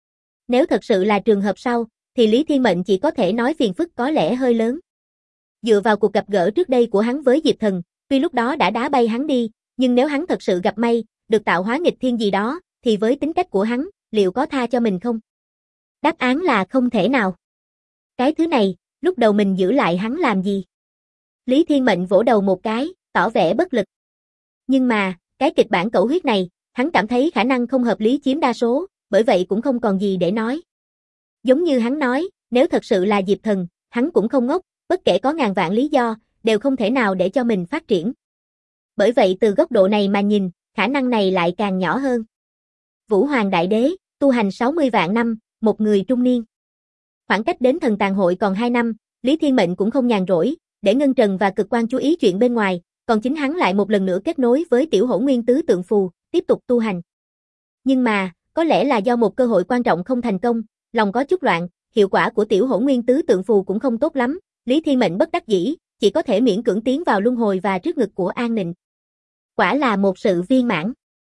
Nếu thật sự là trường hợp sau, thì Lý Thiên Mệnh chỉ có thể nói phiền phức có lẽ hơi lớn. Dựa vào cuộc gặp gỡ trước đây của hắn với Diệp Thần, tuy lúc đó đã đá bay hắn đi, nhưng nếu hắn thật sự gặp may, được tạo hóa nghịch thiên gì đó, thì với tính cách của hắn, liệu có tha cho mình không? Đáp án là không thể nào. Cái thứ này, lúc đầu mình giữ lại hắn làm gì? Lý Thiên Mệnh vỗ đầu một cái, tỏ vẻ bất lực. Nhưng mà, cái kịch bản cẩu huyết này, hắn cảm thấy khả năng không hợp lý chiếm đa số, bởi vậy cũng không còn gì để nói. Giống như hắn nói, nếu thật sự là Diệp Thần, hắn cũng không ngốc, bất kể có ngàn vạn lý do, đều không thể nào để cho mình phát triển. Bởi vậy từ góc độ này mà nhìn, khả năng này lại càng nhỏ hơn. Vũ Hoàng Đại Đế, tu hành 60 vạn năm, một người trung niên. Khoảng cách đến thần tàng hội còn 2 năm, Lý Thiên Mệnh cũng không nhàn rỗi, để Ngân Trần và Cực Quan chú ý chuyện bên ngoài, còn chính hắn lại một lần nữa kết nối với tiểu Hỗn Nguyên tứ tượng phù, tiếp tục tu hành. Nhưng mà, có lẽ là do một cơ hội quan trọng không thành công, lòng có chút loạn, hiệu quả của tiểu Hỗn Nguyên tứ tượng phù cũng không tốt lắm, Lý Thiên Mệnh bất đắc dĩ, chỉ có thể miễn cưỡng tiến vào luân hồi và trước ngực của An Nịnh. Quả là một sự viên mãn.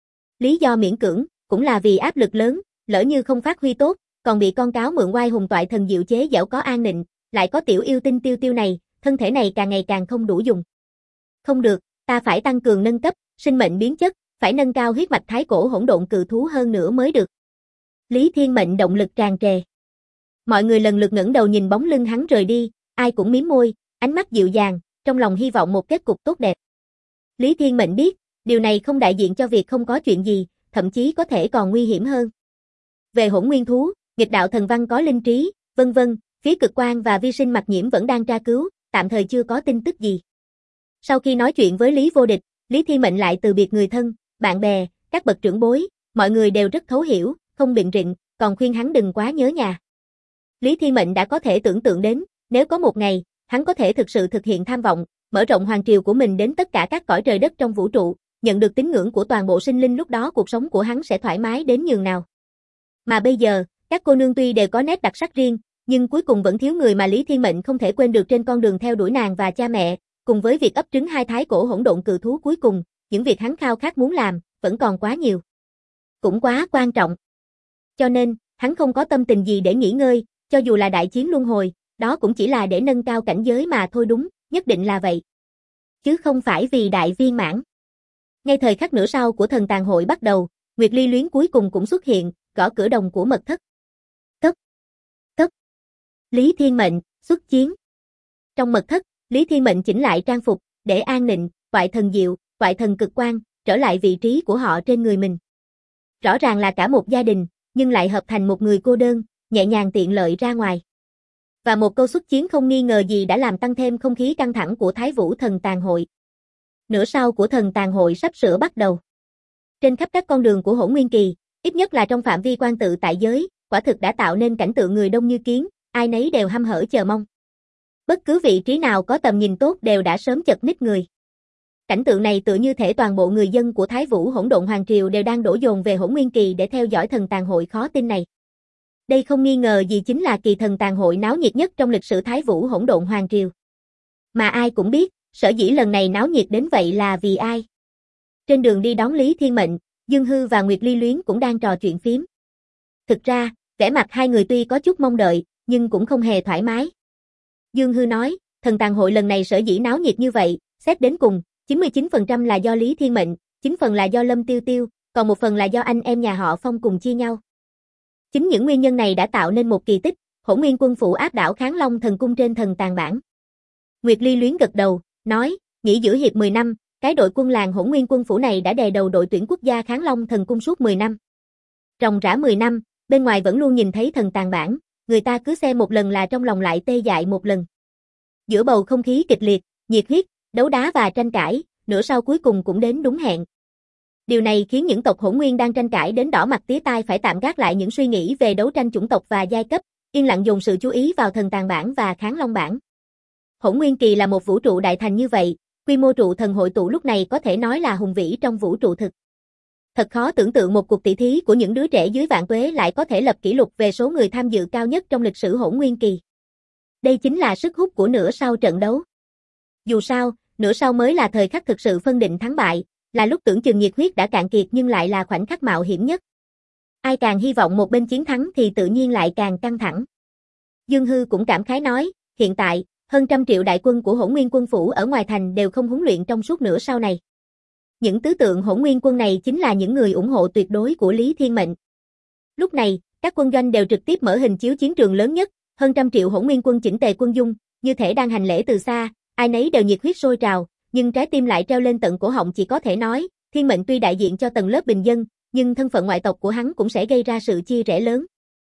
Lý do miễn cưỡng, cũng là vì áp lực lớn, lỡ như không phát huy tốt, còn bị con cáo mượn oai hùng toại thần diệu chế giễu có An Nịnh, lại có tiểu yêu tinh Tiêu Tiêu này, thân thể này càng ngày càng không đủ dùng. Không được, ta phải tăng cường nâng cấp, sinh mệnh biến chất, phải nâng cao huyết mạch thái cổ hỗn độn cự thú hơn nữa mới được. Lý Thiên Mệnh động lực tràn trề. Mọi người lần lượt ngẩng đầu nhìn bóng lưng hắn rời đi, ai cũng mím môi, ánh mắt dịu dàng, trong lòng hy vọng một kết cục tốt đẹp. Lý Thiên Mệnh biết, điều này không đại diện cho việc không có chuyện gì, thậm chí có thể còn nguy hiểm hơn. Về hỗn nguyên thú, nghịch đạo thần văn có linh trí, vân vân, phía Cực Quan và Vi Sinh Mặc Nhiễm vẫn đang tra cứu, tạm thời chưa có tin tức gì. Sau khi nói chuyện với Lý Vô Địch, Lý Thiên Mệnh lại từ biệt người thân, bạn bè, các bậc trưởng bối, mọi người đều rất thấu hiểu, không biện rịnh, còn khuyên hắn đừng quá nhớ nhà. Lý Thiên Mệnh đã có thể tưởng tượng đến, nếu có một ngày, hắn có thể thực sự thực hiện tham vọng, mở rộng hoàng triều của mình đến tất cả các cõi trời đất trong vũ trụ, nhận được tín ngưỡng của toàn bộ sinh linh, lúc đó cuộc sống của hắn sẽ thoải mái đến nhường nào. Mà bây giờ, các cô nương tuy đều có nét đặc sắc riêng, nhưng cuối cùng vẫn thiếu người mà Lý Thiên Mệnh không thể quên được trên con đường theo đuổi nàng và cha mẹ, cùng với việc ấp trứng hai thái cổ hỗn độn cự thú cuối cùng, những việc hắn khao khát muốn làm, vẫn còn quá nhiều. Cũng quá quan trọng. Cho nên, hắn không có tâm tình gì để nghỉ ngơi, cho dù là đại chiến luân hồi, đó cũng chỉ là để nâng cao cảnh giới mà thôi, đúng, nhất định là vậy. Chứ không phải vì đại viên mãn. Ngay thời khắc nửa sau của thần tàng hội bắt đầu, Nguyệt Ly Luyến cuối cùng cũng xuất hiện, gõ cửa đồng của mật thất. Cấp. Cấp. Lý Thiên Mệnh, xuất chiến. Trong mật thất, Lý Thiên Mệnh chỉnh lại trang phục, để An Nịnh, Toại Thần Diệu, Toại Thần Cực Quan, trở lại vị trí của họ trên người mình. Rõ ràng là cả một gia đình, nhưng lại hợp thành một người cô đơn, nhẹ nhàng tiện lợi ra ngoài. Và một câu xuất chiến không nghi ngờ gì đã làm tăng thêm không khí căng thẳng của Thái Vũ thần tàng hội. Nửa sau của thần tàng hội sắp sửa bắt đầu. Trên khắp các con đường của Hỗn Nguyên Kỳ, ít nhất là trong phạm vi quan tự tại giới, quả thực đã tạo nên cảnh tượng người đông như kiến, ai nấy đều hăm hở chờ mong. Bất cứ vị trí nào có tầm nhìn tốt đều đã sớm chật ních người. Cảnh tượng này tựa như thể toàn bộ người dân của Thái Vũ Hỗn Độn Hoàng Triều đều đang đổ dồn về Hỗn Nguyên Kỳ để theo dõi thần tàn hội khó tin này. Đây không nghi ngờ gì chính là kỳ thần tàn hội náo nhiệt nhất trong lịch sử Thái Vũ Hỗn Độn Hoàng Triều. Mà ai cũng biết, sở dĩ lần này náo nhiệt đến vậy là vì ai. Trên đường đi đón Lý Thiên Mệnh, Dương Hư và Nguyệt Ly Luyến cũng đang trò chuyện phím. Thực ra, vẻ mặt hai người tuy có chút mong đợi, nhưng cũng không hề thoải mái. Dương Hư nói, thần tàn hội lần này sở dĩ náo nhiệt như vậy, xét đến cùng, 99% là do Lý Thiên Mệnh, 9 phần là do Lâm Tiêu Tiêu, còn 1 phần là do anh em nhà họ Phong cùng chia nhau. Chính những nguyên nhân này đã tạo nên một kỳ tích, Hỗn Nguyên Quân phủ áp đảo Kháng Long Thần Cung trên thần tàn bản. Nguyệt Ly Luyến gật đầu, nói, nghỉ giữa hiệp 10 năm, cái đội quân làng Hỗn Nguyên Quân phủ này đã đè đầu đội tuyển quốc gia Kháng Long Thần Cung suốt 10 năm. Ròng rã 10 năm, bên ngoài vẫn luôn nhìn thấy thần tàn bản, người ta cứ xem một lần là trong lòng lại tê dại một lần. Giữa bầu không khí kịch liệt, nhiệt huyết, đấu đá và tranh cãi, nửa sau cuối cùng cũng đến đúng hẹn. Điều này khiến những tộc Hỗn Nguyên đang tranh cãi đến đỏ mặt tía tai phải tạm gác lại những suy nghĩ về đấu tranh chủng tộc và giai cấp, yên lặng dồn sự chú ý vào thần tàn bản và Kháng Long bản. Hỗn Nguyên Kỳ là một vũ trụ đại thành như vậy, quy mô trụ thần hội tụ lúc này có thể nói là hùng vĩ trong vũ trụ thực. Thật khó tưởng tượng một cuộc tỷ thí của những đứa trẻ dưới vạn tuế lại có thể lập kỷ lục về số người tham dự cao nhất trong lịch sử Hỗn Nguyên Kỳ. Đây chính là sức hút của nửa sau trận đấu. Dù sao, nửa sau mới là thời khắc thực sự phân định thắng bại, là lúc tưởng chừng nhiệt huyết đã cạn kiệt nhưng lại là khoảnh khắc mạo hiểm nhất. Ai càng hy vọng một bên chiến thắng thì tự nhiên lại càng căng thẳng. Dương Hư cũng cảm khái nói, hiện tại, hơn 100 triệu đại quân của Hỗn Nguyên Quân phủ ở ngoài thành đều không huấn luyện trong suốt nửa sau này. Những tứ tượng Hỗn Nguyên quân này chính là những người ủng hộ tuyệt đối của Lý Thiên Mệnh. Lúc này, các quân doanh đều trực tiếp mở hình chiếu chiến trường lớn nhất, hơn 100 triệu Hỗn Nguyên quân chỉnh tề quân dung, như thể đang hành lễ từ xa, ai nấy đều nhiệt huyết sôi trào, nhưng trái tim lại treo lên tận cổ họng. Chỉ có thể nói, Thiên Mệnh tuy đại diện cho tầng lớp bình dân, nhưng thân phận ngoại tộc của hắn cũng sẽ gây ra sự chia rẽ lớn.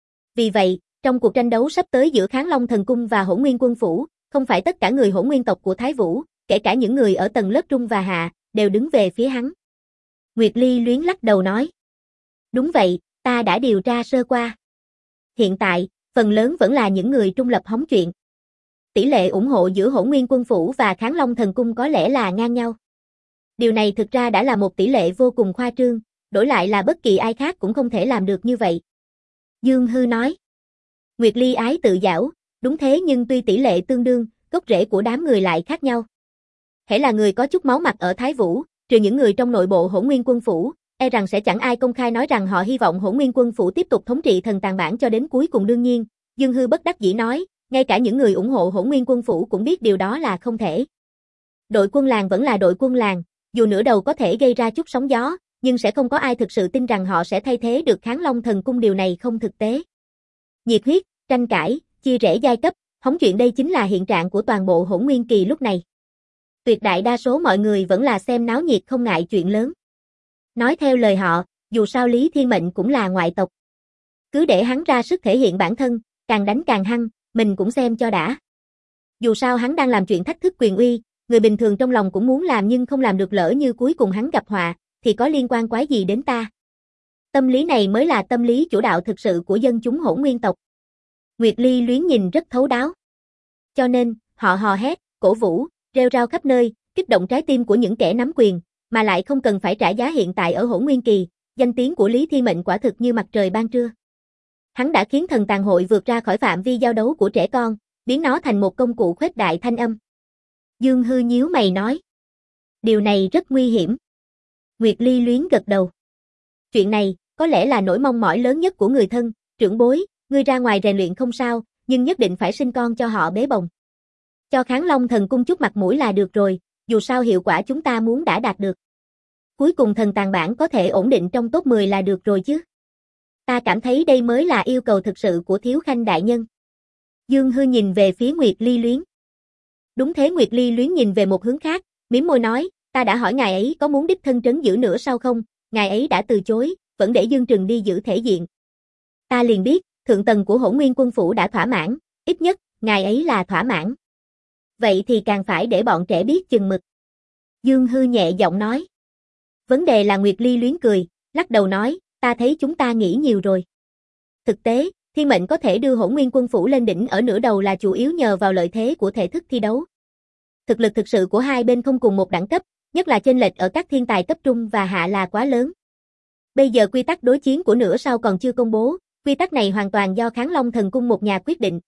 Vì vậy, trong cuộc tranh đấu sắp tới giữa Kháng Long Thần Cung và Hỗn Nguyên Quân phủ, không phải tất cả người Hỗn Nguyên tộc của Thái Vũ, kể cả những người ở tầng lớp trung và hạ, đều đứng về phía hắn. Nguyệt Ly Luyến lắc đầu nói. Đúng vậy, ta đã điều tra sơ qua. Hiện tại, phần lớn vẫn là những người trung lập hóng chuyện. Tỷ lệ ủng hộ giữa Hỗn Nguyên Quân phủ và Kháng Long Thần Cung có lẽ là ngang nhau. Điều này thực ra đã là một tỷ lệ vô cùng khoa trương, đổi lại là bất kỳ ai khác cũng không thể làm được như vậy. Dương Hư nói. Nguyệt Ly ái tự giảo, đúng thế, nhưng tuy tỷ lệ tương đương, gốc rễ của đám người lại khác nhau. Hễ là người có chút máu mặt ở Thái Vũ, trừ những người trong nội bộ Hỗn Nguyên Quân phủ, e rằng sẽ chẳng ai công khai nói rằng họ hy vọng Hỗn Nguyên Quân phủ tiếp tục thống trị thần tàn bản cho đến cuối cùng. Đương nhiên, Dương Hư bất đắc dĩ nói, ngay cả những người ủng hộ Hỗn Nguyên Quân phủ cũng biết điều đó là không thể. Đội quân làng vẫn là đội quân làng, dù nửa đầu có thể gây ra chút sóng gió, nhưng sẽ không có ai thực sự tin rằng họ sẽ thay thế được Kháng Long Thần Cung, điều này không thực tế. Nhiệt huyết, tranh cãi, chia rẽ giai cấp, hóng chuyện, đây chính là hiện trạng của toàn bộ Hỗn Nguyên Kỳ lúc này. Tuyệt đại đa số mọi người vẫn là xem náo nhiệt không ngại chuyện lớn. Nói theo lời họ, dù sao Lý Thiên Mệnh cũng là ngoại tộc. Cứ để hắn ra sức thể hiện bản thân, càng đánh càng hăng, mình cũng xem cho đã. Dù sao hắn đang làm chuyện thách thức quyền uy, người bình thường trong lòng cũng muốn làm nhưng không làm được, lỡ như cuối cùng hắn gặp họa, thì có liên quan quái gì đến ta. Tâm lý này mới là tâm lý chủ đạo thực sự của dân chúng Hỗn Nguyên tộc. Nguyệt Ly Luyến nhìn rất thấu đáo. Cho nên, họ hò hét, cổ vũ, reo rao khắp nơi, kích động trái tim của những kẻ nắm quyền, mà lại không cần phải trả giá. Hiện tại ở Hỗn Nguyên Kỳ, danh tiếng của Lý Thiên Mệnh quả thực như mặt trời ban trưa. Hắn đã khiến thần tàn hội vượt ra khỏi phạm vi giao đấu của trẻ con, biến nó thành một công cụ khuếch đại thanh âm. Dương Hư nhíu mày nói. Điều này rất nguy hiểm. Nguyệt Ly Luyến gật đầu. Chuyện này, có lẽ là nỗi mong mỏi lớn nhất của người thân, trưởng bối, ngươi ra ngoài rèn luyện không sao, nhưng nhất định phải sinh con cho họ bế bồng. Cho Kháng Long Thần Cung chút mặt mũi là được rồi, dù sao hiệu quả chúng ta muốn đã đạt được. Cuối cùng thần tàn bản có thể ổn định trong top 10 là được rồi chứ. Ta cảm thấy đây mới là yêu cầu thực sự của Thiếu Khanh đại nhân. Dương Hư nhìn về phía Nguyệt Ly Luyến. Đúng thế. Nguyệt Ly Luyến nhìn về một hướng khác, mím môi nói, ta đã hỏi ngài ấy có muốn đích thân trấn giữ nữa sao không, ngài ấy đã từ chối, vẫn để Dương Trừng đi giữ thể diện. Ta liền biết, thượng tầng của Hỗn Nguyên Quân phủ đã thỏa mãn, ít nhất, ngài ấy là thỏa mãn. Vậy thì càng phải để bọn trẻ biết chừng mực. Dương Hư nhẹ giọng nói. Vấn đề là Nguyệt Ly Luyến cười, lắc đầu nói, ta thấy chúng ta nghĩ nhiều rồi. Thực tế, Thiên Mệnh có thể đưa Hỗn Nguyên Quân phủ lên đỉnh ở nửa đầu là chủ yếu nhờ vào lợi thế của thể thức thi đấu. Thực lực thực sự của hai bên không cùng một đẳng cấp, Nhất là chênh lệch ở các thiên tài cấp trung và hạ là quá lớn. Bây giờ quy tắc đối chiến của nửa sau còn chưa công bố, quy tắc này hoàn toàn do Kháng Long Thần Cung một nhà quyết định.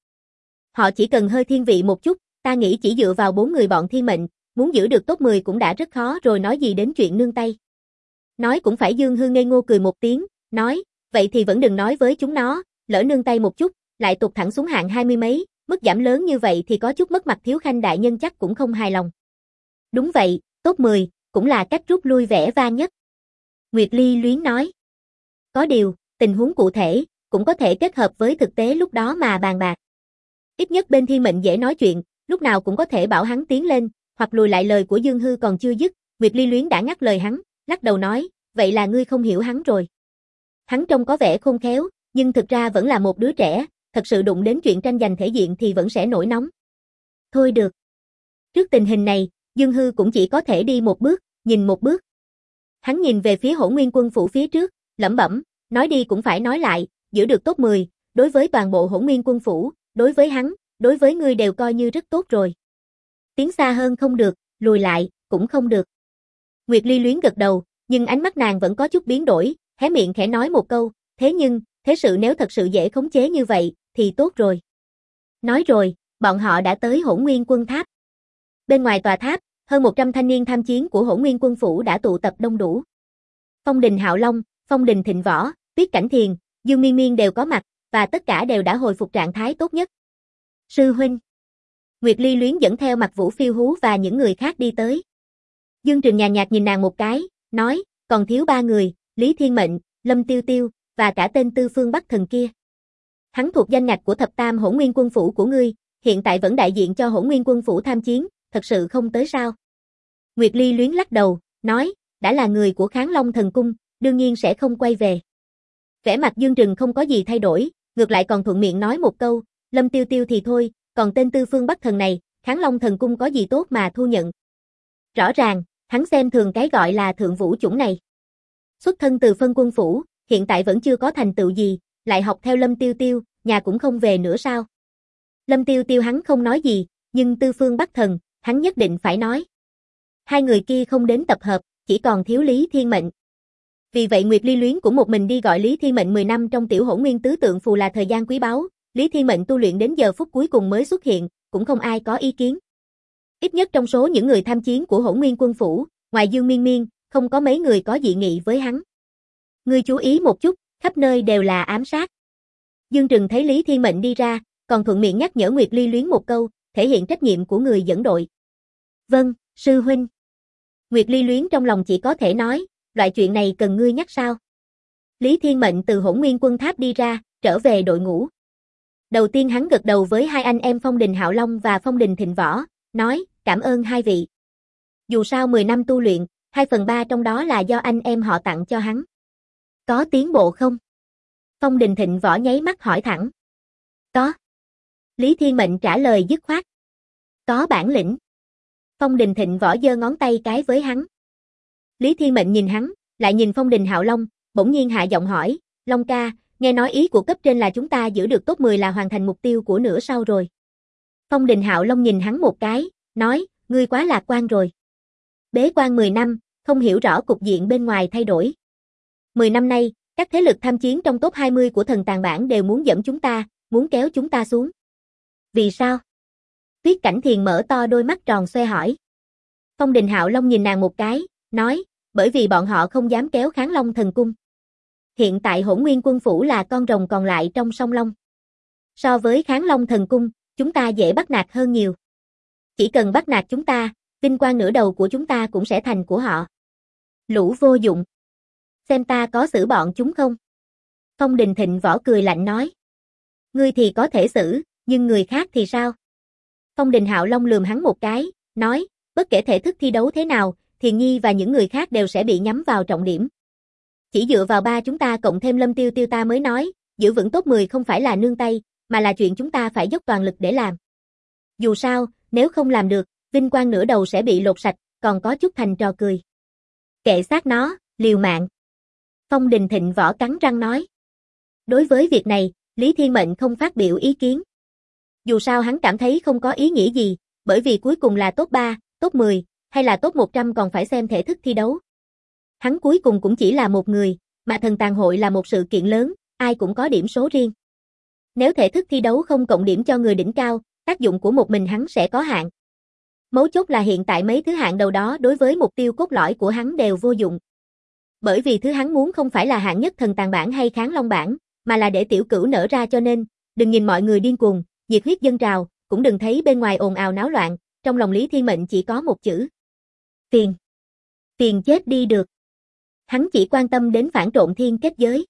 Họ chỉ cần hơi thiên vị một chút, ta nghĩ chỉ dựa vào 4 người bọn thiên mệnh, muốn giữ được top 10 cũng đã rất khó rồi nói gì đến chuyện nương tay. Nói cũng phải. Dương Hư ngây ngô cười một tiếng, nói, vậy thì vẫn đừng nói với chúng nó, lỡ nương tay một chút, lại tụt thẳng xuống hạng 20 mấy, mức giảm lớn như vậy thì có chút mất mặt. Thiếu Khanh đại nhân chắc cũng không hài lòng. Đúng vậy, top 10, cũng là cách rút lui vẻ vang nhất. Nguyệt Ly Luyến nói. Có điều, tình huống cụ thể, cũng có thể kết hợp với thực tế lúc đó mà bàn bạc. Ít nhất bên thiên mệnh dễ nói chuyện, lúc nào cũng có thể bảo hắn tiến lên, hoặc lùi lại. Lời của Dương Hư còn chưa dứt, Nguyệt Ly Luyến đã ngắt lời hắn, lắc đầu nói, vậy là ngươi không hiểu hắn rồi. Hắn trông có vẻ khôn khéo, nhưng thực ra vẫn là một đứa trẻ, thật sự đụng đến chuyện tranh giành thể diện thì vẫn sẽ nổi nóng. Thôi được. Trước tình hình này, Dương Hư cũng chỉ có thể đi một bước, nhìn một bước. Hắn nhìn về phía Hỗn Nguyên Quân phủ phía trước, lẩm bẩm, nói đi cũng phải nói lại, giữ được top 10, đối với toàn bộ Hỗn Nguyên Quân phủ, đối với hắn, đối với ngươi đều coi như rất tốt rồi. Tiến xa hơn không được, lùi lại, cũng không được. Nguyệt Ly Luyến gật đầu, nhưng ánh mắt nàng vẫn có chút biến đổi, hé miệng khẽ nói một câu, thế nhưng, thế sự nếu thật sự dễ khống chế như vậy, thì tốt rồi. Nói rồi, bọn họ đã tới Hỗn Nguyên Quân Tháp. Bên ngoài tòa tháp, hơn 100 thanh niên tham chiến của Hỗn Nguyên Quân phủ đã tụ tập đông đủ. Phong Đình Hạo Long, Phong Đình Thịnh Võ, Tuyết Cảnh Thiền, Dương Miên Miên đều có mặt, và tất cả đều đã hồi phục trạng thái tốt nhất. Sư huynh. Nguyệt Ly Luyến dẫn theo Mặc Vũ Phiêu Hú và những người khác đi tới. Dương Trường nhàn nhạt nhìn nàng một cái, nói, còn thiếu 3 người, Lý Thiên Mệnh, Lâm Tiêu Tiêu, và cả tên Tư Phương Bắc Thần kia. Hắn thuộc danh ngạch của thập tam Hỗn Nguyên Quân phủ của ngươi, hiện tại vẫn đại diện cho Hỗn Nguyên Quân phủ tham chiến, thật sự không tới sao? Nguyệt Ly Luyến lắc đầu, nói, đã là người của Kháng Long Thần Cung, đương nhiên sẽ không quay về. Vẻ mặt Dương Trừng không có gì thay đổi, ngược lại còn thuận miệng nói một câu, Lâm Tiêu Tiêu thì thôi, còn tên Tư Phương Bắc Thần này, Kháng Long Thần Cung có gì tốt mà thu nhận. Rõ ràng, hắn xem thường cái gọi là thượng vũ chủng này. Xuất thân từ phân quân phủ, hiện tại vẫn chưa có thành tựu gì, lại học theo Lâm Tiêu Tiêu, nhà cũng không về nữa sao? Lâm Tiêu Tiêu hắn không nói gì, nhưng Tư Phương Bắc Thần, hắn nhất định phải nói. Hai người kia không đến tập hợp, chỉ còn thiếu Lý Thiên Mệnh. Vì vậy Nguyệt Ly Luyến cũng một mình đi gọi Lý Thiên Mệnh 10 năm trong tiểu Hỗn Nguyên tứ tượng phù là thời gian quý báu, Lý Thiên Mệnh tu luyện đến giờ phút cuối cùng mới xuất hiện, cũng không ai có ý kiến. Ít nhất trong số những người tham chiến của Hỗn Nguyên Quân phủ, ngoài Dương Miên Miên, không có mấy người có dị nghị với hắn. Ngươi chú ý một chút, khắp nơi đều là ám sát. Dương Trừng thấy Lý Thiên Mệnh đi ra, còn thuận miệng nhắc nhở Nguyệt Ly Luyến một câu, thể hiện trách nhiệm của người dẫn đội. Vâng, sư huynh. Nguyệt Ly Luyến trong lòng chỉ có thể nói, loại chuyện này cần ngươi nhắc sao? Lý Thiên Mệnh từ Hỗn Nguyên Quân Tháp đi ra, trở về đội ngũ. Đầu tiên hắn gật đầu với hai anh em Phong Đình Hạo Long và Phong Đình Thịnh Võ, nói, cảm ơn hai vị. Dù sao 10 năm tu luyện, 2/3 trong đó là do anh em họ tặng cho hắn. Có tiến bộ không? Phong Đình Thịnh Võ nháy mắt hỏi thẳng. Có. Lý Thiên Mệnh trả lời dứt khoát. Có bản lĩnh. Phong Đình Thịnh Võ giơ ngón tay cái với hắn. Lý Thiên Mệnh nhìn hắn, lại nhìn Phong Đình Hạo Long, bỗng nhiên hạ giọng hỏi, Long ca, nghe nói ý của cấp trên là chúng ta giữ được top 10 là hoàn thành mục tiêu của nửa sau rồi. Phong Đình Hạo Long nhìn hắn một cái, nói, ngươi quá lạc quan rồi. Bế quan 10 năm, không hiểu rõ cục diện bên ngoài thay đổi. 10 năm nay, các thế lực tham chiến trong top 20 của thần tàng bảng đều muốn dẫm chúng ta, muốn kéo chúng ta xuống. Vì sao? Tuyết Cảnh Thiền mở to đôi mắt tròn xoe hỏi. Phong Đình Hạo Long nhìn nàng một cái, nói, bởi vì bọn họ không dám kéo Kháng Long Thần Cung. Hiện tại Hỗn Nguyên Quân phủ là con rồng còn lại trong song long. So với Kháng Long Thần Cung, chúng ta dễ bắt nạt hơn nhiều. Chỉ cần bắt nạt chúng ta, vinh quang nửa đầu của chúng ta cũng sẽ thành của họ. Lũ vô dụng. Xem ta có xử bọn chúng không? Phong Đình Thịnh Võ cười lạnh nói. Ngươi thì có thể xử, nhưng người khác thì sao? Phong Đình Hạo Long lườm hắn một cái, nói, bất kể thể thức thi đấu thế nào, Thiền Nhi và những người khác đều sẽ bị nhắm vào trọng điểm. Chỉ dựa vào ba chúng ta cộng thêm Lâm Tiêu Tiêu ta mới nói, giữ vững top 10 không phải là nương tay, mà là chuyện chúng ta phải dốc toàn lực để làm. Dù sao, nếu không làm được, vinh quang nửa đầu sẽ bị lột sạch, còn có chút thành trò cười. Kệ xác nó, liều mạng. Phong Đình Thịnh Võ cắn răng nói. Đối với việc này, Lý Thiên Mệnh không phát biểu ý kiến. Dù sao hắn cảm thấy không có ý nghĩa gì, bởi vì cuối cùng là top 3, top 10, hay là top 100 còn phải xem thể thức thi đấu. Hắn cuối cùng cũng chỉ là một người, mà thần tàng hội là một sự kiện lớn, ai cũng có điểm số riêng. Nếu thể thức thi đấu không cộng điểm cho người đỉnh cao, tác dụng của một mình hắn sẽ có hạn. Mấu chốt là hiện tại mấy thứ hạng đầu đó đối với mục tiêu cốt lõi của hắn đều vô dụng. Bởi vì thứ hắn muốn không phải là hạng nhất thần tàng bảng hay kháng long bảng, mà là để tiểu cửu nở ra, cho nên, đừng nhìn mọi người điên cuồng, nhiệt huyết dâng trào, cũng đừng thấy bên ngoài ồn ào náo loạn, trong lòng Lý Thiên Mệnh chỉ có một chữ. Phiền. Phiền chết đi được. Hắn chỉ quan tâm đến phản trộn thiên kết giới.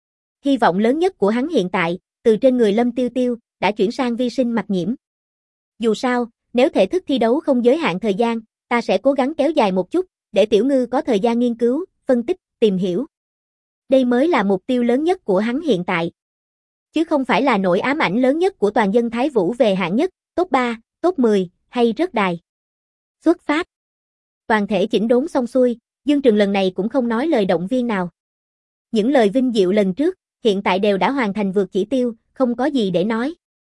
Hy vọng lớn nhất của hắn hiện tại, từ trên người Lâm Tiêu Tiêu, đã chuyển sang vi sinh mặc nhiễm. Dù sao, nếu thể thức thi đấu không giới hạn thời gian, ta sẽ cố gắng kéo dài một chút, để Tiểu Ngư có thời gian nghiên cứu, phân tích, tìm hiểu. Đây mới là mục tiêu lớn nhất của hắn hiện tại. Chứ không phải là nỗi ám ảnh lớn nhất của toàn dân Thái Vũ về hạng nhất, top 3, top 10, hay rớt đài. Xuất phát. Toàn thể chỉnh đốn xong xuôi, Dương Trừng lần này cũng không nói lời động viên nào. Những lời vinh diệu lần trước, hiện tại đều đã hoàn thành vượt chỉ tiêu, không có gì để nói.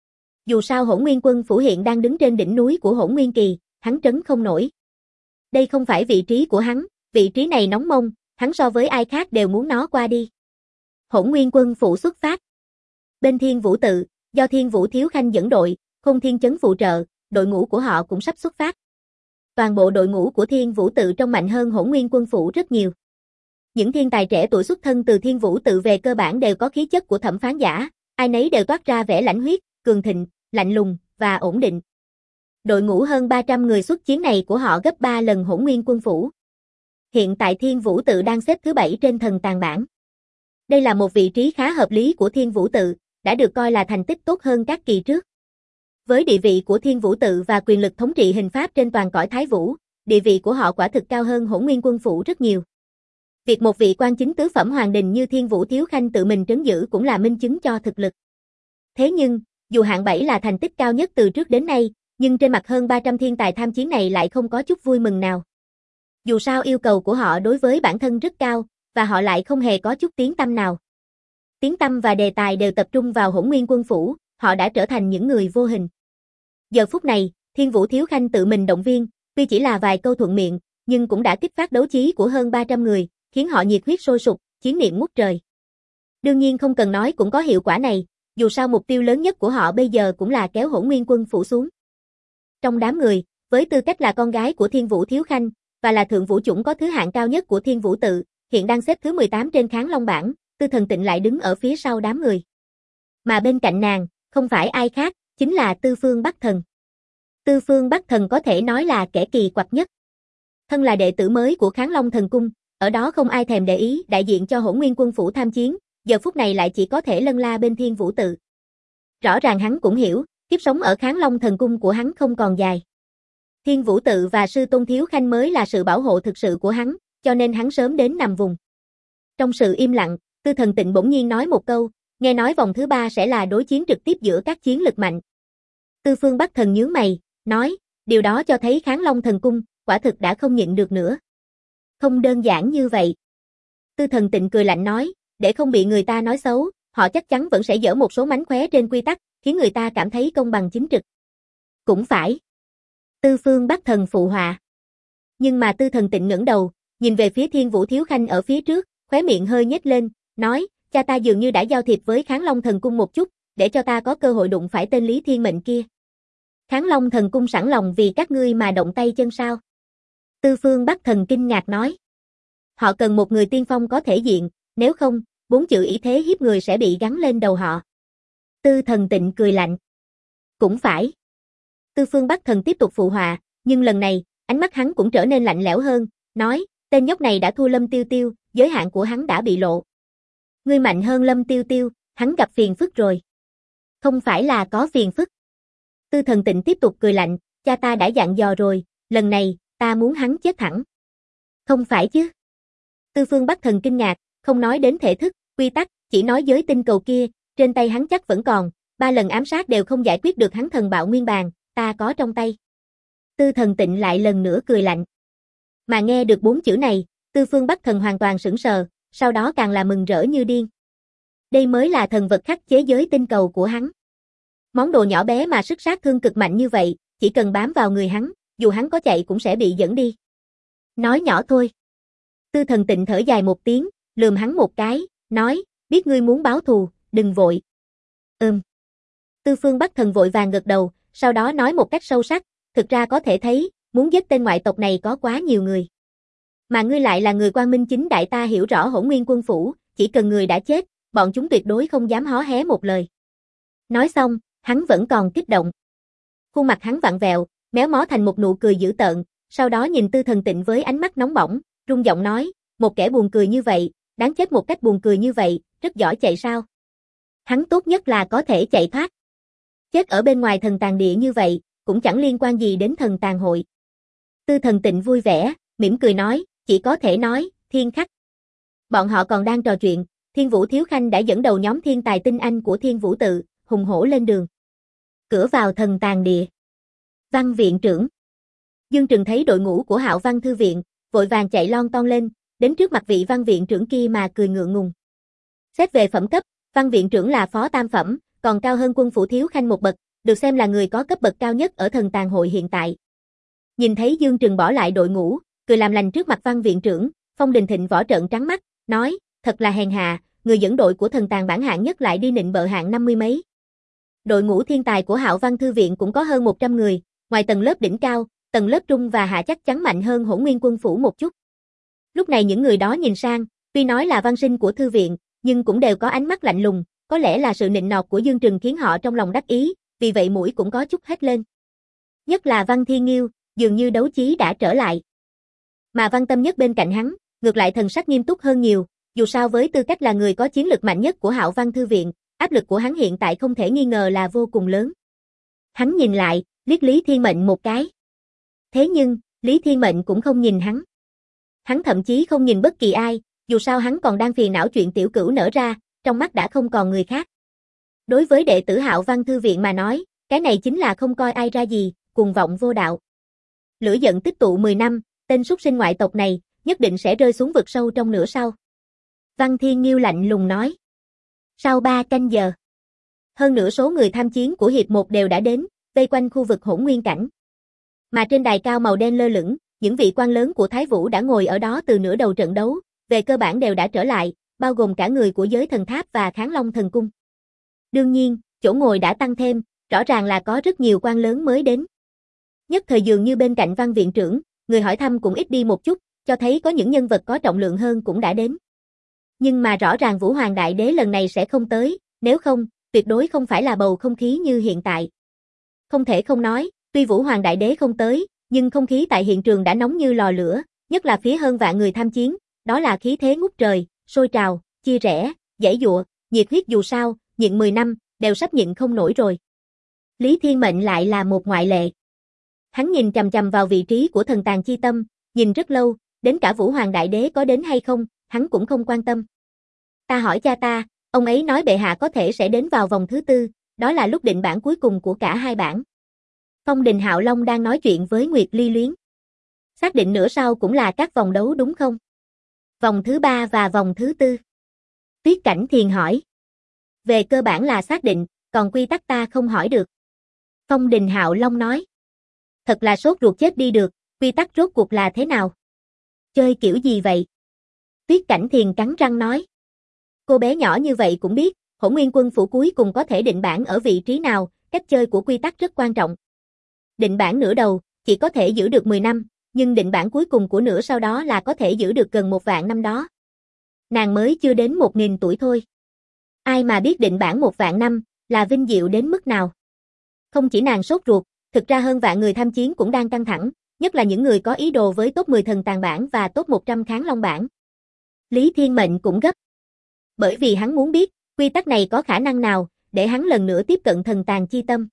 Dù sao Hỗn Nguyên Quân phủ hiện đang đứng trên đỉnh núi của Hỗn Nguyên Kỳ, hắn trấn không nổi. Đây không phải vị trí của hắn, vị trí này nóng mông, hắn so với ai khác đều muốn nó qua đi. Hỗn Nguyên Quân phủ xuất phát. Bên Thiên Vũ tự, do Thiên Vũ Thiếu Khanh dẫn đội, Khôn Thiên Chấn phụ trợ, đội ngũ của họ cũng sắp xuất phát. Toàn bộ đội ngũ của Thiên Vũ tự trông mạnh hơn Hỗn Nguyên Quân phủ rất nhiều. Những thiên tài trẻ tuổi xuất thân từ Thiên Vũ tự về cơ bản đều có khí chất của thẩm phán giả, ai nấy đều toát ra vẻ lãnh huyết, cường thịnh, lạnh lùng và ổn định. Đội ngũ hơn 300 người xuất chiến này của họ gấp 3 lần Hỗn Nguyên Quân phủ. Hiện tại Thiên Vũ tự đang xếp thứ 7 trên thần tàng bảng. Đây là một vị trí khá hợp lý của Thiên Vũ tự, đã được coi là thành tích tốt hơn các kỳ trước. Với địa vị của Thiên Vũ tự và quyền lực thống trị hình pháp trên toàn cõi Thái Vũ, địa vị của họ quả thực cao hơn Hỗn Nguyên Quân phủ rất nhiều. Việc một vị quan chính tứ phẩm hoàng đình như Thiên Vũ Thiếu Khanh tự mình trấn giữ cũng là minh chứng cho thực lực. Thế nhưng, dù hạng 7 là thành tích cao nhất từ trước đến nay, nhưng trên mặt hơn 300 thiên tài tham chiến này lại không có chút vui mừng nào. Dù sao yêu cầu của họ đối với bản thân rất cao, và họ lại không hề có chút tiếng tăm nào. Tiếng tăm và đề tài đều tập trung vào Hỗn Nguyên Quân phủ, họ đã trở thành những người vô hình. Giờ phút này, Thiên Vũ Thiếu Khanh tự mình động viên, tuy chỉ là vài câu thuận miệng, nhưng cũng đã kích phát đấu trí của hơn 300 người, khiến họ nhiệt huyết sôi sục, chiến niệm ngút trời. Đương nhiên không cần nói cũng có hiệu quả này, dù sao mục tiêu lớn nhất của họ bây giờ cũng là kéo Hỗn Nguyên Quân phủ xuống. Trong đám người, với tư cách là con gái của Thiên Vũ Thiếu Khanh, và là thượng vũ chủng có thứ hạng cao nhất của Thiên Vũ tự, hiện đang xếp thứ 18 trên kháng long bảng, Tư Thần Tịnh lại đứng ở phía sau đám người. Mà bên cạnh nàng, không phải ai khác, chính là Tư Phương Bắc Thần. Tư Phương Bắc Thần có thể nói là kẻ kỳ quặc nhất. Thân là đệ tử mới của Kháng Long Thần Cung, ở đó không ai thèm để ý đại diện cho Hỗn Nguyên Quân phủ tham chiến, giờ phút này lại chỉ có thể lân la bên Thiên Vũ tự. Rõ ràng hắn cũng hiểu, kiếp sống ở Kháng Long Thần Cung của hắn không còn dài. Thiên Vũ tự và sư Tôn Thiếu Khanh mới là sự bảo hộ thực sự của hắn, cho nên hắn sớm đến nằm vùng. Trong sự im lặng, Tư Thần Tịnh bỗng nhiên nói một câu, nghe nói vòng thứ 3 sẽ là đối chiến trực tiếp giữa các chiến lực mạnh. Tư Phương Bắc Thần nhướng mày, nói, điều đó cho thấy Kháng Long Thần Cung, quả thực đã không nhịn được nữa. Không đơn giản như vậy. Tư Thần Tịnh cười lạnh nói, để không bị người ta nói xấu, họ chắc chắn vẫn sẽ dở một số mánh khóe trên quy tắc, khiến người ta cảm thấy công bằng chính trực. Cũng phải. Tư Phương Bắc Thần phụ họa. Nhưng mà Tư Thần Tịnh ngẩng đầu, nhìn về phía Thiên Vũ Thiếu Khanh ở phía trước, khóe miệng hơi nhếch lên, nói, cha ta dường như đã giao thiệp với Kháng Long Thần Cung một chút, để cho ta có cơ hội đụng phải tên Lý Thiên Mệnh kia. Kháng Long Thần Cung sẵn lòng vì các ngươi mà động tay chân sao? Tư Phương Bắc Thần kinh ngạc nói. Họ cần một người tiên phong có thể diện, nếu không, 4 chữ ý thế hiếp người sẽ bị gắn lên đầu họ. Tư Thần Tịnh cười lạnh. Cũng phải. Tư Phương Bắc Thần tiếp tục phụ họa, nhưng lần này, ánh mắt hắn cũng trở nên lạnh lẽo hơn, nói, tên nhóc này đã thua Lâm Tiêu Tiêu, giới hạn của hắn đã bị lộ. Ngươi mạnh hơn Lâm Tiêu Tiêu, hắn gặp phiền phức rồi. Không phải là có phiền phức. Tư Thần Tịnh tiếp tục cười lạnh, cha ta đã dặn dò rồi, lần này, ta muốn hắn chết thẳng. Không phải chứ. Tư Phương Bắc Thần kinh ngạc, không nói đến thể thức, quy tắc, chỉ nói giới tinh cầu kia, trên tay hắn chắc vẫn còn, 3 lần ám sát đều không giải quyết được hắn thần bạo nguyên bàn, ta có trong tay. Tư Thần Tịnh lại lần nữa cười lạnh. Mà nghe được 4 chữ này, Tư Phương Bắc Thần hoàn toàn sững sờ, sau đó càng là mừng rỡ như điên. Đây mới là thần vật khắc chế giới tinh cầu của hắn. Món đồ nhỏ bé mà sức sát thương cực mạnh như vậy, chỉ cần bám vào người hắn, dù hắn có chạy cũng sẽ bị dẫn đi. Nói nhỏ thôi. Tư Thần Tịnh thở dài một tiếng, lườm hắn một cái, nói, biết ngươi muốn báo thù, đừng vội. Tư Phương Bắc Thần vội vàng gật đầu, sau đó nói một cách sâu sắc, thực ra có thể thấy, muốn giết tên ngoại tộc này có quá nhiều người. Mà ngươi lại là người quang minh chính đại, ta hiểu rõ Hỗn Nguyên Quân phủ, chỉ cần người đã chết, bọn chúng tuyệt đối không dám hó hé một lời. Nói xong, hắn vẫn còn kích động. Khuôn mặt hắn vặn vẹo, méo mó thành một nụ cười dữ tợn, sau đó nhìn Tư Thần Tịnh với ánh mắt nóng bỏng, rung giọng nói, một kẻ buồn cười như vậy, đáng chết, một cách buồn cười như vậy, rất giỏi chạy sao? Hắn tốt nhất là có thể chạy thoát. Chết ở bên ngoài thần tàng địa như vậy, cũng chẳng liên quan gì đến thần tàng hội. Tư Thần Tịnh vui vẻ, mỉm cười nói, chỉ có thể nói, thiên khắc. Bọn họ còn đang trò chuyện, Thiên Vũ Thiếu Khanh đã dẫn đầu nhóm thiên tài tinh anh của Thiên Vũ tự, hùng hổ lên đường. Cửa vào thần tàng địa. Văn viện trưởng. Dương Trừng thấy đội ngũ của Hạo Văn thư viện, vội vàng chạy lon ton lên, đến trước mặt vị văn viện trưởng kia mà cười ngượng ngùng. Xét về phẩm cấp, văn viện trưởng là phó tam phẩm, còn cao hơn Quân phủ thiếu khanh một bậc, được xem là người có cấp bậc cao nhất ở thần tàng hội hiện tại. Nhìn thấy Dương Trừng bỏ lại đội ngũ, cười làm lành trước mặt văn viện trưởng, Phong Đình Thịnh võ trợn trắng mắt, nói, thật là hèn hạ, người dẫn đội của thần tàng bản hạng nhất lại đi nịnh bợ hạng 50 mấy. Đội ngũ thiên tài của Hạo Văn thư viện cũng có hơn 100 người, ngoài tầng lớp đỉnh cao, tầng lớp trung và hạ chắc chắn mạnh hơn Hỗn Nguyên Quân phủ một chút. Lúc này những người đó nhìn sang, tuy nói là văn sinh của thư viện, nhưng cũng đều có ánh mắt lạnh lùng, có lẽ là sự nịnh nọt của Dương Trừng khiến họ trong lòng đắc ý, vì vậy mũi cũng có chút hết lên. Nhất là Văn Thiên Nghiêu, dường như đấu chí đã trở lại. Mà Văn Tâm Nhất bên cạnh hắn, ngược lại thần sắc nghiêm túc hơn nhiều, dù sao với tư cách là người có chiến lực mạnh nhất của Hạo Văn thư viện, áp lực của hắn hiện tại không thể nghi ngờ là vô cùng lớn. Hắn nhìn lại, liếc Lý Thiên Mệnh một cái. Thế nhưng, Lý Thiên Mệnh cũng không nhìn hắn. Hắn thậm chí không nhìn bất kỳ ai, dù sao hắn còn đang phiền não chuyện tiểu cửu nở ra, trong mắt đã không còn người khác. Đối với đệ tử Hạo Văn thư viện mà nói, cái này chính là không coi ai ra gì, cuồng vọng vô đạo. Lửa giận tích tụ 10 năm, tên súc sinh ngoại tộc này, nhất định sẽ rơi xuống vực sâu trong nửa sau. Văn Thiên Nghiêu lạnh lùng nói. Sau 3 canh giờ, hơn nửa số người tham chiến của hiệp 1 đều đã đến, vây quanh khu vực Hỗn Nguyên cảnh. Mà trên đài cao màu đen lơ lửng, những vị quan lớn của Thái Vũ đã ngồi ở đó từ nửa đầu trận đấu, về cơ bản đều đã trở lại, bao gồm cả người của Giới Thần Tháp và Kháng Long Thần Cung. Đương nhiên, chỗ ngồi đã tăng thêm, rõ ràng là có rất nhiều quan lớn mới đến. Nhất thời dường như bên cạnh Văn viện trưởng, người hỏi thăm cũng ít đi một chút, cho thấy có những nhân vật có trọng lượng hơn cũng đã đến. Nhưng mà rõ ràng Vũ Hoàng Đại Đế lần này sẽ không tới, nếu không, tuyệt đối không phải là bầu không khí như hiện tại. Không thể không nói, tuy Vũ Hoàng Đại Đế không tới, nhưng không khí tại hiện trường đã nóng như lò lửa, nhất là phía hơn vạn người tham chiến, đó là khí thế ngút trời, sôi trào, chia rẽ, giãy giụa, nhiệt huyết, dù sao, nhịn 10 năm, đều sắp nhịn không nổi rồi. Lý Thiên Mệnh lại là một ngoại lệ. Hắn nhìn chằm chằm vào vị trí của thần tàng chi tâm, nhìn rất lâu, đến cả Vũ Hoàng Đại Đế có đến hay không, hắn cũng không quan tâm. Ta hỏi cha ta, ông ấy nói bệ hạ có thể sẽ đến vào vòng thứ 4, đó là lúc định bảng cuối cùng của cả hai bảng. Phong Đình Hạo Long đang nói chuyện với Nguyệt Ly Luyến. Xác định nửa sau cũng là các vòng đấu đúng không? Vòng thứ 3 và vòng thứ 4. Tuyết Cảnh Thiền hỏi. Về cơ bản là xác định, còn quy tắc ta không hỏi được. Phong Đình Hạo Long nói. Thật là sốt ruột chết đi được, quy tắc rốt cuộc là thế nào? Chơi kiểu gì vậy? Tuyết Cảnh Thiền cắn răng nói. Cô bé nhỏ như vậy cũng biết, Hỗn Nguyên Quân phủ cuối cùng có thể định bảng ở vị trí nào, cách chơi của quy tắc rất quan trọng. Định bảng nửa đầu, chỉ có thể giữ được 10 năm, nhưng định bảng cuối cùng của nửa sau đó là có thể giữ được gần 1 vạn năm đó. Nàng mới chưa đến 1000 tuổi thôi. Ai mà biết định bảng 1 vạn năm, là vinh diệu đến mức nào. Không chỉ nàng sốt ruột, thực ra hơn vạn người tham chiến cũng đang căng thẳng, nhất là những người có ý đồ với top 10 thần tàng bảng và top 100 Kháng Long bảng. Lý Thiên Mệnh cũng gấp. Bởi vì hắn muốn biết, quy tắc này có khả năng nào, để hắn lần nữa tiếp cận thần tàng chi tâm.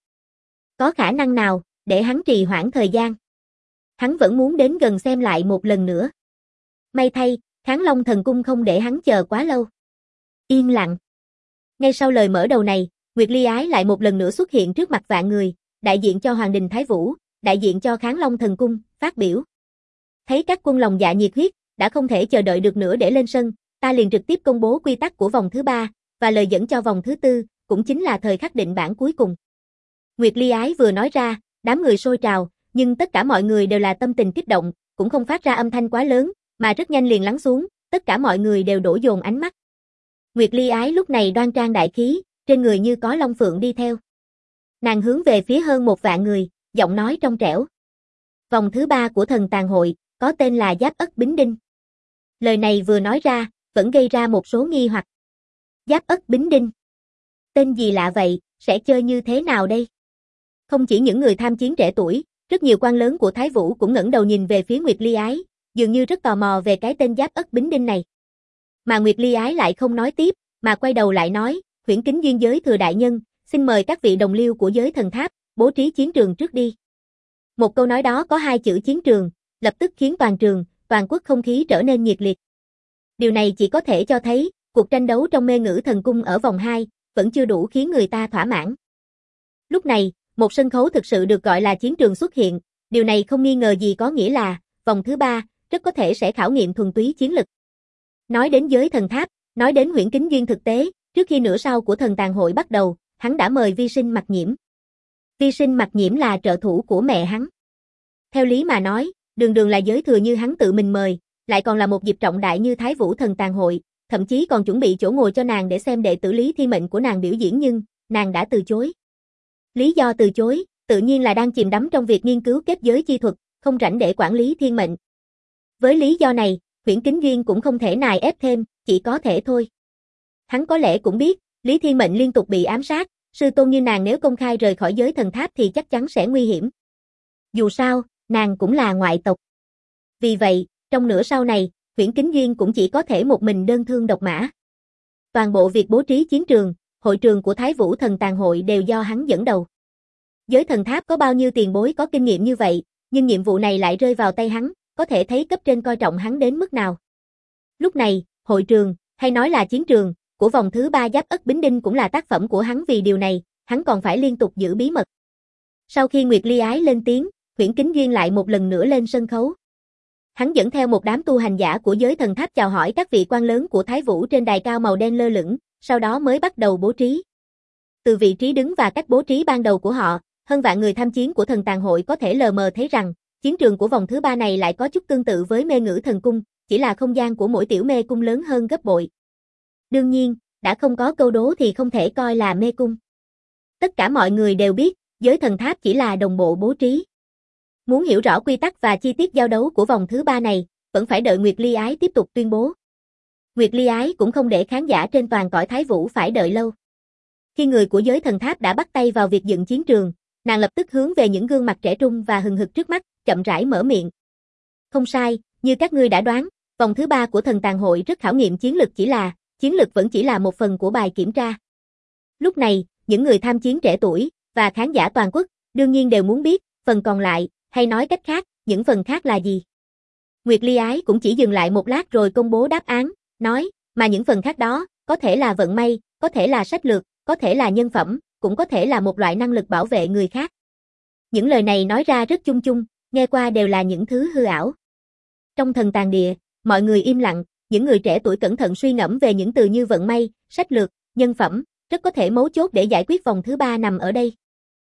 Có khả năng nào, để hắn trì hoãn thời gian. Hắn vẫn muốn đến gần xem lại một lần nữa. May thay, Kháng Long Thần Cung không để hắn chờ quá lâu. Yên lặng. Ngay sau lời mở đầu này, Nguyệt Ly Ái lại một lần nữa xuất hiện trước mặt vạn người, đại diện cho Hoàng đình Thái Vũ, đại diện cho Kháng Long Thần Cung, phát biểu. Thấy các quân lòng dạ nhiệt huyết, đã không thể chờ đợi được nữa để lên sân, ta liền trực tiếp công bố quy tắc của vòng thứ 3, và lời dẫn cho vòng thứ 4, cũng chính là thời khắc định bảng cuối cùng. Nguyệt Ly Ái vừa nói ra, đám người sôi trào, nhưng tất cả mọi người đều là tâm tình kích động, cũng không phát ra âm thanh quá lớn, mà rất nhanh liền lắng xuống, tất cả mọi người đều đổ dồn ánh mắt. Nguyệt Ly Ái lúc này đoan trang đại khí, trên người như có long phượng đi theo. Nàng hướng về phía hơn 1 vạn người, giọng nói trong trẻo. Vòng thứ 3 của thần tàn hội, có tên là Giáp Ất Bính Đinh. Lời này vừa nói ra, vẫn gây ra một số nghi hoặc. Giáp Ất Bính Đinh. Tên gì lạ vậy, sẽ chơi như thế nào đây? Không chỉ những người tham chiến trẻ tuổi, rất nhiều quan lớn của Thái Vũ cũng ngẩng đầu nhìn về phía Nguyệt Ly Ái, dường như rất tò mò về cái tên Giáp Ất Bính Đinh này. Mà Nguyệt Ly Ái lại không nói tiếp, mà quay đầu lại nói, Huyễn Kính Duyên giới thừa đại nhân, xin mời các vị đồng liêu của giới thần tháp, bố trí chiến trường trước đi. Một câu nói đó có 2 chữ chiến trường, lập tức khiến toàn trường, toàn quốc không khí trở nên nhiệt liệt. Điều này chỉ có thể cho thấy, cuộc tranh đấu trong mê ngữ thần cung ở vòng 2, vẫn chưa đủ khiến người ta thỏa mãn. Lúc này, một sân khấu thực sự được gọi là chiến trường xuất hiện, điều này không nghi ngờ gì có nghĩa là, vòng thứ 3, rất có thể sẽ khảo nghiệm thuần túy chiến lực. Nói đến giới thần tháp, nói đến Huyễn Kính Duyên thực tế, trước khi nửa sau của thần tàn hội bắt đầu, hắn đã mời Vi Sinh Mặc Nhiễm. Vi Sinh Mặc Nhiễm là trợ thủ của mẹ hắn. Theo lý mà nói, đường đường là giới thừa như hắn tự mình mời, lại còn là một dịp trọng đại như Thái Vũ thần tàn hội, thậm chí còn chuẩn bị chỗ ngồi cho nàng để xem đệ tử Lý Thiên Mệnh của nàng biểu diễn nhưng, nàng đã từ chối. Lý do từ chối, tự nhiên là đang chìm đắm trong việc nghiên cứu kết giới chi thuật, không rảnh để quản lý thiên mệnh. Với lý do này, Huyễn Kính Duyên cũng không thể nài ép thêm, chỉ có thể thôi. Hắn có lẽ cũng biết, Lý Thiên Mệnh liên tục bị ám sát, sư tôn như nàng nếu công khai rời khỏi giới thần tháp thì chắc chắn sẽ nguy hiểm. Dù sao, nàng cũng là ngoại tộc. Vì vậy, trong nửa sau này, Huyễn Kính Duyên cũng chỉ có thể một mình đơn thương độc mã. Toàn bộ việc bố trí chiến trường, hội trường của Thái Vũ thần tàn hội đều do hắn dẫn đầu. Giới thần tháp có bao nhiêu tiền bối có kinh nghiệm như vậy, nhưng nhiệm vụ này lại rơi vào tay hắn, có thể thấy cấp trên coi trọng hắn đến mức nào. Lúc này, hội trường, hay nói là chiến trường, của vòng thứ 3 Giáp Ất Bính Đinh cũng là tác phẩm của hắn vì điều này, hắn còn phải liên tục giữ bí mật. Sau khi Nguyệt Ly Ái lên tiếng, Huyễn Kính Duyên lại một lần nữa lên sân khấu. Hắn dẫn theo một đám tu hành giả của giới thần tháp chào hỏi các vị quan lớn của Thái Vũ trên đài cao màu đen lơ lửng, sau đó mới bắt đầu bố trí. Từ vị trí đứng và cách bố trí ban đầu của họ, hơn vạn người tham chiến của thần tàn hội có thể lờ mờ thấy rằng, chiến trường của vòng thứ 3 này lại có chút tương tự với mê ngữ thần cung, chỉ là không gian của mỗi tiểu mê cung lớn hơn gấp bội. Đương nhiên, đã không có câu đố thì không thể coi là mê cung. Tất cả mọi người đều biết, giới thần tháp chỉ là đồng bộ bố trí. Muốn hiểu rõ quy tắc và chi tiết giao đấu của vòng thứ 3 này, vẫn phải đợi Nguyệt Ly Ái tiếp tục tuyên bố. Nguyệt Ly Ái cũng không để khán giả trên toàn cõi Thái Vũ phải đợi lâu. Khi người của giới thần tháp đã bắt tay vào việc dựng chiến trường, nàng lập tức hướng về những gương mặt trẻ trung và hừng hực trước mắt, chậm rãi mở miệng. Không sai, như các ngươi đã đoán, vòng thứ 3 của thần tàn hội rất khảo nghiệm chiến lực chiến lực vẫn chỉ là một phần của bài kiểm tra. Lúc này, những người tham chiến trẻ tuổi, và khán giả toàn quốc, đương nhiên đều muốn biết, phần còn lại, hay nói cách khác, những phần khác là gì. Nguyệt Ly Ái cũng chỉ dừng lại một lát rồi công bố đáp án, nói, mà những phần khác đó, có thể là vận may, có thể là sách lược, có thể là nhân phẩm, cũng có thể là một loại năng lực bảo vệ người khác. Những lời này nói ra rất chung chung, nghe qua đều là những thứ hư ảo. Trong thần tàn địa, mọi người im lặng, những người trẻ tuổi cẩn thận suy ngẫm về những từ như vận may, sách lược, nhân phẩm, rất có thể mấu chốt để giải quyết vòng thứ 3 nằm ở đây.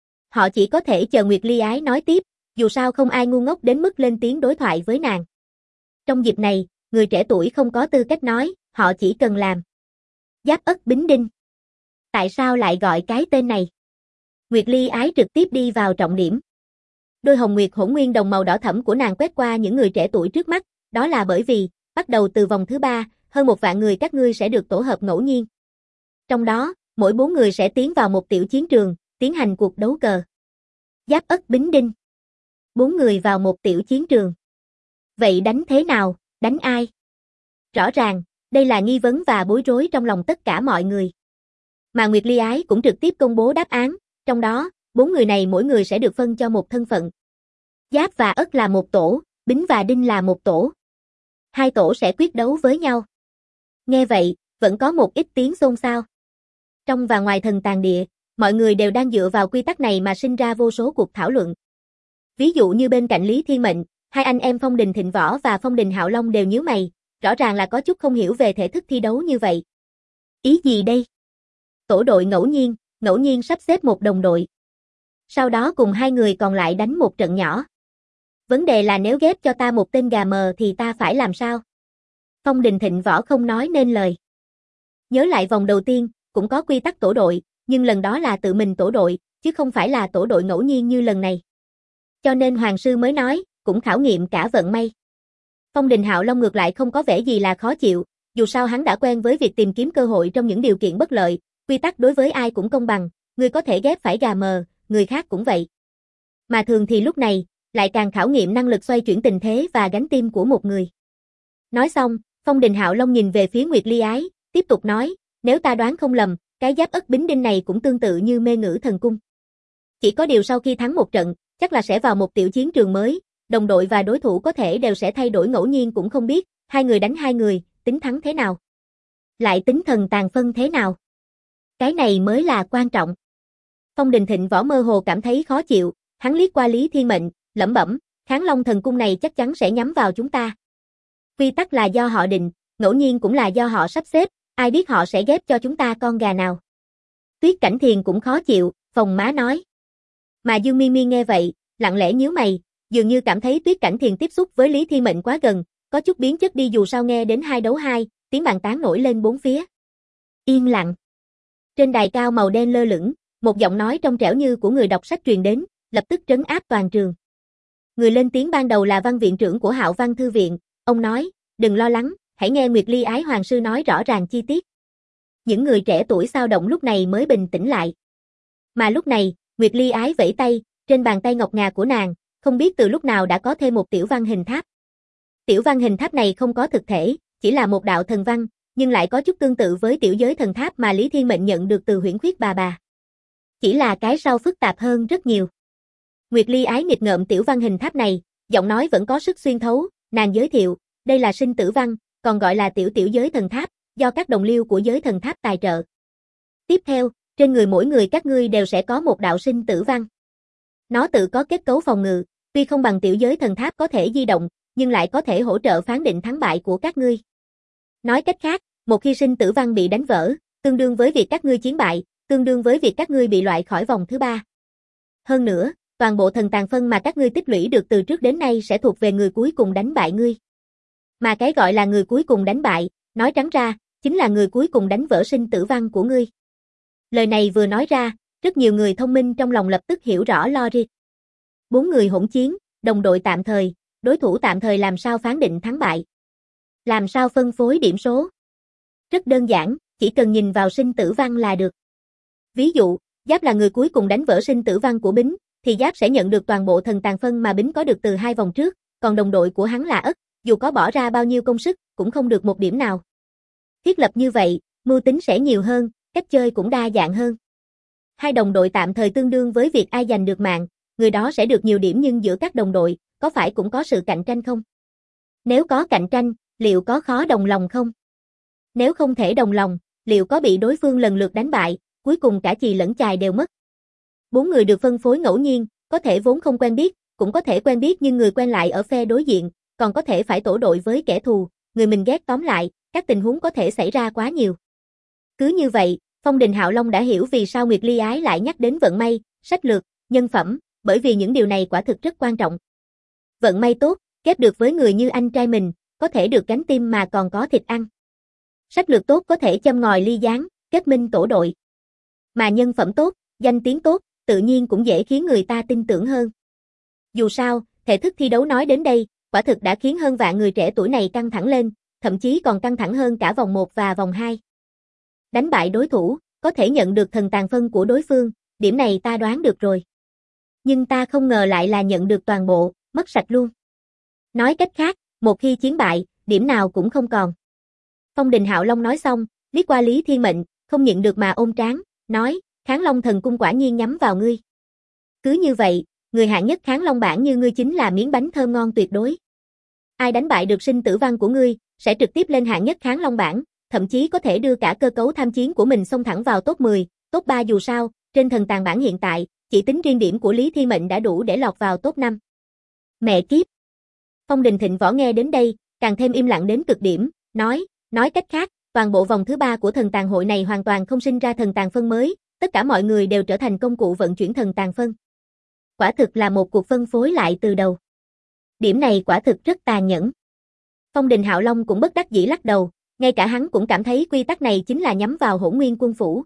Họ chỉ có thể chờ Nguyệt Ly Ái nói tiếp, dù sao không ai ngu ngốc đến mức lên tiếng đối thoại với nàng. Trong dịp này, người trẻ tuổi không có tư cách nói, họ chỉ cần làm. Giáp Ất Bính Đinh. Tại sao lại gọi cái tên này? Nguyệt Ly Ái trực tiếp đi vào trọng điểm. Đôi hồng nguyệt hỗn nguyên đồng màu đỏ thẫm của nàng quét qua những người trẻ tuổi trước mắt, đó là bởi vì, bắt đầu từ vòng thứ 3, hơn 1 vạn người các ngươi sẽ được tổ hợp ngẫu nhiên. Trong đó, mỗi 4 người sẽ tiến vào một tiểu chiến trường, tiến hành cuộc đấu cờ. Giáp Ất Bính Đinh. 4 người vào một tiểu chiến trường. Vậy đánh thế nào, đánh ai? Rõ ràng, đây là nghi vấn và bối rối trong lòng tất cả mọi người. Mà Nguyệt Ly Ái cũng trực tiếp công bố đáp án, trong đó, 4 người này mỗi người sẽ được phân cho một thân phận. Giáp và Ất là một tổ, Bính và Đinh là một tổ. 2 tổ sẽ quyết đấu với nhau. Nghe vậy, vẫn có một ít tiếng xôn xao. Trong và ngoài thần tàn địa, mọi người đều đang dựa vào quy tắc này mà sinh ra vô số cuộc thảo luận. Ví dụ như bên cạnh Lý Thiên Mệnh, 2 anh em Phong Đình Thịnh Võ và Phong Đình Hạo Long đều nhíu mày, rõ ràng là có chút không hiểu về thể thức thi đấu như vậy. Ý gì đây? Tổ đội ngẫu nhiên sắp xếp một đồng đội. Sau đó cùng 2 người còn lại đánh một trận nhỏ. Vấn đề là nếu ghép cho ta một tên gà mờ thì ta phải làm sao? Phong Đình Thịnh Võ không nói nên lời. Nhớ lại vòng đầu tiên, cũng có quy tắc tổ đội, nhưng lần đó là tự mình tổ đội, chứ không phải là tổ đội ngẫu nhiên như lần này. Cho nên Hoàng sư mới nói, cũng khảo nghiệm cả vận may. Phong Đình Hạo Long ngược lại không có vẻ gì là khó chịu, dù sao hắn đã quen với việc tìm kiếm cơ hội trong những điều kiện bất lợi, quy tắc đối với ai cũng công bằng, người có thể ghép phải gà mờ, người khác cũng vậy. Mà thường thì lúc này, lại càng khảo nghiệm năng lực xoay chuyển tình thế và gánh tim của một người. Nói xong, Phong Đình Hạo Long nhìn về phía Nguyệt Ly Ái, tiếp tục nói, nếu ta đoán không lầm, cái giáp Ất Bính Đinh này cũng tương tự như Mê Ngữ Thần Cung. Chỉ có điều sau khi thắng một trận, chắc là sẽ vào một tiểu chiến trường mới, đồng đội và đối thủ có thể đều sẽ thay đổi ngẫu nhiên cũng không biết, hai người đánh hai người, tính thắng thế nào? Lại tính thần tàn phân thế nào? Cái này mới là quan trọng. Phong Đình Thịnh Võ mơ hồ cảm thấy khó chịu, hắn liếc qua Lý Thiên Mệnh, lẩm bẩm, Kháng Long Thần Cung này chắc chắn sẽ nhắm vào chúng ta. Quy tắc là do họ định, ngẫu nhiên cũng là do họ sắp xếp, ai biết họ sẽ ghép cho chúng ta con gà nào. Tuyết Cảnh Thiền cũng khó chịu, phồng má nói. Mà Dương Mi Mi nghe vậy, lặng lẽ nhíu mày, dường như cảm thấy Tuyết Cảnh Thiền tiếp xúc với Lý Thiên Mệnh quá gần, có chút biến chất đi dù sao nghe đến 2 đấu 2, tiếng bàn tán nổi lên bốn phía. Yên lặng. Trên đài cao màu đen lơ lửng, một giọng nói trong trẻo như của người đọc sách truyền đến, lập tức trấn áp toàn trường. Người lên tiếng ban đầu là văn viện trưởng của Hạo Văn Thư viện, ông nói, đừng lo lắng, hãy nghe Nguyệt Ly Ái Hoàng sư nói rõ ràng chi tiết. Những người trẻ tuổi xao động lúc này mới bình tĩnh lại. Mà lúc này, Nguyệt Ly Ái vẫy tay, trên bàn tay ngọc ngà của nàng, không biết từ lúc nào đã có thêm một tiểu văn hình tháp. Tiểu văn hình tháp này không có thực thể, chỉ là một đạo thần văn, nhưng lại có chút tương tự với tiểu giới thần tháp mà Lý Thiên Mệnh nhận được từ Huyễn Khuyết bà. Chỉ là cái sau phức tạp hơn rất nhiều. Nguyệt Ly Ái nghịch ngợm tiểu văn hình tháp này, giọng nói vẫn có sức xuyên thấu, nàng giới thiệu, đây là sinh tử văn, còn gọi là tiểu tiểu giới thần tháp, do các đồng liêu của giới thần tháp tài trợ. Tiếp theo, trên người mỗi người các ngươi đều sẽ có một đạo sinh tử văn. Nó tự có kết cấu phòng ngự, tuy không bằng tiểu giới thần tháp có thể di động, nhưng lại có thể hỗ trợ phán định thắng bại của các ngươi. Nói cách khác, một khi sinh tử văn bị đánh vỡ, tương đương với việc các ngươi chiến bại, tương đương với việc các ngươi bị loại khỏi vòng thứ 3. Hơn nữa, toàn bộ thần tàn phân mà các ngươi tích lũy được từ trước đến nay sẽ thuộc về người cuối cùng đánh bại ngươi. Mà cái gọi là người cuối cùng đánh bại, nói trắng ra, chính là người cuối cùng đánh vỡ sinh tử văn của ngươi. Lời này vừa nói ra, rất nhiều người thông minh trong lòng lập tức hiểu rõ logic. 4 người hỗn chiến, đồng đội tạm thời, đối thủ tạm thời làm sao phán định thắng bại? Làm sao phân phối điểm số? Rất đơn giản, chỉ cần nhìn vào sinh tử văn là được. Ví dụ, Giáp là người cuối cùng đánh vỡ sinh tử văn của Bính, thì Giáp sẽ nhận được toàn bộ thần tàn phân mà Bính có được từ 2 vòng trước, còn đồng đội của hắn là Ất, dù có bỏ ra bao nhiêu công sức, cũng không được một điểm nào. Thiết lập như vậy, mưu tính sẽ nhiều hơn, cách chơi cũng đa dạng hơn. 2 đồng đội tạm thời tương đương với việc ai giành được mạng, người đó sẽ được nhiều điểm, nhưng giữa các đồng đội, có phải cũng có sự cạnh tranh không? Nếu có cạnh tranh, liệu có khó đồng lòng không? Nếu không thể đồng lòng, liệu có bị đối phương lần lượt đánh bại, cuối cùng cả chì lẫn chài đều mất? 4 người được phân phối ngẫu nhiên, có thể vốn không quen biết, cũng có thể quen biết nhưng người quen lại ở phe đối diện, còn có thể phải tổ đội với kẻ thù, người mình ghét, tóm lại, các tình huống có thể xảy ra quá nhiều. Cứ như vậy, Phong Đình Hạo Long đã hiểu vì sao Nguyệt Ly Ái lại nhắc đến vận may, sách lược, nhân phẩm, bởi vì những điều này quả thực rất quan trọng. Vận may tốt, ghép được với người như anh trai mình, có thể được gánh tim mà còn có thịt ăn. Sách lược tốt có thể châm ngòi ly gián, kết minh tổ đội. Mà nhân phẩm tốt, danh tiếng tốt, tự nhiên cũng dễ khiến người ta tin tưởng hơn. Dù sao, thể thức thi đấu nói đến đây, quả thực đã khiến hơn vạn người trẻ tuổi này căng thẳng lên, thậm chí còn căng thẳng hơn cả vòng 1 và vòng 2. Đánh bại đối thủ, có thể nhận được thần tàn phân của đối phương, điểm này ta đoán được rồi. Nhưng ta không ngờ lại là nhận được toàn bộ, mất sạch luôn. Nói cách khác, một khi chiến bại, điểm nào cũng không còn. Phong Đình Hạo Long nói xong, liếc qua Lý Thiên Mệnh, không nhịn được mà ôm trán, nói, Kháng Long Thần Cung quả nhiên nhắm vào ngươi. Cứ như vậy, người hạng nhất Kháng Long bảng như ngươi chính là miếng bánh thơm ngon tuyệt đối. Ai đánh bại được sinh tử văn của ngươi, sẽ trực tiếp lên hạng nhất Kháng Long bảng, thậm chí có thể đưa cả cơ cấu tham chiến của mình xông thẳng vào top 10, top 3 dù sao, trên thần tàn bảng hiện tại, chỉ tính riêng điểm của Lý Thiên Mệnh đã đủ để lọt vào top 5. Mẹ kiếp! Phong Đình Thịnh Võ nghe đến đây, càng thêm im lặng đến cực điểm, nói cách khác, toàn bộ vòng thứ 3 của thần tàn hội này hoàn toàn không sinh ra thần tàn phân mới, tất cả mọi người đều trở thành công cụ vận chuyển thần tàn phân. Quả thực là một cuộc phân phối lại từ đầu. Điểm này quả thực rất tàn nhẫn. Phong Đình Hạo Long cũng bất đắc dĩ lắc đầu, ngay cả hắn cũng cảm thấy quy tắc này chính là nhắm vào Hỗn Nguyên Quân phủ.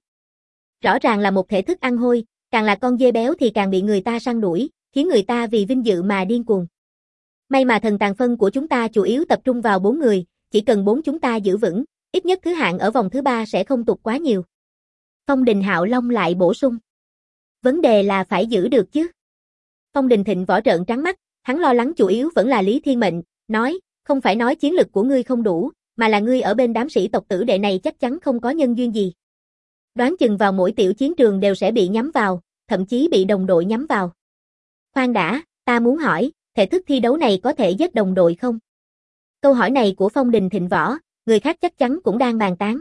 Rõ ràng là một thể thức ăn hôi, càng là con dê béo thì càng bị người ta săn đuổi, khiến người ta vì vinh dự mà điên cuồng. May mà thần tàn phân của chúng ta chủ yếu tập trung vào 4 người, chỉ cần 4 chúng ta giữ vững, ít nhất thứ hạng ở vòng thứ 3 sẽ không tụt quá nhiều. Phong Đình Hạo Long lại bổ sung. Vấn đề là phải giữ được chứ. Phong Đình Thịnh võ trợn trắng mắt, hắn lo lắng chủ yếu vẫn là Lý Thiên Mệnh, nói, không phải nói chiến lực của ngươi không đủ, mà là ngươi ở bên đám sĩ tộc tử đệ này chắc chắn không có nhân duyên gì. Đoán chừng vào mỗi tiểu chiến trường đều sẽ bị nhắm vào, thậm chí bị đồng đội nhắm vào. Khoan đã, ta muốn hỏi, thể thức thi đấu này có thể giết đồng đội không? Câu hỏi này của Phong Đình Thịnh võ, người khác chắc chắn cũng đang bàn tán.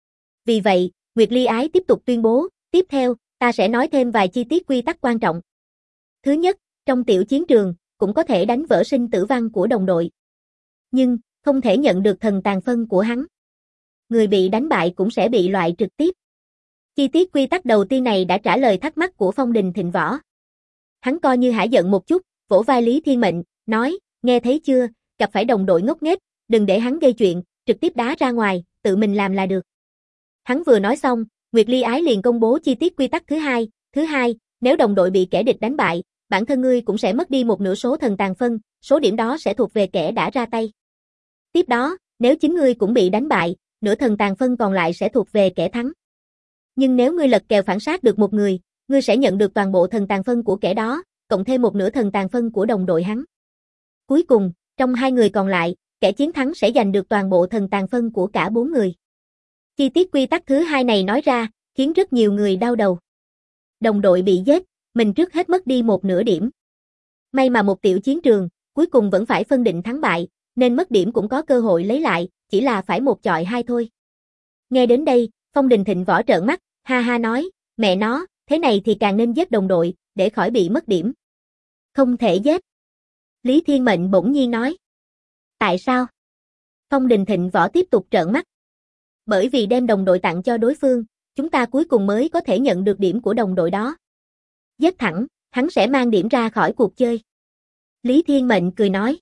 Vì vậy, Nguyệt Ly Ái tiếp tục tuyên bố, tiếp theo, ta sẽ nói thêm vài chi tiết quy tắc quan trọng. Thứ nhất, trong tiểu chiến trường, cũng có thể đánh vỡ sinh tử văn của đồng đội. Nhưng, không thể nhận được thần tàn phân của hắn. Người bị đánh bại cũng sẽ bị loại trực tiếp. Chi tiết quy tắc đầu tiên này đã trả lời thắc mắc của Phong Đình Thịnh võ. Hắn coi như hả giận một chút, vỗ vai Lý Thiên Mệnh, nói, nghe thấy chưa, gặp phải đồng đội ngốc nghếch, đừng để hắn gây chuyện, trực tiếp đá ra ngoài, tự mình làm là được. Hắn vừa nói xong, Nguyệt Ly Ái liền công bố chi tiết quy tắc thứ hai, nếu đồng đội bị kẻ địch đánh bại, bản thân ngươi cũng sẽ mất đi một nửa số thần tàn phân, số điểm đó sẽ thuộc về kẻ đã ra tay. Tiếp đó, nếu chính ngươi cũng bị đánh bại, nửa thần tàn phân còn lại sẽ thuộc về kẻ thắng. Nhưng nếu ngươi lật kèo phản sát được một người, ngươi sẽ nhận được toàn bộ thần tàn phân của kẻ đó, cộng thêm một nửa thần tàn phân của đồng đội hắn. Cuối cùng, trong 2 người còn lại, kẻ chiến thắng sẽ giành được toàn bộ thần tàn phân của cả 4 người. Chi tiết quy tắc thứ 2 này nói ra, khiến rất nhiều người đau đầu. Đồng đội bị giết, mình trước hết mất đi một nửa điểm. May mà một tiểu chiến trường, cuối cùng vẫn phải phân định thắng bại, nên mất điểm cũng có cơ hội lấy lại, chỉ là phải 1 chọi 2 thôi. Nghe đến đây, Phong Đình Thịnh võ trợn mắt, ha ha nói, mẹ nó, thế này thì càng nên giết đồng đội, để khỏi bị mất điểm. Không thể giết. Lý Thiên Mệnh bỗng nhiên nói. Tại sao? Phong Đình Thịnh võ tiếp tục trợn mắt. Bởi vì đem đồng đội tặng cho đối phương, chúng ta cuối cùng mới có thể nhận được điểm của đồng đội đó. Giết thẳng, hắn sẽ mang điểm ra khỏi cuộc chơi. Lý Thiên Mệnh cười nói.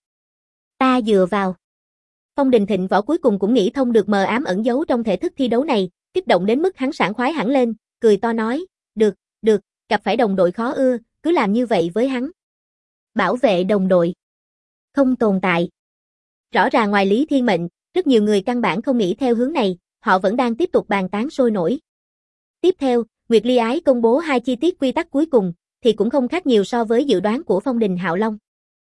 Ta dựa vào. Phong Đình Thịnh võ cuối cùng cũng nghĩ thông được mờ ám ẩn giấu trong thể thức thi đấu này, kích động đến mức hắn sảng khoái hẳn lên, cười to nói, được, gặp phải đồng đội khó ưa, cứ làm như vậy với hắn. Bảo vệ đồng đội. Không tồn tại. Rõ ràng ngoài Lý Thiên Mệnh, rất nhiều người căn bản không nghĩ theo hướng này, họ vẫn đang tiếp tục bàn tán sôi nổi. Tiếp theo, Nguyệt Ly Ái công bố 2 chi tiết quy tắc cuối cùng, thì cũng không khác nhiều so với dự đoán của Phong Đình Hạo Long.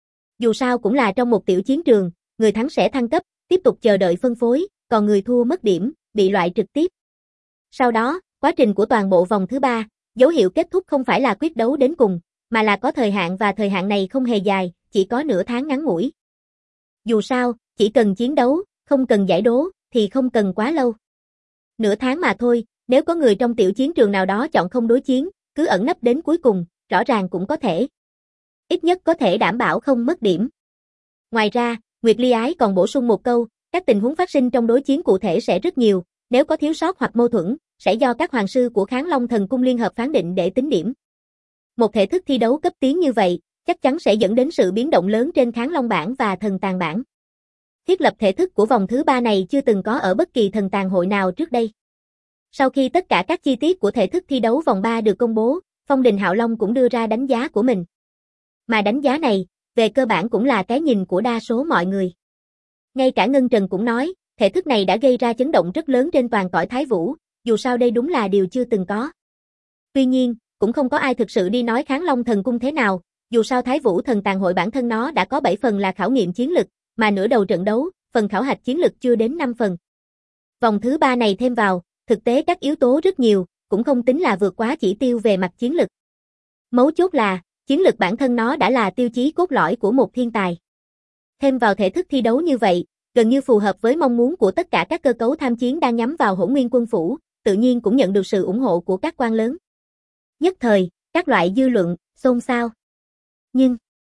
Dù sao cũng là trong một tiểu chiến trường, người thắng sẽ thăng cấp, tiếp tục chờ đợi phân phối, còn người thua mất điểm, bị loại trực tiếp. Sau đó, quá trình của toàn bộ vòng thứ 3, dấu hiệu kết thúc không phải là quyết đấu đến cùng, mà là có thời hạn và thời hạn này không hề dài, chỉ có nửa tháng ngắn ngủi. Dù sao, chỉ cần chiến đấu, không cần giải đố, thì không cần quá lâu. Nửa tháng mà thôi, nếu có người trong tiểu chiến trường nào đó chọn không đối chiến, cứ ẩn nấp đến cuối cùng, rõ ràng cũng có thể. Ít nhất có thể đảm bảo không mất điểm. Ngoài ra, Nguyệt Ly Ái còn bổ sung một câu, các tình huống phát sinh trong đối chiến cụ thể sẽ rất nhiều, nếu có thiếu sót hoặc mâu thuẫn, sẽ do các hoàng sư của Kháng Long Thần Cung liên hợp phán định để tính điểm. Một thể thức thi đấu cấp tiến như vậy, chắc chắn sẽ dẫn đến sự biến động lớn trên Kháng Long bảng và thần tàn bảng. Thiết lập thể thức của vòng thứ 3 này chưa từng có ở bất kỳ thần tàn hội nào trước đây. Sau khi tất cả các chi tiết của thể thức thi đấu vòng 3 được công bố, Phong Đình Hạo Long cũng đưa ra đánh giá của mình. Mà đánh giá này, về cơ bản cũng là cái nhìn của đa số mọi người. Ngay cả Ngân Trần cũng nói, thể thức này đã gây ra chấn động rất lớn trên toàn cõi Thái Vũ, dù sao đây đúng là điều chưa từng có. Tuy nhiên, cũng không có ai thực sự đi nói Kháng Long Thần Cung thế nào, dù sao Thái Vũ Thần Tàn Hội bản thân nó đã có 7 phần là khảo nghiệm chiến lực, mà nửa đầu trận đấu, phần khảo hạch chiến lực chưa đến 5 phần. Vòng thứ 3 này thêm vào, thực tế các yếu tố rất nhiều, cũng không tính là vượt quá chỉ tiêu về mặt chiến lực. Mấu chốt là, chiến lực bản thân nó đã là tiêu chí cốt lõi của một thiên tài. Thêm vào thể thức thi đấu như vậy, gần như phù hợp với mong muốn của tất cả các cơ cấu tham chiến đang nhắm vào Hỗn Nguyên Quân phủ, tự nhiên cũng nhận được sự ủng hộ của các quan lớn. Nhất thời, các loại dư luận, xôn xao. Nhưng,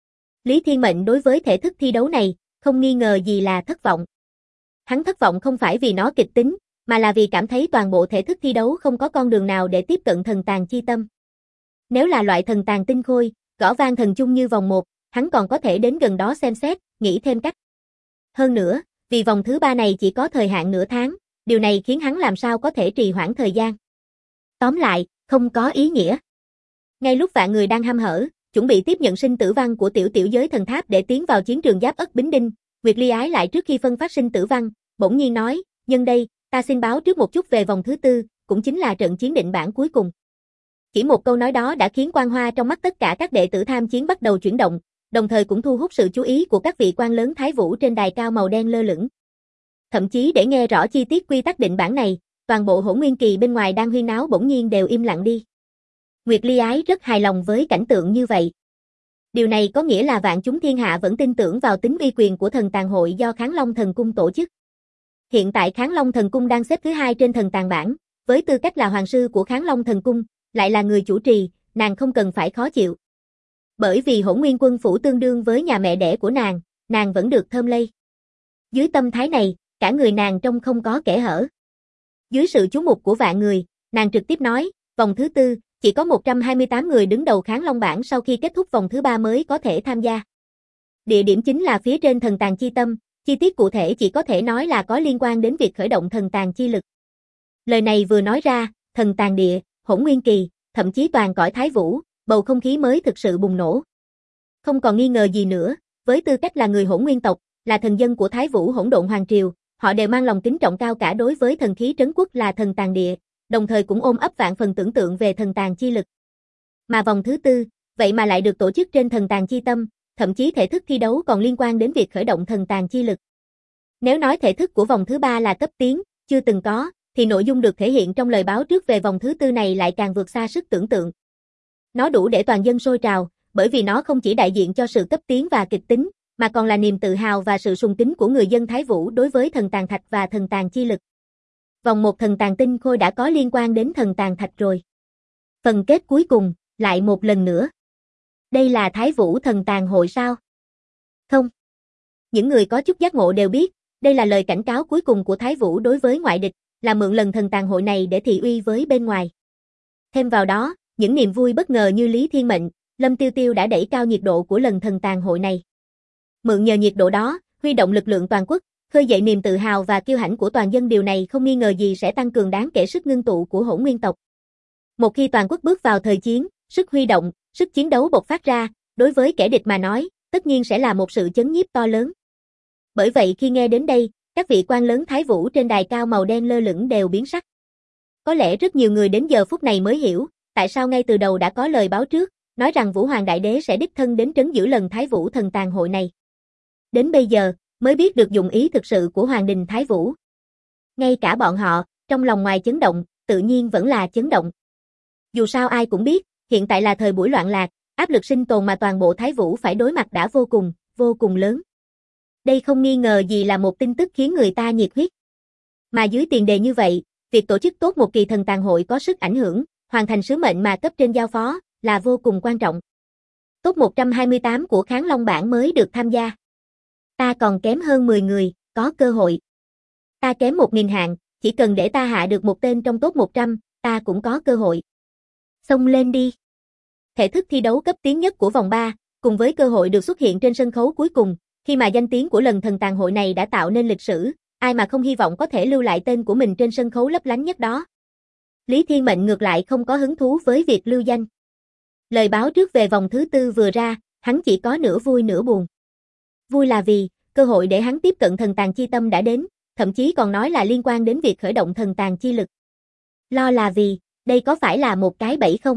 Lý Thiên Mệnh đối với thể thức thi đấu này, không nghi ngờ gì là thất vọng. Hắn thất vọng không phải vì nó kịch tính, mà là vì cảm thấy toàn bộ thể thức thi đấu không có con đường nào để tiếp cận thần tàn chi tâm. Nếu là loại thần tàn tinh khôi, gõ vang thần chung như vòng 1, hắn còn có thể đến gần đó xem xét, nghĩ thêm cách. Hơn nữa, vì vòng thứ 3 này chỉ có thời hạn nửa tháng, điều này khiến hắn làm sao có thể trì hoãn thời gian. Tóm lại, không có ý nghĩa. Ngay lúc vạn người đang hăm hở, chuẩn bị tiếp nhận sinh tử văn của tiểu tiểu giới thần tháp để tiến vào chiến trường Giáp Ất Bính Đinh, Nguyệt Ly Ái lại trước khi phân phát sinh tử văn, bỗng nhiên nói, nhân đây, ta xin báo trước một chút về vòng thứ 4, cũng chính là trận chiến định bản cuối cùng. Chỉ một câu nói đó đã khiến quang hoa trong mắt tất cả các đệ tử tham chiến bắt đầu chuyển động, đồng thời cũng thu hút sự chú ý của các vị quan lớn Thái Vũ trên đài cao màu đen lơ lửng. Thậm chí để nghe rõ chi tiết quy tắc định bản này, toàn bộ Hỗn Nguyên Kỳ bên ngoài đang huyên náo bỗng nhiên đều im lặng đi. Nguyệt Ly Ái rất hài lòng với cảnh tượng như vậy. Điều này có nghĩa là vạn chúng thiên hạ vẫn tin tưởng vào tính uy quyền của thần tàng hội do Kháng Long Thần Cung tổ chức. Hiện tại Kháng Long Thần Cung đang xếp thứ 2 trên thần tàng bảng, với tư cách là hoàng sư của Kháng Long Thần Cung, lại là người chủ trì, nàng không cần phải khó chịu. Bởi vì Hỗn Nguyên Quân phủ tương đương với nhà mẹ đẻ của nàng vẫn được thơm lây. Dưới tâm thái này, cả người nàng trông không có kẽ hở. Dưới sự chú mục của vạn người, nàng trực tiếp nói, vòng thứ 4, chỉ có 128 người đứng đầu Kháng Long bảng sau khi kết thúc vòng thứ 3 mới có thể tham gia. Địa điểm chính là phía trên thần tàng chi tâm, chi tiết cụ thể chỉ có thể nói là có liên quan đến việc khởi động thần tàng chi lực. Lời này vừa nói ra, thần tàng địa, Hỗn Nguyên Kỳ, thậm chí toàn cõi Thái Vũ, bầu không khí mới thực sự bùng nổ. Không còn nghi ngờ gì nữa, với tư cách là người Hỗn Nguyên tộc, là thần dân của Thái Vũ Hỗn Độn Hoàng Triều, họ đều mang lòng kính trọng cao cả đối với thần khí trấn quốc là thần tàng địa, đồng thời cũng ôm ấp vạn phần tưởng tượng về thần tàng chi lực. Mà vòng thứ 4, vậy mà lại được tổ chức trên thần tàng chi tâm, thậm chí thể thức thi đấu còn liên quan đến việc khởi động thần tàng chi lực. Nếu nói thể thức của vòng thứ 3 là cấp tiến, chưa từng có, thì nội dung được thể hiện trong lời báo trước về vòng thứ 4 này lại càng vượt xa sức tưởng tượng. Nó đủ để toàn dân sôi trào, bởi vì nó không chỉ đại diện cho sự cấp tiến và kịch tính, mà còn là niềm tự hào và sự sùng kính của người dân Thái Vũ đối với thần tàng thạch và thần tàng chi lực. Vòng 1 thần tàng tinh khôi đã có liên quan đến thần tàng thạch rồi. Phần kết cuối cùng, lại một lần nữa. Đây là Thái Vũ thần tàng hội sao? Không. Những người có chút giác ngộ đều biết, đây là lời cảnh cáo cuối cùng của Thái Vũ đối với ngoại địch, là mượn lần thần tàng hội này để thị uy với bên ngoài. Thêm vào đó, những niềm vui bất ngờ như Lý Thiên Mệnh, Lâm Tiêu Tiêu đã đẩy cao nhiệt độ của lần thần tàng hội này. Mượn nhờ nhiệt độ đó, huy động lực lượng toàn quốc, khơi dậy niềm tự hào và kiêu hãnh của toàn dân, điều này không nghi ngờ gì sẽ tăng cường đáng kể sức ngưng tụ của Hỗn Nguyên tộc. Một khi toàn quốc bước vào thời chiến, sức huy động, sức chiến đấu bộc phát ra, đối với kẻ địch mà nói, tất nhiên sẽ là một sự chấn nhiếp to lớn. Bởi vậy khi nghe đến đây, các vị quan lớn Thái Vũ trên đài cao màu đen lơ lửng đều biến sắc. Có lẽ rất nhiều người đến giờ phút này mới hiểu, tại sao ngay từ đầu đã có lời báo trước, nói rằng Vũ Hoàng Đại Đế sẽ đích thân đến trấn giữ lần Thái Vũ thần tàng hội này. Đến bây giờ, mới biết được dụng ý thực sự của Hoàng đình Thái Vũ. Ngay cả bọn họ, trong lòng ngoài chấn động, tự nhiên vẫn là chấn động. Dù sao ai cũng biết, hiện tại là thời buổi loạn lạc, áp lực sinh tồn mà toàn bộ Thái Vũ phải đối mặt đã vô cùng lớn. Đây không nghi ngờ gì là một tin tức khiến người ta nhiệt huyết. Mà dưới tiền đề như vậy, việc tổ chức tốt một kỳ thần tàng hội có sức ảnh hưởng, hoàn thành sứ mệnh mà cấp trên giao phó, là vô cùng quan trọng. Top 128 của Kháng Long bảng mới được tham gia. Ta còn kém hơn 10 người, có cơ hội. Ta kém 1.000 hạng, chỉ cần để ta hạ được một tên trong top 100, ta cũng có cơ hội. Xông lên đi. Thể thức thi đấu cấp tiến nhất của vòng 3, cùng với cơ hội được xuất hiện trên sân khấu cuối cùng, khi mà danh tiếng của lần thần tàng hội này đã tạo nên lịch sử, ai mà không hy vọng có thể lưu lại tên của mình trên sân khấu lấp lánh nhất đó. Lý Thiên Mệnh ngược lại không có hứng thú với việc lưu danh. Lời báo trước về vòng thứ 4 vừa ra, hắn chỉ có nửa vui nửa buồn. Vui là vì, cơ hội để hắn tiếp cận thần tàng chi tâm đã đến, thậm chí còn nói là liên quan đến việc khởi động thần tàng chi lực. Lo là vì, đây có phải là một cái bẫy không?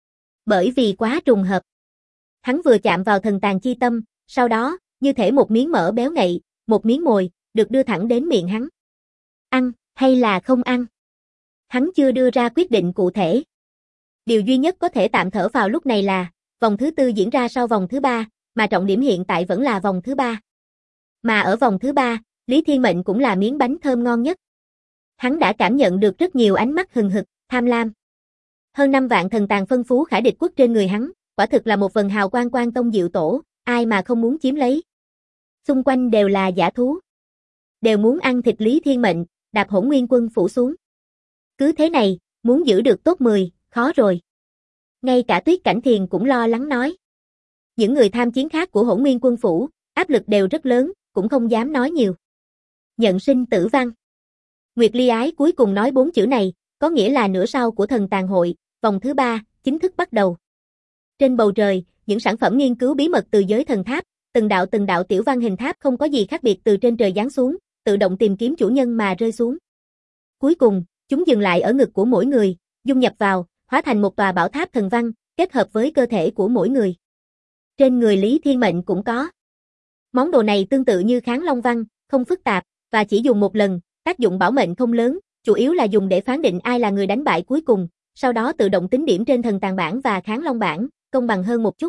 Bởi vì quá trùng hợp. Hắn vừa chạm vào thần tàng chi tâm, sau đó, như thể một miếng mỡ béo ngậy, một miếng mồi, được đưa thẳng đến miệng hắn. Ăn, hay là không ăn? Hắn chưa đưa ra quyết định cụ thể. Điều duy nhất có thể tạm thở vào lúc này là, vòng thứ 4 diễn ra sau vòng thứ 3, mà trọng điểm hiện tại vẫn là vòng thứ 3. Mà ở vòng thứ 3, Lý Thiên Mệnh cũng là miếng bánh thơm ngon nhất. Hắn đã cảm nhận được rất nhiều ánh mắt hừng hực, tham lam. Hơn 5 vạn thần tàng phân phú khả địch quốc trên người hắn, quả thực là một vần hào quang quan tông diệu tổ, ai mà không muốn chiếm lấy. Xung quanh đều là dã thú. Đều muốn ăn thịt Lý Thiên Mệnh, đạp Hỗn Nguyên quân phủ xuống. Cứ thế này, muốn giữ được top 10, khó rồi. Ngay cả Tuyết Cảnh Thiền cũng lo lắng nói. Những người tham chiến khác của Hỗn Nguyên Quân phủ, áp lực đều rất lớn, cũng không dám nói nhiều. Nhận sinh tử văn. Nguyệt Ly Ái cuối cùng nói 4 chữ này, có nghĩa là nửa sau của thần tàn hội, vòng thứ 3, chính thức bắt đầu. Trên bầu trời, những sản phẩm nghiên cứu bí mật từ giới thần tháp, từng đạo tiểu văn hình tháp không có gì khác biệt từ trên trời giáng xuống, tự động tìm kiếm chủ nhân mà rơi xuống. Cuối cùng, chúng dừng lại ở ngực của mỗi người, dung nhập vào, hóa thành một tòa bảo tháp thần văn, kết hợp với cơ thể của mỗi người. Trên người Lý Thiên Mệnh cũng có. Món đồ này tương tự như Kháng Long văn, không phức tạp, và chỉ dùng một lần, tác dụng bảo mệnh không lớn, chủ yếu là dùng để phán định ai là người đánh bại cuối cùng, sau đó tự động tính điểm trên thần tàn bảng và Kháng Long bảng, công bằng hơn một chút.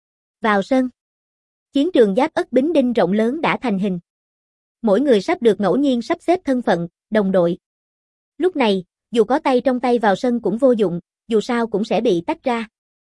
Vào sân. Chiến trường Giáp Ất Bính Đinh rộng lớn đã thành hình. Mỗi người sắp được ngẫu nhiên sắp xếp thân phận, đồng đội. Lúc này, dù có tay trong tay vào sân cũng vô dụng, dù sao cũng sẽ bị tách ra.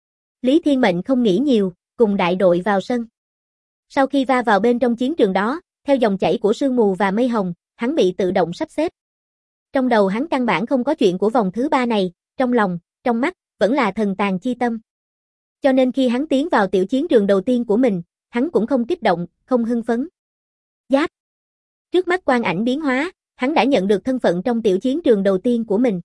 Lý Thiên Mệnh không nghĩ nhiều, cùng đại đội vào sân. Sau khi va vào bên trong chiến trường đó, theo dòng chảy của sương mù và mây hồng, hắn bị tự động sắp xếp. Trong đầu hắn căn bản không có chuyện của vòng thứ 3 này, trong lòng, trong mắt, vẫn là thần tàn chi tâm. Cho nên khi hắn tiến vào tiểu chiến trường đầu tiên của mình, hắn cũng không kích động, không hưng phấn. Giáp. Trước mắt quang ảnh biến hóa, hắn đã nhận được thân phận trong tiểu chiến trường đầu tiên của mình.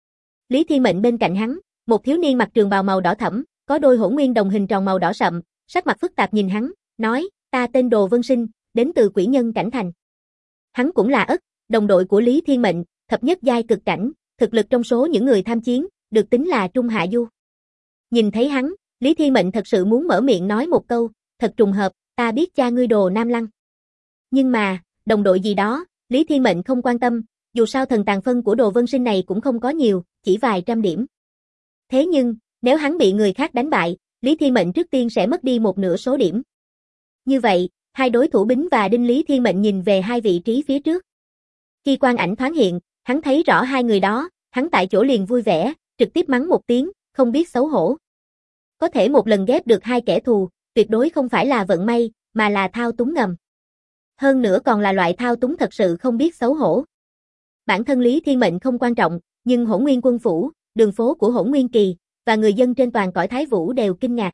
Lý Thiên Mệnh bên cạnh hắn, một thiếu niên mặc trường bào màu đỏ thẫm, có đôi hỗn nguyên đồng hình tròn màu đỏ sậm, sắc mặt phức tạp nhìn hắn, nói, ta tên Đồ Vân Sinh, đến từ Quỷ Nhân Cảnh Thành. Hắn cũng là Ất, đồng đội của Lý Thiên Mệnh, thập nhất giai cực cảnh, thực lực trong số những người tham chiến, được tính là trung hạ du. Nhìn thấy hắn, Lý Thiên Mệnh thật sự muốn mở miệng nói một câu, thật trùng hợp, ta biết cha ngươi Đồ Nam Lăng. Nhưng mà, đồng đội gì đó, Lý Thiên Mệnh không quan tâm, dù sao thần tàn phân của Đồ Vân Sinh này cũng không có nhiều, chỉ vài trăm điểm. Thế nhưng, nếu hắn bị người khác đánh bại, Lý Thiên Mệnh trước tiên sẽ mất đi một nửa số điểm. Như vậy, hai đối thủ Bính và Đinh. Lý Thiên Mệnh nhìn về hai vị trí phía trước. Khi quang ảnh thoáng hiện, hắn thấy rõ hai người đó, hắn tại chỗ liền vui vẻ, trực tiếp mắng một tiếng, không biết xấu hổ. Có thể một lần ghép được hai kẻ thù, tuyệt đối không phải là vận may, mà là thao túng ngầm. Hơn nữa còn là loại thao túng thật sự không biết xấu hổ. Bản thân Lý Thiên Mệnh không quan trọng, nhưng Hỗn Nguyên Quân phủ, đường phố của Hỗn Nguyên Kỳ, và người dân trên toàn cõi Thái Vũ đều kinh ngạc.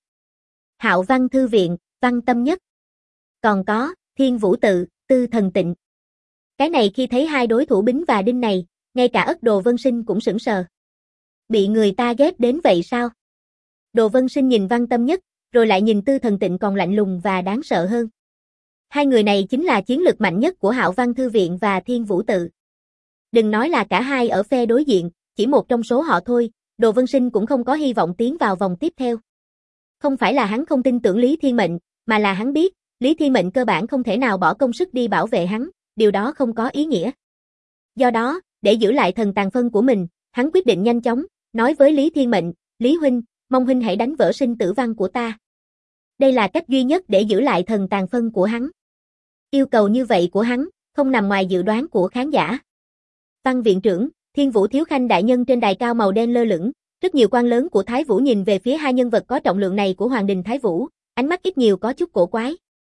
Hạo Văn Thư Viện, Văn Tâm Nhất. Còn có, Thiên Vũ Tự, Tư Thần Tịnh. Cái này khi thấy hai đối thủ Bính và Đinh này, ngay cả Ất Đồ Vân Sinh cũng sững sờ. Bị người ta ghép đến vậy sao? Đồ Vân Sinh nhìn Văn Tâm Nhất, rồi lại nhìn Tư Thần Tịnh còn lạnh lùng và đáng sợ hơn. Hai người này chính là chiến lực mạnh nhất của Hạo Văn Thư Viện và Thiên Vũ Tự. Đừng nói là cả hai ở phe đối diện, chỉ một trong số họ thôi, Đồ Vân Sinh cũng không có hy vọng tiến vào vòng tiếp theo. Không phải là hắn không tin tưởng Lý Thiên Mệnh, mà là hắn biết, Lý Thiên Mệnh cơ bản không thể nào bỏ công sức đi bảo vệ hắn, điều đó không có ý nghĩa. Do đó, để giữ lại thần tàn phân của mình, hắn quyết định nhanh chóng, nói với Lý Thiên Mệnh, Lý Huynh, mong Huynh hãy đánh vỡ sinh tử văn của ta. Đây là cách duy nhất để giữ lại thần tàn phân của hắn. Yêu cầu như vậy của hắn, không nằm ngoài dự đoán của khán giả. Văn viện trưởng, Thiên Vũ Thiếu Khanh đại nhân trên đài cao màu đen lơ lửng, rất nhiều quan lớn của Thái Vũ nhìn về phía hai nhân vật có trọng lượng này của Hoàng đình Thái Vũ, ánh mắt ít nhiều có chút cổ quái.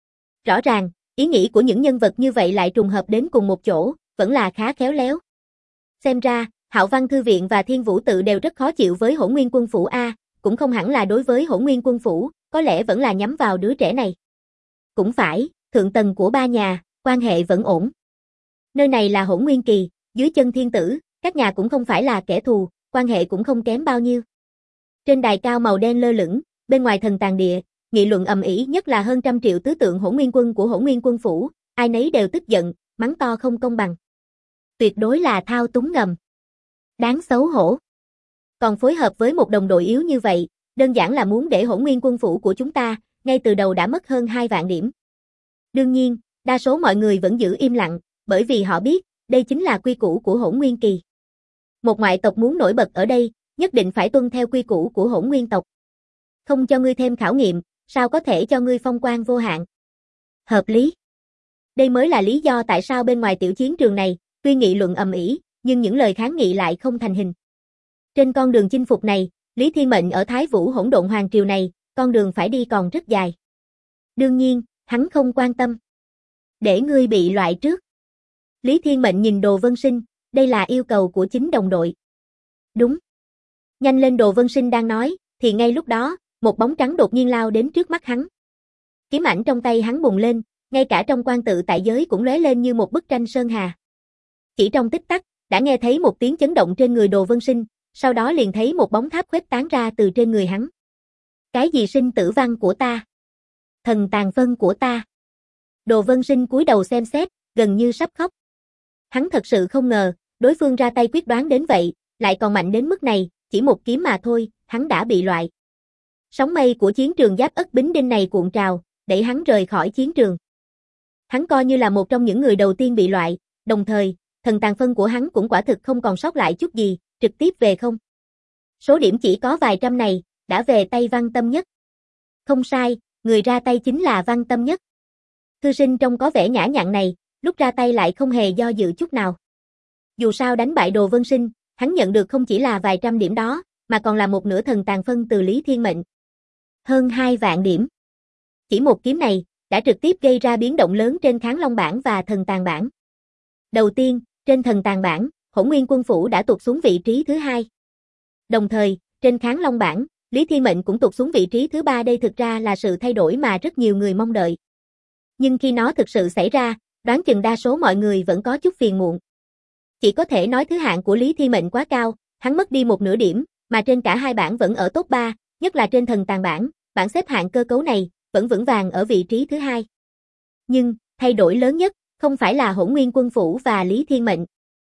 Rõ ràng, ý nghĩ của những nhân vật như vậy lại trùng hợp đến cùng một chỗ, vẫn là khá khéo léo. Xem ra, Hạo Văn Thư Viện và Thiên Vũ Tự đều rất khó chịu với Hỗn Nguyên Quân phủ A, cũng không hẳn là đối với Hỗn Nguyên Quân phủ, có lẽ vẫn là nhắm vào đứa trẻ này. Cũng phải, thượng tầng của ba nhà, quan hệ vẫn ổn. Nơi này là Hỗn Nguyên Kỳ, dưới chân thiên tử, các nhà cũng không phải là kẻ thù, quan hệ cũng không kém bao nhiêu. Trên đài cao màu đen lơ lửng, bên ngoài thần tàn địa, nghị luận ầm ĩ nhất là hơn 100 triệu tứ tượng Hỗn Nguyên Quân của Hỗn Nguyên Quân phủ, ai nấy đều tức giận, mắng to không công bằng. Tuyệt đối là thao túng ngầm. Đáng xấu hổ. Còn phối hợp với một đồng đội yếu như vậy, đơn giản là muốn để Hỗn Nguyên Quân phủ của chúng ta, ngay từ đầu đã mất hơn 2 vạn điểm. Đương nhiên, đa số mọi người vẫn giữ im lặng, bởi vì họ biết, đây chính là quy củ của Hỗn Nguyên Kỳ. Một ngoại tộc muốn nổi bật ở đây, nhất định phải tuân theo quy củ của Hỗn Nguyên tộc. Không cho ngươi thêm khảo nghiệm, sao có thể cho ngươi phong quang vô hạn? Hợp lý. Đây mới là lý do tại sao bên ngoài tiểu chiến trường này, tuy nghị luận ầm ĩ, nhưng những lời kháng nghị lại không thành hình. Trên con đường chinh phục này, Lý Thiên Mệnh ở Thái Vũ Hỗn Độn Hoàng triều này, con đường phải đi còn rất dài. Đương nhiên, hắn không quan tâm. Để ngươi bị loại trước. Lý Thiên Mệnh nhìn Đồ Vân Sinh, đây là yêu cầu của chính đồng đội. Đúng. Nhanh lên, Đồ Vân Sinh đang nói, thì ngay lúc đó, một bóng trắng đột nhiên lao đến trước mắt hắn. Kiếm ảnh trong tay hắn bùng lên, ngay cả trong quan tự tại giới cũng lóe lên như một bức tranh sơn hà. Chỉ trong tích tắc, đã nghe thấy một tiếng chấn động trên người Đồ Vân Sinh, sau đó liền thấy một bóng tháp khuếch tán ra từ trên người hắn. Cái gì sinh tử văn của ta? Thần tàn phân của ta? Đồ Vân Sinh cúi đầu xem xét, gần như sắp khóc. Hắn thật sự không ngờ, đối phương ra tay quyết đoán đến vậy, lại còn mạnh đến mức này, chỉ một kiếm mà thôi, hắn đã bị loại. Sóng mây của chiến trường Giáp Ất Bính Đinh này cuộn trào, đẩy hắn rời khỏi chiến trường. Hắn coi như là một trong những người đầu tiên bị loại, đồng thời, thần tàn phân của hắn cũng quả thực không còn sót lại chút gì, trực tiếp về không. Số điểm chỉ có vài trăm này, đã về tay Văn Tâm Nhất. Không sai, người ra tay chính là Văn Tâm Nhất. Thư sinh trông có vẻ nhã nhặn này, lúc ra tay lại không hề do dự chút nào. Dù sao đánh bại Đồ Vân Sinh, hắn nhận được không chỉ là vài trăm điểm đó, mà còn là một nửa thần tàn phân từ Lý Thiên Mệnh. Hơn 2 vạn điểm. Chỉ một kiếm này, đã trực tiếp gây ra biến động lớn trên Kháng Long bảng và thần tàn bảng. Đầu tiên, trên thần tàn bảng, Hỗn Nguyên Quân Phủ đã tụt xuống vị trí thứ 2. Đồng thời, trên Kháng Long bảng, Lý Thiên Mệnh cũng tụt xuống vị trí thứ 3. Đây thực ra là sự thay đổi mà rất nhiều người mong đợi. Nhưng khi nó thực sự xảy ra, đoán chừng đa số mọi người vẫn có chút phiền muộn. Chỉ có thể nói thứ hạng của Lý Thiên Mệnh quá cao, hắn mất đi một nửa điểm, mà trên cả hai bảng vẫn ở top 3, nhất là trên thần tàn bảng, bảng xếp hạng cơ cấu này, vẫn vững vàng ở vị trí thứ 2. Nhưng, thay đổi lớn nhất, không phải là Hỗn Nguyên Quân Phủ và Lý Thiên Mệnh,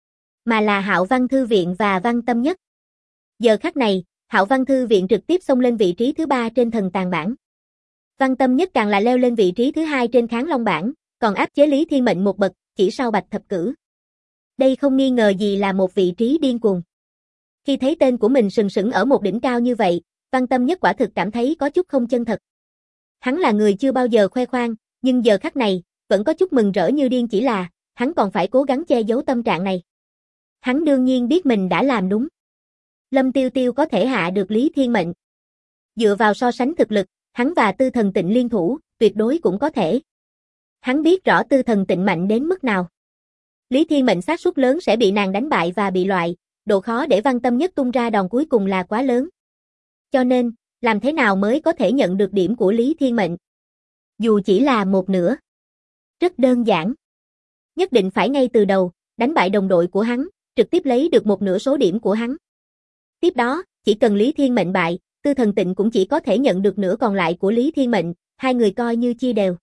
mà là Hạo Văn Thư Viện và Văn Tâm Nhất. Giờ khắc này, Hạo Văn Thư Viện trực tiếp xông lên vị trí thứ 3 trên thần tàn bảng. Văn Tâm Nhất càng là leo lên vị trí thứ 2 trên Kháng Long bảng, còn áp chế Lý Thiên Mệnh một bậc, chỉ sau Bạch Thập Cử. Đây không nghi ngờ gì là một vị trí điên cuồng. Khi thấy tên của mình sừng sững ở một đỉnh cao như vậy, Văn Tâm Nhất quả thực cảm thấy có chút không chân thật. Hắn là người chưa bao giờ khoe khoang, nhưng giờ khắc này, vẫn có chút mừng rỡ như điên, chỉ là, hắn còn phải cố gắng che giấu tâm trạng này. Hắn đương nhiên biết mình đã làm đúng. Lâm Tiêu Tiêu có thể hạ được Lý Thiên Mệnh. Dựa vào so sánh thực lực, hắn và Tư Thần Tịnh liên thủ, tuyệt đối cũng có thể. Hắn biết rõ Tư Thần Tịnh mạnh đến mức nào. Lý Thiên Mệnh xác suất lớn sẽ bị nàng đánh bại và bị loại, độ khó để Văn Tâm Nhất tung ra đòn cuối cùng là quá lớn. Cho nên, làm thế nào mới có thể nhận được điểm của Lý Thiên Mệnh? Dù chỉ là một nửa. Rất đơn giản. Nhất định phải ngay từ đầu, đánh bại đồng đội của hắn, trực tiếp lấy được một nửa số điểm của hắn. Tiếp đó, chỉ cần Lý Thiên Mệnh bại, Tư Thần Tịnh cũng chỉ có thể nhận được nửa còn lại của Lý Thiên Mệnh, hai người coi như chia đều.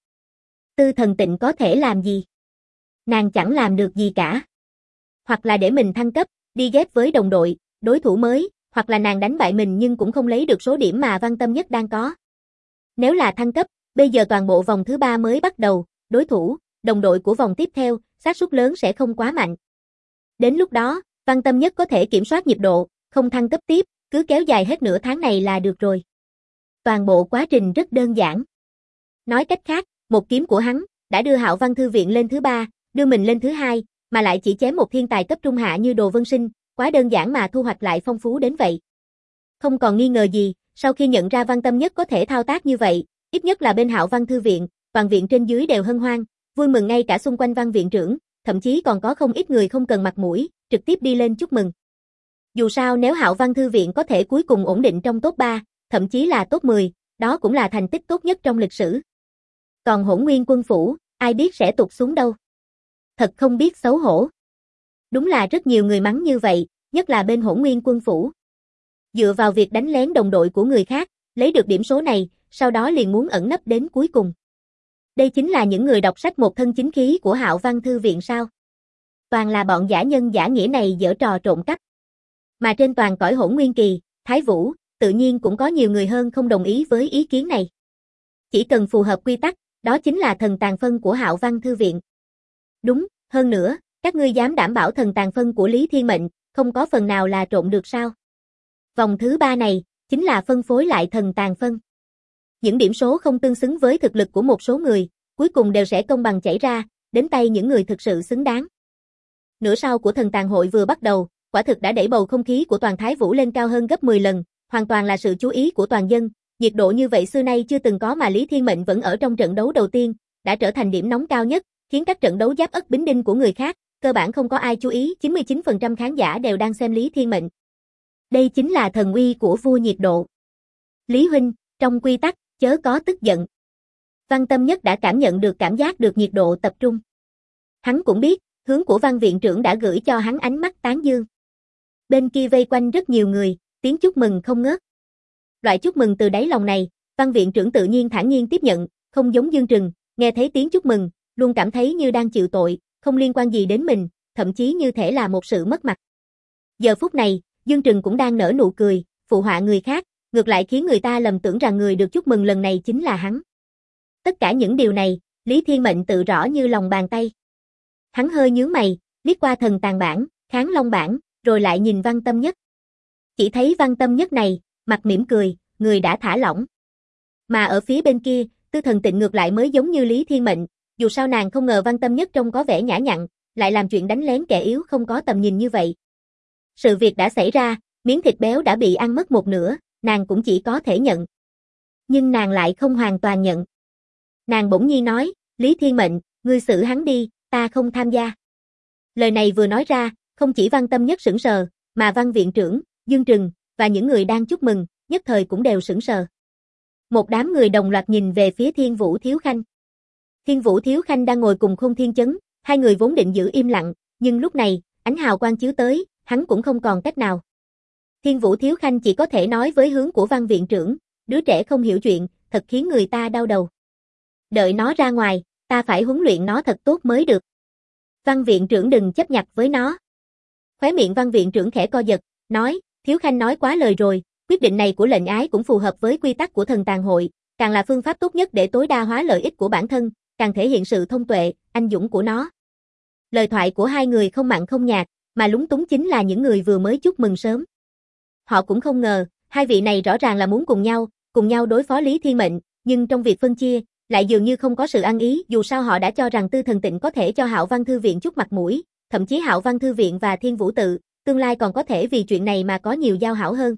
Tư Thần Tịnh có thể làm gì? Nàng chẳng làm được gì cả. Hoặc là để mình thăng cấp, đi ghép với đồng đội, đối thủ mới, hoặc là nàng đánh bại mình nhưng cũng không lấy được số điểm mà Văn Tâm Nhất đang có. Nếu là thăng cấp, bây giờ toàn bộ vòng thứ 3 mới bắt đầu, đối thủ, đồng đội của vòng tiếp theo, xác suất lớn sẽ không quá mạnh. Đến lúc đó, Văn Tâm Nhất có thể kiểm soát nhịp độ, không thăng cấp tiếp, cứ kéo dài hết nửa tháng này là được rồi. Toàn bộ quá trình rất đơn giản. Nói cách khác, một kiếm của hắn đã đưa Hạo Văn Thư Viện lên thứ 3, đưa mình lên thứ 2, mà lại chỉ chém một thiên tài cấp trung hạ như Đồ Vân Sinh, quá đơn giản mà thu hoạch lại phong phú đến vậy. Không còn nghi ngờ gì, sau khi nhận ra Văn Tâm Nhất có thể thao tác như vậy, ít nhất là bên Hạo Văn Thư Viện, toàn viện trên dưới đều hân hoan, vui mừng, ngay cả xung quanh Văn viện trưởng, thậm chí còn có không ít người không cần mặt mũi, trực tiếp đi lên chúc mừng. Dù sao nếu Hạo Văn Thư Viện có thể cuối cùng ổn định trong top 3, thậm chí là top 10, đó cũng là thành tích tốt nhất trong lịch sử. Còn Hỗn Nguyên Quân Phủ, ai biết sẽ tụt xuống đâu. Thật không biết xấu hổ. Đúng là rất nhiều người mắng như vậy, nhất là bên Hỗn Nguyên Quân Phủ. Dựa vào việc đánh lén đồng đội của người khác, lấy được điểm số này, sau đó liền muốn ẩn nấp đến cuối cùng. Đây chính là những người đọc sách một thân chính khí của Hạo Văn Thư Viện sao? Toàn là bọn giả nhân giả nghĩa này giở trò trộm cắp. Mà trên toàn cõi Hỗn Nguyên Kỳ, Thái Vũ, tự nhiên cũng có nhiều người hơn không đồng ý với ý kiến này. Chỉ cần phù hợp quy tắc, đó chính là thần tàn phân của Hạo Văn Thư Viện. Đúng, hơn nữa, các ngươi dám đảm bảo thần tàn phân của Lý Thiên Mệnh, không có phần nào là trộn được sao? Vòng thứ 3 này, chính là phân phối lại thần tàn phân. Những điểm số không tương xứng với thực lực của một số người, cuối cùng đều sẽ công bằng chảy ra, đến tay những người thực sự xứng đáng. Nửa sau của thần tàn hội vừa bắt đầu, quả thực đã đẩy bầu không khí của toàn Thái Vũ lên cao hơn gấp 10 lần, hoàn toàn là sự chú ý của toàn dân, nhiệt độ như vậy xưa nay chưa từng có, mà Lý Thiên Mệnh vẫn ở trong trận đấu đầu tiên, đã trở thành điểm nóng cao nhất, khiến các trận đấu Giáp Ất Bính Đinh của người khác, cơ bản không có ai chú ý, 99% khán giả đều đang xem Lý Thiên Mệnh. Đây chính là thần uy của vua nhiệt độ. Lý huynh, trong quy tắc, chớ có tức giận. Văn Tâm Nhất đã cảm nhận được cảm giác được nhiệt độ tập trung. Hắn cũng biết, hướng của Văn viện trưởng đã gửi cho hắn ánh mắt tán dương. Bên kia vây quanh rất nhiều người, tiếng chúc mừng không ngớt. Loại chúc mừng từ đáy lòng này, Văn viện trưởng tự nhiên thản nhiên tiếp nhận, không giống Dương Trừng, nghe thấy tiếng chúc mừng, luôn cảm thấy như đang chịu tội, không liên quan gì đến mình, thậm chí như thể là một sự mất mặt. Giờ phút này, Dương Trừng cũng đang nở nụ cười, phụ họa người khác, ngược lại khiến người ta lầm tưởng rằng người được chúc mừng lần này chính là hắn. Tất cả những điều này, Lý Thiên Mệnh tự rõ như lòng bàn tay. Hắn hơi nhướng mày, liếc qua thần tàn bản, Kháng Long bản, rồi lại nhìn Văn Tâm Nhất. Chỉ thấy Văn Tâm Nhất này, mặt mỉm cười, người đã thả lỏng. Mà ở phía bên kia, Tư Thần Tịnh ngược lại mới giống như Lý Thiên Mệnh, dù sao nàng không ngờ Văn Tâm Nhất trông có vẻ nhã nhặn, lại làm chuyện đánh lén kẻ yếu không có tầm nhìn như vậy. Sự việc đã xảy ra, miếng thịt béo đã bị ăn mất một nửa, nàng cũng chỉ có thể nhận. Nhưng nàng lại không hoàn toàn nhận. Nàng bỗng nhiên nói, Lý Thiên Mệnh, ngươi xử hắn đi, ta không tham gia. Lời này vừa nói ra, không chỉ Văn Tâm Nhất sững sờ, mà Văn viện trưởng, Dương Trừng, và những người đang chúc mừng, nhất thời cũng đều sững sờ. Một đám người đồng loạt nhìn về phía Thiên Vũ Thiếu Khanh. Thiên Vũ Thiếu Khanh đang ngồi cùng Khôn Thiên Chấn, hai người vốn định giữ im lặng, nhưng lúc này, ánh hào quang chiếu tới, hắn cũng không còn cách nào. Thiên Vũ Thiếu Khanh chỉ có thể nói với hướng của Văn viện trưởng, đứa trẻ không hiểu chuyện, thật khiến người ta đau đầu. Đợi nó ra ngoài, ta phải huấn luyện nó thật tốt mới được. Văn viện trưởng đừng chấp nhặt với nó. Khóe miệng Văn viện trưởng khẽ co giật, nói, Thiếu Khanh nói quá lời rồi, quyết định này của lệnh ái cũng phù hợp với quy tắc của thần tàng hội, càng là phương pháp tốt nhất để tối đa hóa lợi ích của bản thân, càng thể hiện sự thông tuệ, anh dũng của nó. Lời thoại của hai người không mặn không nhạt, mà lúng túng chính là những người vừa mới chúc mừng sớm. Họ cũng không ngờ, hai vị này rõ ràng là muốn cùng nhau đối phó Lý Thiên Mệnh, nhưng trong việc phân chia, lại dường như không có sự ăn ý, dù sao họ đã cho rằng Tư Thần Tịnh có thể cho Hạo Văn Thư viện chút mặt mũi, thậm chí Hạo Văn Thư viện và Thiên Vũ tự, tương lai còn có thể vì chuyện này mà có nhiều giao hảo hơn.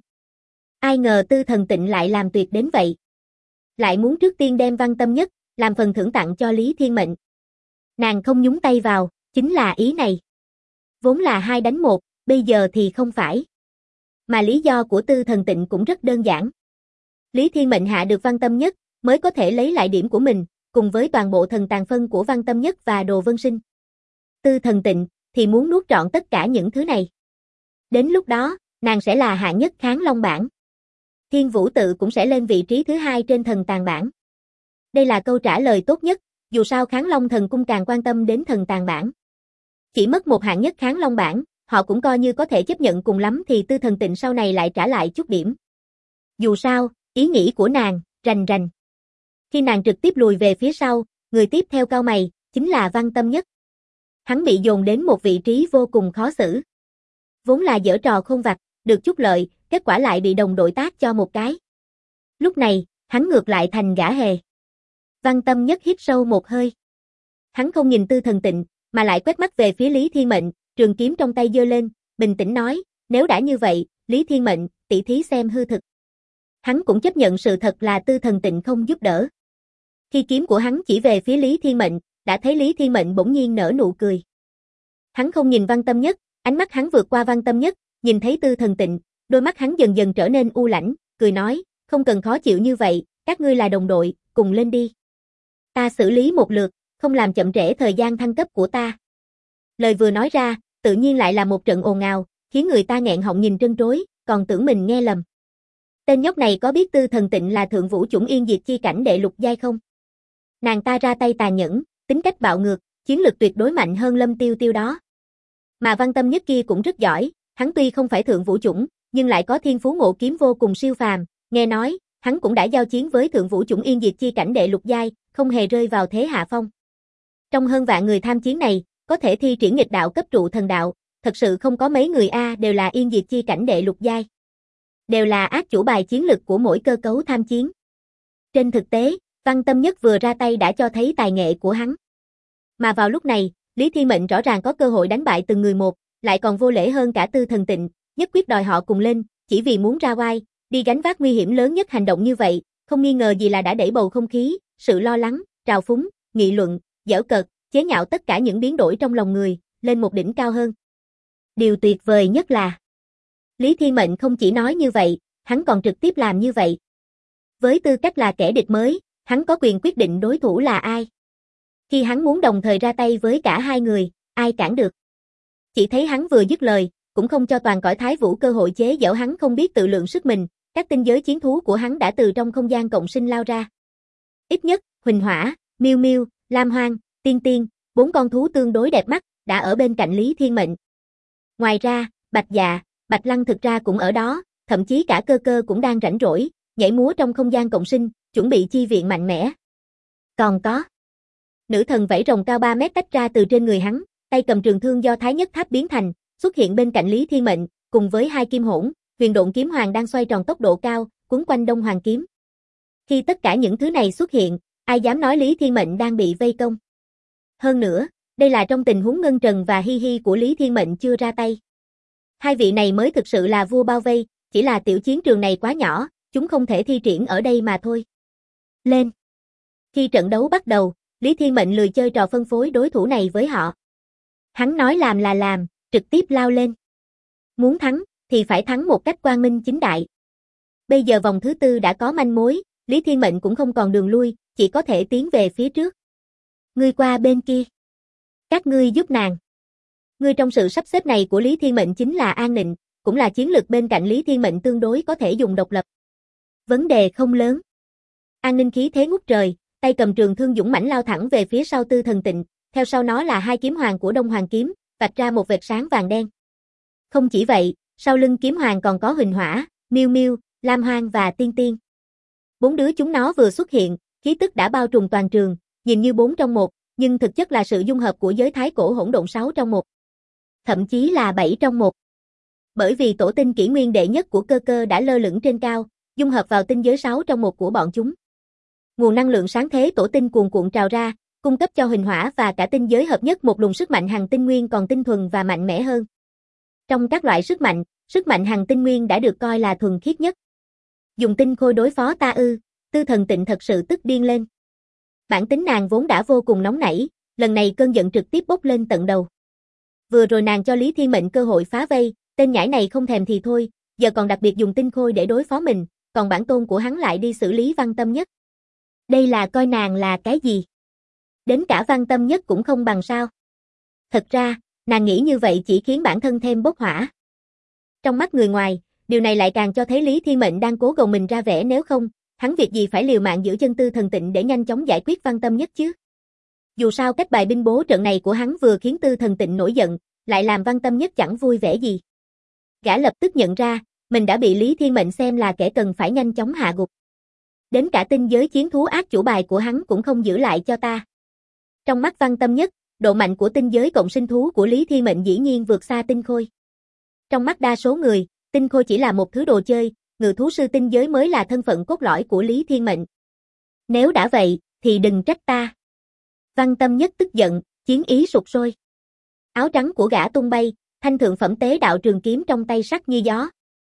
Ai ngờ Tư Thần Tịnh lại làm tuyệt đến vậy. Lại muốn trước tiên đem Văn Tâm Nhất, làm phần thưởng tặng cho Lý Thiên Mệnh. Nàng không nhúng tay vào, chính là ý này. Vốn là 2 đánh 1, bây giờ thì không phải. Mà lý do của Tư Thần Tịnh cũng rất đơn giản. Lý Thiên Mệnh hạ được Văn Tâm Nhất, mới có thể lấy lại điểm của mình, cùng với toàn bộ thần tàn phân của Văn Tâm Nhất và Đồ Vân Sinh. Tư Thần Tịnh, thì muốn nuốt trọn tất cả những thứ này. Đến lúc đó, nàng sẽ là hạng nhất Kháng Long bảng. Thiên Vũ tự cũng sẽ lên vị trí thứ 2 trên thần tàn bảng. Đây là câu trả lời tốt nhất, dù sao Kháng Long thần cung càng quan tâm đến thần tàn bảng. Chỉ mất một hạng nhất Kháng Long bảng, họ cũng coi như có thể chấp nhận, cùng lắm thì Tư Thần Tịnh sau này lại trả lại chút điểm. Dù sao, ý nghĩ của nàng, rành rành. Khi nàng trực tiếp lùi về phía sau, người tiếp theo cau mày, chính là Văn Tâm Nhất. Hắn bị dồn đến một vị trí vô cùng khó xử. Vốn là giở trò khôn vặt, được chút lợi, kết quả lại bị đồng đội tát cho một cái. Lúc này, hắn ngược lại thành gã hề. Văn Tâm Nhất hít sâu một hơi. Hắn không nhìn Tư Thần Tịnh, mà lại quét mắt về phía Lý Thiên Mệnh, trường kiếm trong tay giơ lên, bình tĩnh nói, nếu đã như vậy, Lý Thiên Mệnh, tỷ thí xem hư thực. Hắn cũng chấp nhận sự thật là Tư Thần Tịnh không giúp đỡ. Khi kiếm của hắn chỉ về phía Lý Thiên Mệnh, đã thấy Lý Thiên Mệnh bỗng nhiên nở nụ cười. Hắn không nhìn Văn Tâm Nhất, ánh mắt hắn vượt qua Văn Tâm Nhất, nhìn thấy Tư Thần Tịnh, đôi mắt hắn dần dần trở nên u lãnh, cười nói, không cần khó chịu như vậy, các ngươi là đồng đội, cùng lên đi. Ta xử lý một lượt, không làm chậm trễ thời gian thăng cấp của ta. Lời vừa nói ra, tự nhiên lại là một trận ồn ào, khiến người ta nghẹn họng nhìn trân trối, còn tưởng mình nghe lầm. Tên nhóc này có biết Tư Thần Tịnh là thượng vũ chủng yên diệt chi cảnh đệ lục giai không? Nàng ta ra tay tàn nhẫn, tính cách bạo ngược, chiến lực tuyệt đối mạnh hơn Lâm Tiêu Tiêu đó. Mà Văn Tâm Nhất kia cũng rất giỏi, hắn tuy không phải thượng vũ chủng, nhưng lại có thiên phú ngộ kiếm vô cùng siêu phàm, nghe nói, hắn cũng đã giao chiến với thượng vũ chủng yên diệt chi cảnh đệ lục giai, không hề rơi vào thế hạ phong. Trong hơn vạn người tham chiến này, có thể thi triển nghịch đạo cấp trụ thần đạo, thật sự không có mấy người đều là yên diệt chi cảnh đệ lục giai. Đều là ác chủ bài chiến lực của mỗi cơ cấu tham chiến. Trên thực tế, Văn Tâm Nhất vừa ra tay đã cho thấy tài nghệ của hắn. Mà vào lúc này, Lý Thiên Mệnh rõ ràng có cơ hội đánh bại từng người một, lại còn vô lễ hơn cả Tư Thần Tịnh, nhất quyết đòi họ cùng lên, chỉ vì muốn ra oai, đi gánh vác nguy hiểm lớn nhất. Hành động như vậy, không nghi ngờ gì là đã đẩy bầu không khí, sự lo lắng, trào phúng, nghị luận, giễu cợt, chế nhạo tất cả những biến đổi trong lòng người, lên một đỉnh cao hơn. Điều tuyệt vời nhất là Lý Thiên Mệnh không chỉ nói như vậy, hắn còn trực tiếp làm như vậy. Với tư cách là kẻ địch mới, Hắn có quyền quyết định đối thủ là ai. Khi hắn muốn đồng thời ra tay với cả hai người, ai cản được. Chỉ thấy hắn vừa dứt lời, cũng không cho toàn cõi Thái Vũ cơ hội chế giễu hắn không biết tự lượng sức mình, các tinh giới chiến thú của hắn đã từ trong không gian cộng sinh lao ra. Ít nhất, Huỳnh Hỏa, Miêu Miêu, Lam Hoang, Tiên Tiên, 4 con thú tương đối đẹp mắt, đã ở bên cạnh Lý Thiên Mệnh. Ngoài ra, Bạch Dạ, Bạch Lăng thực ra cũng ở đó, thậm chí cả Cơ Cơ cũng đang rảnh rỗi, nhảy múa trong không gian cộng sinh, chuẩn bị chi viện mạnh mẽ. Còn có nữ thần vảy rồng cao 3 mét tách ra từ trên người hắn, tay cầm trường thương do Thái Nhất Tháp biến thành, xuất hiện bên cạnh Lý Thiên Mệnh, cùng với hai kim hỗn, huyền độn kiếm hoàng đang xoay tròn tốc độ cao, quấn quanh Đông Hoàng kiếm. Khi tất cả những thứ này xuất hiện, ai dám nói Lý Thiên Mệnh đang bị vây công. Hơn nữa, đây là trong tình huống Ngân Trần và Hi Hi của Lý Thiên Mệnh chưa ra tay. Hai vị này mới thực sự là vua bao vây, chỉ là tiểu chiến trường này quá nhỏ, chúng không thể thi triển ở đây mà thôi. Lên! Khi trận đấu bắt đầu, Lý Thiên Mệnh lười chơi trò phân phối đối thủ này với họ. Hắn nói làm là làm, trực tiếp lao lên. Muốn thắng, thì phải thắng một cách quang minh chính đại. Bây giờ vòng thứ tư đã có manh mối, Lý Thiên Mệnh cũng không còn đường lui, chỉ có thể tiến về phía trước. Ngươi qua bên kia. Các ngươi giúp nàng. Ngươi trong sự sắp xếp này của Lý Thiên Mệnh chính là An Nịnh, cũng là chiến lực bên cạnh Lý Thiên Mệnh tương đối có thể dùng độc lập. Vấn đề không lớn. An Ninh khí thế ngút trời, tay cầm trường thương dũng mãnh lao thẳng về phía sau Tư Thần Tịnh, theo sau nó là hai kiếm hoàng của Đông Hoàng kiếm, vạch ra một vệt sáng vàng đen. Không chỉ vậy, sau lưng kiếm hoàng còn có Huỳnh Hỏa, Miêu Miêu, Lam Hoang và Tiên Tiên. 4 đứa chúng nó vừa xuất hiện, khí tức đã bao trùm toàn trường, nhìn như 4 trong 1, nhưng thực chất là sự dung hợp của giới thái cổ hỗn độn 6 trong 1. Thậm chí là 7 trong 1. Bởi vì tổ tinh kỷ nguyên đệ nhất của Cơ Cơ đã lơ lửng trên cao, dung hợp vào tinh giới 6 trong 1 của bọn chúng. Nguồn năng lượng sáng thế tổ tinh cuồn cuộn trào ra, cung cấp cho Huỳnh Hỏa và cả tinh giới hợp nhất một luồng sức mạnh hằng tinh nguyên còn tinh thuần và mạnh mẽ hơn. Trong các loại sức mạnh hằng tinh nguyên đã được coi là thuần khiết nhất. Dùng tinh khôi đối phó ta ư? Tư Thần Tịnh thật sự tức điên lên. Bản tính nàng vốn đã vô cùng nóng nảy, lần này cơn giận trực tiếp bốc lên tận đầu. Vừa rồi nàng cho Lý Thiên Mệnh cơ hội phá vây, tên nhãi này không thèm thì thôi, giờ còn đặc biệt dùng tinh khôi để đối phó mình, còn bản tôn của hắn lại đi xử lý Văn Tâm Nhất. Đây là coi nàng là cái gì? Đến cả Văn Tâm Nhất cũng không bằng sao? Thật ra, nàng nghĩ như vậy chỉ khiến bản thân thêm bốc hỏa. Trong mắt người ngoài, điều này lại càng cho thấy Lý Thiên Mệnh đang cố gồng mình ra vẻ, nếu không, hắn việc gì phải liều mạng giữ chân Tư Thần Tịnh để nhanh chóng giải quyết Văn Tâm Nhất chứ? Dù sao cách bài binh bố trận này của hắn vừa khiến Tư Thần Tịnh nổi giận, lại làm Văn Tâm Nhất chẳng vui vẻ gì. Gã lập tức nhận ra, mình đã bị Lý Thiên Mệnh xem là kẻ cần phải nhanh chóng hạ gục. Đến cả tinh giới chiến thú ác chủ bài của hắn cũng không giữ lại cho ta. Trong mắt Văn Tâm Nhất, độ mạnh của tinh giới cộng sinh thú của Lý Thiên Mệnh dĩ nhiên vượt xa tinh khôi. Trong mắt đa số người, tinh khôi chỉ là một thứ đồ chơi, ngự thú sư tinh giới mới là thân phận cốt lõi của Lý Thiên Mệnh. Nếu đã vậy, thì đừng trách ta. Văn Tâm Nhất tức giận, chiến ý sục sôi. Áo trắng của gã tung bay, thanh thượng phẩm tế đạo trường kiếm trong tay sắc như gió.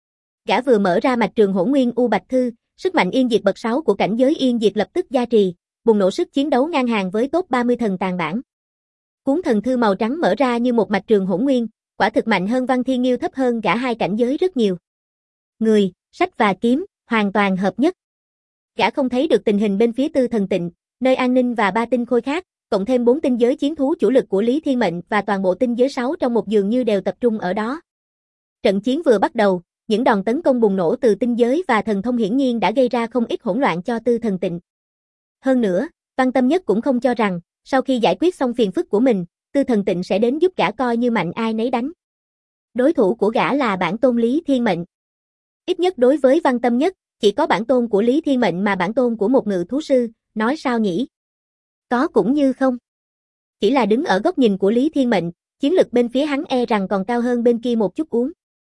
Gã vừa mở ra mạch trường Hỗn Nguyên U Bạch Thư, sức mạnh yên diệt bậc 6 của cảnh giới yên diệt lập tức gia trì, bùng nổ sức chiến đấu ngang hàng với top 30 thần tàn bản. Cuốn thần thư màu trắng mở ra như một mạch trường Hỗn Nguyên, quả thực mạnh hơn Văn Thiên Nghiêu, thấp hơn cả hai cảnh giới rất nhiều. Người, sách và kiếm, hoàn toàn hợp nhất. Gã không thấy được tình hình bên phía Tư Thần Tịnh, nơi An Ninh và 3 tinh khôi khác, cộng thêm 4 tinh giới chiến thú chủ lực của Lý Thiên Mệnh và toàn bộ tinh giới 6 trong một dường như đều tập trung ở đó. Trận chiến vừa bắt đầu, những đòn tấn công bùng nổ từ tinh giới và thần thông hiển nhiên đã gây ra không ít hỗn loạn cho Tư Thần Tịnh. Hơn nữa, Văn Tâm Nhất cũng không cho rằng, sau khi giải quyết xong phiền phức của mình, Tư Thần Tịnh sẽ đến giúp gã coi như mạnh ai nấy đánh. Đối thủ của gã là bản tôn Lý Thiên Mệnh. Ít nhất đối với Văn Tâm Nhất, chỉ có bản tôn của Lý Thiên Mệnh mà bản tôn của một ngự thú sư, nói sao nhỉ? Có cũng như không. Chỉ là đứng ở góc nhìn của Lý Thiên Mệnh, chiến lực bên phía hắn e rằng còn cao hơn bên kia một chút uống.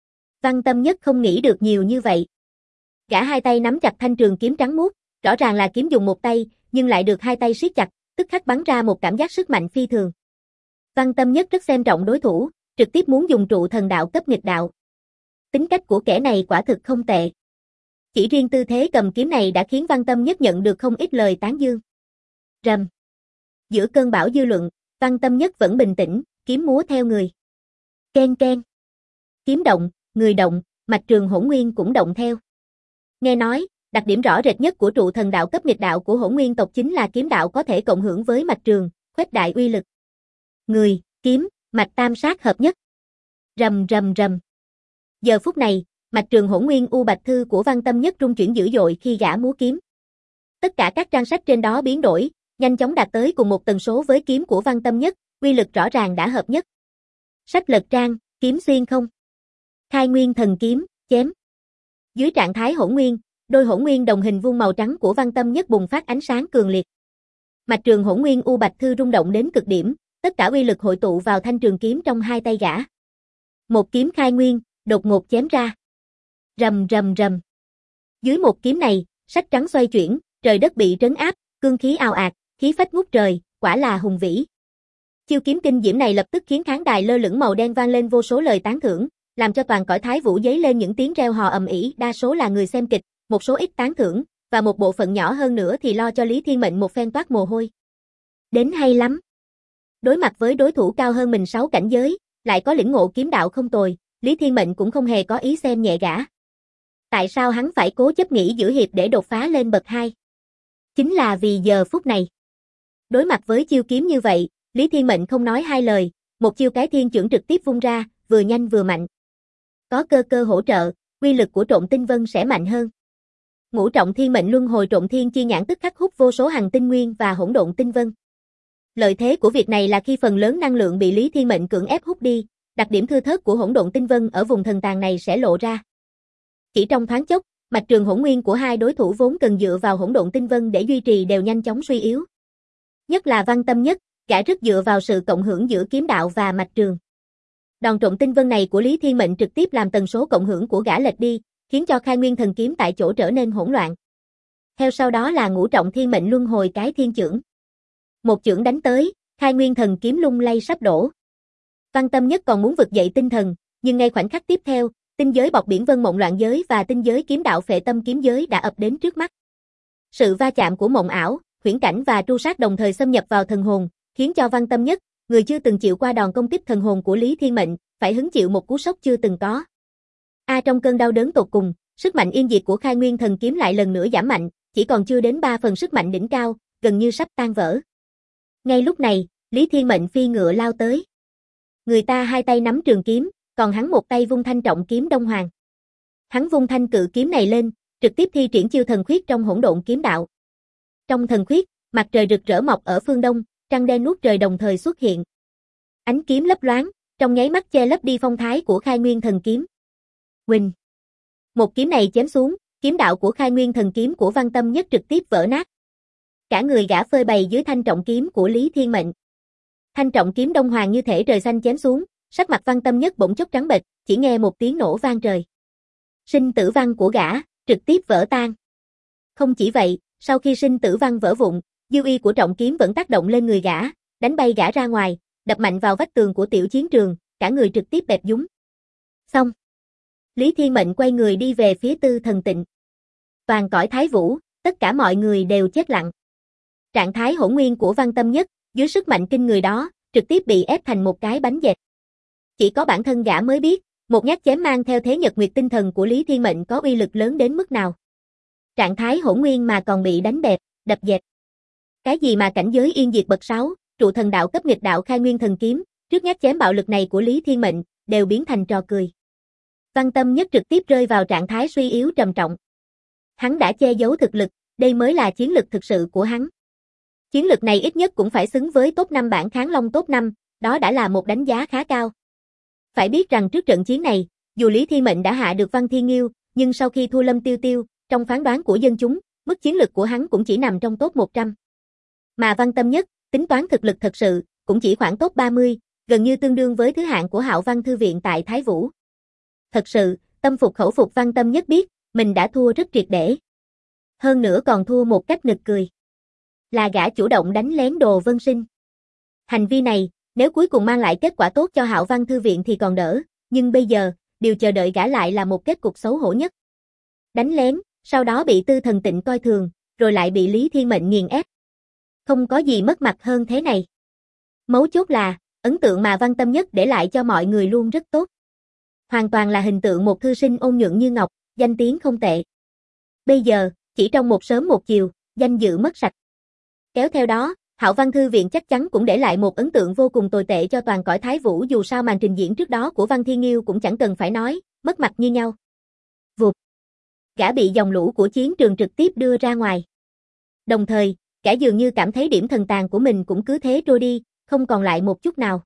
Văn Tâm Nhất không nghĩ được nhiều như vậy. Gã hai tay nắm chặt thanh trường kiếm trắng muốt, rõ ràng là kiếm dùng một tay, nhưng lại được hai tay siết chặt, tức khắc bắn ra một cảm giác sức mạnh phi thường. Văn Tâm Nhất rất xem trọng đối thủ, trực tiếp muốn dùng trụ thần đạo cấp nghịch đạo. Tính cách của kẻ này quả thực không tệ. Chỉ riêng tư thế cầm kiếm này đã khiến Văn Tâm Nhất nhận được không ít lời tán dương. Rầm. Giữa cơn bão dư luận, Văn Tâm Nhất vẫn bình tĩnh, kiếm múa theo người. Ken ken. Kiếm động, người động, mạch trường Hỗn Nguyên cũng động theo. Nghe nói, Đặc điểm rõ rệt nhất của trụ thần đạo cấp nghịch đạo của Hỗn Nguyên tộc chính là kiếm đạo có thể cộng hưởng với mạch trường, khuếch đại uy lực. Người, kiếm, mạch tam sát hợp nhất. Rầm rầm rầm. Giờ phút này, mạch trường Hỗn Nguyên U Bạch Thư của Văn Tâm Nhất rung chuyển dữ dội khi gã múa kiếm. Tất cả các trang sách trên đó biến đổi, nhanh chóng đạt tới cùng một tần số với kiếm của Văn Tâm Nhất, uy lực rõ ràng đã hợp nhất. Sách lật trang, kiếm xuyên không. Khai Nguyên Thần Kiếm, chém. Dưới trạng thái hỗn nguyên, đôi hỗn nguyên đồng hình vuông màu trắng của Văn Tâm Nhất bùng phát ánh sáng cường liệt. Mạch trường Hỗn Nguyên U Bạch Thư rung động đến cực điểm, tất cả uy lực hội tụ vào thanh trường kiếm trong hai tay gã. Một kiếm khai nguyên, đột ngột chém ra. Rầm rầm rầm. Dưới một kiếm này, sách trắng xoay chuyển, trời đất bị trấn áp, cương khí ào ạt, khí phách ngút trời, quả là hùng vĩ. Chiêu kiếm kinh diễm này lập tức khiến khán đài lơ lửng màu đen vang lên vô số lời tán thưởng, làm cho toàn cõi Thái Vũ dấy lên những tiếng reo hò ầm ĩ, đa số là người xem kịch, một số ít tán thưởng, và một bộ phận nhỏ hơn nữa thì lo cho Lý Thiên Mệnh một phen toát mồ hôi. Đến hay lắm. Đối mặt với đối thủ cao hơn mình 6 cảnh giới, lại có lĩnh ngộ kiếm đạo không tồi, Lý Thiên Mệnh cũng không hề có ý xem nhẹ gã. Tại sao hắn phải cố chấp nghỉ giữa hiệp để đột phá lên bậc 2? Chính là vì giờ phút này. Đối mặt với chiêu kiếm như vậy, Lý Thiên Mệnh không nói hai lời, một chiêu cái thiên chưởng trực tiếp vung ra, vừa nhanh vừa mạnh. Có cơ cơ hỗ trợ, uy lực của Trộn Tinh Vân sẽ mạnh hơn. Ngũ trọng thiên mệnh luân hồi Trộn Thiên chi nhãn tức khắc hút vô số hằng tinh nguyên và hỗn độn tinh vân. Lợi thế của việc này là khi phần lớn năng lượng bị Lý Thiên Mệnh cưỡng ép hút đi, đặc điểm thưa thớt của hỗn độn tinh vân ở vùng thần tàng này sẽ lộ ra. Chỉ trong thoáng chốc, mạch trường hỗn nguyên của hai đối thủ vốn cần dựa vào hỗn độn tinh vân để duy trì đều nhanh chóng suy yếu. Nhất là Văn Tâm Nhất, gã rất dựa vào sự cộng hưởng giữa kiếm đạo và mạch trường. Đòn Trộn Tinh Vân này của Lý Thiên Mệnh trực tiếp làm tần số cộng hưởng của gã lệch đi, khiến cho Khai Nguyên Thần Kiếm tại chỗ trở nên hỗn loạn. Theo sau đó là ngũ trọng thiên mệnh luân hồi cái thiên chưởng. Một chưởng đánh tới, Khai Nguyên Thần Kiếm lung lay sắp đổ. Văn Tâm Nhất còn muốn vực dậy tinh thần, nhưng ngay khoảnh khắc tiếp theo, tinh giới bọc biển vân mộng loạn giới và tinh giới kiếm đạo phệ tâm kiếm giới đã ập đến trước mắt. Sự va chạm của mộng ảo, huyễn cảnh và tru sát đồng thời xâm nhập vào thần hồn, khiến cho Văn Tâm Nhất, người chưa từng chịu qua đòn công kích thần hồn của Lý Thiên Mệnh, phải hứng chịu một cú sốc chưa từng có. Trong cơn đau đớn tột cùng, sức mạnh yên diệt của Khai Nguyên Thần Kiếm lại lần nữa giảm mạnh, chỉ còn chưa đến 3 phần sức mạnh đỉnh cao, gần như sắp tan vỡ. Ngay lúc này, Lý Thiên Mệnh phi ngựa lao tới. Người ta hai tay nắm trường kiếm, còn hắn một tay vung thanh trọng kiếm Đông Hoàng. Hắn vung thanh cự kiếm này lên, trực tiếp thi triển chiêu thần khuyết trong hỗn độn kiếm đạo. Trong thần khuyết, mặt trời rực rỡ mọc ở phương đông, trăng đen nuốt trời đồng thời xuất hiện. Ánh kiếm lấp loáng, trong nháy mắt che lấp đi phong thái của Khai Nguyên Thần Kiếm. Huỳnh. Một kiếm này chém xuống, kiếm đạo của Khai Nguyên Thần Kiếm của Văn Tâm Nhất trực tiếp vỡ nát. Cả người gã phơi bày dưới thanh trọng kiếm của Lý Thiên Mệnh. Thanh trọng kiếm Đông Hoàng như thể trời xanh chém xuống, sắc mặt Văn Tâm Nhất bỗng chốc trắng bệch, chỉ nghe một tiếng nổ vang trời. Sinh tử văn của gã trực tiếp vỡ tan. Không chỉ vậy, sau khi sinh tử văn vỡ vụn, dư uy của trọng kiếm vẫn tác động lên người gã, đánh bay gã ra ngoài, đập mạnh vào vách tường của tiểu chiến trường, cả người trực tiếp bẹp dúng. Xong. Lý Thiên Mệnh quay người đi về phía Tư Thần Tịnh. Toàn cõi Thái Vũ, tất cả mọi người đều chết lặng. Trạng thái hỗn nguyên của Văn Tâm Nhất, dưới sức mạnh kinh người đó, trực tiếp bị ép thành một cái bánh dệt. Chỉ có bản thân gã mới biết, một nhát chém mang theo thế nhật nguyệt tinh thần của Lý Thiên Mệnh có uy lực lớn đến mức nào. Trạng thái hỗn nguyên mà còn bị đánh bẹp, đập dệt. Cái gì mà cảnh giới yên diệt bậc 6, trụ thần đạo cấp nghịch đạo Khai Nguyên Thần Kiếm, trước nhát chém bạo lực này của Lý Thiên Mệnh, đều biến thành trò cười. Văn Tâm Nhất trực tiếp rơi vào trạng thái suy yếu trầm trọng. Hắn đã che giấu thực lực, đây mới là chiến lực thực sự của hắn. Chiến lực này ít nhất cũng phải xứng với top 5 bảng Kháng Long top 5, đó đã là một đánh giá khá cao. Phải biết rằng trước trận chiến này, dù Lý Thiên Mệnh đã hạ được Văn Thiên Nghiêu, nhưng sau khi thua Lâm Tiêu Tiêu, trong phán đoán của dân chúng, mức chiến lực của hắn cũng chỉ nằm trong top 100. Mà Văn Tâm Nhất, tính toán thực lực thật sự, cũng chỉ khoảng top 30, gần như tương đương với thứ hạng của Hạo Văn Thư Viện tại Thái Vũ. Thật sự, tâm phục khẩu phục Văn Tâm Nhất biết, mình đã thua rất triệt để. Hơn nữa còn thua một cách nực cười. Là gã chủ động đánh lén Đồ Vân Sinh. Hành vi này, nếu cuối cùng mang lại kết quả tốt cho Hạo Văn Thư Viện thì còn đỡ, nhưng bây giờ, điều chờ đợi gã lại là một kết cục xấu hổ nhất. Đánh lén, sau đó bị Tư Thần Tịnh coi thường, rồi lại bị Lý Thiên Mệnh nghiền ép. Không có gì mất mặt hơn thế này. Mấu chốt là, ấn tượng mà Văn Tâm Nhất để lại cho mọi người luôn rất tốt. Hoàn toàn là hình tượng một thư sinh ôn nhuận như ngọc, danh tiếng không tệ. Bây giờ, Chỉ trong một sớm một chiều, danh dự mất sạch. Kéo theo đó, Hạo Văn Thư Viện chắc chắn cũng để lại một ấn tượng vô cùng tồi tệ cho toàn cõi Thái Vũ, dù sao màn trình diễn trước đó của Văn Thiên Nghiêu cũng chẳng cần phải nói, mất mặt như nhau. Vụt. Gã bị dòng lũ của chiến trường trực tiếp đưa ra ngoài. Đồng thời, gã dường như cảm thấy điểm thần tàn của mình cũng cứ thế trôi đi, không còn lại một chút nào.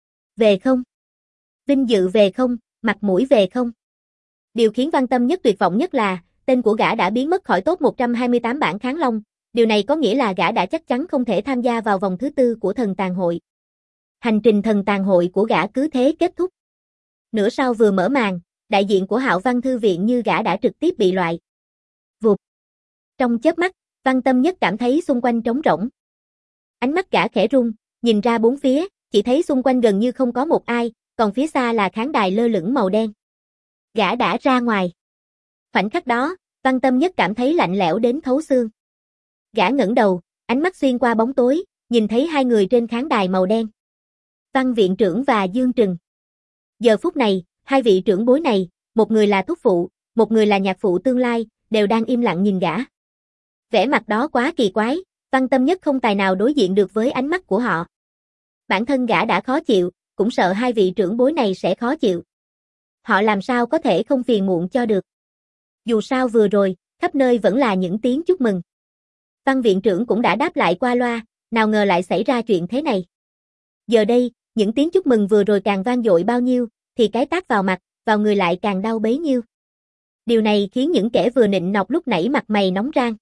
Về không? Vinh dự về không? Mặt mũi về không? Điều khiến Văn Tâm Nhất tuyệt vọng nhất là, tên của gã đã biến mất khỏi top 128 bảng Kháng Long. Điều này có nghĩa là gã đã chắc chắn không thể tham gia vào vòng thứ tư của thần tàn hội. Hành trình thần tàn hội của gã cứ thế kết thúc. Nửa sau vừa mở màn, đại diện của Hạo Văn Thư Viện như gã đã trực tiếp bị loại. Vụt. Trong chớp mắt, Văn Tâm Nhất cảm thấy xung quanh trống rỗng. Ánh mắt gã khẽ rung, nhìn ra bốn phía, chỉ thấy xung quanh gần như không có một ai, còn phía xa là khán đài lơ lửng màu đen. Gã đã ra ngoài. Khoảnh khắc đó, Văn Tâm Nhất cảm thấy lạnh lẽo đến thấu xương. Gã ngẩng đầu, ánh mắt xuyên qua bóng tối, nhìn thấy hai người trên khán đài màu đen. Văn viện trưởng và Dương Trừng. Giờ phút này, hai vị trưởng bối này, một người là thúc phụ, một người là nhạc phụ tương lai, đều đang im lặng nhìn gã. Vẻ mặt đó quá kỳ quái, Văn Tâm Nhất không tài nào đối diện được với ánh mắt của họ. Bản thân gã đã khó chịu, cũng sợ hai vị trưởng bối này sẽ khó chịu. Họ làm sao có thể không phiền muộn cho được. Dù sao vừa rồi, khắp nơi vẫn là những tiếng chúc mừng. Văn viện trưởng cũng đã đáp lại qua loa, nào ngờ lại xảy ra chuyện thế này. Giờ đây, những tiếng chúc mừng vừa rồi càng vang dội bao nhiêu, thì cái tát vào mặt, vào người lại càng đau bấy nhiêu. Điều này khiến những kẻ vừa nịnh nọt lúc nãy mặt mày nóng rang.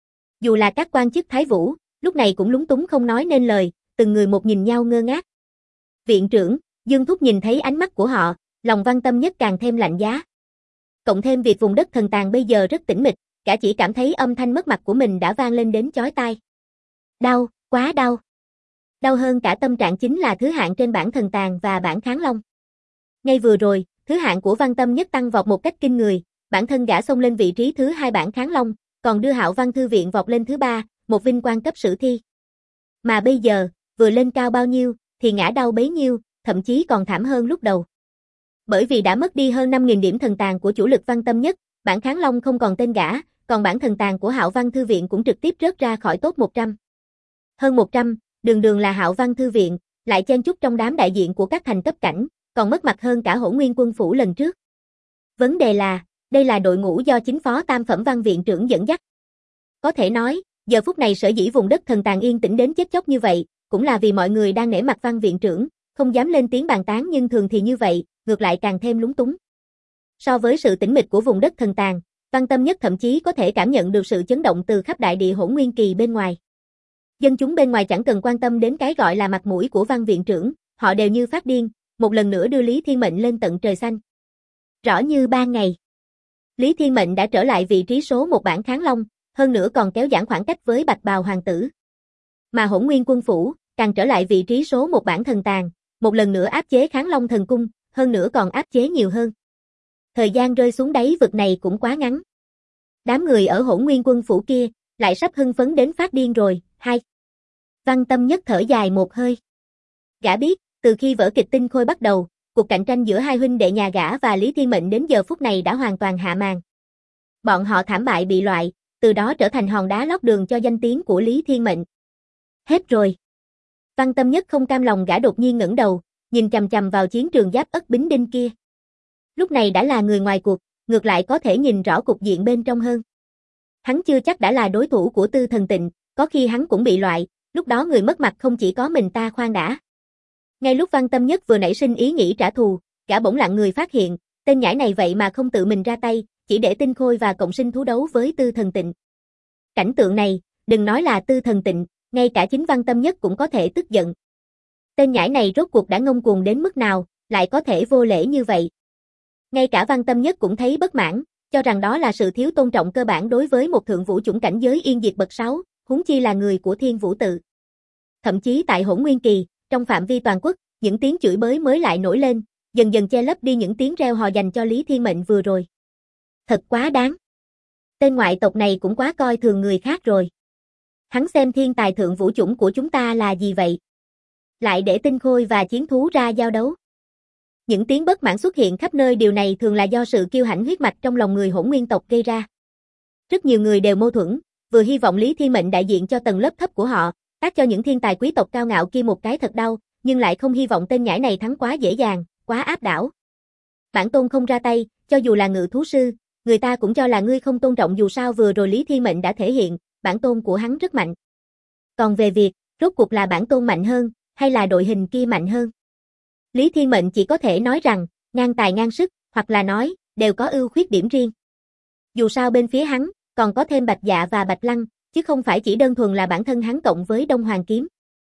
Dù là các quan chức Thái Vũ, lúc này cũng lúng túng không nói nên lời, từng người một nhìn nhau ngơ ngác. Viện trưởng, Dương Thúc nhìn thấy ánh mắt của họ, lòng Văn Tâm Nhất càng thêm lạnh giá. Cộng thêm việc vùng đất thần tàn bây giờ rất tĩnh mịch, cả chỉ cảm thấy âm thanh mất mặt của mình đã vang lên đến chói tai. Đau, quá đau. Đau hơn cả tâm trạng chính là thứ hạng trên bảng thần tàn và bảng Kháng Long. Ngay vừa rồi, thứ hạng của Văn Tâm Nhất tăng vọt một cách kinh người, bản thân gã xông lên vị trí thứ 2 bảng Kháng Long, còn đưa Hạo Văn Thư Viện vọt lên thứ 3, một vinh quang cấp sử thi. Mà bây giờ, vừa lên cao bao nhiêu, thì ngã đau bấy nhiêu, thậm chí còn thảm hơn lúc đầu. Bởi vì đã mất đi hơn 5.000 điểm thần tàn của chủ lực Văn Tâm Nhất, bảng Kháng Long không còn tên gã, còn bảng thần tàn của Hạo Văn Thư Viện cũng trực tiếp rớt ra khỏi top 100. Hơn 100, đường đường là Hạo Văn Thư Viện, lại chen chúc trong đám đại diện của các thành cấp cảnh, còn mất mặt hơn cả Hỗn Nguyên Quân phủ lần trước. Vấn đề là, đây là đội ngũ do chính phó tam phẩm Văn viện trưởng dẫn dắt. Có thể nói, giờ phút này sở dĩ vùng đất thần tàn yên tĩnh đến chết chóc như vậy, cũng là vì mọi người đang nể mặt Văn viện trưởng, không dám lên tiếng bàn tán, nhưng thường thì như vậy, ngược lại càng thêm lúng túng. So với sự tĩnh mịch của vùng đất thần tàn, Văn Tâm Nhất thậm chí có thể cảm nhận được sự chấn động từ khắp đại địa Hỗn Nguyên Kỳ bên ngoài. Dân chúng bên ngoài chẳng cần quan tâm đến cái gọi là mặt mũi của Văn viện trưởng, họ đều như phát điên, một lần nữa đưa Lý Thiên Mệnh lên tận trời xanh. Rõ như ban ngày. Lý Thiên Mệnh đã trở lại vị trí số 1 bảng Kháng Long, hơn nữa còn kéo giãn khoảng cách với Bạch Bào hoàng tử. Mà Hỗn Nguyên Quân phủ càng trở lại vị trí số 1 bảng thần tàn, một lần nữa áp chế Kháng Long thần cung, hơn nữa còn áp chế nhiều hơn. Thời gian rơi xuống đáy vực này cũng quá ngắn. Đám người ở Hỗn Nguyên Quân phủ kia lại sắp hưng phấn đến phát điên rồi. Văn Tâm Nhất thở dài một hơi. Gã biết, từ khi vở kịch Tinh Khôi bắt đầu, cuộc cạnh tranh giữa hai huynh đệ nhà gã và Lý Thiên Mệnh đến giờ phút này đã hoàn toàn hạ màn. Bọn họ thảm bại bị loại, từ đó trở thành hòn đá lót đường cho danh tiếng của Lý Thiên Mệnh. Hết rồi. Văn Tâm Nhất không cam lòng, gã đột nhiên ngẩng đầu, nhìn chằm chằm vào chiến trường Giáp Ất Bính Đinh kia. Lúc này đã là người ngoài cuộc, ngược lại có thể nhìn rõ cục diện bên trong hơn. Hắn chưa chắc đã là đối thủ của Tư Thần Tịnh, có khi hắn cũng bị loại, lúc đó người mất mặt không chỉ có mình ta. Khoan đã. Ngay lúc Văn Tâm Nhất vừa nảy sinh ý nghĩ trả thù, gã bỗng lặng người phát hiện, tên nhãi này vậy mà không tự mình ra tay, chỉ để Tinh Khôi và cộng sinh thú đấu với Tư Thần Tịnh. Cảnh tượng này, đừng nói là Tư Thần Tịnh, ngay cả chính Văn Tâm Nhất cũng có thể tức giận. Tên nhãi này rốt cuộc đã ngông cuồng đến mức nào, lại có thể vô lễ như vậy. Ngay cả Văn Tâm Nhất cũng thấy bất mãn, cho rằng đó là sự thiếu tôn trọng cơ bản đối với một thượng vũ chủng cảnh giới yên diệt bậc 6, huống chi là người của Thiên Vũ tự. Thậm chí tại Hỗn Nguyên Kỳ, trong phạm vi toàn quốc, những tiếng chửi bới mới lại nổi lên, dần dần che lấp đi những tiếng reo hò dành cho Lý Thiên Mệnh vừa rồi. Thật quá đáng. Tên ngoại tộc này cũng quá coi thường người khác rồi. Hắn xem thiên tài thượng vũ chủng của chúng ta là gì vậy? Lại để Tinh Khôi và chiến thú ra giao đấu. Những tiếng bất mãn xuất hiện khắp nơi, điều này thường là do sự kiêu hãnh huyết mạch trong lòng người Hỗn Nguyên tộc gây ra. Rất nhiều người đều mâu thuẫn, vừa hy vọng Lý Thiên Mệnh đại diện cho tầng lớp thấp của họ, tác cho những thiên tài quý tộc cao ngạo kia một cái thật đau, nhưng lại không hy vọng tên nhãi này thắng quá dễ dàng, quá áp đảo. Bản tôn không ra tay, cho dù là ngự thú sư, người ta cũng cho là ngươi không tôn trọng, dù sao vừa rồi Lý Thiên Mệnh đã thể hiện, bản tôn của hắn rất mạnh. Còn về việc, rốt cuộc là bản tôn mạnh hơn, hay là đội hình kia mạnh hơn? Lý Thiên Mệnh chỉ có thể nói rằng, ngang tài ngang sức, hoặc là nói, đều có ưu khuyết điểm riêng. Dù sao bên phía hắn, còn có thêm Bạch Dạ và Bạch Lăng, chứ không phải chỉ đơn thuần là bản thân hắn cộng với Đông Hoàng Kiếm.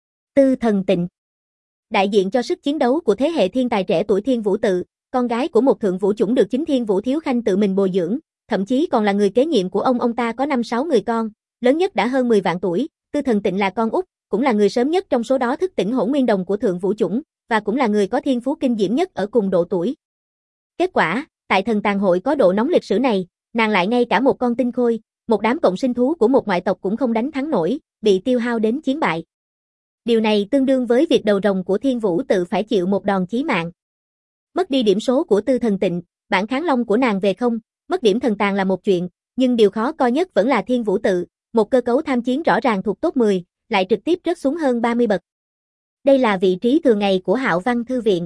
Tư Thần Tịnh, đại diện cho sức chiến đấu của thế hệ thiên tài trẻ tuổi Thiên Vũ Tự, con gái của một thượng vũ chủng được chính Thiên Vũ Thiếu Khanh tự mình bồi dưỡng, thậm chí còn là người kế nhiệm của ông ta có 5-6 người con, lớn nhất đã hơn 10 vạn tuổi, Tư Thần Tịnh là con út, cũng là người sớm nhất trong số đó thức tỉnh Hỗn Nguyên Đồng của thượng vũ chủng, và cũng là người có thiên phú kinh diễm nhất ở cùng độ tuổi. Kết quả, tại thần tàn hội có độ nóng lịch sử này, nàng lại ngay cả một con tinh khôi, một đám cộng sinh thú của một ngoại tộc cũng không đánh thắng nổi, bị tiêu hao đến chiến bại. Điều này tương đương với việc đầu rồng của Thiên Vũ Tự phải chịu một đòn chí mạng. Mất đi điểm số của Tư Thần Tịnh, bản kháng long của nàng về không, mất điểm thần tàn là một chuyện, nhưng điều khó coi nhất vẫn là Thiên Vũ Tự, một cơ cấu tham chiến rõ ràng thuộc top 10, lại trực tiếp rớt xuống hơn 30 bậc. Đây là vị trí thường ngày của Hạo Văn Thư Viện.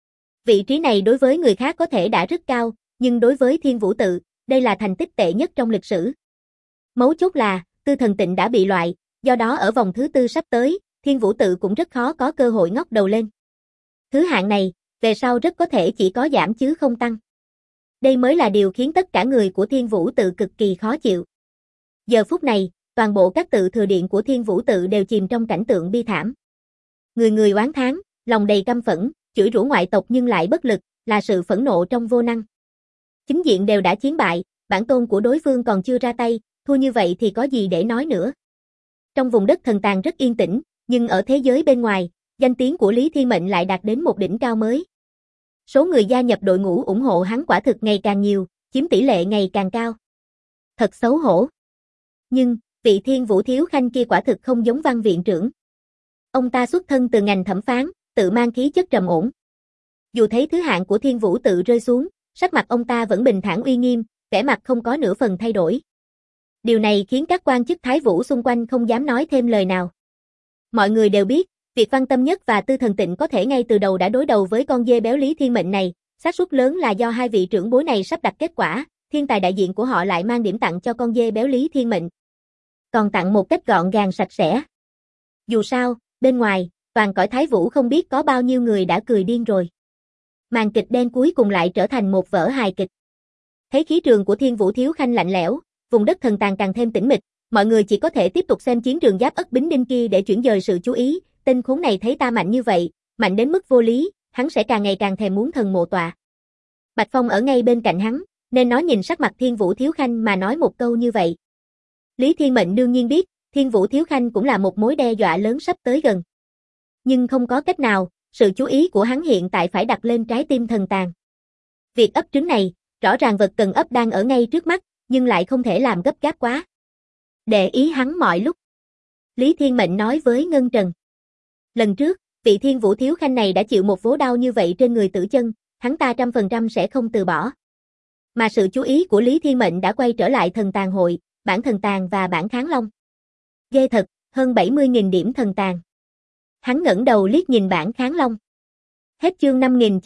Vị trí này đối với người khác có thể đã rất cao, nhưng đối với Thiên Vũ Tự, đây là thành tích tệ nhất trong lịch sử. Mấu chốt là, Tư Thần Tịnh đã bị loại, do đó ở vòng thứ tư sắp tới, Thiên Vũ Tự cũng rất khó có cơ hội ngóc đầu lên. Thứ hạng này, về sau rất có thể chỉ có giảm chứ không tăng. Đây mới là điều khiến tất cả người của Thiên Vũ Tự cực kỳ khó chịu. Giờ phút này, toàn bộ các tự thừa điện của Thiên Vũ Tự đều chìm trong cảnh tượng bi thảm. Người người oán thán, lòng đầy căm phẫn, chửi rủa ngoại tộc nhưng lại bất lực, là sự phẫn nộ trong vô năng. Chính diện đều đã chiến bại, bản tôn của đối phương còn chưa ra tay, thua như vậy thì có gì để nói nữa. Trong vùng đất thần tàn rất yên tĩnh, nhưng ở thế giới bên ngoài, danh tiếng của Lý Thiên Mệnh lại đạt đến một đỉnh cao mới. Số người gia nhập đội ngũ ủng hộ hắn quả thực ngày càng nhiều, chiếm tỷ lệ ngày càng cao. Thật xấu hổ. Nhưng, vị Thiên Vũ Thiếu Khanh kia quả thực không giống Văn viện trưởng. Ông ta xuất thân từ ngành thẩm phán, tự mang khí chất trầm ổn. Dù thấy thứ hạng của Thiên Vũ Tự rơi xuống, sắc mặt ông ta vẫn bình thản uy nghiêm, vẻ mặt không có nửa phần thay đổi. Điều này khiến các quan chức Thái Vũ xung quanh không dám nói thêm lời nào. Mọi người đều biết, việc Văn Tâm Nhất và Tư Thần Tịnh có thể ngay từ đầu đã đối đầu với con dê béo Lý Thiên Mệnh này, xác suất lớn là do hai vị trưởng bối này sắp đặt kết quả, thiên tài đại diện của họ lại mang điểm tặng cho con dê béo Lý Thiên Mệnh. Còn tặng một cách gọn gàng sạch sẽ. Dù sao, bên ngoài, toàn cõi Thái Vũ không biết có bao nhiêu người đã cười điên rồi. Màn kịch đen cuối cùng lại trở thành một vở hài kịch. Thấy khí trường của Thiên Vũ Thiếu Khanh lạnh lẽo, vùng đất thần tàn càng thêm tĩnh mịch, mọi người chỉ có thể tiếp tục xem chiến trường Giáp Ất Bính Đinh kia để chuyển dời sự chú ý, tên khốn này thấy ta mạnh như vậy, mạnh đến mức vô lý, hắn sẽ càng ngày càng thèm muốn thần mộ tọa. Bạch Phong ở ngay bên cạnh hắn, nên nó nhìn sắc mặt Thiên Vũ Thiếu Khanh mà nói một câu như vậy. Lý Thiên Mệnh đương nhiên biết, Thiên Vũ Thiếu Khanh cũng là một mối đe dọa lớn sắp tới gần. Nhưng không có cách nào, sự chú ý của hắn hiện tại phải đặt lên trái tim thần tàn. Việc ấp trứng này, rõ ràng vật cần ấp đang ở ngay trước mắt, nhưng lại không thể làm gấp gáp quá. Để ý hắn mọi lúc. Lý Thiên Mệnh nói với Ngân Trần. Lần trước, vị Thiên Vũ Thiếu Khanh này đã chịu một vố đau như vậy trên người Tử Chân, hắn ta 100% sẽ không từ bỏ. Mà sự chú ý của Lý Thiên Mệnh đã quay trở lại thần tàn hội, bản thần tàn và bản kháng long. Ghê thật, hơn 70.000 điểm thần tàn. Hắn ngẩng đầu liếc nhìn bản kháng long. Hết chương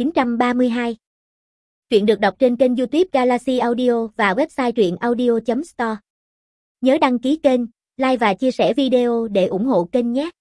5932. Truyện được đọc trên kênh YouTube Galaxy Audio và website truyệnaudio.store. Nhớ đăng ký kênh, like và chia sẻ video để ủng hộ kênh nhé.